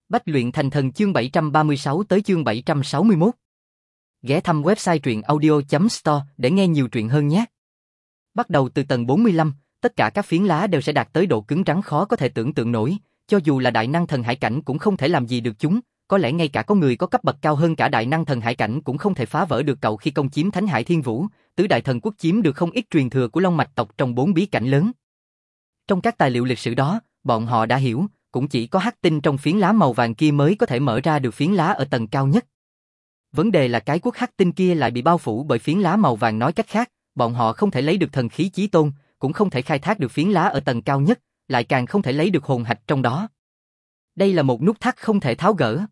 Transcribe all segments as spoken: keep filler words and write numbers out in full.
Bách luyện thành thần chương bảy trăm ba mươi sáu tới chương bảy trăm sáu mươi mốt. Ghé thăm website truyện audio chấm store để nghe nhiều truyện hơn nhé. Bắt đầu từ tầng bốn mươi lăm, tất cả các phiến lá đều sẽ đạt tới độ cứng rắn khó có thể tưởng tượng nổi, cho dù là đại năng thần hải cảnh cũng không thể làm gì được chúng, có lẽ ngay cả có người có cấp bậc cao hơn cả đại năng thần hải cảnh cũng không thể phá vỡ được cậu khi công chiếm Thánh Hải Thiên Vũ, tứ đại thần quốc chiếm được không ít truyền thừa của Long Mạch tộc trong bốn bí cảnh lớn. Trong các tài liệu lịch sử đó, bọn họ đã hiểu, cũng chỉ có hắc tinh trong phiến lá màu vàng kia mới có thể mở ra được phiến lá ở tầng cao nhất. Vấn đề là cái quốc hắc tinh kia lại bị bao phủ bởi phiến lá màu vàng, nói cách khác, bọn họ không thể lấy được thần khí chí tôn, cũng không thể khai thác được phiến lá ở tầng cao nhất, lại càng không thể lấy được hồn hạch trong đó. Đây là một nút thắt không thể tháo gỡ.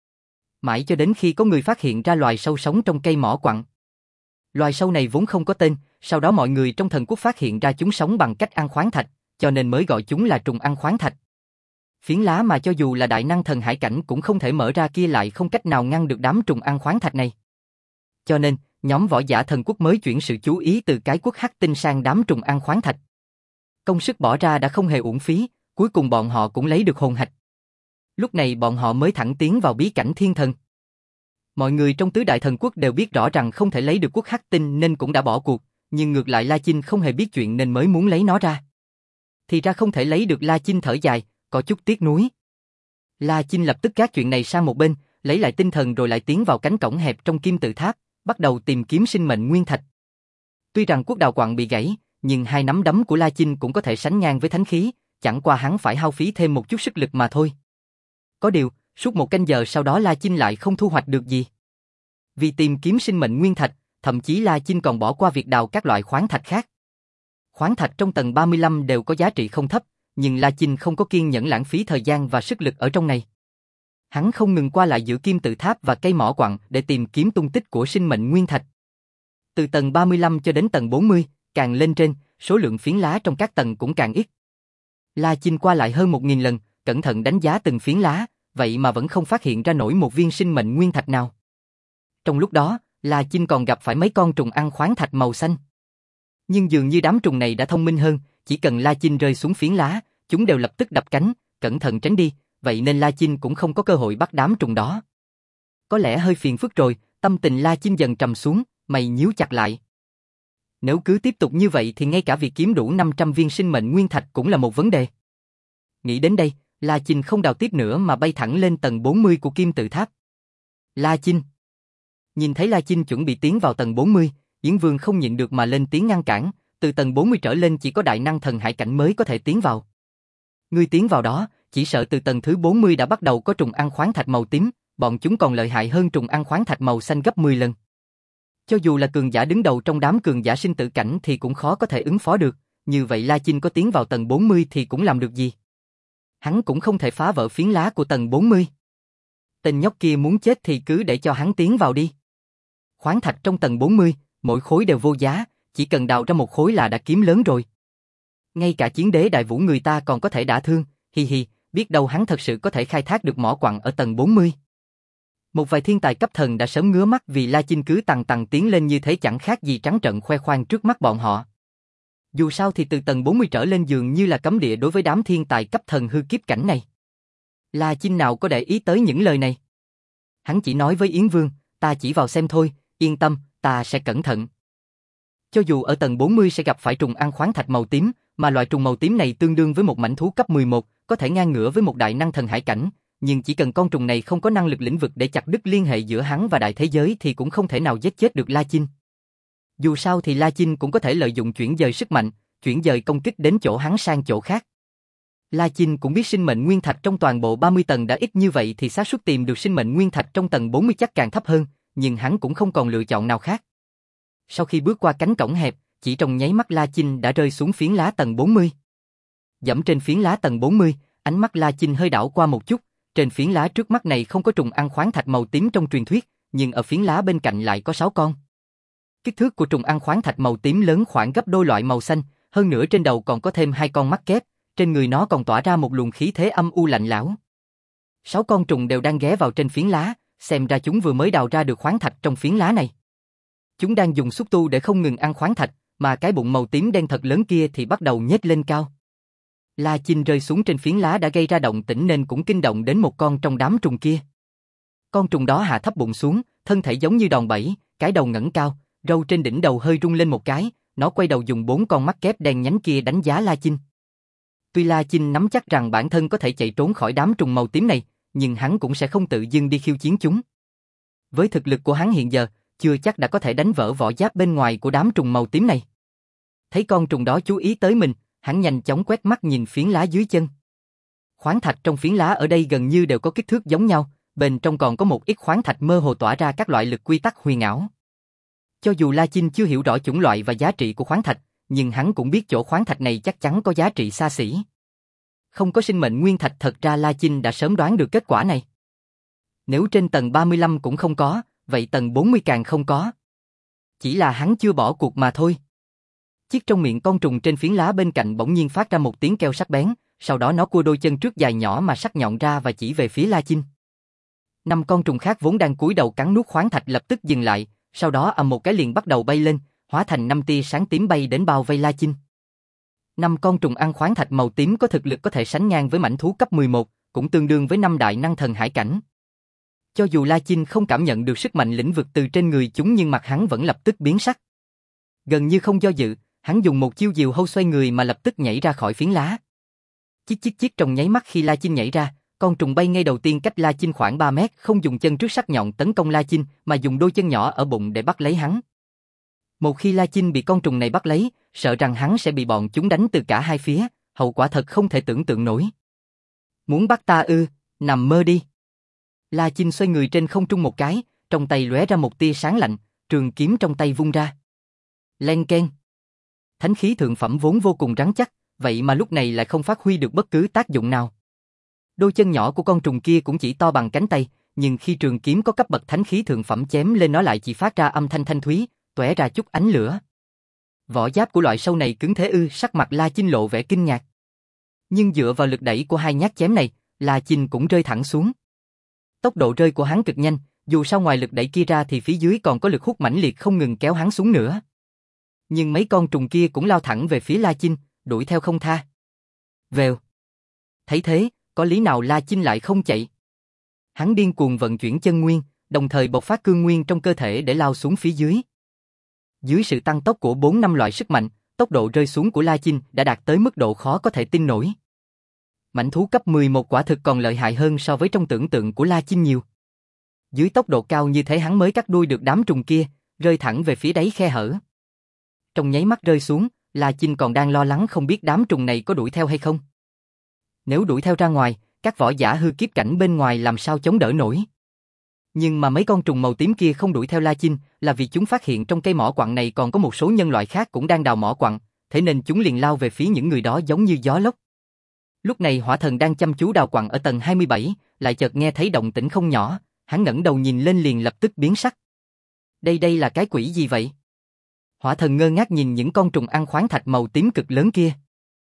Mãi cho đến khi có người phát hiện ra loài sâu sống trong cây mỏ quặng. Loài sâu này vốn không có tên, sau đó mọi người trong thần quốc phát hiện ra chúng sống bằng cách ăn khoáng thạch, cho nên mới gọi chúng là trùng ăn khoáng thạch. Phiến lá mà cho dù là đại năng thần hải cảnh cũng không thể mở ra kia lại không cách nào ngăn được đám trùng ăn khoáng thạch này. Cho nên, nhóm võ giả thần quốc mới chuyển sự chú ý từ cái quốc hắc tinh sang đám trùng ăn khoáng thạch. Công sức bỏ ra đã không hề uổng phí, cuối cùng bọn họ cũng lấy được hồn hạch. Lúc này bọn họ mới thẳng tiến vào bí cảnh thiên thần. Mọi người trong tứ đại thần quốc đều biết rõ rằng không thể lấy được quốc hắc tinh nên cũng đã bỏ cuộc, nhưng ngược lại La Chinh không hề biết chuyện nên mới muốn lấy nó ra. Thì ra không thể lấy được, La Chinh thở dài, có chút tiếc nuối. La Chinh lập tức gác chuyện này sang một bên, lấy lại tinh thần rồi lại tiến vào cánh cổng hẹp trong kim tự tháp, bắt đầu tìm kiếm sinh mệnh nguyên thạch. Tuy rằng quốc đào quặng bị gãy, nhưng hai nắm đấm của La Chinh cũng có thể sánh ngang với thánh khí, chẳng qua hắn phải hao phí thêm một chút sức lực mà thôi. Có điều, suốt một canh giờ sau đó La Chinh lại không thu hoạch được gì. Vì tìm kiếm sinh mệnh nguyên thạch, thậm chí La Chinh còn bỏ qua việc đào các loại khoáng thạch khác. Khoáng thạch trong tầng ba mươi lăm đều có giá trị không thấp, nhưng La Chinh không có kiên nhẫn lãng phí thời gian và sức lực ở trong này. Hắn không ngừng qua lại giữa kim tự tháp và cây mỏ quặng để tìm kiếm tung tích của sinh mệnh nguyên thạch. Từ tầng ba mươi lăm cho đến tầng bốn mươi, càng lên trên, số lượng phiến lá trong các tầng cũng càng ít. La Chinh qua lại hơn một nghìn lần, cẩn thận đánh giá từng phiến lá, vậy mà vẫn không phát hiện ra nổi một viên sinh mệnh nguyên thạch nào. Trong lúc đó, La Chinh còn gặp phải mấy con trùng ăn khoáng thạch màu xanh. Nhưng dường như đám trùng này đã thông minh hơn, chỉ cần La Chinh rơi xuống phiến lá, chúng đều lập tức đập cánh, cẩn thận tránh đi, vậy nên La Chinh cũng không có cơ hội bắt đám trùng đó. Có lẽ hơi phiền phức rồi, tâm tình La Chinh dần trầm xuống, mày nhíu chặt lại. Nếu cứ tiếp tục như vậy thì ngay cả việc kiếm đủ năm trăm viên sinh mệnh nguyên thạch cũng là một vấn đề. Nghĩ đến đây, La Chinh không đào tiếp nữa mà bay thẳng lên tầng bốn mươi của kim tự tháp. La Chinh. Nhìn thấy La Chinh chuẩn bị tiến vào tầng bốn mươi, Yến Vương không nhịn được mà lên tiếng ngăn cản, từ tầng bốn mươi trở lên chỉ có đại năng thần hải cảnh mới có thể tiến vào. Ngươi tiến vào đó, chỉ sợ từ tầng thứ bốn mươi đã bắt đầu có trùng ăn khoáng thạch màu tím, bọn chúng còn lợi hại hơn trùng ăn khoáng thạch màu xanh gấp mười lần. Cho dù là cường giả đứng đầu trong đám cường giả sinh tử cảnh thì cũng khó có thể ứng phó được, như vậy La Chinh có tiến vào tầng bốn mươi thì cũng làm được gì? Hắn cũng không thể phá vỡ phiến lá của tầng bốn mươi. Tên nhóc kia muốn chết thì cứ để cho hắn tiến vào đi. Khoáng thạch trong tầng bốn mươi, mỗi khối đều vô giá, chỉ cần đào ra một khối là đã kiếm lớn rồi. Ngay cả chiến đế đại vũ người ta còn có thể đả thương, hi hi, biết đâu hắn thật sự có thể khai thác được mỏ quặng ở tầng bốn mươi. Một vài thiên tài cấp thần đã sớm ngứa mắt vì La Chinh cứ tằng tằng tiến lên như thế chẳng khác gì trắng trợn khoe khoang trước mắt bọn họ. Dù sao thì từ tầng bốn mươi trở lên dường như là cấm địa đối với đám thiên tài cấp thần hư kiếp cảnh này. La Chinh nào có để ý tới những lời này. Hắn chỉ nói với Yến Vương, ta chỉ vào xem thôi, yên tâm, ta sẽ cẩn thận. Cho dù ở tầng bốn mươi sẽ gặp phải trùng ăn khoáng thạch màu tím, mà loại trùng màu tím này tương đương với một mãnh thú cấp mười một, có thể ngang ngửa với một đại năng thần hải cảnh, nhưng chỉ cần con trùng này không có năng lực lĩnh vực để chặt đứt liên hệ giữa hắn và đại thế giới thì cũng không thể nào giết chết được La Chinh. Dù sao thì La Chinh cũng có thể lợi dụng chuyển dời sức mạnh, chuyển dời công kích đến chỗ hắn sang chỗ khác. La Chinh cũng biết sinh mệnh nguyên thạch trong toàn bộ ba mươi tầng đã ít như vậy thì xác suất tìm được sinh mệnh nguyên thạch trong tầng bốn mươi chắc càng thấp hơn, nhưng hắn cũng không còn lựa chọn nào khác. Sau khi bước qua cánh cổng hẹp, chỉ trong nháy mắt La Chinh đã rơi xuống phiến lá tầng bốn mươi. Dẫm trên phiến lá tầng bốn mươi, ánh mắt La Chinh hơi đảo qua một chút, trên phiến lá trước mắt này không có trùng ăn khoáng thạch màu tím trong truyền thuyết, nhưng ở phiến lá bên cạnh lại có sáu con. Kích thước của trùng ăn khoáng thạch màu tím lớn khoảng gấp đôi loại màu xanh, hơn nữa trên đầu còn có thêm hai con mắt kép, trên người nó còn tỏa ra một luồng khí thế âm u lạnh lẽo. Sáu con trùng đều đang ghé vào trên phiến lá, xem ra chúng vừa mới đào ra được khoáng thạch trong phiến lá này. Chúng đang dùng xúc tu để không ngừng ăn khoáng thạch, mà cái bụng màu tím đen thật lớn kia thì bắt đầu nhếch lên cao. La Chinh rơi xuống trên phiến lá đã gây ra động tĩnh nên cũng kinh động đến một con trong đám trùng kia. Con trùng đó hạ thấp bụng xuống, thân thể giống như đòn bẩy, cái đầu ngẩng cao, râu trên đỉnh đầu hơi rung lên một cái, nó quay đầu dùng bốn con mắt kép đen nhánh kia đánh giá La Chinh. Tuy La Chinh nắm chắc rằng bản thân có thể chạy trốn khỏi đám trùng màu tím này, nhưng hắn cũng sẽ không tự dưng đi khiêu chiến chúng. Với thực lực của hắn hiện giờ, chưa chắc đã có thể đánh vỡ vỏ giáp bên ngoài của đám trùng màu tím này. Thấy con trùng đó chú ý tới mình, hắn nhanh chóng quét mắt nhìn phiến lá dưới chân. Khoáng thạch trong phiến lá ở đây gần như đều có kích thước giống nhau, bên trong còn có một ít khoáng thạch mơ hồ tỏa ra các loại lực quy tắc huyền ảo. Cho dù La Chinh chưa hiểu rõ chủng loại và giá trị của khoáng thạch, nhưng hắn cũng biết chỗ khoáng thạch này chắc chắn có giá trị xa xỉ. Không có sinh mệnh nguyên thạch, thật ra La Chinh đã sớm đoán được kết quả này. Nếu trên tầng ba mươi lăm cũng không có, vậy tầng bốn mươi càng không có. Chỉ là hắn chưa bỏ cuộc mà thôi. Chiếc trong miệng con trùng trên phiến lá bên cạnh bỗng nhiên phát ra một tiếng kêu sắc bén, sau đó nó cua đôi chân trước dài nhỏ mà sắc nhọn ra và chỉ về phía La Chinh. Năm con trùng khác vốn đang cúi đầu cắn nuốt khoáng thạch lập tức dừng lại, sau đó ầm một cái liền bắt đầu bay lên, hóa thành năm tia sáng tím bay đến bao vây La Chinh. Năm con trùng ăn khoáng thạch màu tím có thực lực có thể sánh ngang với mãnh thú cấp mười một, cũng tương đương với năm đại năng thần hải cảnh. Cho dù La Chinh không cảm nhận được sức mạnh lĩnh vực từ trên người chúng nhưng mặt hắn vẫn lập tức biến sắc. Gần như không do dự, hắn dùng một chiêu diều hâu xoay người mà lập tức nhảy ra khỏi phiến lá. Chít chít chít, trong nháy mắt khi La Chinh nhảy ra, con trùng bay ngay đầu tiên cách La Chinh khoảng ba mét, không dùng chân trước sắc nhọn tấn công La Chinh mà dùng đôi chân nhỏ ở bụng để bắt lấy hắn. Một khi La Chinh bị con trùng này bắt lấy, sợ rằng hắn sẽ bị bọn chúng đánh từ cả hai phía, hậu quả thật không thể tưởng tượng nổi. Muốn bắt ta ư, nằm mơ đi. La Chinh xoay người trên không trung một cái, trong tay lóe ra một tia sáng lạnh, trường kiếm trong tay vung ra. Len keng. Thánh khí thượng phẩm vốn vô cùng rắn chắc, vậy mà lúc này lại không phát huy được bất cứ tác dụng nào. Đôi chân nhỏ của con trùng kia cũng chỉ to bằng cánh tay, nhưng khi trường kiếm có cấp bậc thánh khí thượng phẩm chém lên nó lại chỉ phát ra âm thanh thanh thúy, tóe ra chút ánh lửa. Vỏ giáp của loại sâu này cứng thế ư? Sắc mặt La Chinh lộ vẻ kinh ngạc. Nhưng dựa vào lực đẩy của hai nhát chém này, La Chinh cũng rơi thẳng xuống. Tốc độ rơi của hắn cực nhanh, dù sao ngoài lực đẩy kia ra thì phía dưới còn có lực hút mãnh liệt không ngừng kéo hắn xuống nữa. Nhưng mấy con trùng kia cũng lao thẳng về phía La Chinh, đuổi theo không tha. Vèo. Thấy thế, có lý nào La Chinh lại không chạy? Hắn điên cuồng vận chuyển chân nguyên, đồng thời bộc phát cương nguyên trong cơ thể để lao xuống phía dưới. Dưới sự tăng tốc của bốn năm loại sức mạnh, tốc độ rơi xuống của La Chinh đã đạt tới mức độ khó có thể tin nổi. Mãnh thú cấp mười một quả thực còn lợi hại hơn so với trong tưởng tượng của La Chinh nhiều. Dưới tốc độ cao như thế hắn mới cắt đuôi được đám trùng kia, rơi thẳng về phía đáy khe hở. Trong nháy mắt rơi xuống, La Chinh còn đang lo lắng không biết đám trùng này có đuổi theo hay không. Nếu đuổi theo ra ngoài, các võ giả hư kiếp cảnh bên ngoài làm sao chống đỡ nổi. Nhưng mà mấy con trùng màu tím kia không đuổi theo La Chinh là vì chúng phát hiện trong cây mỏ quặng này còn có một số nhân loại khác cũng đang đào mỏ quặng, thế nên chúng liền lao về phía những người đó giống như gió lốc. Lúc này Hỏa Thần đang chăm chú đào quặng ở tầng hai mươi bảy, lại chợt nghe thấy động tĩnh không nhỏ, hắn ngẩng đầu nhìn lên liền lập tức biến sắc. Đây đây là cái quỷ gì vậy? Hỏa Thần ngơ ngác nhìn những con trùng ăn khoáng thạch màu tím cực lớn kia.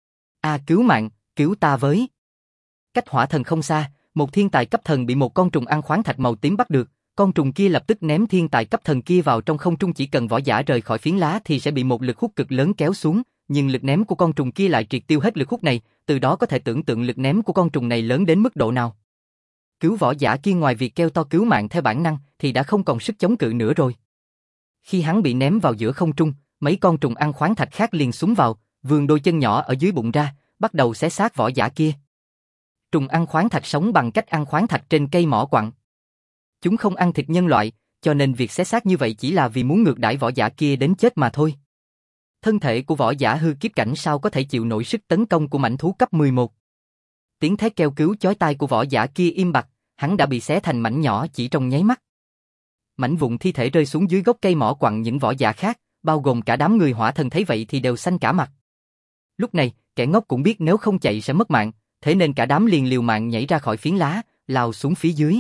A, cứu mạng, cứu ta với. Cách Hỏa Thần không xa, một thiên tài cấp thần bị một con trùng ăn khoáng thạch màu tím bắt được, con trùng kia lập tức ném thiên tài cấp thần kia vào trong không trung, chỉ cần võ giả rời khỏi phiến lá thì sẽ bị một lực hút cực lớn kéo xuống, nhưng lực ném của con trùng kia lại triệt tiêu hết lực hút này, từ đó có thể tưởng tượng lực ném của con trùng này lớn đến mức độ nào. Cứu võ giả kia ngoài việc kêu to cứu mạng theo bản năng thì đã không còn sức chống cự nữa rồi. Khi hắn bị ném vào giữa không trung, mấy con trùng ăn khoáng thạch khác liền xúm vào, vươn đôi chân nhỏ ở dưới bụng ra, bắt đầu xé xác võ giả kia. Trùng ăn khoáng thạch sống bằng cách ăn khoáng thạch trên cây mỏ quặng. Chúng không ăn thịt nhân loại, cho nên việc xé xác như vậy chỉ là vì muốn ngược đãi võ giả kia đến chết mà thôi. Thân thể của võ giả hư kiếp cảnh sao có thể chịu nổi sức tấn công của mãnh thú cấp mười một. Tiếng thét kêu cứu chói tai của võ giả kia im bặt, hắn đã bị xé thành mảnh nhỏ chỉ trong nháy mắt. Mảnh vụn thi thể rơi xuống dưới gốc cây mỏ quặng, những võ giả khác, bao gồm cả đám người Hỏa Thần thấy vậy thì đều xanh cả mặt. Lúc này, kẻ ngốc cũng biết nếu không chạy sẽ mất mạng, thế nên cả đám liền liều mạng nhảy ra khỏi phiến lá, lao xuống phía dưới.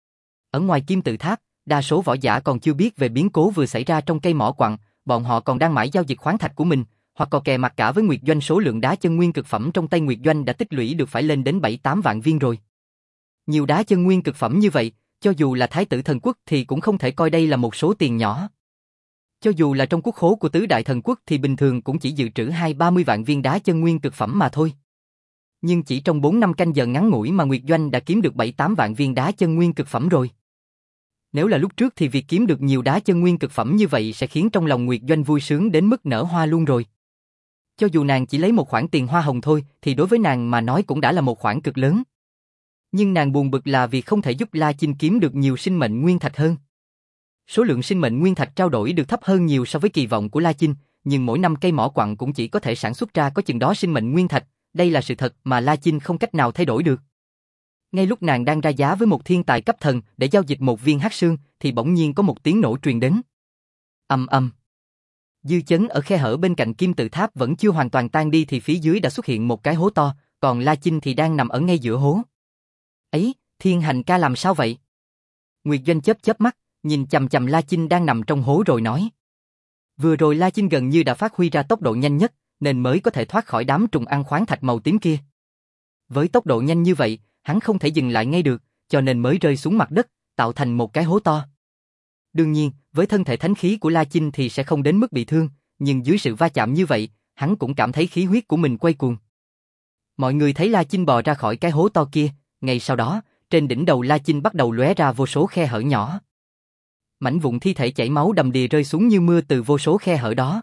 Ở ngoài kim tự tháp, đa số võ giả còn chưa biết về biến cố vừa xảy ra trong cây mỏ quặng, bọn họ còn đang mãi giao dịch khoáng thạch của mình, hoặc còn kè mặt cả với Nguyệt Doanh. Số lượng đá chân nguyên cực phẩm trong tay Nguyệt Doanh đã tích lũy được phải lên đến bảy tám vạn viên rồi. Nhiều đá chân nguyên cực phẩm như vậy, cho dù là Thái tử thần quốc thì cũng không thể coi đây là một số tiền nhỏ. Cho dù là trong quốc khố của tứ đại thần quốc thì bình thường cũng chỉ dự trữ hai ba mươi vạn viên đá chân nguyên cực phẩm mà thôi. Nhưng chỉ trong bốn năm canh giờ ngắn ngủi mà Nguyệt Doanh đã kiếm được bảy tám vạn viên đá chân nguyên cực phẩm rồi. Nếu là lúc trước thì việc kiếm được nhiều đá chân nguyên cực phẩm như vậy sẽ khiến trong lòng Nguyệt Doanh vui sướng đến mức nở hoa luôn rồi. Cho dù nàng chỉ lấy một khoản tiền hoa hồng thôi thì đối với nàng mà nói cũng đã là một khoản cực lớn. Nhưng nàng buồn bực là vì không thể giúp La Chinh kiếm được nhiều sinh mệnh nguyên thạch hơn. Số lượng sinh mệnh nguyên thạch trao đổi được thấp hơn nhiều so với kỳ vọng của La Chinh, nhưng mỗi năm cây mỏ quặng cũng chỉ có thể sản xuất ra có chừng đó sinh mệnh nguyên thạch, đây là sự thật mà La Chinh không cách nào thay đổi được. Ngay lúc nàng đang ra giá với một thiên tài cấp thần để giao dịch một viên hắc xương thì bỗng nhiên có một tiếng nổ truyền đến. Ầm ầm. Dư chấn ở khe hở bên cạnh kim tự tháp vẫn chưa hoàn toàn tan đi thì phía dưới đã xuất hiện một cái hố to, còn La Chinh thì đang nằm ở ngay giữa hố. Ấy, Thiên Hành ca làm sao vậy? Nguyệt Doanh chớp chớp mắt, nhìn chằm chằm La Chinh đang nằm trong hố rồi nói. Vừa rồi La Chinh gần như đã phát huy ra tốc độ nhanh nhất, nên mới có thể thoát khỏi đám trùng ăn khoáng thạch màu tím kia. Với tốc độ nhanh như vậy, hắn không thể dừng lại ngay được, cho nên mới rơi xuống mặt đất, tạo thành một cái hố to. Đương nhiên, với thân thể thánh khí của La Chinh thì sẽ không đến mức bị thương, nhưng dưới sự va chạm như vậy, hắn cũng cảm thấy khí huyết của mình quay cuồng. Mọi người thấy La Chinh bò ra khỏi cái hố to kia, ngay sau đó, trên đỉnh đầu La Chinh bắt đầu lóe ra vô số khe hở nhỏ. Mảnh vụn thi thể chảy máu đầm đìa rơi xuống như mưa từ vô số khe hở đó.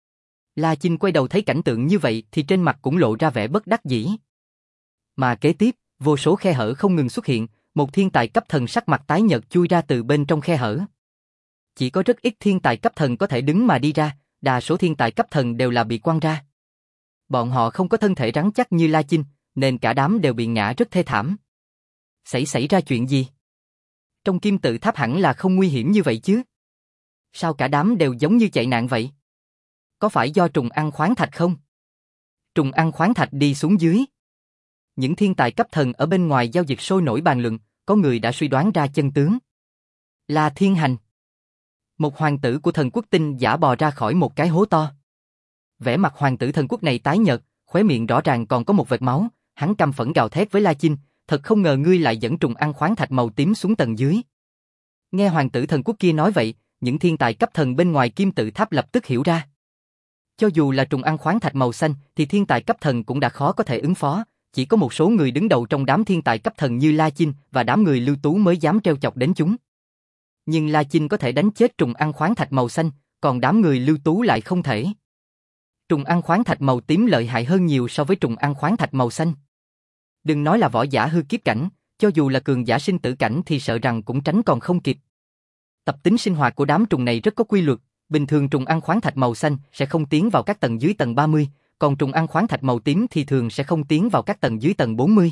La Chinh quay đầu thấy cảnh tượng như vậy thì trên mặt cũng lộ ra vẻ bất đắc dĩ. Mà kế tiếp, vô số khe hở không ngừng xuất hiện, một thiên tài cấp thần sắc mặt tái nhợt chui ra từ bên trong khe hở. Chỉ có rất ít thiên tài cấp thần có thể đứng mà đi ra, đa số thiên tài cấp thần đều là bị quăng ra. Bọn họ không có thân thể rắn chắc như La Chinh, nên cả đám đều bị ngã rất thê thảm. Xảy xảy ra chuyện gì? Trong kim tự tháp hẳn là không nguy hiểm như vậy chứ? Sao cả đám đều giống như chạy nạn vậy? Có phải do trùng ăn khoáng thạch không? Trùng ăn khoáng thạch đi xuống dưới. Những thiên tài cấp thần ở bên ngoài giao dịch sôi nổi bàn luận, có người đã suy đoán ra chân tướng. Là Thiên Hành. Một hoàng tử của thần quốc tinh giả bò ra khỏi một cái hố to. Vẻ mặt hoàng tử thần quốc này tái nhợt, khóe miệng rõ ràng còn có một vệt máu, hắn căm phẫn gào thét với La Chinh, thật không ngờ ngươi lại dẫn trùng ăn khoáng thạch màu tím xuống tầng dưới. Nghe hoàng tử thần quốc kia nói vậy, những thiên tài cấp thần bên ngoài kim tự tháp lập tức hiểu ra. Cho dù là trùng ăn khoáng thạch màu xanh thì thiên tài cấp thần cũng đã khó có thể ứng phó, chỉ có một số người đứng đầu trong đám thiên tài cấp thần như La Chinh và đám người Lưu Tú mới dám trêu chọc đến chúng. Nhưng La Chinh có thể đánh chết trùng ăn khoáng thạch màu xanh, còn đám người Lưu Tú lại không thể. Trùng ăn khoáng thạch màu tím lợi hại hơn nhiều so với trùng ăn khoáng thạch màu xanh. Đừng nói là võ giả hư kiếp cảnh, cho dù là cường giả sinh tử cảnh thì sợ rằng cũng tránh còn không kịp. Tập tính sinh hoạt của đám trùng này rất có quy luật, bình thường trùng ăn khoáng thạch màu xanh sẽ không tiến vào các tầng dưới tầng ba mươi, còn trùng ăn khoáng thạch màu tím thì thường sẽ không tiến vào các tầng dưới tầng bốn mươi.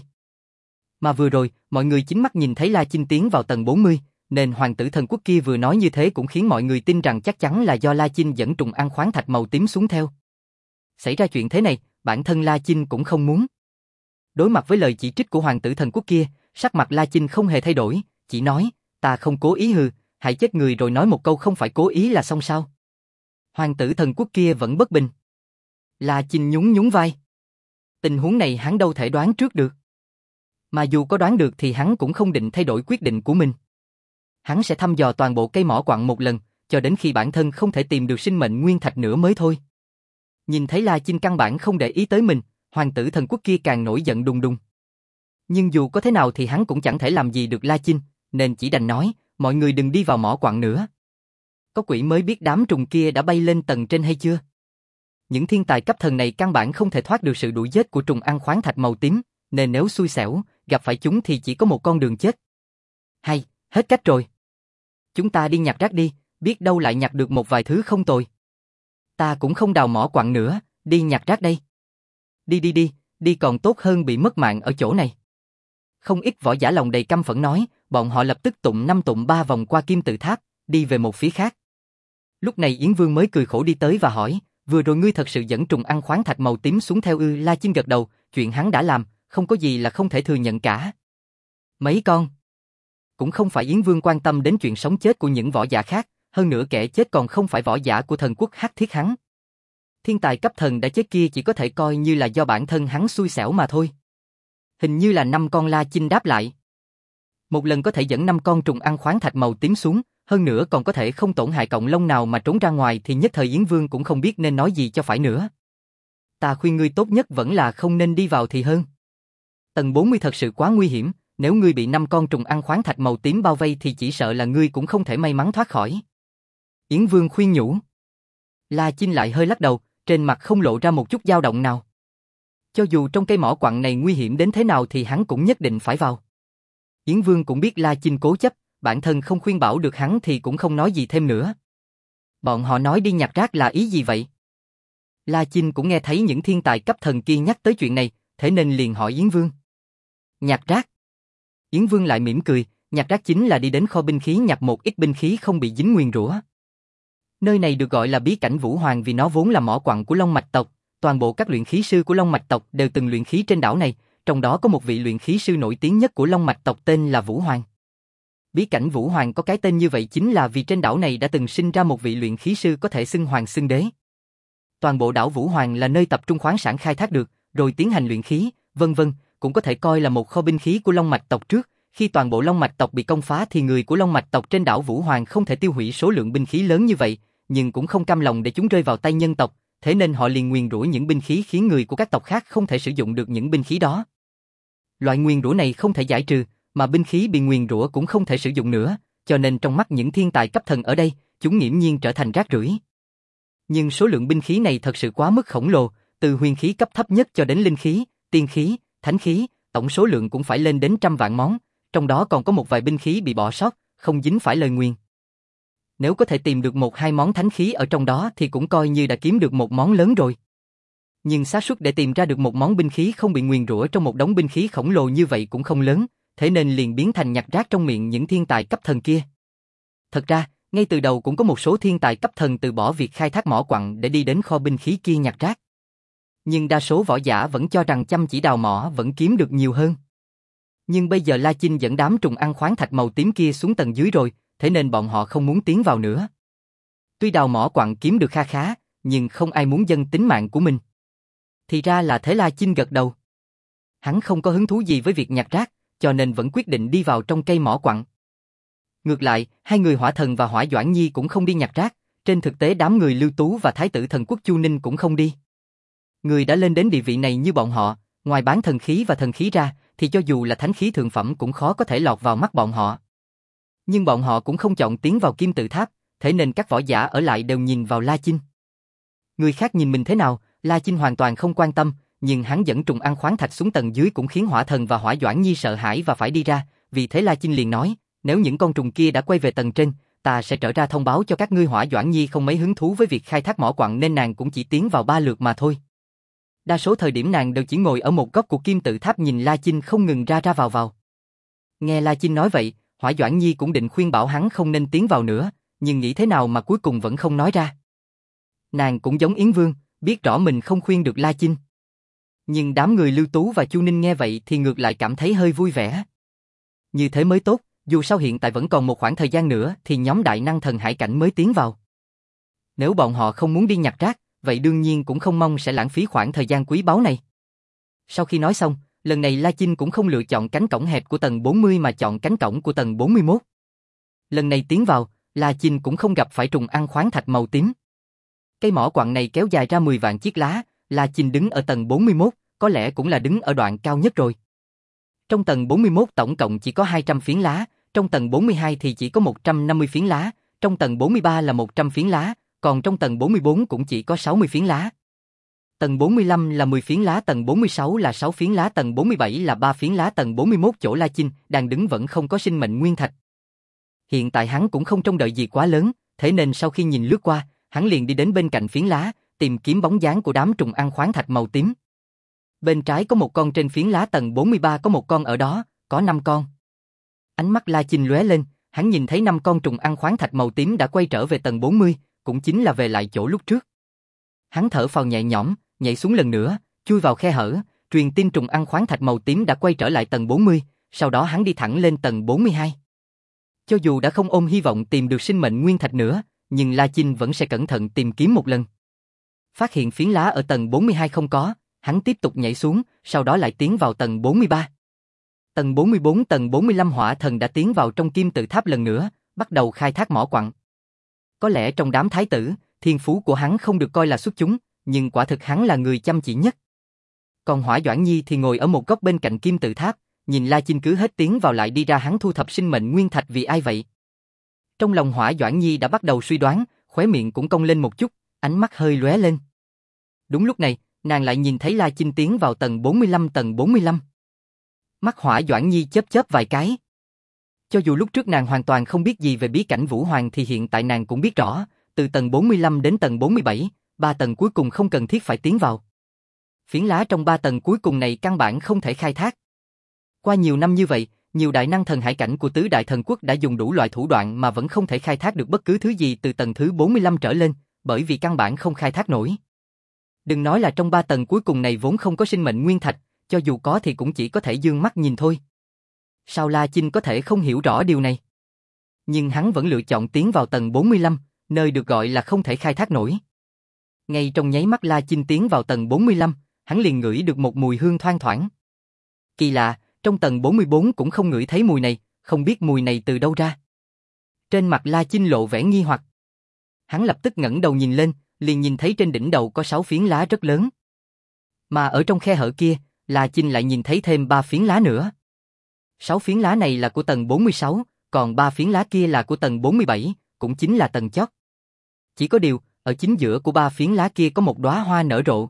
Mà vừa rồi, mọi người chính mắt nhìn thấy La Chinh tiến vào tầng bốn mươi, nên hoàng tử thần quốc kia vừa nói như thế cũng khiến mọi người tin rằng chắc chắn là do La Chinh dẫn trùng ăn khoáng thạch màu tím xuống theo. Xảy ra chuyện thế này, bản thân La Chinh cũng không muốn. Đối mặt với lời chỉ trích của hoàng tử thần quốc kia, sắc mặt La Chinh không hề thay đổi, chỉ nói, ta không cố ý hừ, hại chết người rồi nói một câu không phải cố ý là xong sao. Hoàng tử thần quốc kia vẫn bất bình. La Chinh nhún nhún vai. Tình huống này hắn đâu thể đoán trước được. Mà dù có đoán được thì hắn cũng không định thay đổi quyết định của mình. Hắn sẽ thăm dò toàn bộ cây mỏ quặng một lần, cho đến khi bản thân không thể tìm được sinh mệnh nguyên thạch nữa mới thôi. Nhìn thấy La Chinh căn bản không để ý tới mình, hoàng tử thần quốc kia càng nổi giận đùng đùng. Nhưng dù có thế nào thì hắn cũng chẳng thể làm gì được La Chinh, nên chỉ đành nói, mọi người đừng đi vào mỏ quặng nữa. Có quỷ mới biết đám trùng kia đã bay lên tầng trên hay chưa? Những thiên tài cấp thần này căn bản không thể thoát được sự đuổi giết của trùng ăn khoáng thạch màu tím, nên nếu xui xẻo, gặp phải chúng thì chỉ có một con đường chết. Hay, hết cách rồi. Chúng ta đi nhặt rác đi, biết đâu lại nhặt được một vài thứ không tồi. Ta cũng không đào mỏ quặng nữa, đi nhặt rác đây. Đi đi đi, đi còn tốt hơn bị mất mạng ở chỗ này. Không ít võ giả lòng đầy căm phẫn nói, bọn họ lập tức tụng năm tụng ba vòng qua kim tự tháp, đi về một phía khác. Lúc này Yến Vương mới cười khổ đi tới và hỏi, vừa rồi ngươi thật sự dẫn trùng ăn khoáng thạch màu tím xuống theo ư? La Chinh gật đầu, chuyện hắn đã làm, không có gì là không thể thừa nhận cả. Mấy con? Cũng không phải Yến Vương quan tâm đến chuyện sống chết của những võ giả khác, hơn nữa kẻ chết còn không phải võ giả của thần quốc Hắc Thiết hắn. Thiên tài cấp thần đã chết kia chỉ có thể coi như là do bản thân hắn xui xẻo mà thôi. Hình như là năm con. La Chinh đáp lại. Một lần có thể dẫn năm con trùng ăn khoáng thạch màu tím xuống, hơn nữa còn có thể không tổn hại cọng lông nào mà trốn ra ngoài thì nhất thời Yến Vương cũng không biết nên nói gì cho phải nữa. Ta khuyên ngươi tốt nhất vẫn là không nên đi vào thì hơn. Tầng bốn mươi thật sự quá nguy hiểm, nếu ngươi bị năm con trùng ăn khoáng thạch màu tím bao vây thì chỉ sợ là ngươi cũng không thể may mắn thoát khỏi. Yến Vương khuyên nhủ. La Chinh lại hơi lắc đầu, trên mặt không lộ ra một chút dao động nào. Cho dù trong cây mỏ quặng này nguy hiểm đến thế nào thì hắn cũng nhất định phải vào. Yến Vương cũng biết La Chinh cố chấp, bản thân không khuyên bảo được hắn thì cũng không nói gì thêm nữa. Bọn họ nói đi nhặt rác là ý gì vậy? La Chinh cũng nghe thấy những thiên tài cấp thần kia nhắc tới chuyện này, thế nên liền hỏi Yến Vương. Nhặt rác? Yến Vương lại mỉm cười, nhặt rác chính là đi đến kho binh khí nhặt một ít binh khí không bị dính nguyền rủa. Nơi này được gọi là bí cảnh Vũ Hoàng vì nó vốn là mỏ quặng của Long Mạch tộc, toàn bộ các luyện khí sư của Long Mạch tộc đều từng luyện khí trên đảo này, trong đó có một vị luyện khí sư nổi tiếng nhất của Long Mạch tộc tên là Vũ Hoàng. Bí cảnh Vũ Hoàng có cái tên như vậy chính là vì trên đảo này đã từng sinh ra một vị luyện khí sư có thể xưng hoàng xưng đế. Toàn bộ đảo Vũ Hoàng là nơi tập trung khoáng sản khai thác được, rồi tiến hành luyện khí, vân vân, cũng có thể coi là một kho binh khí của Long Mạch tộc trước. Khi toàn bộ Long Mạch tộc bị công phá thì người của Long Mạch tộc trên đảo Vũ Hoàng không thể tiêu hủy số lượng binh khí lớn như vậy, nhưng cũng không cam lòng để chúng rơi vào tay nhân tộc, thế nên họ liền nguyền rủa những binh khí khiến người của các tộc khác không thể sử dụng được những binh khí đó. Loại nguyền rủa này không thể giải trừ, mà binh khí bị nguyền rủa cũng không thể sử dụng nữa, cho nên trong mắt những thiên tài cấp thần ở đây, chúng nghiễm nhiên trở thành rác rưởi. Nhưng số lượng binh khí này thật sự quá mức khổng lồ, từ huyền khí cấp thấp nhất cho đến linh khí, tiên khí, thánh khí, tổng số lượng cũng phải lên đến trăm vạn món, trong đó còn có một vài binh khí bị bỏ sót, không dính phải lời nguyền. Nếu có thể tìm được một hai món thánh khí ở trong đó thì cũng coi như đã kiếm được một món lớn rồi. Nhưng xác suất để tìm ra được một món binh khí không bị nguyền rủa trong một đống binh khí khổng lồ như vậy cũng không lớn, thế nên liền biến thành nhặt rác trong miệng những thiên tài cấp thần kia. Thật ra, ngay từ đầu cũng có một số thiên tài cấp thần từ bỏ việc khai thác mỏ quặng để đi đến kho binh khí kia nhặt rác. Nhưng đa số võ giả vẫn cho rằng chăm chỉ đào mỏ vẫn kiếm được nhiều hơn. Nhưng bây giờ La Chinh dẫn đám trùng ăn khoáng thạch màu tím kia xuống tầng dưới rồi, thế nên bọn họ không muốn tiến vào nữa. Tuy đào mỏ quặng kiếm được kha khá, nhưng không ai muốn dâng tính mạng của mình. Thì ra là thế. La Chinh gật đầu. Hắn không có hứng thú gì với việc nhặt rác, cho nên vẫn quyết định đi vào trong cây mỏ quặng. Ngược lại, hai người Hỏa Thần và Hỏa Doãn Nhi cũng không đi nhặt rác, trên thực tế đám người Lưu Tú và Thái tử Thần Quốc Chu Ninh cũng không đi. Người đã lên đến địa vị này như bọn họ, ngoài bán thần khí và thần khí ra, thì cho dù là thánh khí thượng phẩm cũng khó có thể lọt vào mắt bọn họ. Nhưng bọn họ cũng không chọn tiến vào kim tự tháp, thế nên các võ giả ở lại đều nhìn vào La Chinh. Người khác nhìn mình thế nào, La Chinh hoàn toàn không quan tâm, nhưng hắn dẫn trùng ăn khoáng thạch xuống tầng dưới cũng khiến Hỏa Thần và Hỏa Doãn Nhi sợ hãi và phải đi ra, vì thế La Chinh liền nói, nếu những con trùng kia đã quay về tầng trên, ta sẽ trở ra thông báo cho các ngươi. Hỏa Doãn Nhi không mấy hứng thú với việc khai thác mỏ quặng nên nàng cũng chỉ tiến vào ba lượt mà thôi. Đa số thời điểm nàng đều chỉ ngồi ở một góc của kim tự tháp nhìn La Chinh không ngừng ra ra vào vào. Nghe La Chinh nói vậy, Hỏa Doãn Nhi cũng định khuyên bảo hắn không nên tiến vào nữa, nhưng nghĩ thế nào mà cuối cùng vẫn không nói ra. Nàng cũng giống Yến Vương, biết rõ mình không khuyên được La Chinh. Nhưng đám người Lưu Tú và Chu Ninh nghe vậy thì ngược lại cảm thấy hơi vui vẻ. Như thế mới tốt, dù sao hiện tại vẫn còn một khoảng thời gian nữa thì nhóm đại năng thần hải cảnh mới tiến vào. Nếu bọn họ không muốn đi nhặt rác, vậy đương nhiên cũng không mong sẽ lãng phí khoảng thời gian quý báu này. Sau khi nói xong, lần này La Chinh cũng không lựa chọn cánh cổng hẹp của tầng bốn mươi mà chọn cánh cổng của tầng bốn mươi mốt. Lần này tiến vào, La Chinh cũng không gặp phải trùng ăn khoáng thạch màu tím. Cây mỏ quặng này kéo dài ra mười vạn chiếc lá, La Chinh đứng ở tầng bốn mươi mốt, có lẽ cũng là đứng ở đoạn cao nhất rồi. Trong tầng bốn mươi mốt tổng cộng chỉ có hai trăm phiến lá, trong tầng bốn mươi hai thì chỉ có một trăm năm mươi phiến lá, trong tầng bốn mươi ba là một trăm phiến lá, còn trong tầng bốn mươi bốn cũng chỉ có sáu mươi phiến lá. Tầng bốn mươi lăm là mười phiến lá, tầng bốn mươi sáu là sáu phiến lá, tầng bốn mươi bảy là ba phiến lá, tầng bốn mươi mốt chỗ La Chinh đang đứng vẫn không có sinh mệnh nguyên thạch. Hiện tại hắn cũng không trông đợi gì quá lớn, thế nên sau khi nhìn lướt qua, hắn liền đi đến bên cạnh phiến lá, tìm kiếm bóng dáng của đám trùng ăn khoáng thạch màu tím. Bên trái có một con, trên phiến lá tầng bốn mươi ba có một con, ở đó có năm con. Ánh mắt La Chinh lóe lên, hắn nhìn thấy năm con trùng ăn khoáng thạch màu tím đã quay trở về tầng bốn mươi, cũng chính là về lại chỗ lúc trước. Hắn thở phào nhẹ nhõm, nhảy xuống lần nữa, chui vào khe hở, truyền tin trùng ăn khoáng thạch màu tím đã quay trở lại tầng bốn mươi, sau đó hắn đi thẳng lên tầng bốn mươi hai. Cho dù đã không ôm hy vọng tìm được sinh mệnh nguyên thạch nữa, nhưng La Chinh vẫn sẽ cẩn thận tìm kiếm một lần. Phát hiện phiến lá ở tầng bốn mươi hai không có, hắn tiếp tục nhảy xuống, sau đó lại tiến vào tầng bốn mươi ba. Tầng bốn mươi bốn, tầng bốn mươi lăm Hỏa Thần đã tiến vào trong kim tự tháp lần nữa, bắt đầu khai thác mỏ quặng. Có lẽ trong đám thái tử, thiên phú của hắn không được coi là xuất chúng, nhưng quả thực hắn là người chăm chỉ nhất. Còn Hỏa Doãn Nhi thì ngồi ở một góc bên cạnh kim tự tháp, nhìn La Chinh cứ hết tiến vào lại đi ra. Hắn thu thập sinh mệnh nguyên thạch vì ai vậy? Trong lòng Hỏa Doãn Nhi đã bắt đầu suy đoán, khóe miệng cũng cong lên một chút, ánh mắt hơi lóe lên. Đúng lúc này, nàng lại nhìn thấy La Chinh tiến vào tầng bốn mươi lăm tầng bốn mươi lăm. Mắt Hỏa Doãn Nhi chớp chớp vài cái. Cho dù lúc trước nàng hoàn toàn không biết gì về bí cảnh Vũ Hoàng thì hiện tại nàng cũng biết rõ, từ tầng bốn mươi lăm đến tầng bốn mươi bảy, ba tầng cuối cùng không cần thiết phải tiến vào. Phiến lá trong ba tầng cuối cùng này căn bản không thể khai thác. Qua nhiều năm như vậy, nhiều đại năng thần hải cảnh của tứ đại thần quốc đã dùng đủ loại thủ đoạn mà vẫn không thể khai thác được bất cứ thứ gì từ tầng thứ bốn mươi lăm trở lên, bởi vì căn bản không khai thác nổi. Đừng nói là trong ba tầng cuối cùng này vốn không có sinh mệnh nguyên thạch, cho dù có thì cũng chỉ có thể dương mắt nhìn thôi. Sao La Chinh có thể không hiểu rõ điều này? Nhưng hắn vẫn lựa chọn tiến vào tầng bốn mươi lăm, nơi được gọi là không thể khai thác nổi. Ngay trong nháy mắt La Chinh tiến vào tầng bốn mươi lăm, hắn liền ngửi được một mùi hương thoang thoảng. Kỳ lạ, trong tầng bốn mươi bốn cũng không ngửi thấy mùi này, không biết mùi này từ đâu ra. Trên mặt La Chinh lộ vẻ nghi hoặc. Hắn lập tức ngẩng đầu nhìn lên, liền nhìn thấy trên đỉnh đầu có sáu phiến lá rất lớn. Mà ở trong khe hở kia, La Chinh lại nhìn thấy thêm ba phiến lá nữa. Sáu phiến lá này là của tầng bốn mươi sáu, còn ba phiến lá kia là của tầng bốn mươi bảy, cũng chính là tầng chót. Chỉ có điều, ở chính giữa của ba phiến lá kia có một đóa hoa nở rộ.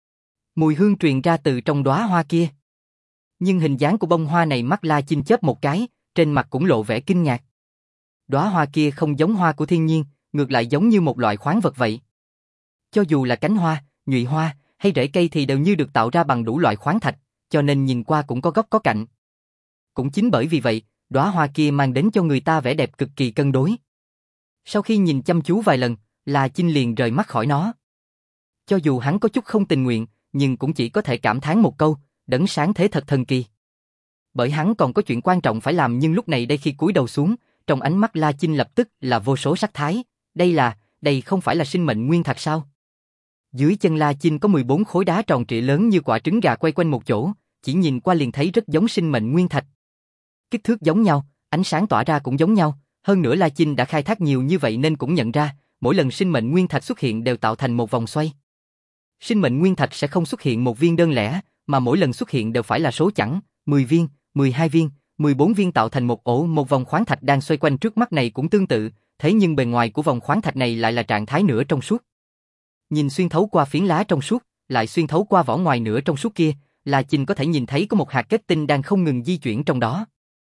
Mùi hương truyền ra từ trong đóa hoa kia. Nhưng hình dáng của bông hoa này mắt La Chinh chớp một cái, trên mặt cũng lộ vẻ kinh ngạc. Đóa hoa kia không giống hoa của thiên nhiên, ngược lại giống như một loại khoáng vật vậy. Cho dù là cánh hoa, nhụy hoa hay rễ cây thì đều như được tạo ra bằng đủ loại khoáng thạch, cho nên nhìn qua cũng có góc có cạnh. Cũng chính bởi vì vậy, đóa hoa kia mang đến cho người ta vẻ đẹp cực kỳ cân đối. Sau khi nhìn chăm chú vài lần, La Chinh liền rời mắt khỏi nó. Cho dù hắn có chút không tình nguyện, nhưng cũng chỉ có thể cảm thán một câu, đấng sáng thế thật thần kỳ. Bởi hắn còn có chuyện quan trọng phải làm, nhưng lúc này đây khi cúi đầu xuống, trong ánh mắt La Chinh lập tức là vô số sắc thái. Đây là, đây không phải là sinh mệnh nguyên thạch sao? Dưới chân La Chinh có mười bốn khối đá tròn trịa lớn như quả trứng gà quay quanh một chỗ, chỉ nhìn qua liền thấy rất giống sinh mệnh nguyên thạch. Kích thước giống nhau, ánh sáng tỏa ra cũng giống nhau, hơn nữa La Chinh đã khai thác nhiều như vậy nên cũng nhận ra, mỗi lần sinh mệnh nguyên thạch xuất hiện đều tạo thành một vòng xoay. Sinh mệnh nguyên thạch sẽ không xuất hiện một viên đơn lẻ, mà mỗi lần xuất hiện đều phải là số chẵn, mười viên, mười hai viên, mười bốn viên tạo thành một ổ. Một vòng khoáng thạch đang xoay quanh trước mắt này cũng tương tự, thế nhưng bề ngoài của vòng khoáng thạch này lại là trạng thái nửa trong suốt. Nhìn xuyên thấu qua phiến lá trong suốt, lại xuyên thấu qua vỏ ngoài nửa trong suốt kia, La Chinh có thể nhìn thấy có một hạt kết tinh đang không ngừng di chuyển trong đó.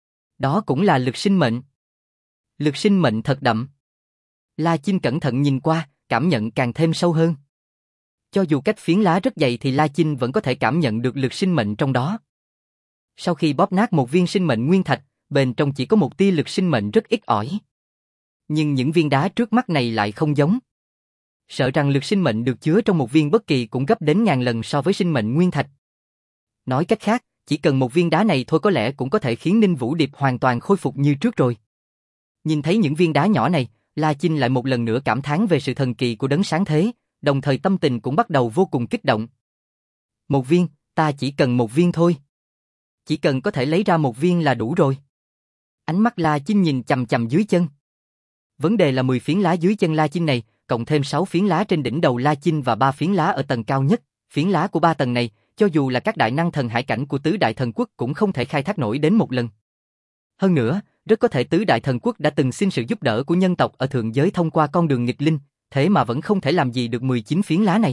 Đó cũng là lực sinh mệnh. Lực sinh mệnh thật đậm. La Chinh cẩn thận nhìn qua, cảm nhận càng thêm sâu hơn. Cho dù cách phiến lá rất dày thì La Chinh vẫn có thể cảm nhận được lực sinh mệnh trong đó. Sau khi bóp nát một viên sinh mệnh nguyên thạch, bên trong chỉ có một tia lực sinh mệnh rất ít ỏi. Nhưng những viên đá trước mắt này lại không giống. Sợ rằng lực sinh mệnh được chứa trong một viên bất kỳ cũng gấp đến ngàn lần so với sinh mệnh nguyên thạch. Nói cách khác, chỉ cần một viên đá này thôi có lẽ cũng có thể khiến Ninh Vũ Điệp hoàn toàn khôi phục như trước rồi. Nhìn thấy những viên đá nhỏ này, La Chinh lại một lần nữa cảm thán về sự thần kỳ của đấng sáng thế, đồng thời tâm tình cũng bắt đầu vô cùng kích động. Một viên, ta chỉ cần một viên thôi. Chỉ cần có thể lấy ra một viên là đủ rồi. Ánh mắt La Chinh nhìn chằm chằm dưới chân. Vấn đề là mười phiến lá dưới chân La Chinh này, cộng thêm sáu phiến lá trên đỉnh đầu La Chinh và ba phiến lá ở tầng cao nhất. Phiến lá của ba tầng này, cho dù là các đại năng thần hải cảnh của tứ đại thần quốc cũng không thể khai thác nổi đến một lần. Hơn nữa, rất có thể tứ đại thần quốc đã từng xin sự giúp đỡ của nhân tộc ở thượng giới thông qua con đường nghịch linh, thế mà vẫn không thể làm gì được mười chín phiến lá này.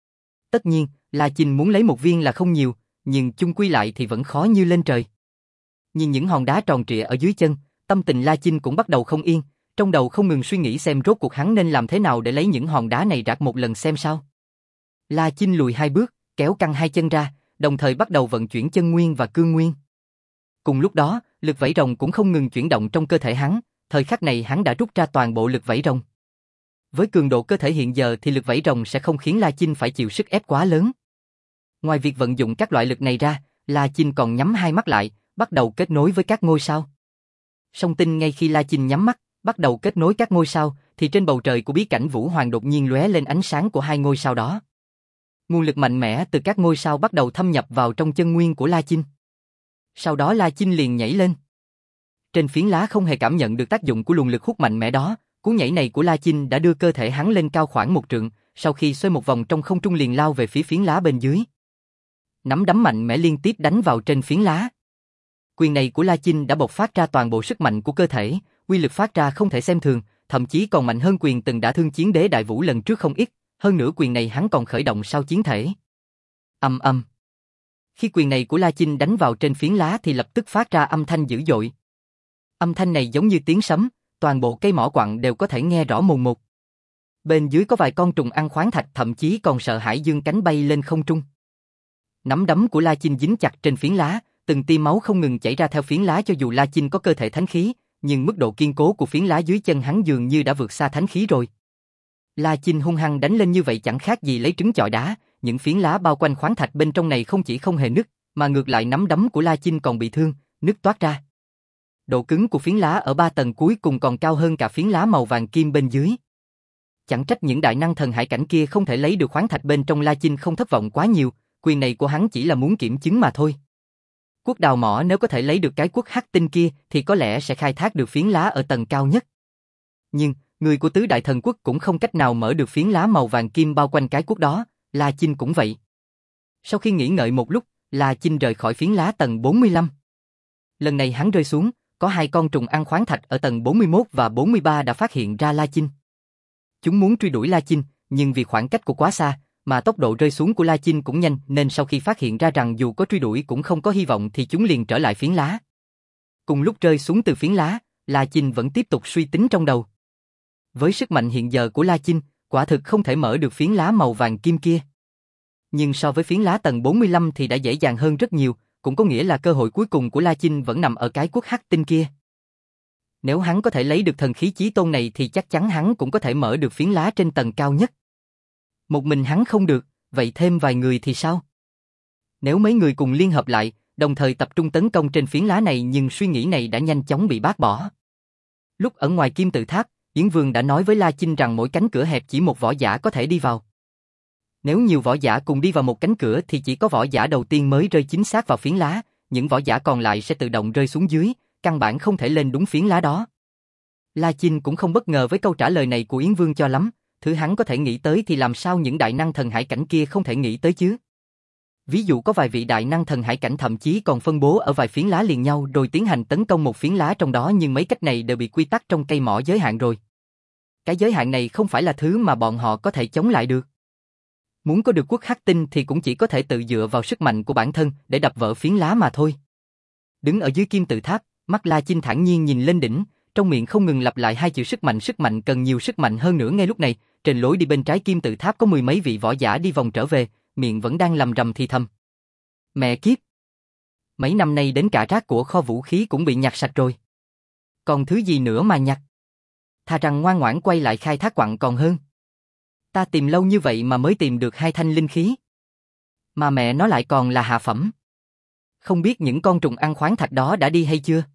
Tất nhiên, La Chinh muốn lấy một viên là không nhiều, nhưng chung quy lại thì vẫn khó như lên trời. Nhìn những hòn đá tròn trịa ở dưới chân, tâm tình La Chinh cũng bắt đầu không yên, trong đầu không ngừng suy nghĩ xem rốt cuộc hắn nên làm thế nào để lấy những hòn đá này rạc một lần xem sao. La Chinh lùi hai bước, kéo căng hai chân ra, đồng thời bắt đầu vận chuyển chân nguyên và cương nguyên. Cùng lúc đó, lực vảy rồng cũng không ngừng chuyển động trong cơ thể hắn, thời khắc này hắn đã rút ra toàn bộ lực vảy rồng. Với cường độ cơ thể hiện giờ thì lực vảy rồng sẽ không khiến La Chinh phải chịu sức ép quá lớn. Ngoài việc vận dụng các loại lực này ra, La Chinh còn nhắm hai mắt lại, bắt đầu kết nối với các ngôi sao. Song tinh ngay khi La Chinh nhắm mắt, bắt đầu kết nối các ngôi sao, thì trên bầu trời của bí cảnh Vũ Hoàng đột nhiên lóe lên ánh sáng của hai ngôi sao đó. Nguồn lực mạnh mẽ từ các ngôi sao bắt đầu thâm nhập vào trong chân nguyên của La Chinh. Sau đó La Chinh liền nhảy lên. Trên phiến lá không hề cảm nhận được tác dụng của luồng lực hút mạnh mẽ đó, cú nhảy này của La Chinh đã đưa cơ thể hắn lên cao khoảng một trượng, sau khi xoay một vòng trong không trung liền lao về phía phiến lá bên dưới. Nắm đấm mạnh mẽ liên tiếp đánh vào trên phiến lá. Quyền này của La Chinh đã bộc phát ra toàn bộ sức mạnh của cơ thể, uy lực phát ra không thể xem thường, thậm chí còn mạnh hơn quyền từng đã thương chiến đế đại vũ lần trước không ít, hơn nữa quyền này hắn còn khởi động sau chiến thể. Âm âm. Khi quyền này của La Chinh đánh vào trên phiến lá thì lập tức phát ra âm thanh dữ dội. Âm thanh này giống như tiếng sấm, toàn bộ cây mỏ quặng đều có thể nghe rõ mồn một. Bên dưới có vài con trùng ăn khoáng thạch thậm chí còn sợ hãi giương cánh bay lên không trung. Nắm đấm của La Chinh dính chặt trên phiến lá, từng tia máu không ngừng chảy ra theo phiến lá cho dù La Chinh có cơ thể thánh khí, nhưng mức độ kiên cố của phiến lá dưới chân hắn dường như đã vượt xa thánh khí rồi. La Chinh hung hăng đánh lên như vậy chẳng khác gì lấy trứng chọi đá, những phiến lá bao quanh khoáng thạch bên trong này không chỉ không hề nứt, mà ngược lại nắm đấm của La Chinh còn bị thương, nứt toát ra. Độ cứng của phiến lá ở ba tầng cuối cùng còn cao hơn cả phiến lá màu vàng kim bên dưới. Chẳng trách những đại năng thần hải cảnh kia không thể lấy được khoáng thạch bên trong. La Chinh không thất vọng quá nhiều, quyền này của hắn chỉ là muốn kiểm chứng mà thôi. Quốc đào mỏ nếu có thể lấy được cái quốc hắc tinh kia thì có lẽ sẽ khai thác được phiến lá ở tầng cao nhất. Nhưng, người của tứ đại thần quốc cũng không cách nào mở được phiến lá màu vàng kim bao quanh cái quốc đó, La Chinh cũng vậy. Sau khi nghĩ ngợi một lúc, La Chinh rời khỏi phiến lá tầng bốn mươi lăm. Lần này hắn rơi xuống, có hai con trùng ăn khoáng thạch ở tầng bốn mươi mốt và bốn mươi ba đã phát hiện ra La Chinh. Chúng muốn truy đuổi La Chinh, nhưng vì khoảng cách của quá xa, mà tốc độ rơi xuống của La Chinh cũng nhanh nên sau khi phát hiện ra rằng dù có truy đuổi cũng không có hy vọng thì chúng liền trở lại phiến lá. Cùng lúc rơi xuống từ phiến lá, La Chinh vẫn tiếp tục suy tính trong đầu. Với sức mạnh hiện giờ của La Chinh, quả thực không thể mở được phiến lá màu vàng kim kia. Nhưng so với phiến lá tầng bốn mươi lăm thì đã dễ dàng hơn rất nhiều, cũng có nghĩa là cơ hội cuối cùng của La Chinh vẫn nằm ở cái quốc hắc tinh kia. Nếu hắn có thể lấy được thần khí chí tôn này thì chắc chắn hắn cũng có thể mở được phiến lá trên tầng cao nhất. Một mình hắn không được, vậy thêm vài người thì sao? Nếu mấy người cùng liên hợp lại, đồng thời tập trung tấn công trên phiến lá này nhưng suy nghĩ này đã nhanh chóng bị bác bỏ. Lúc ở ngoài kim tự tháp, Yến Vương đã nói với La Chinh rằng mỗi cánh cửa hẹp chỉ một võ giả có thể đi vào. Nếu nhiều võ giả cùng đi vào một cánh cửa thì chỉ có võ giả đầu tiên mới rơi chính xác vào phiến lá, những võ giả còn lại sẽ tự động rơi xuống dưới, căn bản không thể lên đúng phiến lá đó. La Chinh cũng không bất ngờ với câu trả lời này của Yến Vương cho lắm, thứ hắn có thể nghĩ tới thì làm sao những đại năng thần hải cảnh kia không thể nghĩ tới chứ. Ví dụ có vài vị đại năng thần hải cảnh thậm chí còn phân bố ở vài phiến lá liền nhau rồi tiến hành tấn công một phiến lá trong đó, nhưng mấy cách này đều bị quy tắc trong cây mỏ giới hạn rồi. Cái giới hạn này không phải là thứ mà bọn họ có thể chống lại được. Muốn có được quốc hắc tinh thì cũng chỉ có thể tự dựa vào sức mạnh của bản thân để đập vỡ phiến lá mà thôi. Đứng ở dưới kim tự tháp, mắt La Chinh thản nhiên nhìn lên đỉnh, trong miệng không ngừng lặp lại hai chữ sức mạnh. Sức mạnh cần nhiều sức mạnh hơn nữa. Ngay lúc này, trên lối đi bên trái kim tự tháp có mười mấy vị võ giả đi vòng trở về, miệng vẫn đang lầm rầm thì thầm. Mẹ kiếp! Mấy năm nay đến cả rác của kho vũ khí cũng bị nhặt sạch rồi. Còn thứ gì nữa mà nhặt? Thà rằng ngoan ngoãn quay lại khai thác quặng còn hơn. Ta tìm lâu như vậy mà mới tìm được hai thanh linh khí. Mà mẹ nó lại còn là hạ phẩm. Không biết những con trùng ăn khoáng thạch đó đã đi hay chưa?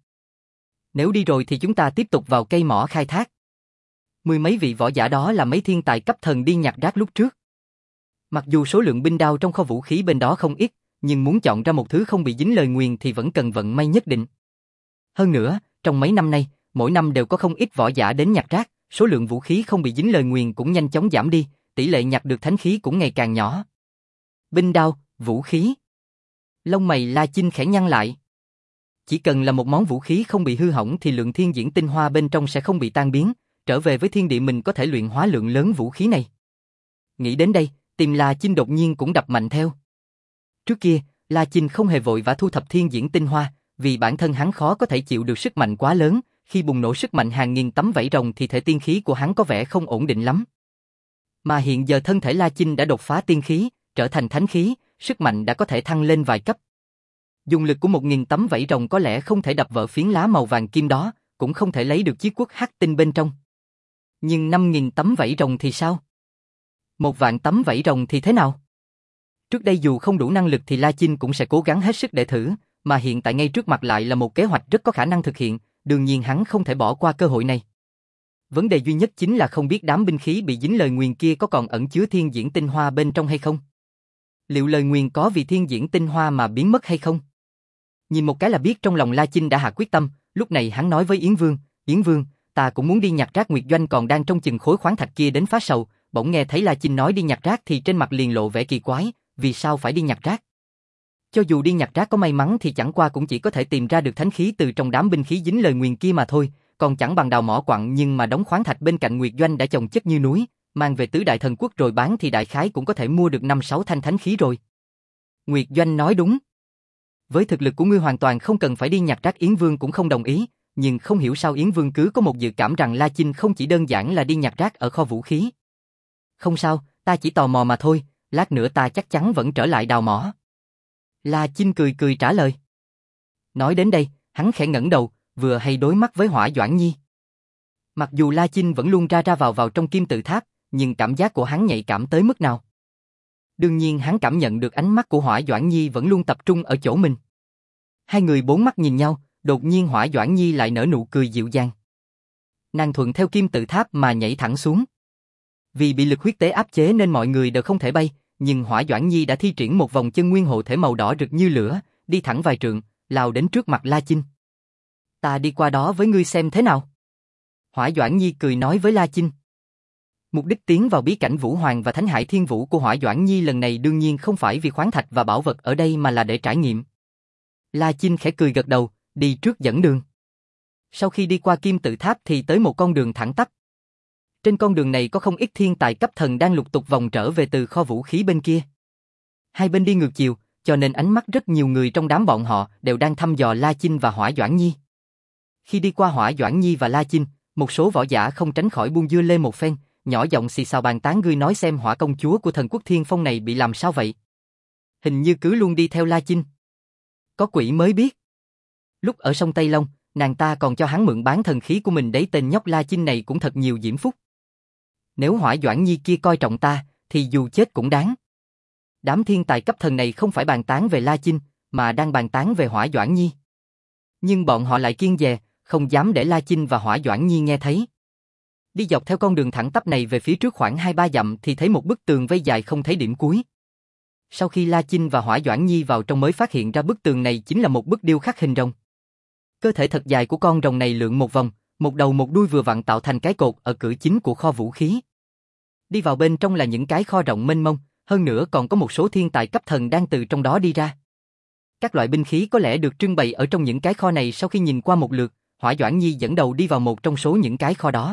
Nếu đi rồi thì chúng ta tiếp tục vào cây mỏ khai thác. Mười mấy vị võ giả đó là mấy thiên tài cấp thần đi nhặt rác lúc trước. Mặc dù số lượng binh đao trong kho vũ khí bên đó không ít, nhưng muốn chọn ra một thứ không bị dính lời nguyền thì vẫn cần vận may nhất định. Hơn nữa, trong mấy năm nay, mỗi năm đều có không ít võ giả đến nhặt rác, số lượng vũ khí không bị dính lời nguyền cũng nhanh chóng giảm đi, tỷ lệ nhặt được thánh khí cũng ngày càng nhỏ. Binh đao, vũ khí. Lông mày La Chinh khẽ nhăn lại. Chỉ cần là một món vũ khí không bị hư hỏng thì lượng thiên diễn tinh hoa bên trong sẽ không bị tan biến, trở về với thiên địa mình có thể luyện hóa lượng lớn vũ khí này. Nghĩ đến đây, tim La Chinh đột nhiên cũng đập mạnh theo. Trước kia, La Chinh không hề vội vã thu thập thiên diễn tinh hoa, vì bản thân hắn khó có thể chịu được sức mạnh quá lớn, khi bùng nổ sức mạnh hàng nghìn tấm vảy rồng thì thể tiên khí của hắn có vẻ không ổn định lắm. Mà hiện giờ thân thể La Chinh đã đột phá tiên khí, trở thành thánh khí, sức mạnh đã có thể thăng lên vài cấp. Dùng lực của một nghìn tấm vảy rồng có lẽ không thể đập vỡ phiến lá màu vàng kim đó, cũng không thể lấy được chiếc quốc hắc tinh bên trong. Nhưng năm nghìn tấm vảy rồng thì sao? Một vạn tấm vảy rồng thì thế nào? Trước đây dù không đủ năng lực thì La Chinh cũng sẽ cố gắng hết sức để thử, mà hiện tại ngay trước mặt lại là một kế hoạch rất có khả năng thực hiện, đương nhiên hắn không thể bỏ qua cơ hội này. Vấn đề duy nhất chính là không biết đám binh khí bị dính lời nguyền kia có còn ẩn chứa thiên diễn tinh hoa bên trong hay không? Liệu lời nguyền có vì thiên diễn tinh hoa mà biến mất hay không? Nhìn một cái là biết trong lòng La Chinh đã hạ quyết tâm, lúc này hắn nói với Yến Vương, Yến Vương, ta cũng muốn đi nhặt rác Nguyệt Doanh còn đang trong chừng khối khoáng thạch kia đến phá sầu, bỗng nghe thấy La Chinh nói đi nhặt rác thì trên mặt liền lộ vẻ kỳ quái, vì sao phải đi nhặt rác? Cho dù đi nhặt rác có may mắn thì chẳng qua cũng chỉ có thể tìm ra được thánh khí từ trong đám binh khí dính lời nguyền kia mà thôi, còn chẳng bằng đào mỏ quặng, nhưng mà đống khoáng thạch bên cạnh Nguyệt Doanh đã chồng chất như núi, mang về tứ đại thần quốc rồi bán thì đại khái cũng có thể mua được năm sáu thanh thánh khí rồi. Nguyệt Doanh nói đúng. Với thực lực của ngươi hoàn toàn không cần phải đi nhặt rác. Yến Vương cũng không đồng ý, nhưng không hiểu sao Yến Vương cứ có một dự cảm rằng La Chinh không chỉ đơn giản là đi nhặt rác ở kho vũ khí. Không sao, ta chỉ tò mò mà thôi, lát nữa ta chắc chắn vẫn trở lại đào mỏ. La Chinh cười cười trả lời. Nói đến đây, hắn khẽ ngẩng đầu, vừa hay đối mắt với Hỏa Doãn Nhi. Mặc dù La Chinh vẫn luôn ra ra vào vào trong kim tự tháp, nhưng cảm giác của hắn nhạy cảm tới mức nào? Đương nhiên hắn cảm nhận được ánh mắt của Hỏa Doãn Nhi vẫn luôn tập trung ở chỗ mình. Hai người bốn mắt nhìn nhau, đột nhiên Hỏa Doãn Nhi lại nở nụ cười dịu dàng. Nàng thuận theo kim tự tháp mà nhảy thẳng xuống. Vì bị lực huyết tế áp chế nên mọi người đều không thể bay, nhưng Hỏa Doãn Nhi đã thi triển một vòng chân nguyên hộ thể màu đỏ rực như lửa, đi thẳng vài trượng, lao đến trước mặt La Chinh. Ta đi qua đó với ngươi xem thế nào? Hỏa Doãn Nhi cười nói với La Chinh. Mục đích tiến vào bí cảnh Vũ Hoàng và Thánh Hải Thiên Vũ của Hỏa Doãn Nhi lần này đương nhiên không phải vì khoáng thạch và bảo vật ở đây mà là để trải nghiệm. La Chinh khẽ cười gật đầu, đi trước dẫn đường. Sau khi đi qua kim tự tháp thì tới một con đường thẳng tắp. Trên con đường này có không ít thiên tài cấp thần đang lục tục vòng trở về từ kho vũ khí bên kia. Hai bên đi ngược chiều, cho nên ánh mắt rất nhiều người trong đám bọn họ đều đang thăm dò La Chinh và Hỏa Doãn Nhi. Khi đi qua Hỏa Doãn Nhi và La Chinh, một số võ giả không tránh khỏi buông dưa lê một phen, nhỏ giọng xì xào bàn tán, ngươi nói xem Hỏa công chúa của thần quốc Thiên Phong này bị làm sao vậy? Hình như cứ luôn đi theo La Chinh. Có quỷ mới biết. Lúc ở sông Tây Long, nàng ta còn cho hắn mượn bán thần khí của mình đấy, tên nhóc La Chinh này cũng thật nhiều diễm phúc. Nếu Hỏa Doãn Nhi kia coi trọng ta, thì dù chết cũng đáng. Đám thiên tài cấp thần này không phải bàn tán về La Chinh, mà đang bàn tán về Hỏa Doãn Nhi. Nhưng bọn họ lại kiêng dè, không dám để La Chinh và Hỏa Doãn Nhi nghe thấy. Đi dọc theo con đường thẳng tắp này về phía trước khoảng hai ba dặm thì thấy một bức tường vây dài không thấy điểm cuối. Sau khi La Chinh và Hỏa Doãn Nhi vào trong mới phát hiện ra bức tường này chính là một bức điêu khắc hình rồng. Cơ thể thật dài của con rồng này lượn một vòng, một đầu một đuôi vừa vặn tạo thành cái cột ở cửa chính của kho vũ khí. Đi vào bên trong là những cái kho rộng mênh mông, hơn nữa còn có một số thiên tài cấp thần đang từ trong đó đi ra. Các loại binh khí có lẽ được trưng bày ở trong những cái kho này. Sau khi nhìn qua một lượt, Hỏa Doãn Nhi dẫn đầu đi vào một trong số những cái kho đó.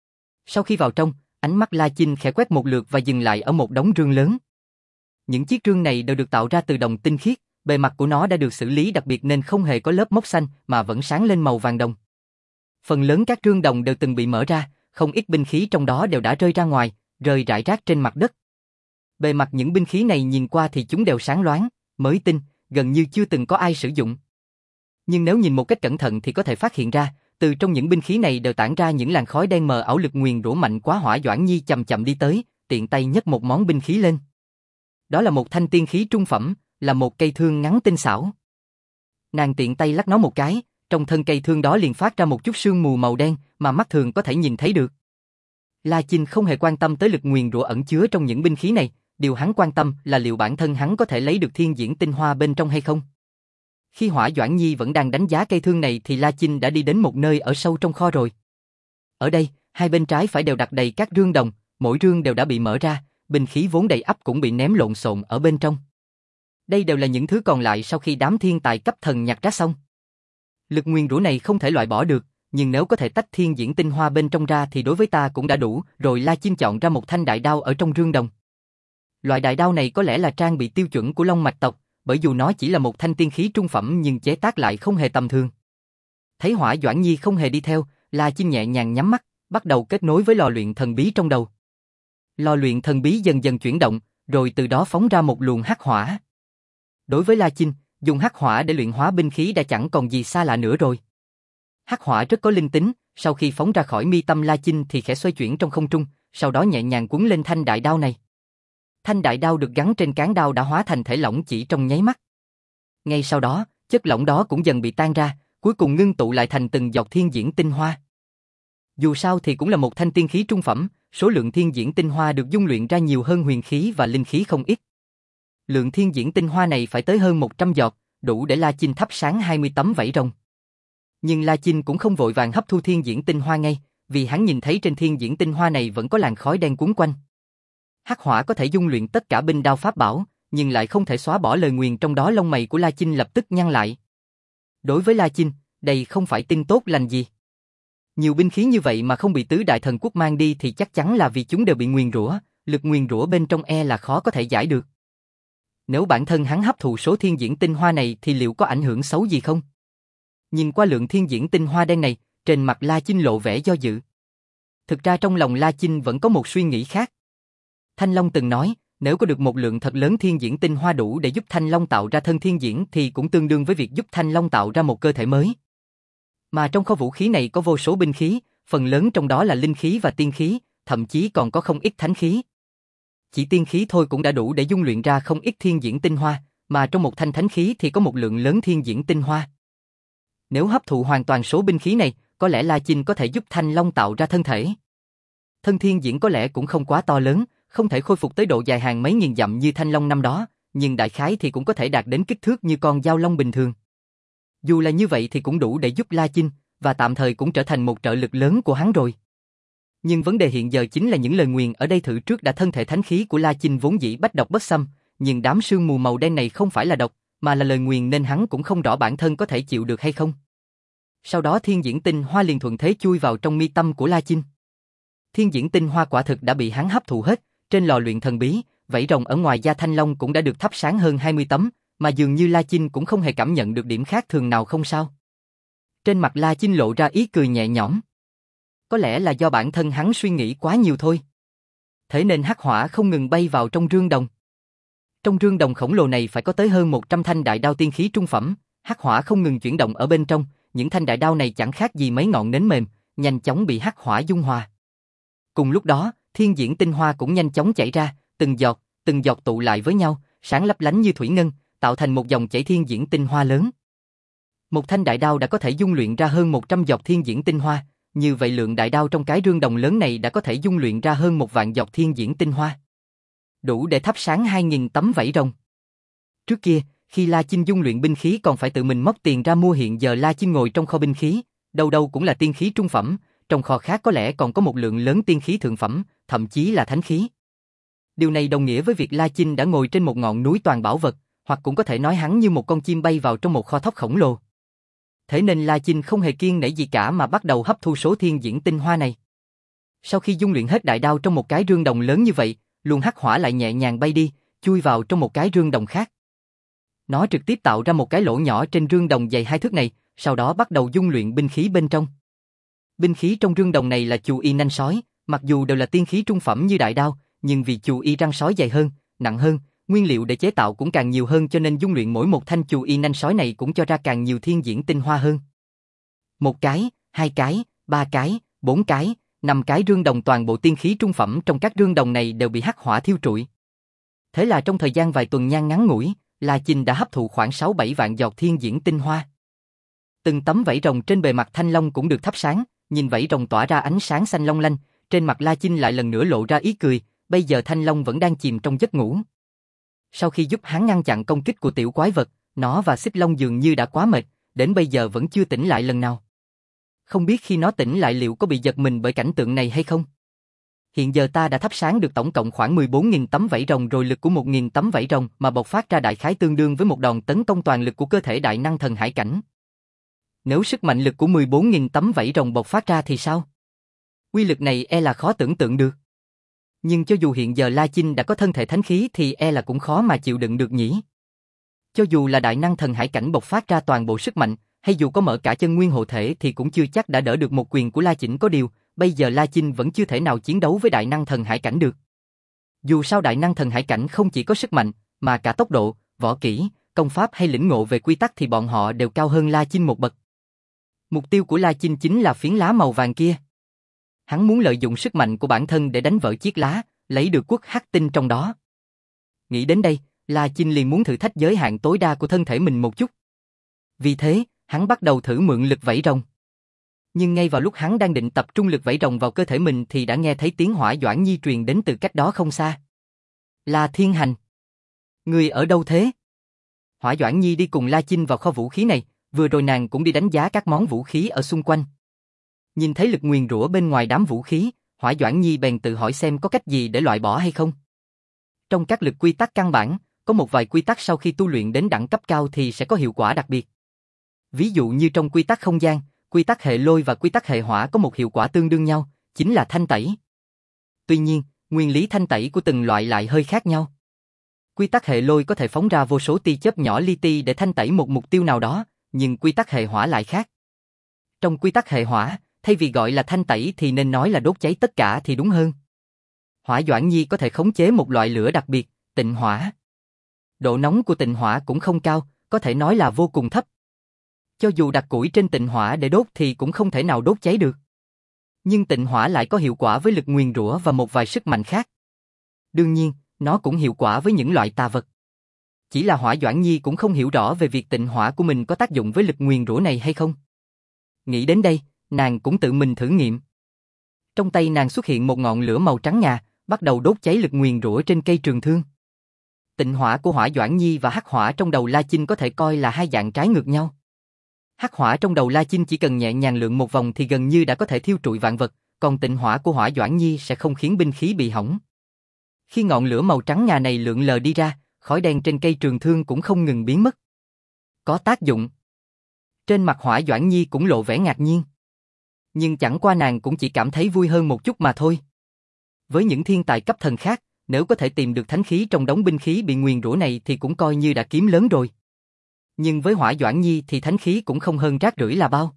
Sau khi vào trong, ánh mắt La Chinh khẽ quét một lượt và dừng lại ở một đống rương lớn. Những chiếc rương này đều được tạo ra từ đồng tinh khiết, bề mặt của nó đã được xử lý đặc biệt nên không hề có lớp mốc xanh mà vẫn sáng lên màu vàng đồng. Phần lớn các rương đồng đều từng bị mở ra, không ít binh khí trong đó đều đã rơi ra ngoài, rơi rải rác trên mặt đất. Bề mặt những binh khí này nhìn qua thì chúng đều sáng loáng, mới tinh, gần như chưa từng có ai sử dụng. Nhưng nếu nhìn một cách cẩn thận thì có thể phát hiện ra, từ trong những binh khí này đều tản ra những làn khói đen mờ ảo, lực nguyền rủa mạnh quá. Hỏa Doãn Nhi chậm chậm đi tới, tiện tay nhấc một món binh khí lên. Đó là một thanh tiên khí trung phẩm, là một cây thương ngắn tinh xảo. Nàng tiện tay lắc nó một cái, trong thân cây thương đó liền phát ra một chút sương mù màu đen mà mắt thường có thể nhìn thấy được. La Chinh không hề quan tâm tới lực nguyền rủa ẩn chứa trong những binh khí này, điều hắn quan tâm là liệu bản thân hắn có thể lấy được thiên diễn tinh hoa bên trong hay không. Khi Hỏa Doãn Nhi vẫn đang đánh giá cây thương này thì La Chinh đã đi đến một nơi ở sâu trong kho rồi. Ở đây, hai bên trái phải đều đặt đầy các rương đồng, mỗi rương đều đã bị mở ra, binh khí vốn đầy ắp cũng bị ném lộn xộn ở bên trong. Đây đều là những thứ còn lại sau khi đám thiên tài cấp thần nhặt rác xong. Lực nguyền rủa này không thể loại bỏ được, nhưng nếu có thể tách thiên diễn tinh hoa bên trong ra thì đối với ta cũng đã đủ. Rồi La Chinh chọn ra một thanh đại đao ở trong rương đồng. Loại đại đao này có lẽ là trang bị tiêu chuẩn của Long Mạch tộc, bởi dù nó chỉ là một thanh tiên khí trung phẩm nhưng chế tác lại không hề tầm thường. Thấy Hỏa Doãn Nhi không hề đi theo, La Chinh nhẹ nhàng nhắm mắt, bắt đầu kết nối với lò luyện thần bí trong đầu. Lò luyện thần bí dần dần chuyển động, rồi từ đó phóng ra một luồng hắc hỏa. Đối với La Chinh, dùng hắc hỏa để luyện hóa binh khí đã chẳng còn gì xa lạ nữa rồi. Hắc hỏa rất có linh tính, sau khi phóng ra khỏi mi tâm La Chinh thì khẽ xoay chuyển trong không trung, sau đó nhẹ nhàng quấn lên thanh đại đao này. Thanh đại đao được gắn trên cán đao đã hóa thành thể lỏng chỉ trong nháy mắt. Ngay sau đó, chất lỏng đó cũng dần bị tan ra, cuối cùng ngưng tụ lại thành từng giọt thiên diễn tinh hoa. Dù sao thì cũng là một thanh tiên khí trung phẩm, số lượng thiên diễn tinh hoa được dung luyện ra nhiều hơn huyền khí và linh khí không ít. Lượng thiên diễn tinh hoa này phải tới hơn một trăm giọt, đủ để La Chinh thắp sáng hai mươi tấm vảy rồng. Nhưng La Chinh cũng không vội vàng hấp thu thiên diễn tinh hoa ngay, vì hắn nhìn thấy trên thiên diễn tinh hoa này vẫn có làn khói đen cuốn quanh. Hắc hỏa có thể dung luyện tất cả binh đao pháp bảo, nhưng lại không thể xóa bỏ lời nguyền trong đó. Lông mày của La Chinh lập tức nhăn lại. Đối với La Chinh, đây không phải tin tốt lành gì. Nhiều binh khí như vậy mà không bị tứ đại thần quốc mang đi thì chắc chắn là vì chúng đều bị nguyền rủa, lực nguyền rủa bên trong e là khó có thể giải được. Nếu bản thân hắn hấp thụ số thiên diễn tinh hoa này thì liệu có ảnh hưởng xấu gì không? Nhìn qua lượng thiên diễn tinh hoa đen này, trên mặt La Chinh lộ vẻ do dự. Thực ra trong lòng La Chinh vẫn có một suy nghĩ khác. Thanh Long từng nói, nếu có được một lượng thật lớn thiên diễn tinh hoa đủ để giúp Thanh Long tạo ra thân thiên diễn thì cũng tương đương với việc giúp Thanh Long tạo ra một cơ thể mới. Mà trong kho vũ khí này có vô số binh khí, phần lớn trong đó là linh khí và tiên khí, thậm chí còn có không ít thánh khí. Chỉ tiên khí thôi cũng đã đủ để dung luyện ra không ít thiên diễn tinh hoa, mà trong một thanh thánh khí thì có một lượng lớn thiên diễn tinh hoa. Nếu hấp thụ hoàn toàn số binh khí này, có lẽ La Chinh có thể giúp Thanh Long tạo ra thân thể. Thân thiên diễn có lẽ cũng không quá to lớn, không thể khôi phục tới độ dài hàng mấy nghìn dặm như Thanh Long năm đó, nhưng đại khái thì cũng có thể đạt đến kích thước như con dao long bình thường. Dù là như vậy thì cũng đủ để giúp La Chinh, và tạm thời cũng trở thành một trợ lực lớn của hắn rồi. Nhưng vấn đề hiện giờ chính là những lời nguyền ở đây thử trước đã thân thể thánh khí của La Chinh vốn dĩ bách độc bất xâm, nhưng đám sương mù màu đen này không phải là độc, mà là lời nguyền nên hắn cũng không rõ bản thân có thể chịu được hay không. Sau đó thiên diễn tinh hoa liền thuận thế chui vào trong mi tâm của La Chinh. Thiên diễn tinh hoa quả thực đã bị hắn hấp thụ hết, trên lò luyện thần bí, vảy rồng ở ngoài da Thanh Long cũng đã được thắp sáng hơn hai mươi tấm, mà dường như La Chinh cũng không hề cảm nhận được điểm khác thường nào không sao. Trên mặt La Chinh lộ ra ý cười nhẹ nhõm. Có lẽ là do bản thân hắn suy nghĩ quá nhiều thôi. Thế nên hắc hỏa không ngừng bay vào trong rương đồng. Trong rương đồng khổng lồ này phải có tới hơn một trăm thanh đại đao tiên khí trung phẩm, hắc hỏa không ngừng chuyển động ở bên trong, những thanh đại đao này chẳng khác gì mấy ngọn nến mềm, nhanh chóng bị hắc hỏa dung hòa. Cùng lúc đó, thiên diễn tinh hoa cũng nhanh chóng chảy ra, từng giọt, từng giọt tụ lại với nhau, sáng lấp lánh như thủy ngân, tạo thành một dòng chảy thiên diễn tinh hoa lớn. Một thanh đại đao đã có thể dung luyện ra hơn một trăm giọt thiên diễn tinh hoa, như vậy lượng đại đao trong cái rương đồng lớn này đã có thể dung luyện ra hơn một vạn giọt thiên diễn tinh hoa. Đủ để thắp sáng hai nghìn tấm vảy rồng. Trước kia, khi La Chinh dung luyện binh khí còn phải tự mình móc tiền ra mua, hiện giờ La Chinh ngồi trong kho binh khí, đâu đâu cũng là tiên khí trung phẩm, trong kho khác có lẽ còn có một lượng lớn tiên khí thượng phẩm, thậm chí là thánh khí. Điều này đồng nghĩa với việc La Chinh đã ngồi trên một ngọn núi toàn bảo vật, hoặc cũng có thể nói hắn như một con chim bay vào trong một kho thóc khổng lồ. Thế nên La Chinh không hề kiêng nể gì cả mà bắt đầu hấp thu số thiên diễn tinh hoa này. Sau khi dung luyện hết đại đao trong một cái rương đồng lớn như vậy, luồng hắc hỏa lại nhẹ nhàng bay đi, chui vào trong một cái rương đồng khác. Nó trực tiếp tạo ra một cái lỗ nhỏ trên rương đồng dày hai thước này, sau đó bắt đầu dung luyện binh khí bên trong. Binh khí trong rương đồng này là chù y nanh sói, mặc dù đều là tiên khí trung phẩm như đại đao, nhưng vì chù y răng sói dày hơn, nặng hơn, nguyên liệu để chế tạo cũng càng nhiều hơn, cho nên dung luyện mỗi một thanh chù y nanh sói này cũng cho ra càng nhiều thiên diễn tinh hoa hơn. Một cái, hai cái, ba cái, bốn cái, năm cái rương đồng toàn bộ tiên khí trung phẩm trong các rương đồng này đều bị hắc hỏa thiêu trụi. Thế là trong thời gian vài tuần nhan ngắn ngủi, La Chinh đã hấp thụ khoảng sáu bảy vạn giọt thiên diễn tinh hoa. Từng tấm vảy rồng trên bề mặt Thanh Long cũng được thắp sáng, nhìn vảy rồng tỏa ra ánh sáng xanh long lanh, trên mặt La Chinh lại lần nữa lộ ra ý cười, bây giờ Thanh Long vẫn đang chìm trong giấc ngủ. Sau khi giúp hắn ngăn chặn công kích của tiểu quái vật, nó và Xích Long dường như đã quá mệt, đến bây giờ vẫn chưa tỉnh lại lần nào. Không biết khi nó tỉnh lại liệu có bị giật mình bởi cảnh tượng này hay không? Hiện giờ ta đã thắp sáng được tổng cộng khoảng mười bốn nghìn tấm vảy rồng rồi, lực của một nghìn tấm vảy rồng mà bộc phát ra đại khái tương đương với một đòn tấn công toàn lực của cơ thể đại năng thần hải cảnh. Nếu sức mạnh lực của mười bốn nghìn tấm vảy rồng bộc phát ra thì sao? Uy lực này e là khó tưởng tượng được. Nhưng cho dù hiện giờ La Chinh đã có thân thể thánh khí thì e là cũng khó mà chịu đựng được nhỉ. Cho dù là đại năng thần hải cảnh bộc phát ra toàn bộ sức mạnh, hay dù có mở cả chân nguyên hộ thể thì cũng chưa chắc đã đỡ được một quyền của La Chinh. Có điều, bây giờ La Chinh vẫn chưa thể nào chiến đấu với đại năng thần hải cảnh được. Dù sao đại năng thần hải cảnh không chỉ có sức mạnh, mà cả tốc độ, võ kỹ, công pháp hay lĩnh ngộ về quy tắc thì bọn họ đều cao hơn La Chinh một bậc. Mục tiêu của La Chinh chính là phiến lá màu vàng kia. Hắn muốn lợi dụng sức mạnh của bản thân để đánh vỡ chiếc lá, lấy được quốc hắc tinh trong đó. Nghĩ đến đây, La Chinh liền muốn thử thách giới hạn tối đa của thân thể mình một chút. Vì thế, hắn bắt đầu thử mượn lực vảy rồng. Nhưng ngay vào lúc hắn đang định tập trung lực vảy rồng vào cơ thể mình thì đã nghe thấy tiếng Hỏa Doãn Nhi truyền đến từ cách đó không xa. La Thiên Hành, người ở đâu thế? Hỏa Doãn Nhi đi cùng La Chinh vào kho vũ khí này, vừa rồi nàng cũng đi đánh giá các món vũ khí ở xung quanh. Nhìn thấy lực nguyền rủa bên ngoài đám vũ khí, Hỏa Doãn Nhi bèn tự hỏi xem có cách gì để loại bỏ hay không. Trong các lực quy tắc căn bản, có một vài quy tắc sau khi tu luyện đến đẳng cấp cao thì sẽ có hiệu quả đặc biệt. Ví dụ như trong quy tắc không gian, quy tắc hệ lôi và quy tắc hệ hỏa có một hiệu quả tương đương nhau, chính là thanh tẩy. Tuy nhiên, nguyên lý thanh tẩy của từng loại lại hơi khác nhau. Quy tắc hệ lôi có thể phóng ra vô số tia chớp nhỏ li ti để thanh tẩy một mục tiêu nào đó, nhưng quy tắc hệ hỏa lại khác. Trong quy tắc hệ hỏa, thay vì gọi là thanh tẩy thì nên nói là đốt cháy tất cả thì đúng hơn. Hỏa Doãn Nhi có thể khống chế một loại lửa đặc biệt, tịnh hỏa. Độ nóng của tịnh hỏa cũng không cao, có thể nói là vô cùng thấp. Cho dù đặt củi trên tịnh hỏa để đốt thì cũng không thể nào đốt cháy được. Nhưng tịnh hỏa lại có hiệu quả với lực nguyền rủa và một vài sức mạnh khác. Đương nhiên, nó cũng hiệu quả với những loại tà vật. Chỉ là Hỏa Doãn Nhi cũng không hiểu rõ về việc tịnh hỏa của mình có tác dụng với lực nguyền rủa này hay không. Nghĩ đến đây, nàng cũng tự mình thử nghiệm. Trong tay nàng xuất hiện một ngọn lửa màu trắng ngà, bắt đầu đốt cháy lực nguyền rủa trên cây trường thương. Tịnh hỏa của Hỏa Doãn Nhi và hắc hỏa trong đầu La Chinh có thể coi là hai dạng trái ngược nhau. Hắc hỏa trong đầu La Chinh chỉ cần nhẹ nhàng lượn một vòng thì gần như đã có thể thiêu trụi vạn vật, còn tịnh hỏa của Hỏa Doãn Nhi sẽ không khiến binh khí bị hỏng. Khi ngọn lửa màu trắng ngà này lượn lờ đi ra, khói đen trên cây trường thương cũng không ngừng biến mất. Có tác dụng. Trên mặt Hỏa Doãn Nhi cũng lộ vẻ ngạc nhiên. Nhưng chẳng qua nàng cũng chỉ cảm thấy vui hơn một chút mà thôi. Với những thiên tài cấp thần khác, nếu có thể tìm được thánh khí trong đống binh khí bị nguyền rủa này thì cũng coi như đã kiếm lớn rồi. Nhưng với Hỏa Doãn Nhi thì thánh khí cũng không hơn rác rưởi là bao.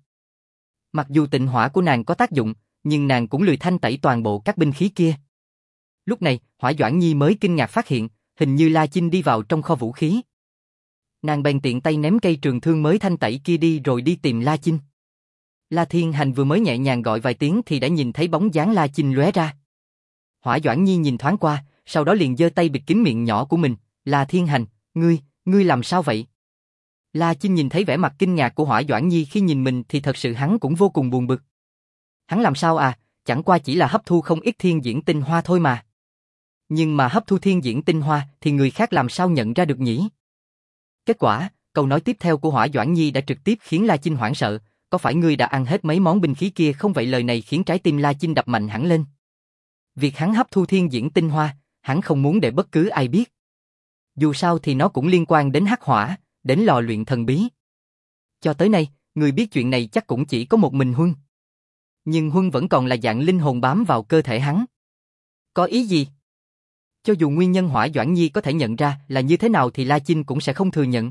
Mặc dù tịnh hỏa của nàng có tác dụng, nhưng nàng cũng lười thanh tẩy toàn bộ các binh khí kia. Lúc này, Hỏa Doãn Nhi mới kinh ngạc phát hiện, hình như La Chinh đi vào trong kho vũ khí. Nàng bèn tiện tay ném cây trường thương mới thanh tẩy kia đi rồi đi tìm La Chinh. La Thiên Hành vừa mới nhẹ nhàng gọi vài tiếng thì đã nhìn thấy bóng dáng La Chinh lóe ra. Hỏa Doãn Nhi nhìn thoáng qua, sau đó liền giơ tay bịt kín miệng nhỏ của mình. La Thiên Hành, ngươi, ngươi làm sao vậy? La Chinh nhìn thấy vẻ mặt kinh ngạc của Hỏa Doãn Nhi khi nhìn mình thì thật sự hắn cũng vô cùng buồn bực. Hắn làm sao à, chẳng qua chỉ là hấp thu không ít thiên diễn tinh hoa thôi mà. Nhưng mà hấp thu thiên diễn tinh hoa thì người khác làm sao nhận ra được nhỉ? Kết quả, câu nói tiếp theo của Hỏa Doãn Nhi đã trực tiếp khiến La Chinh hoảng sợ. Có phải ngươi đã ăn hết mấy món binh khí kia không vậy? Lời này khiến trái tim La Chinh đập mạnh hẳn lên. Việc hắn hấp thu thiên diễn tinh hoa, hắn không muốn để bất cứ ai biết. Dù sao thì nó cũng liên quan đến hắc hỏa, đến lò luyện thần bí. Cho tới nay, người biết chuyện này chắc cũng chỉ có một mình Huân. Nhưng Huân vẫn còn là dạng linh hồn bám vào cơ thể hắn. Có ý gì? Cho dù nguyên nhân Hỏa Doãn Nhi có thể nhận ra là như thế nào thì La Chinh cũng sẽ không thừa nhận.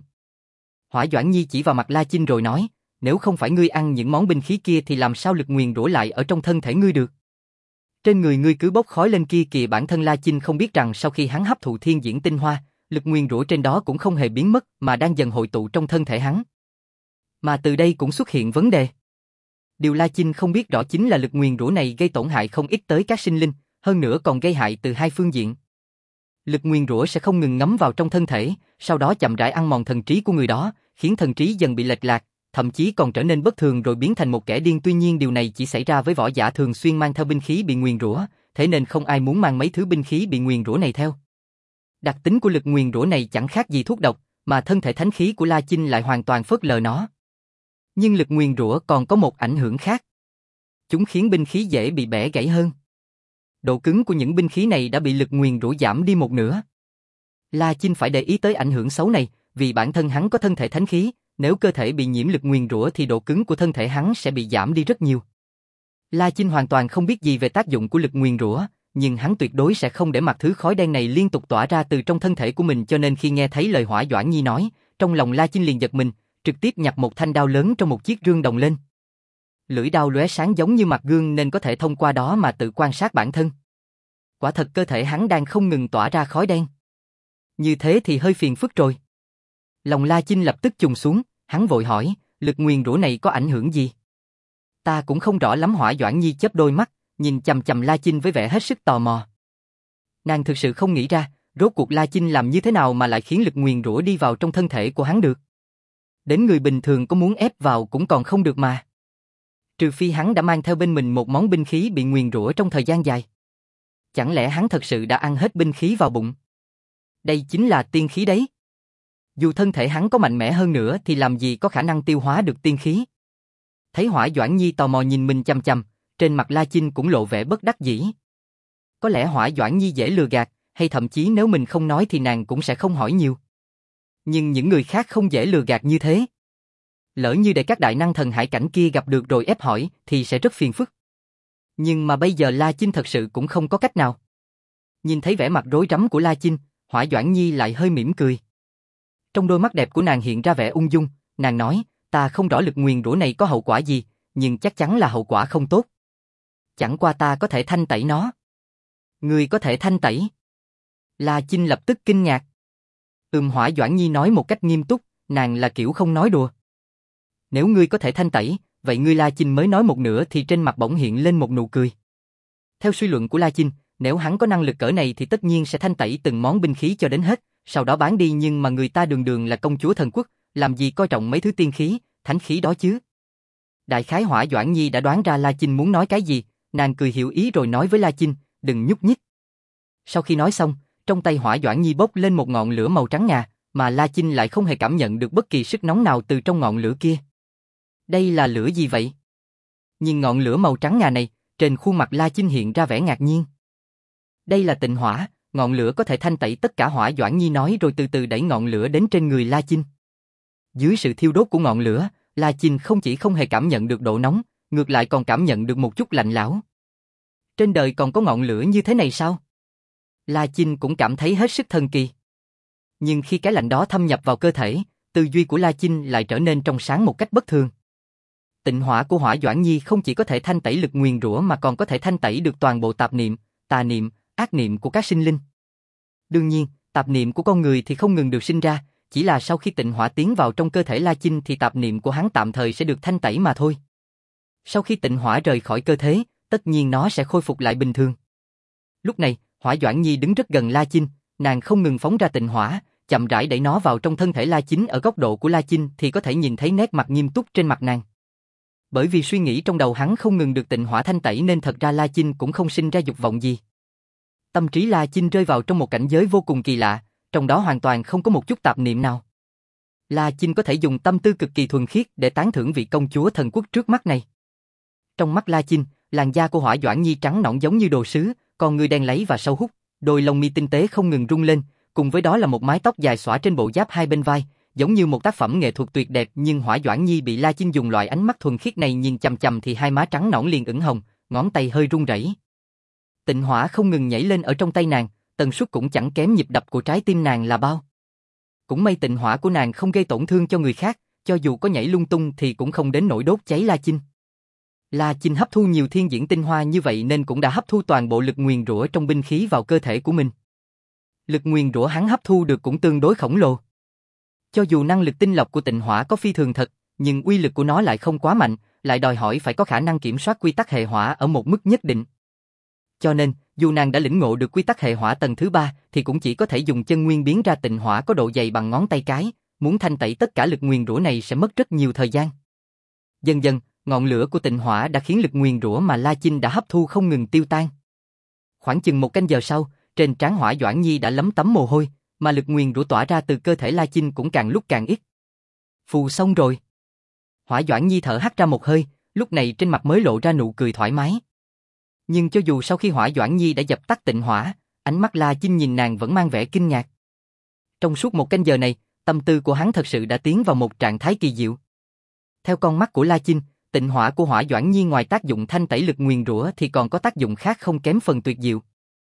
Hỏa Doãn Nhi chỉ vào mặt La Chinh rồi nói, nếu không phải ngươi ăn những món binh khí kia thì làm sao lực nguyền rủa lại ở trong thân thể ngươi được? Trên người ngươi cứ bốc khói lên kia kìa. Bản thân La Chinh không biết rằng sau khi hắn hấp thụ thiên diễn tinh hoa, lực nguyền rủa trên đó cũng không hề biến mất mà đang dần hội tụ trong thân thể hắn. Mà từ đây cũng xuất hiện vấn đề. Điều La Chinh không biết rõ chính là lực nguyền rủa này gây tổn hại không ít tới các sinh linh, hơn nữa còn gây hại từ hai phương diện. Lực nguyền rủa sẽ không ngừng ngấm vào trong thân thể, sau đó chậm rãi ăn mòn thần trí của người đó, khiến thần trí dần bị lệch lạc, thậm chí còn trở nên bất thường rồi biến thành một kẻ điên. Tuy nhiên điều này chỉ xảy ra với võ giả thường xuyên mang theo binh khí bị nguyền rủa, thế nên không ai muốn mang mấy thứ binh khí bị nguyền rủa này theo. Đặc tính của lực nguyền rủa này chẳng khác gì thuốc độc, mà thân thể thánh khí của La Chinh lại hoàn toàn phớt lờ nó. Nhưng lực nguyền rủa còn có một ảnh hưởng khác. Chúng khiến binh khí dễ bị bẻ gãy hơn. Độ cứng của những binh khí này đã bị lực nguyền rủa giảm đi một nửa. La Chinh phải để ý tới ảnh hưởng xấu này, vì bản thân hắn có thân thể thánh khí, nếu cơ thể bị nhiễm lực nguyền rủa thì độ cứng của thân thể hắn sẽ bị giảm đi rất nhiều. La Chinh hoàn toàn không biết gì về tác dụng của lực nguyền rủa, nhưng hắn tuyệt đối sẽ không để mặc thứ khói đen này liên tục tỏa ra từ trong thân thể của mình, cho nên khi nghe thấy lời Hỏa Doãn Nhi nói, trong lòng La Chinh liền giật mình, trực tiếp nhặt một thanh đao lớn trong một chiếc rương đồng lên. Lưỡi đao lóe sáng giống như mặt gương nên có thể thông qua đó mà tự quan sát bản thân. Quả thật cơ thể hắn đang không ngừng tỏa ra khói đen. Như thế thì hơi phiền phức rồi. Lòng La Chinh lập tức trùng xuống, hắn vội hỏi, lực nguyền rủa này có ảnh hưởng gì? Ta cũng không rõ lắm. Hỏa Doãn Nhi chớp đôi mắt, nhìn chằm chằm La Chinh với vẻ hết sức tò mò. Nàng thực sự không nghĩ ra, rốt cuộc La Chinh làm như thế nào mà lại khiến lực nguyền rủa đi vào trong thân thể của hắn được. Đến người bình thường có muốn ép vào cũng còn không được mà. Trừ phi hắn đã mang theo bên mình một món binh khí bị nguyền rủa trong thời gian dài. Chẳng lẽ hắn thật sự đã ăn hết binh khí vào bụng? Đây chính là tiên khí đấy. Dù thân thể hắn có mạnh mẽ hơn nữa thì làm gì có khả năng tiêu hóa được tiên khí. Thấy Hỏa Doãn Nhi tò mò nhìn mình chằm chằm, trên mặt La Chinh cũng lộ vẻ bất đắc dĩ. Có lẽ Hỏa Doãn Nhi dễ lừa gạt, hay thậm chí nếu mình không nói thì nàng cũng sẽ không hỏi nhiều. Nhưng những người khác không dễ lừa gạt như thế. Lỡ như để các đại năng thần hải cảnh kia gặp được rồi ép hỏi thì sẽ rất phiền phức. Nhưng mà bây giờ La Chinh thật sự cũng không có cách nào. Nhìn thấy vẻ mặt rối rắm của La Chinh, Hỏa Doãn Nhi lại hơi mỉm cười. Trong đôi mắt đẹp của nàng hiện ra vẻ ung dung, nàng nói, ta không rõ lực nguyền rủa này có hậu quả gì, nhưng chắc chắn là hậu quả không tốt. Chẳng qua ta có thể thanh tẩy nó. Ngươi có thể thanh tẩy? La Chinh lập tức kinh ngạc. Ừm, Hỏa Doãn Nhi nói một cách nghiêm túc, nàng là kiểu không nói đùa. Nếu ngươi có thể thanh tẩy, vậy ngươi La Chinh mới nói một nửa thì trên mặt bỗng hiện lên một nụ cười. Theo suy luận của La Chinh, nếu hắn có năng lực cỡ này thì tất nhiên sẽ thanh tẩy từng món binh khí cho đến hết, sau đó bán đi, nhưng mà người ta đường đường là công chúa thần quốc, làm gì coi trọng mấy thứ tiên khí, thánh khí đó chứ. Đại khái Hỏa Doãn Nhi đã đoán ra La Chinh muốn nói cái gì, nàng cười hiểu ý rồi nói với La Chinh, đừng nhúc nhích. Sau khi nói xong, trong tay Hỏa Doãn Nhi bốc lên một ngọn lửa màu trắng ngà, mà La Chinh lại không hề cảm nhận được bất kỳ sức nóng nào từ trong ngọn lửa kia. Đây là lửa gì vậy? Nhìn ngọn lửa màu trắng ngà này, trên khuôn mặt La Chinh hiện ra vẻ ngạc nhiên. Đây là tịnh hỏa, ngọn lửa có thể thanh tẩy tất cả. Hỏa Doãn Nhi nói rồi từ từ đẩy ngọn lửa đến trên người La Chinh. Dưới sự thiêu đốt của ngọn lửa, La Chinh không chỉ không hề cảm nhận được độ nóng, ngược lại còn cảm nhận được một chút lạnh lẽo. Trên đời còn có ngọn lửa như thế này sao? La Chinh cũng cảm thấy hết sức thần kỳ. Nhưng khi cái lạnh đó thâm nhập vào cơ thể, tư duy của La Chinh lại trở nên trong sáng một cách bất thường. Tịnh hỏa của Hỏa Doãn Nhi không chỉ có thể thanh tẩy lực nguyền rủa mà còn có thể thanh tẩy được toàn bộ tạp niệm, tà niệm, ác niệm của các sinh linh. Đương nhiên, tạp niệm của con người thì không ngừng được sinh ra, chỉ là sau khi tịnh hỏa tiến vào trong cơ thể La Chinh thì tạp niệm của hắn tạm thời sẽ được thanh tẩy mà thôi. Sau khi tịnh hỏa rời khỏi cơ thể, tất nhiên nó sẽ khôi phục lại bình thường. Lúc này, Hỏa Doãn Nhi đứng rất gần La Chinh, nàng không ngừng phóng ra tịnh hỏa, chậm rãi đẩy nó vào trong thân thể La Chinh. Ở góc độ của La Chinh thì có thể nhìn thấy nét mặt nghiêm túc trên mặt nàng. Bởi vì suy nghĩ trong đầu hắn không ngừng được tịnh hỏa thanh tẩy nên thật ra La Chinh cũng không sinh ra dục vọng gì. Tâm trí La Chinh rơi vào trong một cảnh giới vô cùng kỳ lạ, trong đó hoàn toàn không có một chút tạp niệm nào. La Chinh có thể dùng tâm tư cực kỳ thuần khiết để tán thưởng vị công chúa thần quốc trước mắt này. Trong mắt La Chinh, làn da của Hỏa Doãn Nhi trắng nõn giống như đồ sứ, con ngươi đen láy và sâu hút, đôi lông mi tinh tế không ngừng rung lên, cùng với đó là một mái tóc dài xõa trên bộ giáp hai bên vai, giống như một tác phẩm nghệ thuật tuyệt đẹp. Nhưng Hỏa Doãn Nhi bị La Chinh dùng loại ánh mắt thuần khiết này nhìn chằm chằm thì hai má trắng nõn liền ửng hồng, ngón tay hơi run rẩy. Tịnh hỏa không ngừng nhảy lên ở trong tay nàng, tần suất cũng chẳng kém nhịp đập của trái tim nàng là bao. Cũng may tịnh hỏa của nàng không gây tổn thương cho người khác, cho dù có nhảy lung tung thì cũng không đến nỗi đốt cháy La Chinh. La Chinh hấp thu nhiều thiên diễn tinh hoa như vậy nên cũng đã hấp thu toàn bộ lực nguyền rủa trong binh khí vào cơ thể của mình. Lực nguyền rủa hắn hấp thu được cũng tương đối khổng lồ. Cho dù năng lực tinh lọc của tịnh hỏa có phi thường thật, nhưng uy lực của nó lại không quá mạnh, lại đòi hỏi phải có khả năng kiểm soát quy tắc hệ hỏa ở một mức nhất định. Cho nên, dù nàng đã lĩnh ngộ được quy tắc hệ hỏa tầng thứ ba thì cũng chỉ có thể dùng chân nguyên biến ra tịnh hỏa có độ dày bằng ngón tay cái, muốn thanh tẩy tất cả lực nguyền rủa này sẽ mất rất nhiều thời gian. Dần dần, ngọn lửa của tịnh hỏa đã khiến lực nguyền rủa mà La Chinh đã hấp thu không ngừng tiêu tan. Khoảng chừng một canh giờ sau, trên trán Hỏa Doãn Nhi đã lấm tấm mồ hôi, mà lực nguyền rủa tỏa ra từ cơ thể La Chinh cũng càng lúc càng ít. Phù xong rồi. Hỏa Doãn Nhi thở hắt ra một hơi, lúc này trên mặt mới lộ ra nụ cười thoải mái. Nhưng cho dù sau khi Hỏa Doãn Nhi đã dập tắt tịnh hỏa, ánh mắt La Chinh nhìn nàng vẫn mang vẻ kinh ngạc. Trong suốt một canh giờ này, tâm tư của hắn thật sự đã tiến vào một trạng thái kỳ diệu. Theo con mắt của La Chinh, tịnh hỏa của Hỏa Doãn Nhi ngoài tác dụng thanh tẩy lực nguyền rủa thì còn có tác dụng khác không kém phần tuyệt diệu.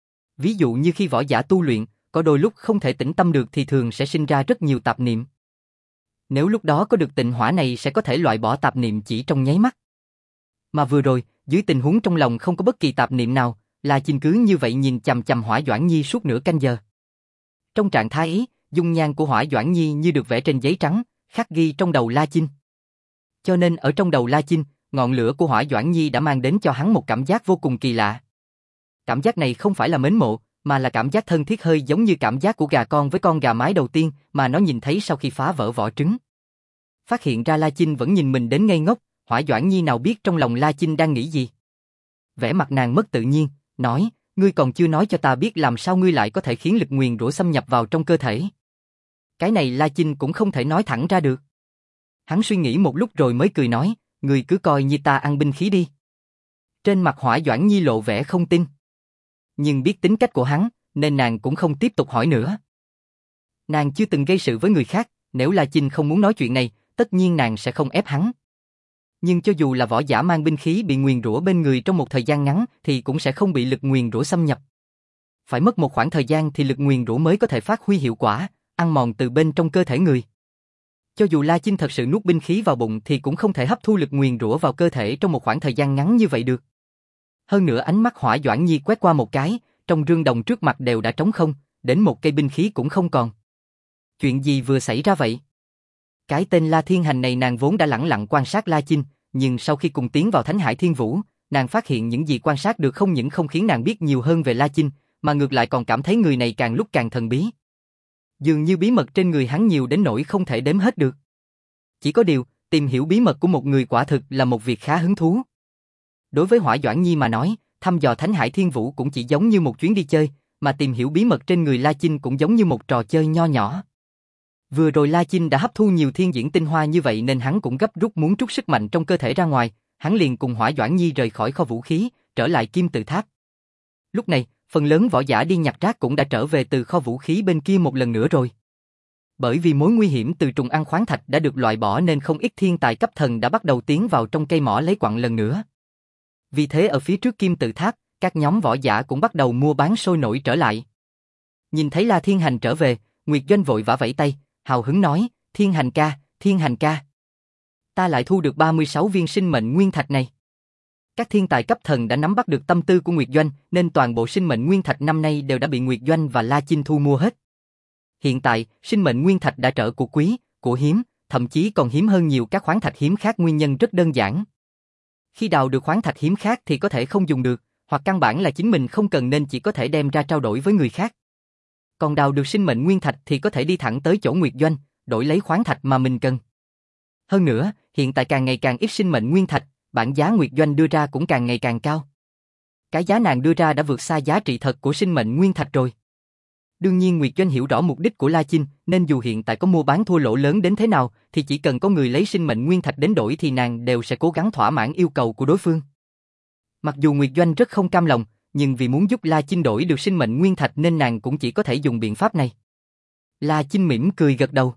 Ví dụ như khi võ giả tu luyện, có đôi lúc không thể tĩnh tâm được thì thường sẽ sinh ra rất nhiều tạp niệm. Nếu lúc đó có được tịnh hỏa này sẽ có thể loại bỏ tạp niệm chỉ trong nháy mắt. Mà vừa rồi, dưới tình huống trong lòng không có bất kỳ tạp niệm nào, La Chinh cứ như vậy nhìn chằm chằm Hỏa Doãn Nhi suốt nửa canh giờ. Trong trạng thái ấy, dung nhan của Hỏa Doãn Nhi như được vẽ trên giấy trắng, khắc ghi trong đầu La Chinh. Cho nên ở trong đầu La Chinh, ngọn lửa của Hỏa Doãn Nhi đã mang đến cho hắn một cảm giác vô cùng kỳ lạ. Cảm giác này không phải là mến mộ, mà là cảm giác thân thiết, hơi giống như cảm giác của gà con với con gà mái đầu tiên mà nó nhìn thấy sau khi phá vỡ vỏ trứng. Phát hiện ra La Chinh vẫn nhìn mình đến ngây ngốc, Hỏa Doãn Nhi nào biết trong lòng La Chinh đang nghĩ gì. Vẻ mặt nàng mất tự nhiên, nói, ngươi còn chưa nói cho ta biết làm sao ngươi lại có thể khiến lực nguyền rủa xâm nhập vào trong cơ thể. Cái này La Chinh cũng không thể nói thẳng ra được. Hắn suy nghĩ một lúc rồi mới cười nói, ngươi cứ coi như ta ăn binh khí đi. Trên mặt Hỏa Doãn Nhi lộ vẻ không tin. Nhưng biết tính cách của hắn, nên nàng cũng không tiếp tục hỏi nữa. Nàng chưa từng gây sự với người khác, nếu La Chinh không muốn nói chuyện này, tất nhiên nàng sẽ không ép hắn. Nhưng cho dù là võ giả mang binh khí bị nguyền rủa bên người trong một thời gian ngắn thì cũng sẽ không bị lực nguyền rủa xâm nhập. Phải mất một khoảng thời gian thì lực nguyền rủa mới có thể phát huy hiệu quả, ăn mòn từ bên trong cơ thể người. Cho dù La Chinh thật sự nuốt binh khí vào bụng thì cũng không thể hấp thu lực nguyền rủa vào cơ thể trong một khoảng thời gian ngắn như vậy được. Hơn nữa ánh mắt Hỏa Doãn Nhi quét qua một cái, trong rương đồng trước mặt đều đã trống không, đến một cây binh khí cũng không còn. Chuyện gì vừa xảy ra vậy? Cái tên La Thiên Hành này nàng vốn đã lẳng lặng quan sát La Chinh, nhưng sau khi cùng tiến vào Thánh Hải Thiên Vũ, nàng phát hiện những gì quan sát được không những không khiến nàng biết nhiều hơn về La Chinh, mà ngược lại còn cảm thấy người này càng lúc càng thần bí. Dường như bí mật trên người hắn nhiều đến nỗi không thể đếm hết được. Chỉ có điều, tìm hiểu bí mật của một người quả thực là một việc khá hứng thú. Đối với Hỏa Doãn Nhi mà nói, thăm dò Thánh Hải Thiên Vũ cũng chỉ giống như một chuyến đi chơi, mà tìm hiểu bí mật trên người La Chinh cũng giống như một trò chơi nho nhỏ. Vừa rồi La Chinh đã hấp thu nhiều thiên diễn tinh hoa như vậy nên hắn cũng gấp rút muốn trút sức mạnh trong cơ thể ra ngoài, hắn liền cùng Hỏa Doãn Nhi rời khỏi kho vũ khí, trở lại Kim Tự Tháp. Lúc này, phần lớn võ giả đi nhặt rác cũng đã trở về từ kho vũ khí bên kia một lần nữa rồi. Bởi vì mối nguy hiểm từ trùng ăn khoáng thạch đã được loại bỏ nên không ít thiên tài cấp thần đã bắt đầu tiến vào trong cây mỏ lấy quặng lần nữa. Vì thế ở phía trước Kim Tự Tháp, các nhóm võ giả cũng bắt đầu mua bán sôi nổi trở lại. Nhìn thấy La Thiên Hành trở về, Nguyệt Doanh vội vã vẫy tay, hào hứng nói, Thiên Hành ca, Thiên Hành ca. Ta lại thu được ba mươi sáu viên sinh mệnh nguyên thạch này. Các thiên tài cấp thần đã nắm bắt được tâm tư của Nguyệt Doanh nên toàn bộ sinh mệnh nguyên thạch năm nay đều đã bị Nguyệt Doanh và La Chinh thu mua hết. Hiện tại, sinh mệnh nguyên thạch đã trở của quý, của hiếm, thậm chí còn hiếm hơn nhiều các khoáng thạch hiếm khác nguyên nhân rất đơn giản. Khi đào được khoáng thạch hiếm khác thì có thể không dùng được, hoặc căn bản là chính mình không cần nên chỉ có thể đem ra trao đổi với người khác. Còn đào được sinh mệnh nguyên thạch thì có thể đi thẳng tới chỗ Nguyệt Doanh, đổi lấy khoáng thạch mà mình cần. Hơn nữa, hiện tại càng ngày càng ít sinh mệnh nguyên thạch, bản giá Nguyệt Doanh đưa ra cũng càng ngày càng cao. Cái giá nàng đưa ra đã vượt xa giá trị thật của sinh mệnh nguyên thạch rồi. Đương nhiên Nguyệt Doanh hiểu rõ mục đích của La Chinh, nên dù hiện tại có mua bán thua lỗ lớn đến thế nào, thì chỉ cần có người lấy sinh mệnh nguyên thạch đến đổi thì nàng đều sẽ cố gắng thỏa mãn yêu cầu của đối phương. Mặc dù Nguyệt Doanh rất không cam lòng, nhưng vì muốn giúp La Chinh đổi được sinh mệnh nguyên thạch nên nàng cũng chỉ có thể dùng biện pháp này. La Chinh mỉm cười gật đầu.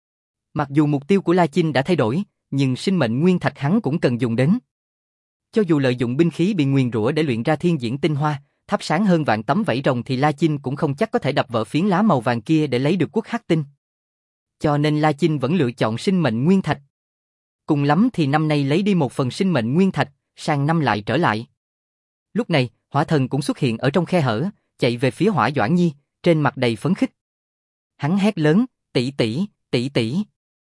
Mặc dù mục tiêu của La Chinh đã thay đổi, nhưng sinh mệnh nguyên thạch hắn cũng cần dùng đến. Cho dù lợi dụng binh khí bị nguyền rủa để luyện ra thiên diễn tinh hoa, thắp sáng hơn vạn tấm vảy rồng thì La Chinh cũng không chắc có thể đập vỡ phiến lá màu vàng kia để lấy được quốc hắc tinh. Cho nên La Chinh vẫn lựa chọn sinh mệnh nguyên thạch. Cùng lắm thì năm nay lấy đi một phần sinh mệnh nguyên thạch, sang năm lại trở lại. Lúc này, Hỏa Thần cũng xuất hiện ở trong khe hở, chạy về phía Hỏa Doãn Nhi, trên mặt đầy phấn khích. Hắn hét lớn, tỷ tỷ, tỷ tỷ.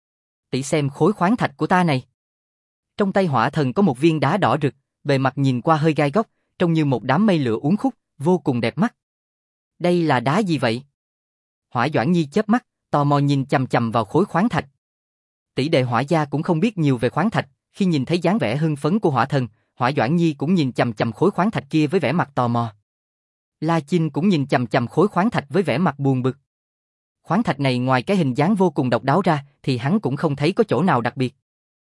Tỷ xem khối khoáng thạch của ta này. Trong tay Hỏa Thần có một viên đá đỏ rực, bề mặt nhìn qua hơi gai góc, trông như một đám mây lửa uốn khúc, vô cùng đẹp mắt. Đây là đá gì vậy? Hỏa Doãn Nhi chớp mắt, tò mò nhìn chằm chằm vào khối khoáng thạch. Tỷ đệ Hỏa gia cũng không biết nhiều về khoáng thạch, khi nhìn thấy dáng vẻ hưng phấn của Hỏa Thần, Hỏa Doãn Nhi cũng nhìn chằm chằm khối khoáng thạch kia với vẻ mặt tò mò. La Chinh cũng nhìn chằm chằm khối khoáng thạch với vẻ mặt buồn bực. Khoáng thạch này ngoài cái hình dáng vô cùng độc đáo ra, thì hắn cũng không thấy có chỗ nào đặc biệt.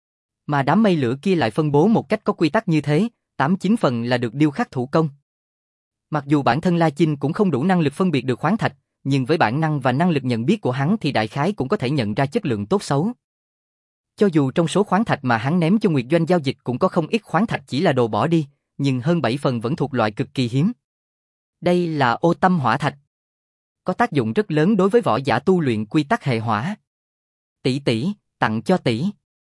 Mà đám mây lửa kia lại phân bố một cách có quy tắc như thế, tám chín phần là được điêu khắc thủ công. Mặc dù bản thân La Chinh cũng không đủ năng lực phân biệt được khoáng thạch, nhưng với bản năng và năng lực nhận biết của hắn thì đại khái cũng có thể nhận ra chất lượng tốt xấu. Cho dù trong số khoáng thạch mà hắn ném cho Nguyệt Doanh giao dịch cũng có không ít khoáng thạch chỉ là đồ bỏ đi, nhưng hơn bảy phần vẫn thuộc loại cực kỳ hiếm. Đây là ô tâm hỏa thạch. Có tác dụng rất lớn đối với võ giả tu luyện quy tắc hệ hỏa. Tỷ tỷ, tặng cho tỷ.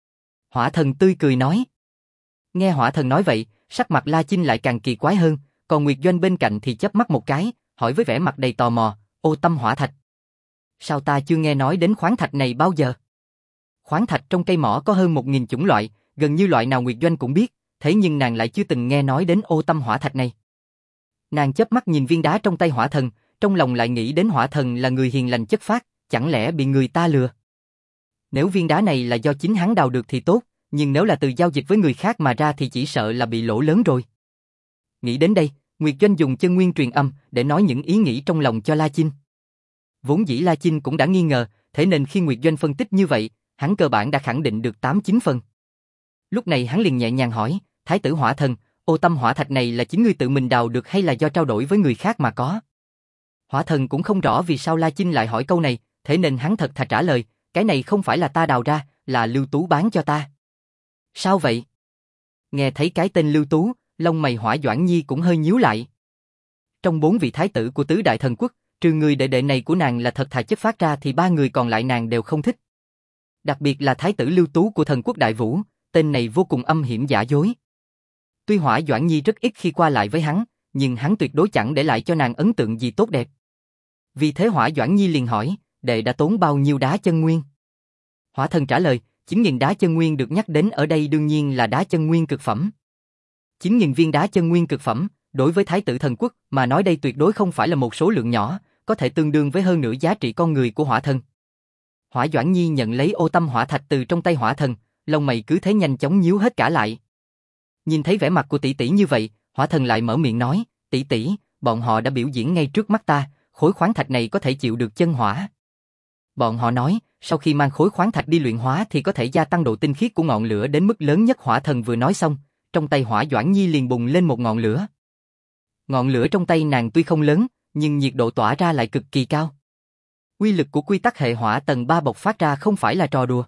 Hỏa Thần tươi cười nói. Nghe Hỏa Thần nói vậy, sắc mặt La Chinh lại càng kỳ quái hơn, còn Nguyệt Doanh bên cạnh thì chớp mắt một cái, hỏi với vẻ mặt đầy tò mò, ô tâm hỏa thạch. Sao ta chưa nghe nói đến khoáng thạch này bao giờ? Khoáng thạch trong cây mỏ có hơn một nghìn chủng loại, gần như loại nào Nguyệt Doanh cũng biết, thế nhưng nàng lại chưa từng nghe nói đến ô tâm hỏa thạch này. Nàng chớp mắt nhìn viên đá trong tay Hỏa Thần, trong lòng lại nghĩ đến Hỏa Thần là người hiền lành chất phác, chẳng lẽ bị người ta lừa? Nếu viên đá này là do chính hắn đào được thì tốt, nhưng nếu là từ giao dịch với người khác mà ra thì chỉ sợ là bị lỗ lớn rồi. Nghĩ đến đây, Nguyệt Doanh dùng chân nguyên truyền âm để nói những ý nghĩ trong lòng cho La Chinh. Vốn dĩ La Chinh cũng đã nghi ngờ, thế nên khi Nguyệt Doanh phân tích như vậy, hắn cơ bản đã khẳng định được tám chín phần. Lúc này hắn liền nhẹ nhàng hỏi, Thái tử Hỏa Thần, ô tâm hỏa thạch này là chính ngươi tự mình đào được hay là do trao đổi với người khác mà có? Hỏa Thần cũng không rõ vì sao La Chinh lại hỏi câu này, thế nên hắn thật thà trả lời, cái này không phải là ta đào ra, là Lưu Tú bán cho ta. Sao vậy? Nghe thấy cái tên Lưu Tú, lông mày Hỏa Doãn Nhi cũng hơi nhíu lại. Trong bốn vị thái tử của tứ đại thần quốc, trừ người đệ đệ này của nàng là thật thà chất phát ra thì ba người còn lại nàng đều không thích. Đặc biệt là thái tử Lưu Tú của thần quốc Đại Vũ, tên này vô cùng âm hiểm giả dối. Tuy Hỏa Doãn Nhi rất ít khi qua lại với hắn, nhưng hắn tuyệt đối chẳng để lại cho nàng ấn tượng gì tốt đẹp. Vì thế Hỏa Doãn Nhi liền hỏi, đệ đã tốn bao nhiêu đá chân nguyên? Hỏa Thần trả lời, chín nghìn đá chân nguyên được nhắc đến ở đây đương nhiên là đá chân nguyên cực phẩm. chín nghìn viên đá chân nguyên cực phẩm, đối với thái tử thần quốc mà nói đây tuyệt đối không phải là một số lượng nhỏ, có thể tương đương với hơn nửa giá trị con người của Hỏa Thần. Hỏa Doãn Nhi nhận lấy ô tâm hỏa thạch từ trong tay Hỏa Thần, lông mày cứ thế nhanh chóng nhíu hết cả lại. Nhìn thấy vẻ mặt của tỷ tỷ như vậy, Hỏa Thần lại mở miệng nói, tỷ tỷ, bọn họ đã biểu diễn ngay trước mắt ta, khối khoáng thạch này có thể chịu được chân hỏa. Bọn họ nói, sau khi mang khối khoáng thạch đi luyện hóa thì có thể gia tăng độ tinh khiết của ngọn lửa đến mức lớn nhất. Hỏa Thần vừa nói xong, trong tay Hỏa Doãn Nhi liền bùng lên một ngọn lửa. Ngọn lửa trong tay nàng tuy không lớn, nhưng nhiệt độ tỏa ra lại cực kỳ cao. Uy lực của quy tắc hệ hỏa tầng ba bộc phát ra không phải là trò đùa.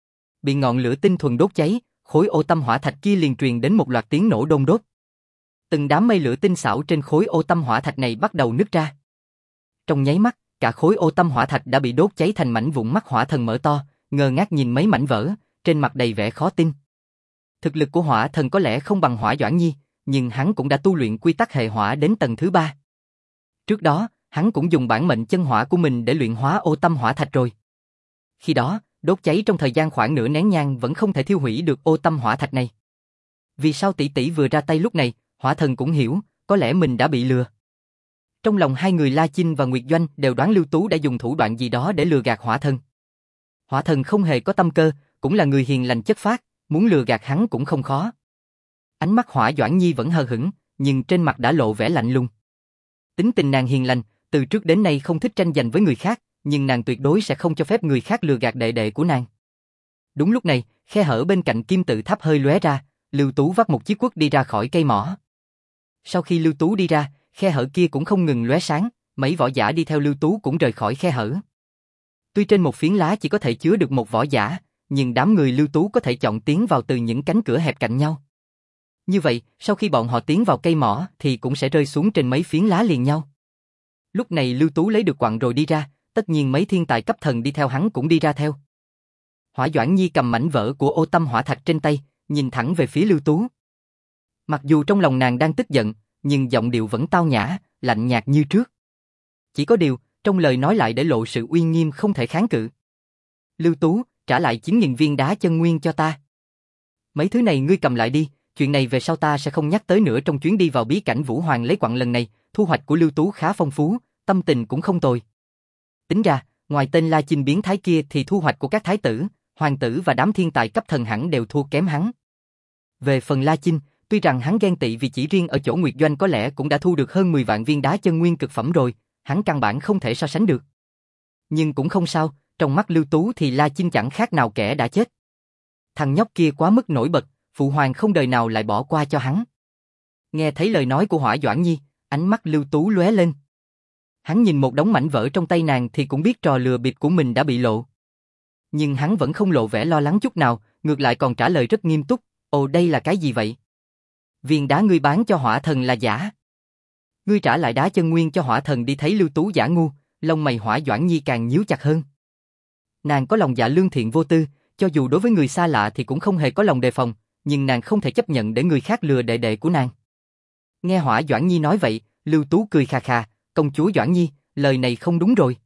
Bị ngọn lửa tinh thuần đốt cháy, khối ô tâm hỏa thạch kia liền truyền đến một loạt tiếng nổ đôn đốt. Từng đám mây lửa tinh xảo trên khối ô tâm hỏa thạch này bắt đầu nứt ra. Trong nháy mắt, cả khối ô tâm hỏa thạch đã bị đốt cháy thành mảnh vụn. Mắt Hỏa Thần mở to, ngơ ngác nhìn mấy mảnh vỡ, trên mặt đầy vẻ khó tin. Thực lực của Hỏa Thần có lẽ không bằng Hỏa Doãn Nhi, nhưng hắn cũng đã tu luyện quy tắc hệ hỏa đến tầng thứ ba. Trước đó, hắn cũng dùng bản mệnh chân hỏa của mình để luyện hóa ô tâm hỏa thạch rồi. Khi đó, đốt cháy trong thời gian khoảng nửa nén nhang vẫn không thể thiêu hủy được ô tâm hỏa thạch này. Vì sao tỷ tỷ vừa ra tay lúc này, Hỏa Thần cũng hiểu, có lẽ mình đã bị lừa. Trong lòng hai người La Chinh và Nguyệt Doanh đều đoán Lưu Tú đã dùng thủ đoạn gì đó để lừa gạt Hỏa Thần. Hỏa Thần không hề có tâm cơ, cũng là người hiền lành chất phác, muốn lừa gạt hắn cũng không khó. Ánh mắt Hỏa Doãn Nhi vẫn hờ hững, nhưng trên mặt đã lộ vẻ lạnh lùng. Tính tình nàng hiền lành, từ trước đến nay không thích tranh giành với người khác, nhưng nàng tuyệt đối sẽ không cho phép người khác lừa gạt đệ đệ của nàng. Đúng lúc này, khe hở bên cạnh kim tự tháp hơi lóe ra, Lưu Tú vắt một chiếc quất đi ra khỏi cây mỏ. Sau khi Lưu Tú đi ra, khe hở kia cũng không ngừng lóe sáng, mấy võ giả đi theo Lưu Tú cũng rời khỏi khe hở. Tuy trên một phiến lá chỉ có thể chứa được một võ giả, nhưng đám người Lưu Tú có thể chọn tiến vào từ những cánh cửa hẹp cạnh nhau. Như vậy, sau khi bọn họ tiến vào cây mỏ thì cũng sẽ rơi xuống trên mấy phiến lá liền nhau. Lúc này Lưu Tú lấy được quặng rồi đi ra, tất nhiên mấy thiên tài cấp thần đi theo hắn cũng đi ra theo. Hỏa Doãn Nhi cầm mảnh vỡ của ô tâm hỏa thạch trên tay, nhìn thẳng về phía Lưu Tú. Mặc dù trong lòng nàng đang tức giận, nhưng giọng điệu vẫn tao nhã, lạnh nhạt như trước. Chỉ có điều, trong lời nói lại để lộ sự uy nghiêm không thể kháng cự. Lưu Tú, trả lại chín nghìn viên đá chân nguyên cho ta. Mấy thứ này ngươi cầm lại đi, chuyện này về sau ta sẽ không nhắc tới nữa. Trong chuyến đi vào bí cảnh Vũ Hoàng lấy quặng lần này, thu hoạch của Lưu Tú khá phong phú, tâm tình cũng không tồi. Tính ra, ngoài tên La Chinh biến thái kia thì thu hoạch của các thái tử, hoàng tử và đám thiên tài cấp thần hẳn đều thua kém hắn. Về phần La Chinh, tuy rằng hắn ghen tị vì chỉ riêng ở chỗ Nguyệt Doanh có lẽ cũng đã thu được hơn mười vạn viên đá chân nguyên cực phẩm rồi, hắn căn bản không thể so sánh được. Nhưng cũng không sao, trong mắt Lưu Tú thì La Chinh chẳng khác nào kẻ đã chết. Thằng nhóc kia quá mức nổi bật, phụ hoàng không đời nào lại bỏ qua cho hắn. Nghe thấy lời nói của Hỏa Doãn Nhi, ánh mắt Lưu Tú lóe lên. Hắn nhìn một đống mảnh vỡ trong tay nàng thì cũng biết trò lừa bịp của mình đã bị lộ. Nhưng hắn vẫn không lộ vẻ lo lắng chút nào, ngược lại còn trả lời rất nghiêm túc, ồ đây là cái gì vậy? Viên đá ngươi bán cho Hỏa Thần là giả. Ngươi trả lại đá chân nguyên cho Hỏa Thần đi. Thấy Lưu Tú giả ngu, lông mày Hỏa Doãn Nhi càng nhíu chặt hơn. Nàng có lòng dạ lương thiện vô tư, cho dù đối với người xa lạ thì cũng không hề có lòng đề phòng, nhưng nàng không thể chấp nhận để người khác lừa đệ đệ của nàng. Nghe Hỏa Doãn Nhi nói vậy, Lưu Tú cười khà khà, công chúa Doãn Nhi, lời này không đúng rồi.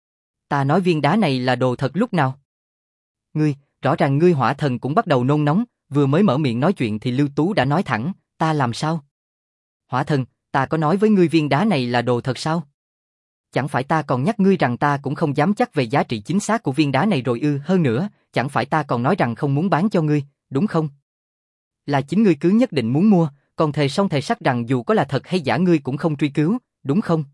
Ta nói viên đá này là đồ thật lúc nào? Ngươi, rõ ràng ngươi. Hỏa Thần cũng bắt đầu nôn nóng, vừa mới mở miệng nói chuyện thì Lưu Tú đã nói thẳng, ta làm sao? Hỏa Thần, ta có nói với ngươi viên đá này là đồ thật sao? Chẳng phải ta còn nhắc ngươi rằng ta cũng không dám chắc về giá trị chính xác của viên đá này rồi ư? Hơn nữa, chẳng phải ta còn nói rằng không muốn bán cho ngươi, đúng không? Là chính ngươi cứ nhất định muốn mua, còn thề song thề sắc rằng dù có là thật hay giả ngươi cũng không truy cứu, đúng không?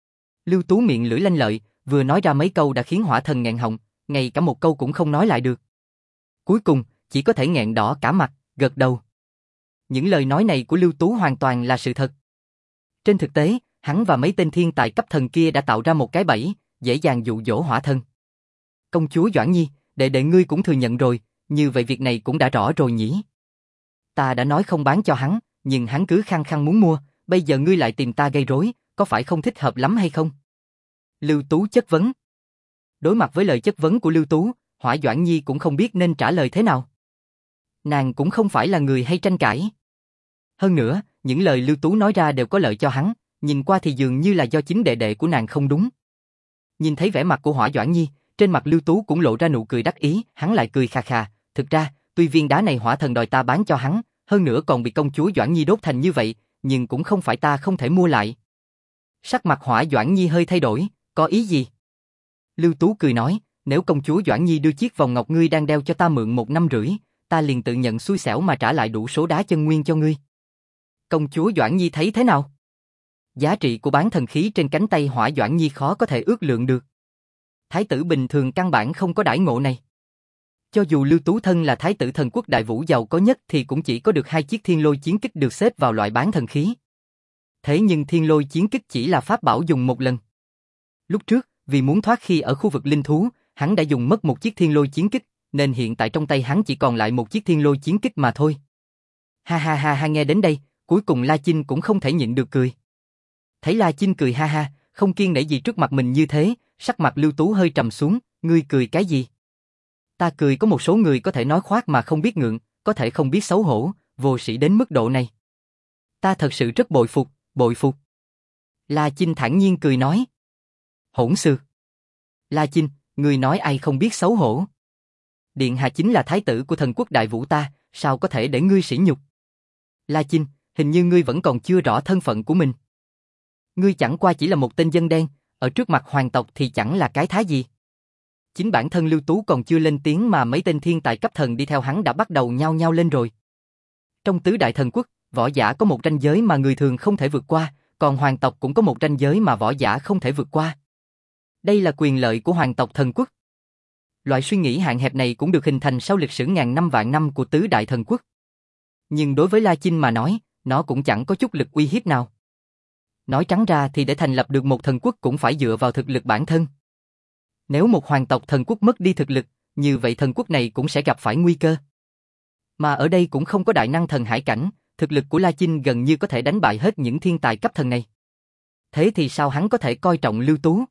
Lưu Tú miệng lưỡi lanh lợi, vừa nói ra mấy câu đã khiến Hỏa Thần nghẹn họng, ngay cả một câu cũng không nói lại được. Cuối cùng, chỉ có thể nghẹn đỏ cả mặt, gật đầu. Những lời nói này của Lưu Tú hoàn toàn là sự thật. Trên thực tế, hắn và mấy tên thiên tài cấp thần kia đã tạo ra một cái bẫy, dễ dàng dụ dỗ hỏa thần. Công chúa Doãn Nhi, đệ đệ ngươi cũng thừa nhận rồi, như vậy việc này cũng đã rõ rồi nhỉ? Ta đã nói không bán cho hắn, nhưng hắn cứ khăng khăng muốn mua, bây giờ ngươi lại tìm ta gây rối, có phải không thích hợp lắm hay không? Lưu Tú chất vấn. Đối mặt với lời chất vấn của Lưu Tú, Hỏa Doãn Nhi cũng không biết nên trả lời thế nào. Nàng cũng không phải là người hay tranh cãi. Hơn nữa, những lời Lưu Tú nói ra đều có lợi cho hắn, nhìn qua thì dường như là do chính đệ đệ của nàng không đúng. Nhìn thấy vẻ mặt của Hỏa Doãn Nhi, trên mặt Lưu Tú cũng lộ ra nụ cười đắc ý, hắn lại cười khà khà, thực ra, tuy viên đá này hỏa thần đòi ta bán cho hắn, hơn nữa còn bị công chúa Doãn Nhi đốt thành như vậy, nhưng cũng không phải ta không thể mua lại. Sắc mặt Hỏa Doãn Nhi hơi thay đổi, có ý gì? Lưu Tú cười nói, nếu công chúa Doãn Nhi đưa chiếc vòng ngọc ngươi đang đeo cho ta mượn một năm rưỡi, ta liền tự nhận xui xẻo mà trả lại đủ số đá chân nguyên cho ngươi. Công chúa Doãn Nhi thấy thế nào? Giá trị của bán thần khí trên cánh tay Hỏa Doãn Nhi khó có thể ước lượng được. Thái tử bình thường căn bản không có đãi ngộ này. Cho dù Lưu Tú Thân là thái tử thần quốc đại vũ giàu có nhất thì cũng chỉ có được hai chiếc thiên lôi chiến kích được xếp vào loại bán thần khí. Thế nhưng thiên lôi chiến kích chỉ là pháp bảo dùng một lần. Lúc trước, vì muốn thoát khi ở khu vực linh thú, hắn đã dùng mất một chiếc thiên lôi chiến kích, nên hiện tại trong tay hắn chỉ còn lại một chiếc thiên lôi chiến kích mà thôi. Ha ha ha ha, nghe đến đây, cuối cùng La Chinh cũng không thể nhịn được cười. Thấy La Chinh cười ha ha, không kiêng nể gì trước mặt mình như thế, sắc mặt Lưu Tú hơi trầm xuống, ngươi cười cái gì? Ta cười có một số người có thể nói khoác mà không biết ngượng, có thể không biết xấu hổ, vô sĩ đến mức độ này. Ta thật sự rất bội phục, bội phục. La Chinh thản nhiên cười nói. Hỗn xược. La Chinh, ngươi nói ai không biết xấu hổ? Điện hạ chính là thái tử của thần quốc đại vũ ta, sao có thể để ngươi sỉ nhục? La Chinh, hình như ngươi vẫn còn chưa rõ thân phận của mình. Ngươi chẳng qua chỉ là một tên dân đen, ở trước mặt hoàng tộc thì chẳng là cái thá gì. Chính bản thân Lưu Tú còn chưa lên tiếng mà mấy tên thiên tài cấp thần đi theo hắn đã bắt đầu nhao nhao lên rồi. Trong tứ đại thần quốc, võ giả có một ranh giới mà người thường không thể vượt qua, còn hoàng tộc cũng có một ranh giới mà võ giả không thể vượt qua. Đây là quyền lợi của hoàng tộc thần quốc. Loại suy nghĩ hạn hẹp này cũng được hình thành sau lịch sử ngàn năm vạn năm của tứ đại thần quốc. Nhưng đối với La Chinh mà nói, nó cũng chẳng có chút lực uy hiếp nào. Nói trắng ra thì để thành lập được một thần quốc cũng phải dựa vào thực lực bản thân. Nếu một hoàng tộc thần quốc mất đi thực lực, như vậy thần quốc này cũng sẽ gặp phải nguy cơ. Mà ở đây cũng không có đại năng thần hải cảnh, thực lực của La Chinh gần như có thể đánh bại hết những thiên tài cấp thần này. Thế thì sao hắn có thể coi trọng Lưu Tú?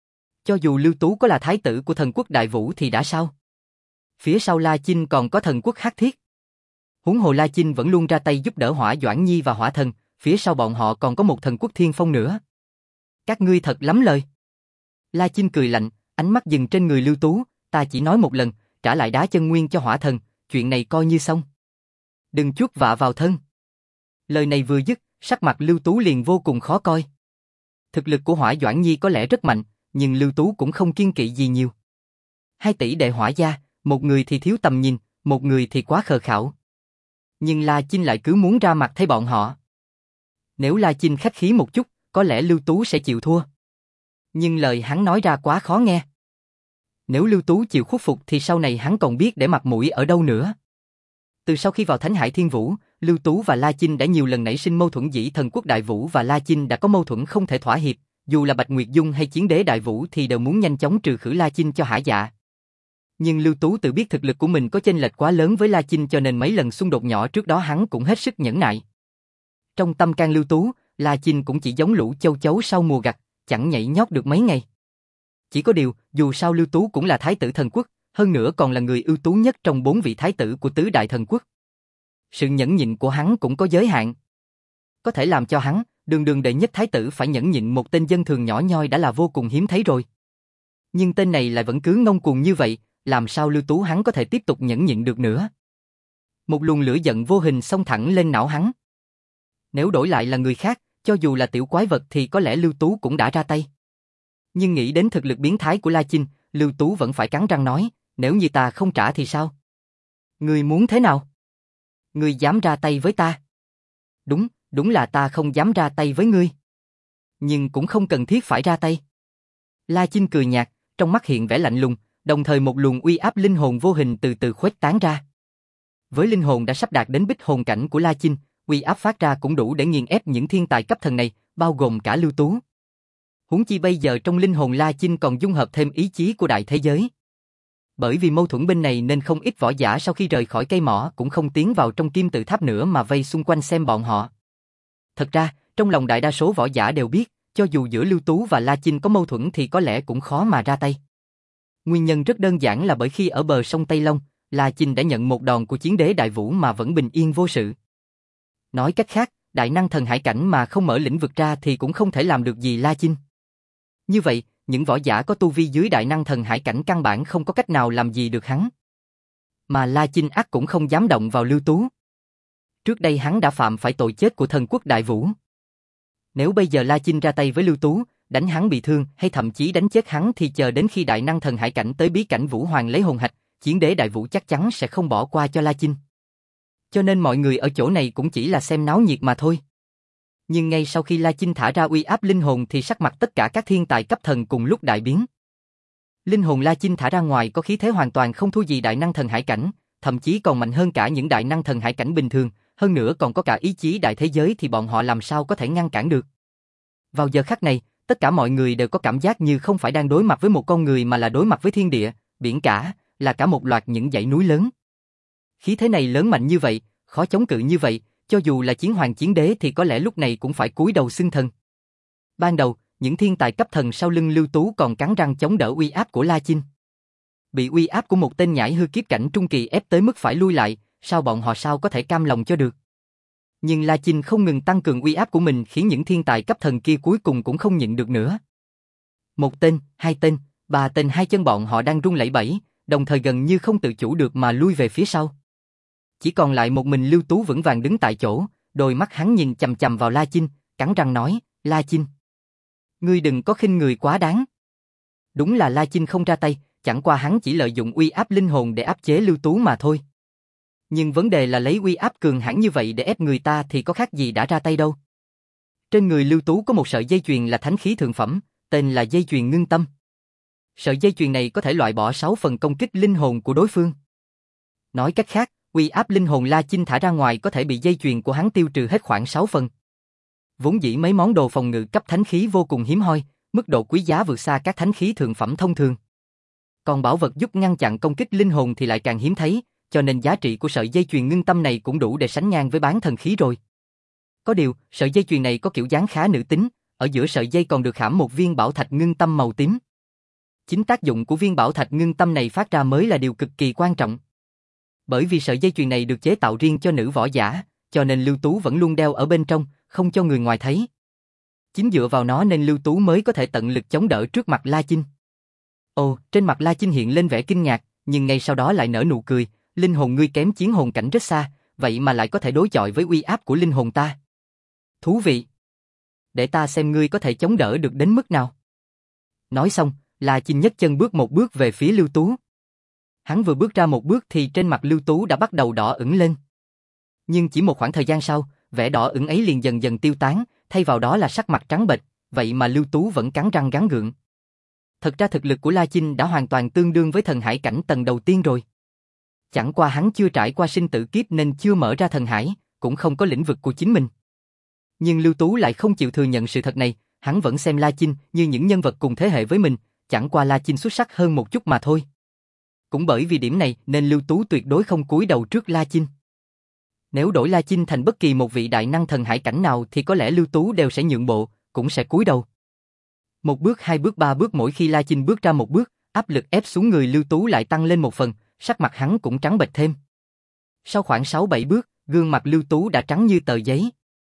Cho dù Lưu Tú có là thái tử của thần quốc đại vũ thì đã sao? Phía sau La Chinh còn có thần quốc Hắc Thiết. Huống hồ La Chinh vẫn luôn ra tay giúp đỡ Hỏa Doãn Nhi và Hỏa Thần, phía sau bọn họ còn có một thần quốc Thiên Phong nữa. Các ngươi thật lắm lời. La Chinh cười lạnh, ánh mắt dừng trên người Lưu Tú, ta chỉ nói một lần, trả lại đá chân nguyên cho Hỏa Thần, chuyện này coi như xong. Đừng chuốc vạ vào thân. Lời này vừa dứt, sắc mặt Lưu Tú liền vô cùng khó coi. Thực lực của Hỏa Doãn Nhi có lẽ rất mạnh, nhưng Lưu Tú cũng không kiêng kỵ gì nhiều. Hai tỷ đệ Hỏa gia, một người thì thiếu tầm nhìn, một người thì quá khờ khảo. Nhưng La Chinh lại cứ muốn ra mặt thay bọn họ. Nếu La Chinh khách khí một chút, có lẽ Lưu Tú sẽ chịu thua. Nhưng lời hắn nói ra quá khó nghe. Nếu Lưu Tú chịu khuất phục thì sau này hắn còn biết để mặt mũi ở đâu nữa. Từ sau khi vào Thánh Hải Thiên Vũ, Lưu Tú và La Chinh đã nhiều lần nảy sinh mâu thuẫn. Dĩ thần quốc Đại Vũ và La Chinh đã có mâu thuẫn không thể thỏa hiệp, dù là Bạch Nguyệt Dung hay Chiến Đế Đại Vũ thì đều muốn nhanh chóng trừ khử La Chinh cho hả dạ. Nhưng Lưu Tú tự biết thực lực của mình có chênh lệch quá lớn với La Chinh cho nên mấy lần xung đột nhỏ trước đó hắn cũng hết sức nhẫn nại. Trong tâm can Lưu Tú, La Chinh cũng chỉ giống lũ châu chấu sau mùa gặt, chẳng nhảy nhót được mấy ngày. Chỉ có điều, dù sao Lưu Tú cũng là thái tử thần quốc, hơn nữa còn là người ưu tú nhất trong bốn vị thái tử của tứ đại thần quốc. Sự nhẫn nhịn của hắn cũng có giới hạn. Có thể làm cho hắn, đường đường đệ nhất thái tử phải nhẫn nhịn một tên dân thường nhỏ nhoi đã là vô cùng hiếm thấy rồi. Nhưng tên này lại vẫn cứ ngông cuồng như vậy, làm sao Lưu Tú hắn có thể tiếp tục nhẫn nhịn được nữa. Một luồng lửa giận vô hình xông thẳng lên não hắn. Nếu đổi lại là người khác, cho dù là tiểu quái vật thì có lẽ Lưu Tú cũng đã ra tay. Nhưng nghĩ đến thực lực biến thái của La Chinh, Lưu Tú vẫn phải cắn răng nói, nếu như ta không trả thì sao? Ngươi muốn thế nào? Ngươi dám ra tay với ta? Đúng, đúng là ta không dám ra tay với ngươi. Nhưng cũng không cần thiết phải ra tay. La Chinh cười nhạt, trong mắt hiện vẻ lạnh lùng, đồng thời một luồng uy áp linh hồn vô hình từ từ khuếch tán ra. Với linh hồn đã sắp đạt đến bích hồn cảnh của La Chinh, uy áp phát ra cũng đủ để nghiền ép những thiên tài cấp thần này, bao gồm cả Lưu Tú. Huống chi bây giờ trong linh hồn La Chinh còn dung hợp thêm ý chí của đại thế giới. Bởi vì mâu thuẫn bên này nên không ít võ giả sau khi rời khỏi cây mỏ cũng không tiến vào trong kim tự tháp nữa mà vây xung quanh xem bọn họ. Thật ra, trong lòng đại đa số võ giả đều biết, cho dù giữa Lưu Tú và La Chinh có mâu thuẫn thì có lẽ cũng khó mà ra tay. Nguyên nhân rất đơn giản là bởi khi ở bờ sông Tây Long, La Chinh đã nhận một đòn của chiến đế Đại Vũ mà vẫn bình yên vô sự. Nói cách khác, đại năng thần hải cảnh mà không mở lĩnh vực ra thì cũng không thể làm được gì La Chinh. Như vậy, những võ giả có tu vi dưới đại năng thần hải cảnh căn bản không có cách nào làm gì được hắn. Mà La Chinh ắt cũng không dám động vào Lưu Tú. Trước đây hắn đã phạm phải tội chết của thần quốc Đại Vũ. Nếu bây giờ La Chinh ra tay với Lưu Tú, đánh hắn bị thương hay thậm chí đánh chết hắn thì chờ đến khi đại năng thần hải cảnh tới bí cảnh Vũ Hoàng lấy hồn hạch, chiến đế Đại Vũ chắc chắn sẽ không bỏ qua cho La Chinh. Cho nên mọi người ở chỗ này cũng chỉ là xem náo nhiệt mà thôi. Nhưng ngay sau khi La Chinh thả ra uy áp linh hồn thì sắc mặt tất cả các thiên tài cấp thần cùng lúc đại biến. Linh hồn La Chinh thả ra ngoài có khí thế hoàn toàn không thua gì đại năng thần hải cảnh, thậm chí còn mạnh hơn cả những đại năng thần hải cảnh bình thường, hơn nữa còn có cả ý chí đại thế giới thì bọn họ làm sao có thể ngăn cản được. Vào giờ khắc này, tất cả mọi người đều có cảm giác như không phải đang đối mặt với một con người mà là đối mặt với thiên địa, biển cả, là cả một loạt những dãy núi lớn. Khí thế này lớn mạnh như vậy, khó chống cự như vậy, cho dù là chiến hoàng chiến đế thì có lẽ lúc này cũng phải cúi đầu xưng thần. Ban đầu, những thiên tài cấp thần sau lưng Lưu Tú còn cắn răng chống đỡ uy áp của La Chinh. Bị uy áp của một tên nhãi hư kiếp cảnh trung kỳ ép tới mức phải lui lại, sao bọn họ sao có thể cam lòng cho được. Nhưng La Chinh không ngừng tăng cường uy áp của mình khiến những thiên tài cấp thần kia cuối cùng cũng không nhịn được nữa. Một tên, hai tên, ba tên hai chân bọn họ đang run lẩy bẩy, đồng thời gần như không tự chủ được mà lui về phía sau. Chỉ còn lại một mình Lưu Tú vững vàng đứng tại chỗ, đôi mắt hắn nhìn chằm chằm vào La Chinh, cắn răng nói, La Chinh, ngươi đừng có khinh người quá đáng. Đúng là La Chinh không ra tay, chẳng qua hắn chỉ lợi dụng uy áp linh hồn để áp chế Lưu Tú mà thôi. Nhưng vấn đề là lấy uy áp cường hãn như vậy để ép người ta thì có khác gì đã ra tay đâu. Trên người Lưu Tú có một sợi dây chuyền là thánh khí thượng phẩm, tên là dây chuyền ngưng tâm. Sợi dây chuyền này có thể loại bỏ sáu phần công kích linh hồn của đối phương. Nói cách khác, uy áp linh hồn La Chinh thả ra ngoài có thể bị dây chuyền của hắn tiêu trừ hết khoảng sáu phần. Vốn dĩ mấy món đồ phòng ngự cấp thánh khí vô cùng hiếm hoi, mức độ quý giá vượt xa các thánh khí thượng phẩm thông thường. Còn bảo vật giúp ngăn chặn công kích linh hồn thì lại càng hiếm thấy, cho nên giá trị của sợi dây chuyền ngưng tâm này cũng đủ để sánh ngang với bán thần khí rồi. Có điều, sợi dây chuyền này có kiểu dáng khá nữ tính, ở giữa sợi dây còn được khảm một viên bảo thạch ngưng tâm màu tím. Chính tác dụng của viên bảo thạch ngưng tâm này phát ra mới là điều cực kỳ quan trọng. Bởi vì sợi dây chuyền này được chế tạo riêng cho nữ võ giả, cho nên Lưu Tú vẫn luôn đeo ở bên trong, không cho người ngoài thấy. Chính dựa vào nó nên Lưu Tú mới có thể tận lực chống đỡ trước mặt La Chinh. Ồ, trên mặt La Chinh hiện lên vẻ kinh ngạc, nhưng ngay sau đó lại nở nụ cười, linh hồn ngươi kém chiến hồn cảnh rất xa, vậy mà lại có thể đối chọi với uy áp của linh hồn ta. Thú vị. Để ta xem ngươi có thể chống đỡ được đến mức nào. Nói xong, La Chinh nhấc chân bước một bước về phía Lưu Tú. Hắn vừa bước ra một bước thì trên mặt Lưu Tú đã bắt đầu đỏ ửng lên. Nhưng chỉ một khoảng thời gian sau, vẻ đỏ ửng ấy liền dần dần tiêu tán, thay vào đó là sắc mặt trắng bệch, vậy mà Lưu Tú vẫn cắn răng gắng gượng. Thật ra thực lực của La Chinh đã hoàn toàn tương đương với thần hải cảnh tầng đầu tiên rồi. Chẳng qua hắn chưa trải qua sinh tử kiếp nên chưa mở ra thần hải, cũng không có lĩnh vực của chính mình. Nhưng Lưu Tú lại không chịu thừa nhận sự thật này, hắn vẫn xem La Chinh như những nhân vật cùng thế hệ với mình, chẳng qua La Chinh xuất sắc hơn một chút mà thôi. Cũng bởi vì điểm này nên Lưu Tú tuyệt đối không cúi đầu trước La Chinh. Nếu đổi La Chinh thành bất kỳ một vị đại năng thần hải cảnh nào thì có lẽ Lưu Tú đều sẽ nhượng bộ, cũng sẽ cúi đầu. Một bước, hai bước, ba bước, mỗi khi La Chinh bước ra một bước, áp lực ép xuống người Lưu Tú lại tăng lên một phần, sắc mặt hắn cũng trắng bệch thêm. Sau khoảng sáu bảy bước, gương mặt Lưu Tú đã trắng như tờ giấy.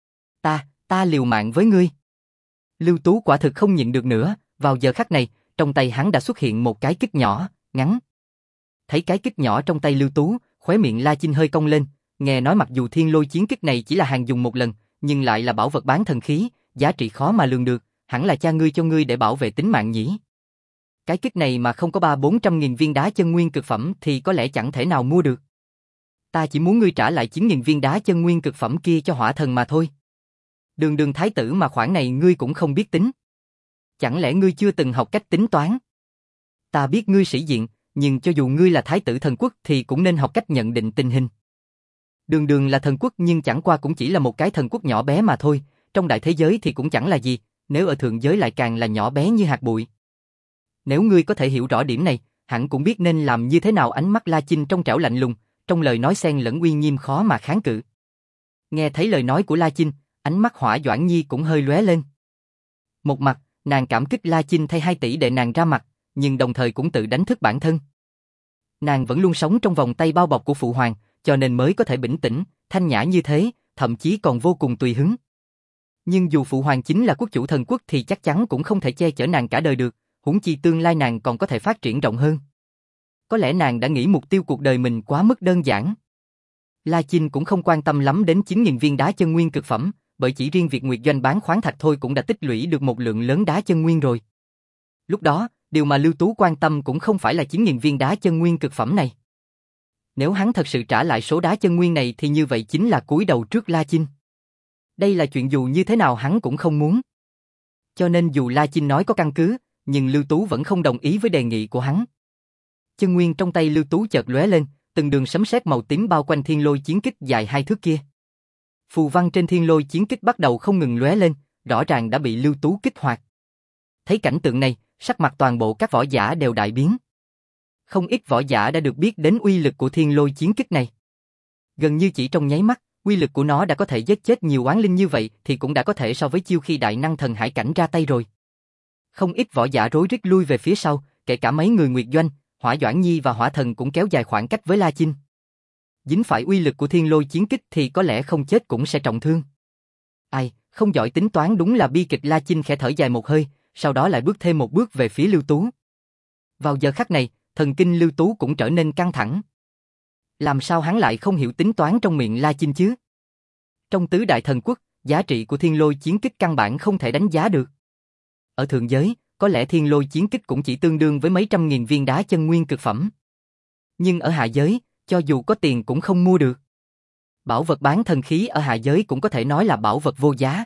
Ta, ta liều mạng với ngươi. Lưu Tú quả thực không nhịn được nữa, vào giờ khắc này, trong tay hắn đã xuất hiện một cái kích nhỏ, ngắn. Thấy cái kích nhỏ trong tay Lưu Tú, khóe miệng La Chinh hơi cong lên, nghe nói mặc dù thiên lôi chiến kích này chỉ là hàng dùng một lần, nhưng lại là bảo vật bán thần khí, giá trị khó mà lường được, hẳn là cha ngươi cho ngươi để bảo vệ tính mạng nhỉ. Cái kích này mà không có ba bốn trăm nghìn viên đá chân nguyên cực phẩm thì có lẽ chẳng thể nào mua được. Ta chỉ muốn ngươi trả lại chín nghìn viên đá chân nguyên cực phẩm kia cho hỏa thần mà thôi. Đường đường thái tử mà khoản này ngươi cũng không biết tính. Chẳng lẽ ngươi chưa từng học cách tính toán? Ta biết ngươi sĩ diện, nhưng cho dù ngươi là thái tử thần quốc thì cũng nên học cách nhận định tình hình. Đường đường là thần quốc nhưng chẳng qua cũng chỉ là một cái thần quốc nhỏ bé mà thôi, trong đại thế giới thì cũng chẳng là gì, nếu ở thượng giới lại càng là nhỏ bé như hạt bụi. Nếu ngươi có thể hiểu rõ điểm này, hẳn cũng biết nên làm như thế nào. Ánh mắt La Chinh trong trẻo lạnh lùng, trong lời nói xen lẫn uy nghiêm khó mà kháng cự. Nghe thấy lời nói của La Chinh, ánh mắt Hỏa Doãn Nhi cũng hơi lóe lên. Một mặt, nàng cảm kích La Chinh thay hai tỷ đệ nàng ra mặt, nhưng đồng thời cũng tự đánh thức bản thân. Nàng vẫn luôn sống trong vòng tay bao bọc của phụ hoàng, cho nên mới có thể bình tĩnh, thanh nhã như thế, thậm chí còn vô cùng tùy hứng. Nhưng dù phụ hoàng chính là quốc chủ thần quốc thì chắc chắn cũng không thể che chở nàng cả đời được, huống chi tương lai nàng còn có thể phát triển rộng hơn. Có lẽ nàng đã nghĩ mục tiêu cuộc đời mình quá mức đơn giản. La Chinh cũng không quan tâm lắm đến chín nghìn viên đá chân nguyên cực phẩm, bởi chỉ riêng việc Nguyệt Doanh bán khoáng thạch thôi cũng đã tích lũy được một lượng lớn đá chân nguyên rồi. Lúc đó, điều mà Lưu Tú quan tâm cũng không phải là chín nghìn viên đá chân nguyên cực phẩm này. Nếu hắn thật sự trả lại số đá chân nguyên này thì như vậy chính là cúi đầu trước La Chinh. Đây là chuyện dù như thế nào hắn cũng không muốn. Cho nên dù La Chinh nói có căn cứ, nhưng Lưu Tú vẫn không đồng ý với đề nghị của hắn. Chân nguyên trong tay Lưu Tú chợt lóe lên, từng đường sấm sét màu tím bao quanh thiên lôi chiến kích dài hai thước kia. Phù văn trên thiên lôi chiến kích bắt đầu không ngừng lóe lên, rõ ràng đã bị Lưu Tú kích hoạt. Thấy cảnh tượng này, sắc mặt toàn bộ các võ giả đều đại biến. Không ít võ giả đã được biết đến uy lực của thiên lôi chiến kích này. Gần như chỉ trong nháy mắt, uy lực của nó đã có thể giết chết nhiều oán linh như vậy thì cũng đã có thể so với chiêu khi đại năng thần hải cảnh ra tay rồi. Không ít võ giả rối rít lui về phía sau, kể cả mấy người Nguyệt Doanh, Hỏa Doãn Nhi và Hỏa Thần cũng kéo dài khoảng cách với La Chinh. Dính phải uy lực của thiên lôi chiến kích thì có lẽ không chết cũng sẽ trọng thương. Ai, không giỏi tính toán đúng là bi kịch. La Chinh khẽ thở dài một hơi, sau đó lại bước thêm một bước về phía Lưu Tú. Vào giờ khắc này, thần kinh Lưu Tú cũng trở nên căng thẳng. Làm sao hắn lại không hiểu tính toán trong miệng La Chinh chứ? Trong tứ đại thần quốc, giá trị của thiên lôi chiến kích căn bản không thể đánh giá được. Ở thượng giới, có lẽ thiên lôi chiến kích cũng chỉ tương đương với mấy trăm nghìn viên đá chân nguyên cực phẩm. Nhưng ở hạ giới, cho dù có tiền cũng không mua được. Bảo vật bán thần khí ở hạ giới cũng có thể nói là bảo vật vô giá.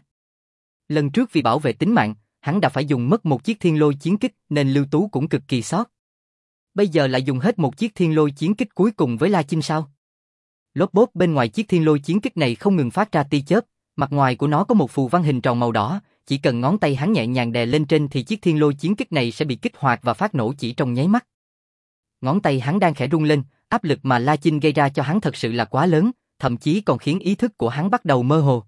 Lần trước vì bảo vệ tính mạng, hắn đã phải dùng mất một chiếc thiên lôi chiến kích nên Lưu Tú cũng cực kỳ xót. Bây giờ lại dùng hết một chiếc thiên lôi chiến kích cuối cùng với La Chinh sao? Lốp bốp bên ngoài chiếc thiên lôi chiến kích này không ngừng phát ra tia chớp, mặt ngoài của nó có một phù văn hình tròn màu đỏ, chỉ cần ngón tay hắn nhẹ nhàng đè lên trên thì chiếc thiên lôi chiến kích này sẽ bị kích hoạt và phát nổ chỉ trong nháy mắt. Ngón tay hắn đang khẽ rung lên, áp lực mà La Chinh gây ra cho hắn thật sự là quá lớn, thậm chí còn khiến ý thức của hắn bắt đầu mơ hồ.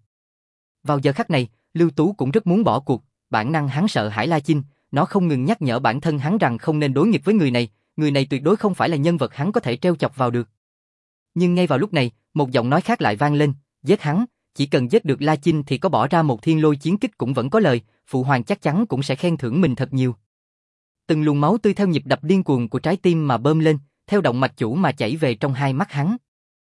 Vào giờ khắc này, Lưu Tú cũng rất muốn bỏ cuộc, bản năng hắn sợ hãi La Chinh, nó không ngừng nhắc nhở bản thân hắn rằng không nên đối nghịch với người này, người này tuyệt đối không phải là nhân vật hắn có thể trêu chọc vào được. Nhưng ngay vào lúc này, một giọng nói khác lại vang lên, giết hắn, chỉ cần giết được La Chinh thì có bỏ ra một thiên lôi chiến kích cũng vẫn có lời, phụ hoàng chắc chắn cũng sẽ khen thưởng mình thật nhiều. Từng luồng máu tươi theo nhịp đập điên cuồng của trái tim mà bơm lên, theo động mạch chủ mà chảy về trong hai mắt hắn.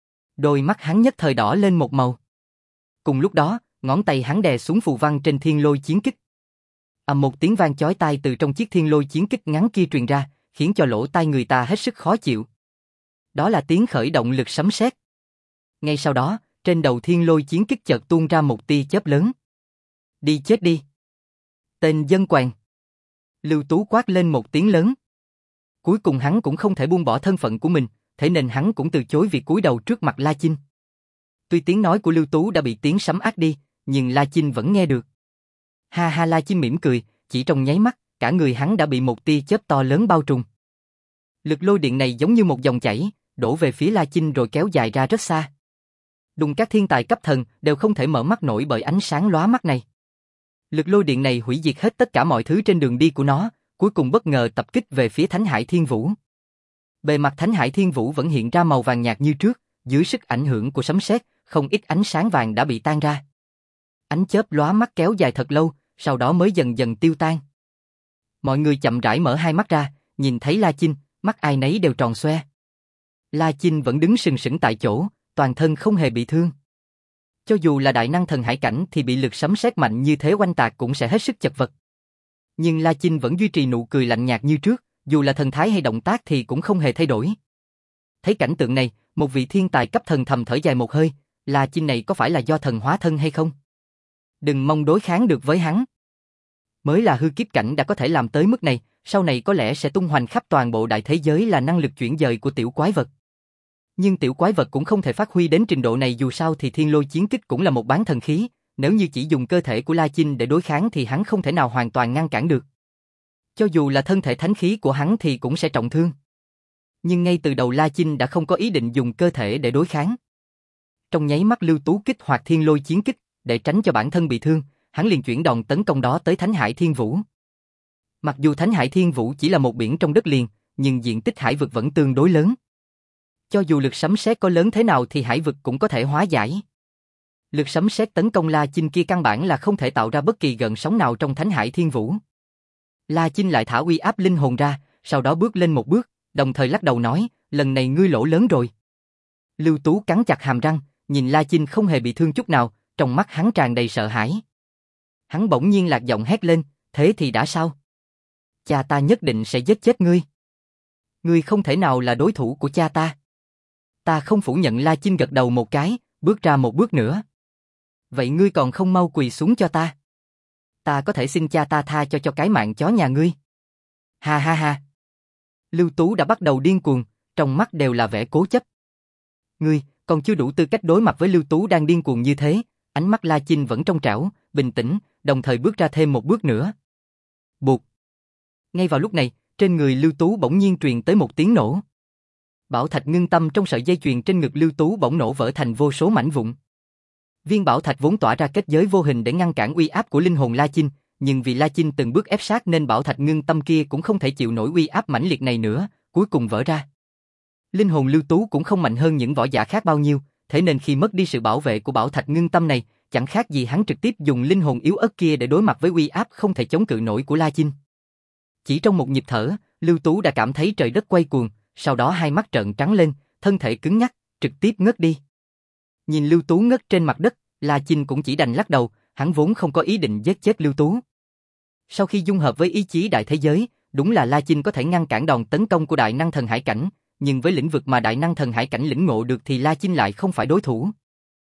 Đôi mắt hắn nhất thời đỏ lên một màu. Cùng lúc đó, ngón tay hắn đè xuống phù văn trên thiên lôi chiến kích. Ầm một tiếng vang chói tai từ trong chiếc thiên lôi chiến kích ngắn kia truyền ra, khiến cho lỗ tai người ta hết sức khó chịu. Đó là tiếng khởi động lực sấm sét. Ngay sau đó, trên đầu thiên lôi chiến kích chợt tuôn ra một tia chớp lớn. Đi chết đi. Tên dân quèn. Lưu Tú quát lên một tiếng lớn. Cuối cùng hắn cũng không thể buông bỏ thân phận của mình, thế nên hắn cũng từ chối việc cúi đầu trước mặt La Chinh. Tuy tiếng nói của Lưu Tú đã bị tiếng sấm át đi, nhưng La Chinh vẫn nghe được. Ha ha, La Chinh mỉm cười, chỉ trong nháy mắt, cả người hắn đã bị một tia chớp to lớn bao trùm. Lực lôi điện này giống như một dòng chảy, đổ về phía La Chinh rồi kéo dài ra rất xa. Đùng, các thiên tài cấp thần đều không thể mở mắt nổi bởi ánh sáng lóa mắt này. Lực lôi điện này hủy diệt hết tất cả mọi thứ trên đường đi của nó, cuối cùng bất ngờ tập kích về phía Thánh Hải Thiên Vũ. Bề mặt Thánh Hải Thiên Vũ vẫn hiện ra màu vàng nhạt như trước, dưới sức ảnh hưởng của sấm sét, không ít ánh sáng vàng đã bị tan ra. Ánh chớp lóa mắt kéo dài thật lâu, sau đó mới dần dần tiêu tan. Mọi người chậm rãi mở hai mắt ra, nhìn thấy La Chinh, mắt ai nấy đều tròn xoe. La Chinh vẫn đứng sừng sững tại chỗ, toàn thân không hề bị thương. Cho dù là đại năng thần hải cảnh thì bị lực sấm sét mạnh như thế oanh tạc cũng sẽ hết sức chật vật. Nhưng La Chinh vẫn duy trì nụ cười lạnh nhạt như trước, dù là thần thái hay động tác thì cũng không hề thay đổi. Thấy cảnh tượng này, một vị thiên tài cấp thần thầm thở dài một hơi, La Chinh này có phải là do thần hóa thân hay không? Đừng mong đối kháng được với hắn. Mới là hư kiếp cảnh đã có thể làm tới mức này, sau này có lẽ sẽ tung hoành khắp toàn bộ đại thế giới là năng lực chuyển dời của tiểu quái vật. Nhưng tiểu quái vật cũng không thể phát huy đến trình độ này, dù sao thì thiên lôi chiến kích cũng là một bán thần khí, nếu như chỉ dùng cơ thể của La Chinh để đối kháng thì hắn không thể nào hoàn toàn ngăn cản được. Cho dù là thân thể thánh khí của hắn thì cũng sẽ trọng thương. Nhưng ngay từ đầu La Chinh đã không có ý định dùng cơ thể để đối kháng. Trong nháy mắt Lưu Tú kích hoạt Thiên Lôi Chiến Kích, để tránh cho bản thân bị thương, hắn liền chuyển đòn tấn công đó tới Thánh Hải Thiên Vũ. Mặc dù Thánh Hải Thiên Vũ chỉ là một biển trong đất liền, nhưng diện tích hải vực vẫn tương đối lớn. Cho dù lực sấm sét có lớn thế nào thì hải vực cũng có thể hóa giải. Lực sấm sét tấn công La Chinh kia căn bản là không thể tạo ra bất kỳ gợn sóng nào trong Thánh Hải Thiên Vũ. La Chinh lại thả uy áp linh hồn ra, sau đó bước lên một bước, đồng thời lắc đầu nói, lần này ngươi lỗ lớn rồi. Lưu Tú cắn chặt hàm răng, nhìn La Chinh không hề bị thương chút nào, trong mắt hắn tràn đầy sợ hãi. Hắn bỗng nhiên lạc giọng hét lên, thế thì đã sao? Cha ta nhất định sẽ giết chết ngươi. Ngươi không thể nào là đối thủ của cha ta. Ta không phủ nhận. La Chinh gật đầu một cái, bước ra một bước nữa. Vậy ngươi còn không mau quỳ xuống cho ta? Ta có thể xin cha ta tha cho cho cái mạng chó nhà ngươi. Ha ha ha. Lưu Tú đã bắt đầu điên cuồng, trong mắt đều là vẻ cố chấp. Ngươi còn chưa đủ tư cách đối mặt với Lưu Tú đang điên cuồng như thế. Ánh mắt La Chinh vẫn trong trẻo, bình tĩnh, đồng thời bước ra thêm một bước nữa. Bụt. Ngay vào lúc này, trên người Lưu Tú bỗng nhiên truyền tới một tiếng nổ. Bảo thạch ngưng tâm trong sợi dây chuyền trên ngực Lưu Tú bỗng nổ vỡ thành vô số mảnh vụn. Viên bảo thạch vốn tỏa ra kết giới vô hình để ngăn cản uy áp của linh hồn La Chinh, nhưng vì La Chinh từng bước ép sát nên bảo thạch ngưng tâm kia cũng không thể chịu nổi uy áp mãnh liệt này nữa, cuối cùng vỡ ra. Linh hồn Lưu Tú cũng không mạnh hơn những võ giả khác bao nhiêu, thế nên khi mất đi sự bảo vệ của bảo thạch ngưng tâm này, chẳng khác gì hắn trực tiếp dùng linh hồn yếu ớt kia để đối mặt với uy áp không thể chống cự nổi của La Chinh. Chỉ trong một nhịp thở, Lưu Tú đã cảm thấy trời đất quay cuồng, sau đó hai mắt trợn trắng lên, thân thể cứng nhắc, trực tiếp ngất đi. Nhìn Lưu Tú ngất trên mặt đất, La Chinh cũng chỉ đành lắc đầu, hắn vốn không có ý định giết chết Lưu Tú. Sau khi dung hợp với ý chí đại thế giới, đúng là La Chinh có thể ngăn cản đòn tấn công của đại năng thần hải cảnh, nhưng với lĩnh vực mà đại năng thần hải cảnh lĩnh ngộ được thì La Chinh lại không phải đối thủ.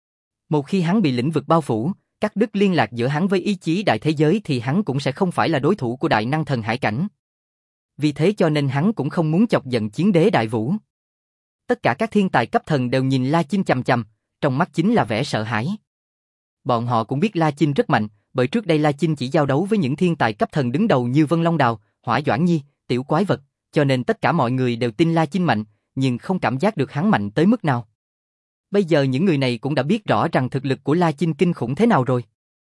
Một khi hắn bị lĩnh vực bao phủ, cắt đứt liên lạc giữa hắn với ý chí đại thế giới thì hắn cũng sẽ không phải là đối thủ của đại năng thần hải cảnh. Vì thế cho nên hắn cũng không muốn chọc giận chiến đế Đại Vũ. Tất cả các thiên tài cấp thần đều nhìn La Chinh chằm chằm, trong mắt chính là vẻ sợ hãi. Bọn họ cũng biết La Chinh rất mạnh, bởi trước đây La Chinh chỉ giao đấu với những thiên tài cấp thần đứng đầu như Vân Long Đào, Hỏa Doãn Nhi, Tiểu Quái Vật, cho nên tất cả mọi người đều tin La Chinh mạnh, nhưng không cảm giác được hắn mạnh tới mức nào. Bây giờ những người này cũng đã biết rõ rằng thực lực của La Chinh kinh khủng thế nào rồi.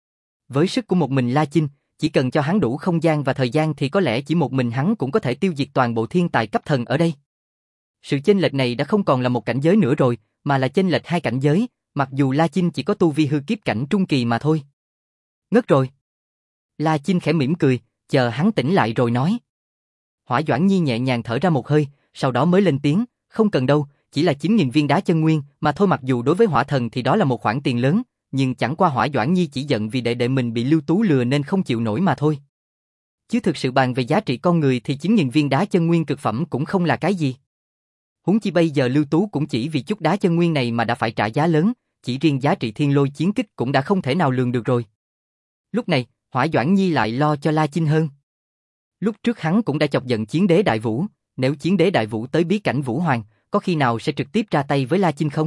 Với sức của một mình La Chinh, chỉ cần cho hắn đủ không gian và thời gian thì có lẽ chỉ một mình hắn cũng có thể tiêu diệt toàn bộ thiên tài cấp thần ở đây. Sự chênh lệch này đã không còn là một cảnh giới nữa rồi, mà là chênh lệch hai cảnh giới, mặc dù La Chinh chỉ có tu vi hư kiếp cảnh trung kỳ mà thôi. Ngất rồi. La Chinh khẽ mỉm cười, chờ hắn tỉnh lại rồi nói. Hỏa Doãn Nhi nhẹ nhàng thở ra một hơi, sau đó mới lên tiếng, không cần đâu, chỉ là chín nghìn viên đá chân nguyên mà thôi. Mặc dù đối với hỏa thần thì đó là một khoản tiền lớn, nhưng chẳng qua Hỏa Doãn Nhi chỉ giận vì đệ đệ mình bị Lưu Tú lừa nên không chịu nổi mà thôi. Chứ thực sự bàn về giá trị con người thì chín nghìn viên đá chân nguyên cực phẩm cũng không là cái gì. Huống chi bây giờ Lưu Tú cũng chỉ vì chút đá chân nguyên này mà đã phải trả giá lớn, chỉ riêng giá trị thiên lôi chiến kích cũng đã không thể nào lường được rồi. Lúc này, Hỏa Doãn Nhi lại lo cho La Chinh hơn. Lúc trước hắn cũng đã chọc giận chiến đế Đại Vũ, nếu chiến đế Đại Vũ tới bí cảnh Vũ Hoàng, có khi nào sẽ trực tiếp ra tay với La Chinh không?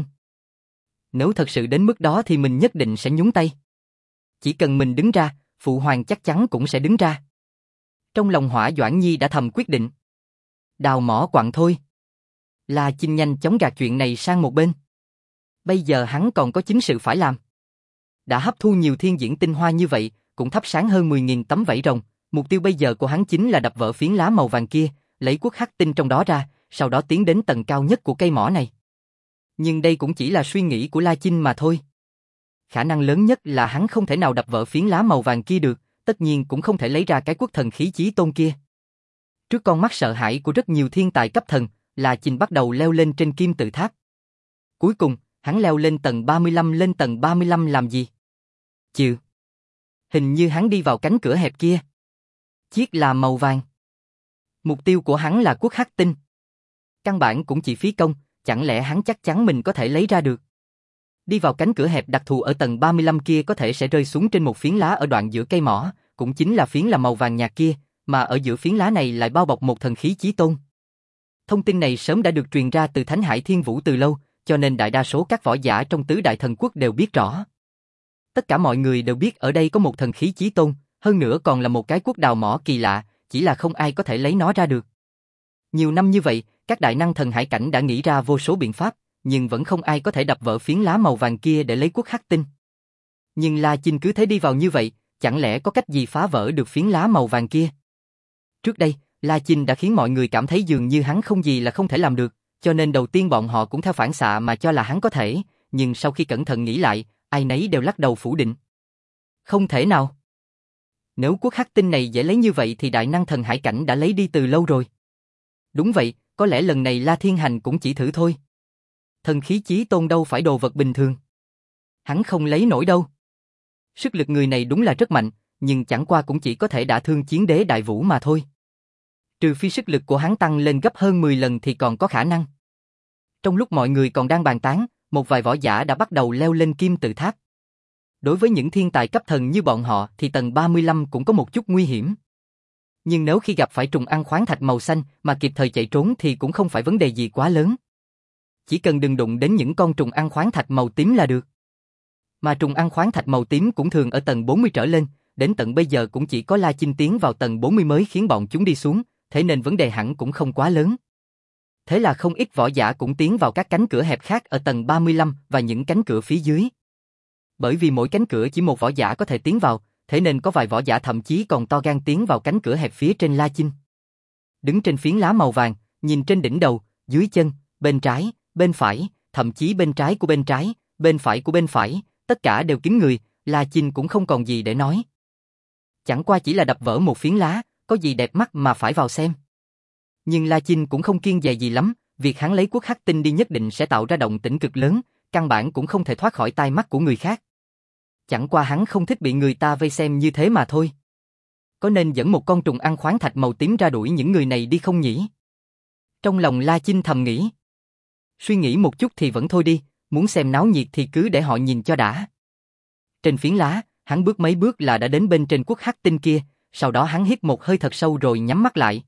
Nếu thật sự đến mức đó thì mình nhất định sẽ nhúng tay. Chỉ cần mình đứng ra, Phụ Hoàng chắc chắn cũng sẽ đứng ra. Trong lòng Hỏa Doãn Nhi đã thầm quyết định. Đào mỏ quặng thôi. La Chinh nhanh chóng gạt chuyện này sang một bên. Bây giờ hắn còn có chính sự phải làm. Đã hấp thu nhiều thiên diễn tinh hoa như vậy, cũng thắp sáng hơn mười nghìn tấm vảy rồng. Mục tiêu bây giờ của hắn chính là đập vỡ phiến lá màu vàng kia, lấy quốc hắc tinh trong đó ra, sau đó tiến đến tầng cao nhất của cây mỏ này. Nhưng đây cũng chỉ là suy nghĩ của La Chinh mà thôi. Khả năng lớn nhất là hắn không thể nào đập vỡ phiến lá màu vàng kia được, tất nhiên cũng không thể lấy ra cái quốc thần khí chí tôn kia. Trước con mắt sợ hãi của rất nhiều thiên tài cấp thần, La Chinh bắt đầu leo lên trên kim tự tháp. Cuối cùng, hắn leo lên tầng ba mươi lăm. Lên tầng ba mươi lăm làm gì? Chừ. Hình như hắn đi vào cánh cửa hẹp kia. Chiếc là màu vàng. Mục tiêu của hắn là quốc hắc tinh. Căn bản cũng chỉ phí công, chẳng lẽ hắn chắc chắn mình có thể lấy ra được. Đi vào cánh cửa hẹp đặc thù ở tầng ba mươi lăm kia có thể sẽ rơi xuống trên một phiến lá ở đoạn giữa cây mỏ, cũng chính là phiến là màu vàng nhạt kia, mà ở giữa phiến lá này lại bao bọc một thần khí chí tôn. Thông tin này sớm đã được truyền ra từ Thánh Hải Thiên Vũ từ lâu, cho nên đại đa số các võ giả trong tứ đại thần quốc đều biết rõ. Tất cả mọi người đều biết ở đây có một thần khí chí tôn, hơn nữa còn là một cái cuốc đào mỏ kỳ lạ, chỉ là không ai có thể lấy nó ra được. Nhiều năm như vậy, các đại năng thần hải cảnh đã nghĩ ra vô số biện pháp, nhưng vẫn không ai có thể đập vỡ phiến lá màu vàng kia để lấy cuốc hắc tinh. Nhưng La Chinh cứ thế đi vào như vậy, chẳng lẽ có cách gì phá vỡ được phiến lá màu vàng kia? Trước đây, La Chinh đã khiến mọi người cảm thấy dường như hắn không gì là không thể làm được, cho nên đầu tiên bọn họ cũng theo phản xạ mà cho là hắn có thể, nhưng sau khi cẩn thận nghĩ lại, ai nấy đều lắc đầu phủ định. Không thể nào. Nếu cuốc hắc tinh này dễ lấy như vậy thì đại năng thần hải cảnh đã lấy đi từ lâu rồi. Đúng vậy, có lẽ lần này La Thiên Hành cũng chỉ thử thôi. Thần khí chí tôn đâu phải đồ vật bình thường. Hắn không lấy nổi đâu. Sức lực người này đúng là rất mạnh, nhưng chẳng qua cũng chỉ có thể đả thương chiến đế đại vũ mà thôi. Trừ phi sức lực của hắn tăng lên gấp hơn mười lần thì còn có khả năng. Trong lúc mọi người còn đang bàn tán, một vài võ giả đã bắt đầu leo lên kim tự tháp. Đối với những thiên tài cấp thần như bọn họ thì tầng ba mươi lăm cũng có một chút nguy hiểm. Nhưng nếu khi gặp phải trùng ăn khoáng thạch màu xanh mà kịp thời chạy trốn thì cũng không phải vấn đề gì quá lớn. Chỉ cần đừng đụng đến những con trùng ăn khoáng thạch màu tím là được. Mà trùng ăn khoáng thạch màu tím cũng thường ở tầng bốn mươi trở lên, đến tận bây giờ cũng chỉ có La Chinh tiến vào tầng bốn mươi mới khiến bọn chúng đi xuống, thế nên vấn đề hẳn cũng không quá lớn. Thế là không ít võ giả cũng tiến vào các cánh cửa hẹp khác ở tầng ba mươi lăm và những cánh cửa phía dưới. Bởi vì mỗi cánh cửa chỉ một võ giả có thể tiến vào, thế nên có vài võ giả thậm chí còn to gan tiến vào cánh cửa hẹp phía trên La Chinh. Đứng trên phiến lá màu vàng, nhìn trên đỉnh đầu, dưới chân, bên trái, bên phải, thậm chí bên trái của bên trái, bên phải của bên phải, tất cả đều kín người, La Chinh cũng không còn gì để nói. Chẳng qua chỉ là đập vỡ một phiến lá, có gì đẹp mắt mà phải vào xem. Nhưng La Chinh cũng không kiêng dè gì lắm, việc hắn lấy cuốc hắc tinh đi nhất định sẽ tạo ra động tĩnh cực lớn, căn bản cũng không thể thoát khỏi tai mắt của người khác. Chẳng qua hắn không thích bị người ta vây xem như thế mà thôi. Có nên dẫn một con trùng ăn khoáng thạch màu tím ra đuổi những người này đi không nhỉ? Trong lòng La Chinh thầm nghĩ. Suy nghĩ một chút thì vẫn thôi đi, muốn xem náo nhiệt thì cứ để họ nhìn cho đã. Trên phiến lá, hắn bước mấy bước là đã đến bên trên cuốc hắc tinh kia, sau đó hắn hít một hơi thật sâu rồi nhắm mắt lại.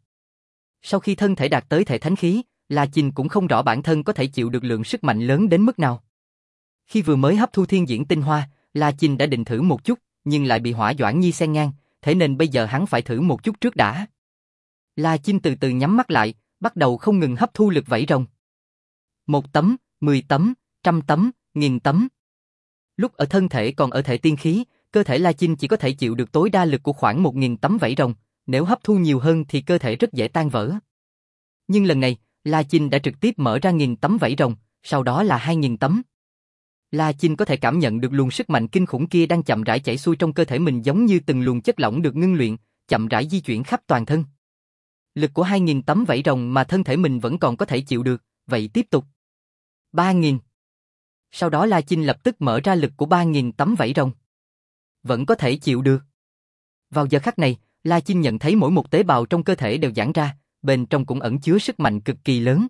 Sau khi thân thể đạt tới thể thánh khí, La Chinh cũng không rõ bản thân có thể chịu được lượng sức mạnh lớn đến mức nào. Khi vừa mới hấp thu thiên diễn tinh hoa, La Chinh đã định thử một chút, nhưng lại bị Hỏa Doãn Nhi xen ngang, thế nên bây giờ hắn phải thử một chút trước đã. La Chinh từ từ nhắm mắt lại, bắt đầu không ngừng hấp thu lực vảy rồng. Một tấm, mười tấm, trăm tấm, nghìn tấm. Lúc ở thân thể còn ở thể tiên khí, cơ thể La Chinh chỉ có thể chịu được tối đa lực của khoảng một nghìn tấm vảy rồng, nếu hấp thu nhiều hơn thì cơ thể rất dễ tan vỡ. Nhưng lần này, La Chinh đã trực tiếp mở ra nghìn tấm vảy rồng, sau đó là hai nghìn tấm. La Chinh có thể cảm nhận được luồng sức mạnh kinh khủng kia đang chậm rãi chảy xuôi trong cơ thể mình giống như từng luồng chất lỏng được ngưng luyện, chậm rãi di chuyển khắp toàn thân. Lực của hai nghìn tấm vảy rồng mà thân thể mình vẫn còn có thể chịu được, vậy tiếp tục. ba nghìn. Sau đó La Chinh lập tức mở ra lực của ba nghìn tấm vảy rồng. Vẫn có thể chịu được. Vào giờ khắc này, La Chinh nhận thấy mỗi một tế bào trong cơ thể đều giãn ra, bên trong cũng ẩn chứa sức mạnh cực kỳ lớn.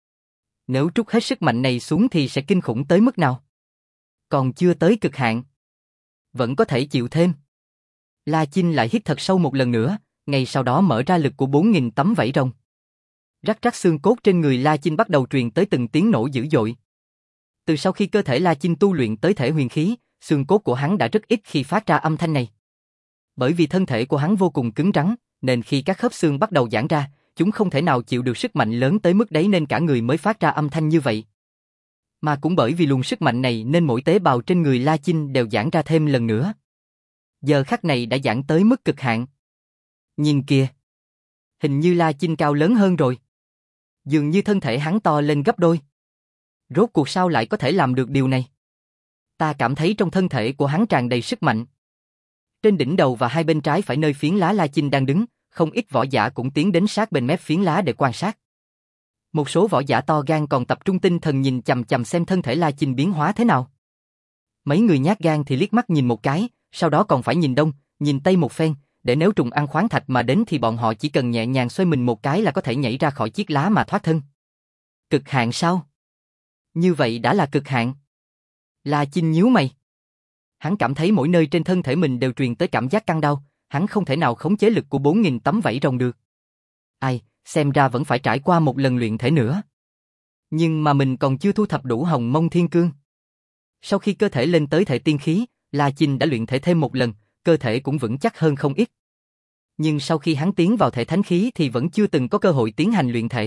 Nếu trút hết sức mạnh này xuống thì sẽ kinh khủng tới mức nào? Còn chưa tới cực hạn. Vẫn có thể chịu thêm. La Chinh lại hít thật sâu một lần nữa, ngay sau đó mở ra lực của bốn nghìn tấm vảy rồng. Rắc rắc xương cốt trên người La Chinh bắt đầu truyền tới từng tiếng nổ dữ dội. Từ sau khi cơ thể La Chinh tu luyện tới thể huyền khí, xương cốt của hắn đã rất ít khi phát ra âm thanh này. Bởi vì thân thể của hắn vô cùng cứng rắn, nên khi các khớp xương bắt đầu giãn ra, chúng không thể nào chịu được sức mạnh lớn tới mức đấy nên cả người mới phát ra âm thanh như vậy. Mà cũng bởi vì luồng sức mạnh này nên mỗi tế bào trên người La Chinh đều giãn ra thêm lần nữa. Giờ khắc này đã giãn tới mức cực hạn. Nhìn kìa. Hình như La Chinh cao lớn hơn rồi. Dường như thân thể hắn to lên gấp đôi. Rốt cuộc sao lại có thể làm được điều này? Ta cảm thấy trong thân thể của hắn tràn đầy sức mạnh. Trên đỉnh đầu và hai bên trái phải nơi phiến lá La Chinh đang đứng, không ít võ giả cũng tiến đến sát bên mép phiến lá để quan sát. Một số võ giả to gan còn tập trung tinh thần nhìn chằm chằm xem thân thể La Chinh biến hóa thế nào. Mấy người nhát gan thì liếc mắt nhìn một cái, sau đó còn phải nhìn đông, nhìn tây một phen, để nếu trùng ăn khoáng thạch mà đến thì bọn họ chỉ cần nhẹ nhàng xoay mình một cái là có thể nhảy ra khỏi chiếc lá mà thoát thân. Cực hạn sao? Như vậy đã là cực hạn. La Chinh nhíu mày. Hắn cảm thấy mỗi nơi trên thân thể mình đều truyền tới cảm giác căng đau, hắn không thể nào khống chế lực của bốn nghìn tấm vảy rồng được. Ai, xem ra vẫn phải trải qua một lần luyện thể nữa. Nhưng mà mình còn chưa thu thập đủ Hồng Mông Thiên Cương. Sau khi cơ thể lên tới thể tiên khí, La Chinh đã luyện thể thêm một lần, cơ thể cũng vững chắc hơn không ít. Nhưng sau khi hắn tiến vào thể thánh khí thì vẫn chưa từng có cơ hội tiến hành luyện thể.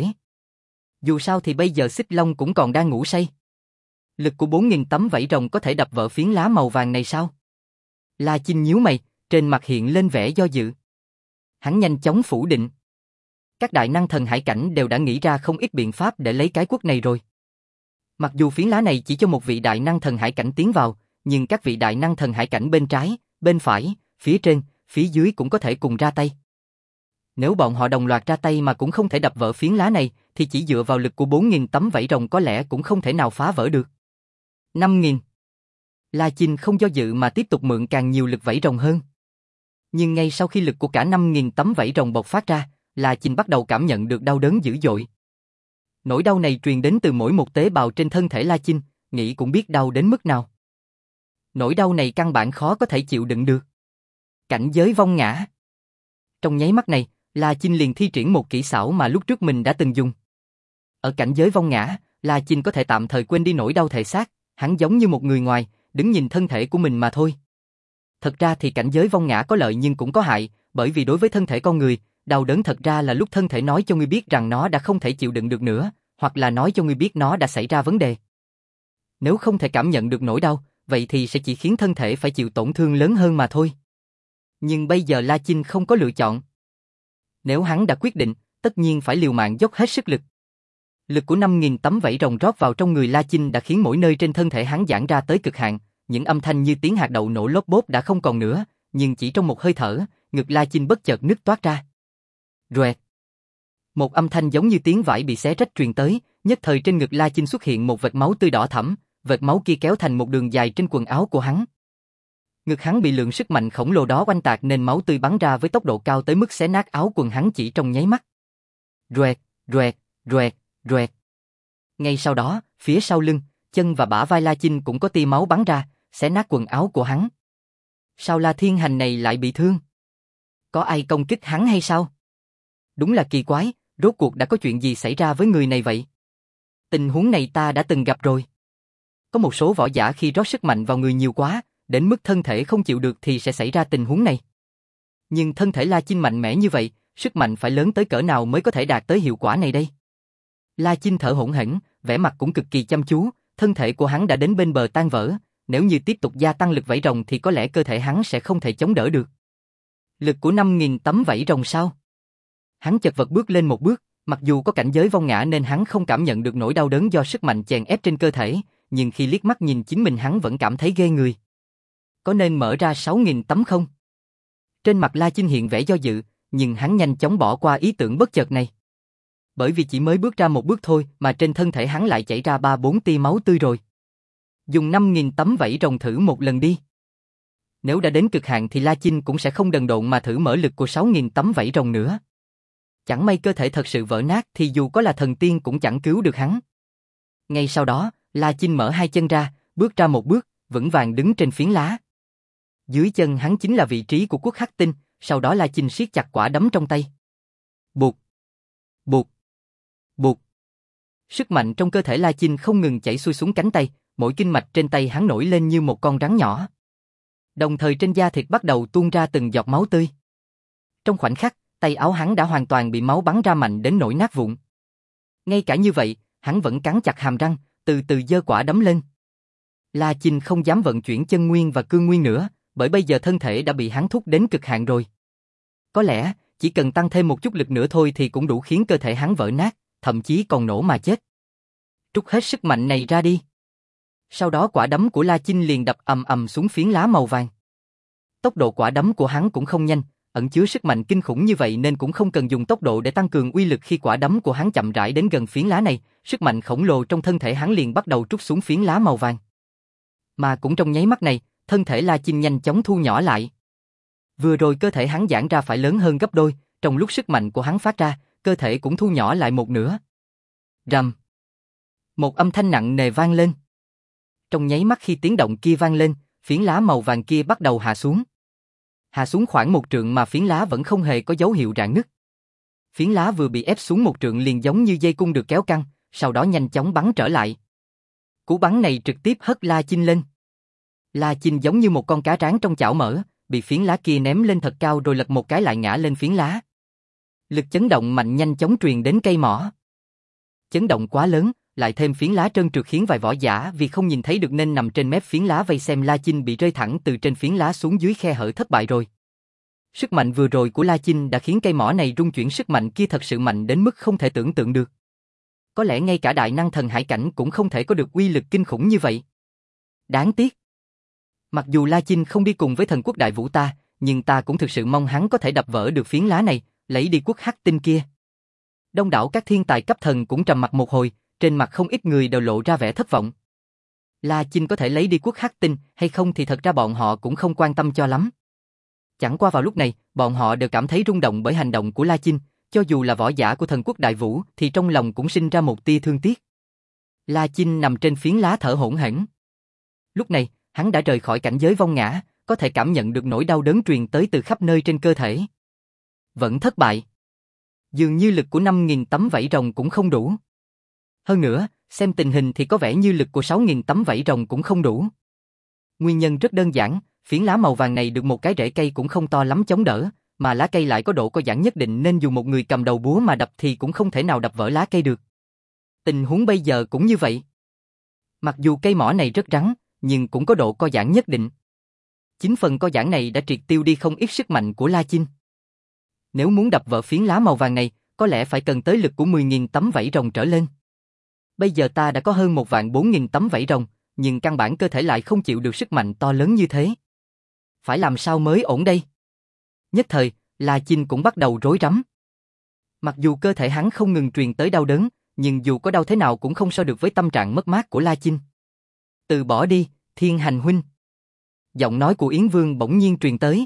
Dù sao thì bây giờ Xích Long cũng còn đang ngủ say. Lực của bốn nghìn tấm vảy rồng có thể đập vỡ phiến lá màu vàng này sao? La Chinh nhíu mày, trên mặt hiện lên vẻ do dự. Hắn nhanh chóng phủ định. Các đại năng thần hải cảnh đều đã nghĩ ra không ít biện pháp để lấy cái quốc này rồi. Mặc dù phiến lá này chỉ cho một vị đại năng thần hải cảnh tiến vào, nhưng các vị đại năng thần hải cảnh bên trái, bên phải, phía trên, phía dưới cũng có thể cùng ra tay. Nếu bọn họ đồng loạt ra tay mà cũng không thể đập vỡ phiến lá này, thì chỉ dựa vào lực của bốn nghìn tấm vảy rồng có lẽ cũng không thể nào phá vỡ được. năm nghìn. La Chinh không do dự mà tiếp tục mượn càng nhiều lực vảy rồng hơn. Nhưng ngay sau khi lực của cả năm nghìn tấm vảy rồng bộc phát ra, La Chinh bắt đầu cảm nhận được đau đớn dữ dội. Nỗi đau này truyền đến từ mỗi một tế bào trên thân thể La Chinh, nghĩ cũng biết đau đến mức nào. Nỗi đau này căn bản khó có thể chịu đựng được. Cảnh giới vong ngã. Trong nháy mắt này, La Chinh liền thi triển một kỹ xảo mà lúc trước mình đã từng dùng. Ở cảnh giới vong ngã, La Chinh có thể tạm thời quên đi nỗi đau thể xác, hắn giống như một người ngoài, đứng nhìn thân thể của mình mà thôi. Thật ra thì cảnh giới vong ngã có lợi nhưng cũng có hại, bởi vì đối với thân thể con người, đau đớn thật ra là lúc thân thể nói cho ngươi biết rằng nó đã không thể chịu đựng được nữa, hoặc là nói cho ngươi biết nó đã xảy ra vấn đề. Nếu không thể cảm nhận được nỗi đau, vậy thì sẽ chỉ khiến thân thể phải chịu tổn thương lớn hơn mà thôi. Nhưng bây giờ La Chinh không có lựa chọn. Nếu hắn đã quyết định, tất nhiên phải liều mạng dốc hết sức lực. Lực của năm nghìn tấm vảy rồng rót vào trong người La Chinh đã khiến mỗi nơi trên thân thể hắn giãn ra tới cực hạn, những âm thanh như tiếng hạt đậu nổ lốp bốp đã không còn nữa, nhưng chỉ trong một hơi thở, ngực La Chinh bất chợt nứt toát ra. Roẹt. Một âm thanh giống như tiếng vải bị xé rách truyền tới, nhất thời trên ngực La Chinh xuất hiện một vệt máu tươi đỏ thẫm, vệt máu kia kéo thành một đường dài trên quần áo của hắn. Ngực hắn bị lượng sức mạnh khổng lồ đó oanh tạc nên máu tươi bắn ra với tốc độ cao tới mức xé nát áo quần hắn chỉ trong nháy mắt. Roẹt, roẹt, roẹt, roẹt. Ngay sau đó, phía sau lưng, chân và bả vai La Chinh cũng có tia máu bắn ra, xé nát quần áo của hắn. Sao La Thiên Hành này lại bị thương? Có ai công kích hắn hay sao? Đúng là kỳ quái, rốt cuộc đã có chuyện gì xảy ra với người này vậy? Tình huống này ta đã từng gặp rồi. Có một số võ giả khi rót sức mạnh vào người nhiều quá, đến mức thân thể không chịu được thì sẽ xảy ra tình huống này. Nhưng thân thể La Chinh mạnh mẽ như vậy, sức mạnh phải lớn tới cỡ nào mới có thể đạt tới hiệu quả này đây? La Chinh thở hổn hển, vẻ mặt cũng cực kỳ chăm chú, thân thể của hắn đã đến bên bờ tan vỡ, nếu như tiếp tục gia tăng lực vảy rồng thì có lẽ cơ thể hắn sẽ không thể chống đỡ được. Lực của năm nghìn tấm vảy rồng sao? Hắn chật vật bước lên một bước, mặc dù có cảnh giới vong ngã nên hắn không cảm nhận được nỗi đau đớn do sức mạnh chèn ép trên cơ thể, nhưng khi liếc mắt nhìn chính mình hắn vẫn cảm thấy ghê người. Có nên mở ra sáu nghìn tấm không? Trên mặt La Chinh hiện vẻ do dự, nhưng hắn nhanh chóng bỏ qua ý tưởng bất chợt này. Bởi vì chỉ mới bước ra một bước thôi mà trên thân thể hắn lại chảy ra ba bốn tia máu tươi rồi. Dùng năm nghìn tấm vảy rồng thử một lần đi. Nếu đã đến cực hạn thì La Chinh cũng sẽ không đần độn mà thử mở lực của sáu nghìn tấm vảy rồng nữa. Chẳng may cơ thể thật sự vỡ nát thì dù có là thần tiên cũng chẳng cứu được hắn. Ngay sau đó, La Chinh mở hai chân ra, bước ra một bước, vững vàng đứng trên phiến lá. Dưới chân hắn chính là vị trí của quốc hắc tinh, sau đó La Chinh siết chặt quả đấm trong tay. Bụt, bụt, bụt. Sức mạnh trong cơ thể La Chinh không ngừng chảy xuôi xuống cánh tay, mỗi kinh mạch trên tay hắn nổi lên như một con rắn nhỏ. Đồng thời trên da thịt bắt đầu tuôn ra từng giọt máu tươi. Trong khoảnh khắc, tay áo hắn đã hoàn toàn bị máu bắn ra mạnh đến nỗi nát vụn. Ngay cả như vậy, hắn vẫn cắn chặt hàm răng, từ từ giơ quả đấm lên. La Chinh không dám vận chuyển chân nguyên và cương nguyên nữa, bởi bây giờ thân thể đã bị hắn thúc đến cực hạn rồi. Có lẽ, chỉ cần tăng thêm một chút lực nữa thôi thì cũng đủ khiến cơ thể hắn vỡ nát, thậm chí còn nổ mà chết. Trút hết sức mạnh này ra đi. Sau đó quả đấm của La Chinh liền đập ầm ầm xuống phiến lá màu vàng. Tốc độ quả đấm của hắn cũng không nhanh, ẩn chứa sức mạnh kinh khủng như vậy nên cũng không cần dùng tốc độ để tăng cường uy lực. Khi quả đấm của hắn chậm rãi đến gần phiến lá này, sức mạnh khổng lồ trong thân thể hắn liền bắt đầu trút xuống phiến lá màu vàng. Mà cũng trong nháy mắt này, thân thể La Chinh nhanh chóng thu nhỏ lại. Vừa rồi cơ thể hắn giãn ra phải lớn hơn gấp đôi, trong lúc sức mạnh của hắn phát ra, cơ thể cũng thu nhỏ lại một nửa. Rầm. Một âm thanh nặng nề vang lên. Trong nháy mắt khi tiếng động kia vang lên, phiến lá màu vàng kia bắt đầu hạ xuống. Hạ xuống khoảng một trượng mà phiến lá vẫn không hề có dấu hiệu rạn nứt. Phiến lá vừa bị ép xuống một trượng liền giống như dây cung được kéo căng, sau đó nhanh chóng bắn trở lại. Cú bắn này trực tiếp hất La Chinh lên. La Chinh giống như một con cá rán trong chảo mỡ, bị phiến lá kia ném lên thật cao rồi lật một cái lại ngã lên phiến lá. Lực chấn động mạnh nhanh chóng truyền đến cây mỏ. Chấn động quá lớn, lại thêm phiến lá trơn trượt khiến vài võ giả vì không nhìn thấy được nên nằm trên mép phiến lá vây xem La Chinh bị rơi thẳng từ trên phiến lá xuống dưới khe hở thất bại rồi. Sức mạnh vừa rồi của La Chinh đã khiến cây mỏ này rung chuyển, sức mạnh kia thật sự mạnh đến mức không thể tưởng tượng được. Có lẽ ngay cả đại năng thần hải cảnh cũng không thể có được uy lực kinh khủng như vậy. Đáng tiếc. Mặc dù La Chinh không đi cùng với thần quốc đại vũ ta, nhưng ta cũng thực sự mong hắn có thể đập vỡ được phiến lá này, lấy đi quốc hắc tinh kia. Đông đảo các thiên tài cấp thần cũng trầm mặc một hồi, trên mặt không ít người đều lộ ra vẻ thất vọng. La Chinh có thể lấy đi quốc hắc tinh hay không thì thật ra bọn họ cũng không quan tâm cho lắm. Chẳng qua vào lúc này, bọn họ đều cảm thấy rung động bởi hành động của La Chinh, cho dù là võ giả của thần quốc đại vũ thì trong lòng cũng sinh ra một tia thương tiếc. La Chinh nằm trên phiến lá thở hổn hển. Lúc này, hắn đã rời khỏi cảnh giới vong ngã, có thể cảm nhận được nỗi đau đớn truyền tới từ khắp nơi trên cơ thể. Vẫn thất bại. Dường như lực của năm nghìn tấm vảy rồng cũng không đủ. Hơn nữa, xem tình hình thì có vẻ như lực của sáu nghìn tấm vảy rồng cũng không đủ. Nguyên nhân rất đơn giản, phiến lá màu vàng này được một cái rễ cây cũng không to lắm chống đỡ, mà lá cây lại có độ co giãn nhất định nên dù một người cầm đầu búa mà đập thì cũng không thể nào đập vỡ lá cây được. Tình huống bây giờ cũng như vậy. Mặc dù cây mỏ này rất rắn, nhưng cũng có độ co giãn nhất định. Chính phần co giãn này đã triệt tiêu đi không ít sức mạnh của La Chinh. Nếu muốn đập vỡ phiến lá màu vàng này, có lẽ phải cần tới lực của mười nghìn tấm vảy rồng trở lên. Bây giờ ta đã có hơn một vạn bốn nghìn tấm vảy rồng, nhưng căn bản cơ thể lại không chịu được sức mạnh to lớn như thế. Phải làm sao mới ổn đây? Nhất thời, La Chinh cũng bắt đầu rối rắm. Mặc dù cơ thể hắn không ngừng truyền tới đau đớn, nhưng dù có đau thế nào cũng không so được với tâm trạng mất mát của La Chinh. Từ bỏ đi, Thiên Hành huynh. Giọng nói của Yến Vương bỗng nhiên truyền tới.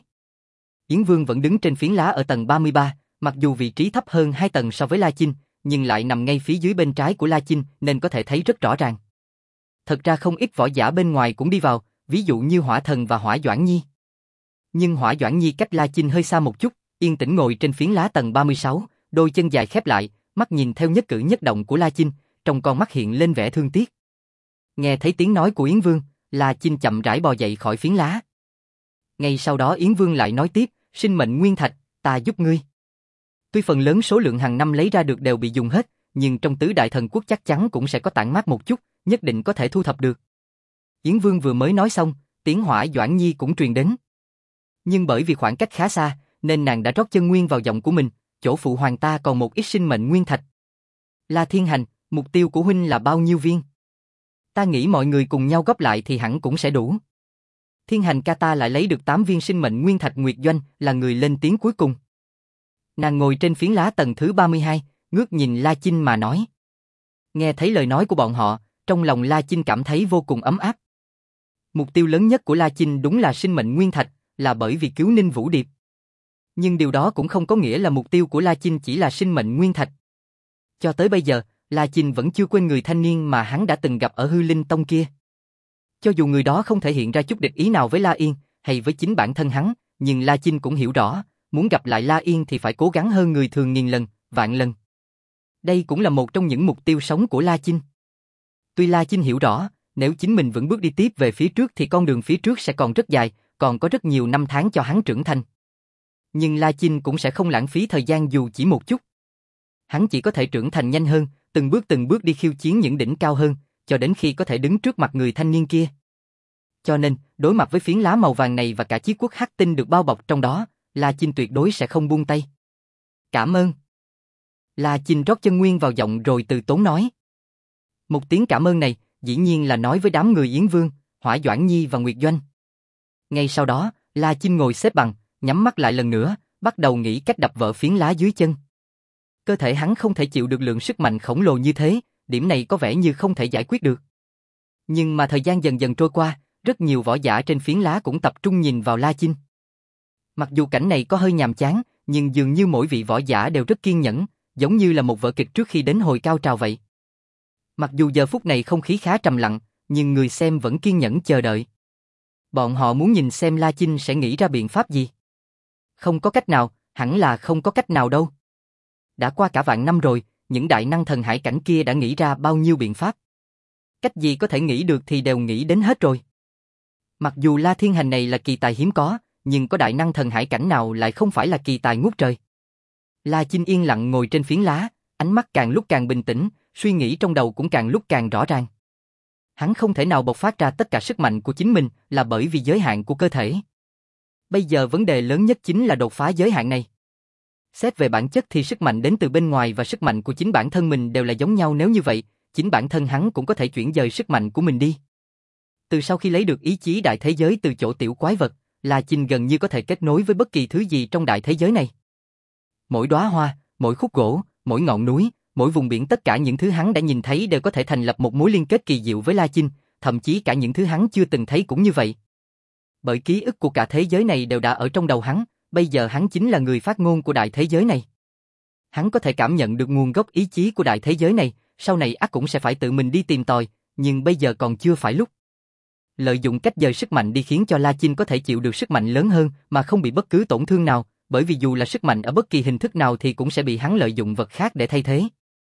Yến Vương vẫn đứng trên phiến lá ở tầng ba mươi ba, mặc dù vị trí thấp hơn hai tầng so với La Chinh, nhưng lại nằm ngay phía dưới bên trái của La Chinh nên có thể thấy rất rõ ràng. Thật ra không ít võ giả bên ngoài cũng đi vào, ví dụ như Hỏa Thần và Hỏa Doãn Nhi. Nhưng Hỏa Doãn Nhi cách La Chinh hơi xa một chút, yên tĩnh ngồi trên phiến lá tầng ba mươi sáu, đôi chân dài khép lại, mắt nhìn theo nhất cử nhất động của La Chinh, trong con mắt hiện lên vẻ thương tiếc. Nghe thấy tiếng nói của Yến Vương, La Chinh chậm rãi bò dậy khỏi phiến lá. Ngay sau đó Yến Vương lại nói tiếp, sinh mệnh nguyên thạch, ta giúp ngươi. Tuy phần lớn số lượng hàng năm lấy ra được đều bị dùng hết, nhưng trong tứ đại thần quốc chắc chắn cũng sẽ có tản mát một chút, nhất định có thể thu thập được. Yến Vương vừa mới nói xong, tiếng Hỏa Doãn Nhi cũng truyền đến. Nhưng bởi vì khoảng cách khá xa, nên nàng đã rót chân nguyên vào giọng của mình, chỗ phụ hoàng ta còn một ít sinh mệnh nguyên thạch. La Thiên Hành, mục tiêu của huynh là bao nhiêu viên? Ta nghĩ mọi người cùng nhau góp lại thì hẳn cũng sẽ đủ. Thiên Hành ca ta lại lấy được tám viên sinh mệnh nguyên thạch. Nguyệt Doanh là người lên tiếng cuối cùng. Nàng ngồi trên phiến lá tầng thứ ba mươi hai, ngước nhìn La Chinh mà nói. Nghe thấy lời nói của bọn họ, trong lòng La Chinh cảm thấy vô cùng ấm áp. Mục tiêu lớn nhất của La Chinh đúng là sinh mệnh nguyên thạch, là bởi vì cứu Ninh Vũ Điệp. Nhưng điều đó cũng không có nghĩa là mục tiêu của La Chinh chỉ là sinh mệnh nguyên thạch. Cho tới bây giờ, La Chinh vẫn chưa quên người thanh niên mà hắn đã từng gặp ở Hư Linh Tông kia. Cho dù người đó không thể hiện ra chút địch ý nào với La Yên, hay với chính bản thân hắn, nhưng La Chinh cũng hiểu rõ, muốn gặp lại La Yên thì phải cố gắng hơn người thường nghìn lần, vạn lần. Đây cũng là một trong những mục tiêu sống của La Chinh. Tuy La Chinh hiểu rõ, nếu chính mình vẫn bước đi tiếp về phía trước thì con đường phía trước sẽ còn rất dài, còn có rất nhiều năm tháng cho hắn trưởng thành. Nhưng La Chinh cũng sẽ không lãng phí thời gian dù chỉ một chút. Hắn chỉ có thể trưởng thành nhanh hơn, từng bước từng bước đi khiêu chiến những đỉnh cao hơn, cho đến khi có thể đứng trước mặt người thanh niên kia. Cho nên, đối mặt với phiến lá màu vàng này và cả chiếc quốc hắc tinh được bao bọc trong đó, La Chinh tuyệt đối sẽ không buông tay. Cảm ơn. La Chinh rót chân nguyên vào giọng rồi từ tốn nói. Một tiếng cảm ơn này, dĩ nhiên là nói với đám người Yến Vương, Hỏa Doãn Nhi và Nguyệt Doanh. Ngay sau đó, La Chinh ngồi xếp bằng, nhắm mắt lại lần nữa, bắt đầu nghĩ cách đập vỡ phiến lá dưới chân. Cơ thể hắn không thể chịu được lượng sức mạnh khổng lồ như thế, điểm này có vẻ như không thể giải quyết được. Nhưng mà thời gian dần dần trôi qua, rất nhiều võ giả trên phiến lá cũng tập trung nhìn vào La Chinh. Mặc dù cảnh này có hơi nhàm chán, nhưng dường như mỗi vị võ giả đều rất kiên nhẫn, giống như là một vở kịch trước khi đến hồi cao trào vậy. Mặc dù giờ phút này không khí khá trầm lặng, nhưng người xem vẫn kiên nhẫn chờ đợi. Bọn họ muốn nhìn xem La Chinh sẽ nghĩ ra biện pháp gì. Không có cách nào, hẳn là không có cách nào đâu. Đã qua cả vạn năm rồi, những đại năng thần hải cảnh kia đã nghĩ ra bao nhiêu biện pháp. Cách gì có thể nghĩ được thì đều nghĩ đến hết rồi. Mặc dù La Thiên Hành này là kỳ tài hiếm có, nhưng có đại năng thần hải cảnh nào lại không phải là kỳ tài ngút trời. La Chinh yên lặng ngồi trên phiến lá, ánh mắt càng lúc càng bình tĩnh, suy nghĩ trong đầu cũng càng lúc càng rõ ràng. Hắn không thể nào bộc phát ra tất cả sức mạnh của chính mình là bởi vì giới hạn của cơ thể. Bây giờ vấn đề lớn nhất chính là đột phá giới hạn này. Xét về bản chất thì sức mạnh đến từ bên ngoài và sức mạnh của chính bản thân mình đều là giống nhau, nếu như vậy, chính bản thân hắn cũng có thể chuyển dời sức mạnh của mình đi. Từ sau khi lấy được ý chí đại thế giới từ chỗ tiểu quái vật, La Chinh gần như có thể kết nối với bất kỳ thứ gì trong đại thế giới này. Mỗi đóa hoa, mỗi khúc gỗ, mỗi ngọn núi, mỗi vùng biển, tất cả những thứ hắn đã nhìn thấy đều có thể thành lập một mối liên kết kỳ diệu với La Chinh, thậm chí cả những thứ hắn chưa từng thấy cũng như vậy. Bởi ký ức của cả thế giới này đều đã ở trong đầu hắn, bây giờ hắn chính là người phát ngôn của đại thế giới này. Hắn có thể cảm nhận được nguồn gốc ý chí của đại thế giới này, sau này ắt cũng sẽ phải tự mình đi tìm tòi, nhưng bây giờ còn chưa phải lúc. Lợi dụng cách dời sức mạnh đi khiến cho La Chinh có thể chịu được sức mạnh lớn hơn mà không bị bất cứ tổn thương nào, bởi vì dù là sức mạnh ở bất kỳ hình thức nào thì cũng sẽ bị hắn lợi dụng vật khác để thay thế.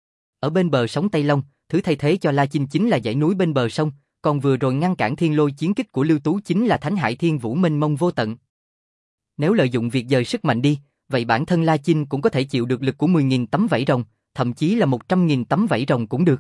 Ở bên bờ sông Tây Long, thứ thay thế cho La Chinh chính là dãy núi bên bờ sông, còn vừa rồi ngăn cản thiên lôi chiến kích của Lưu Tú chính là Thánh Hải Thiên Vũ mênh mông vô tận. Nếu lợi dụng việc dời sức mạnh đi, vậy bản thân La Chinh cũng có thể chịu được lực của mười nghìn tấm vảy rồng, thậm chí là một trăm nghìn tấm vảy rồng cũng được.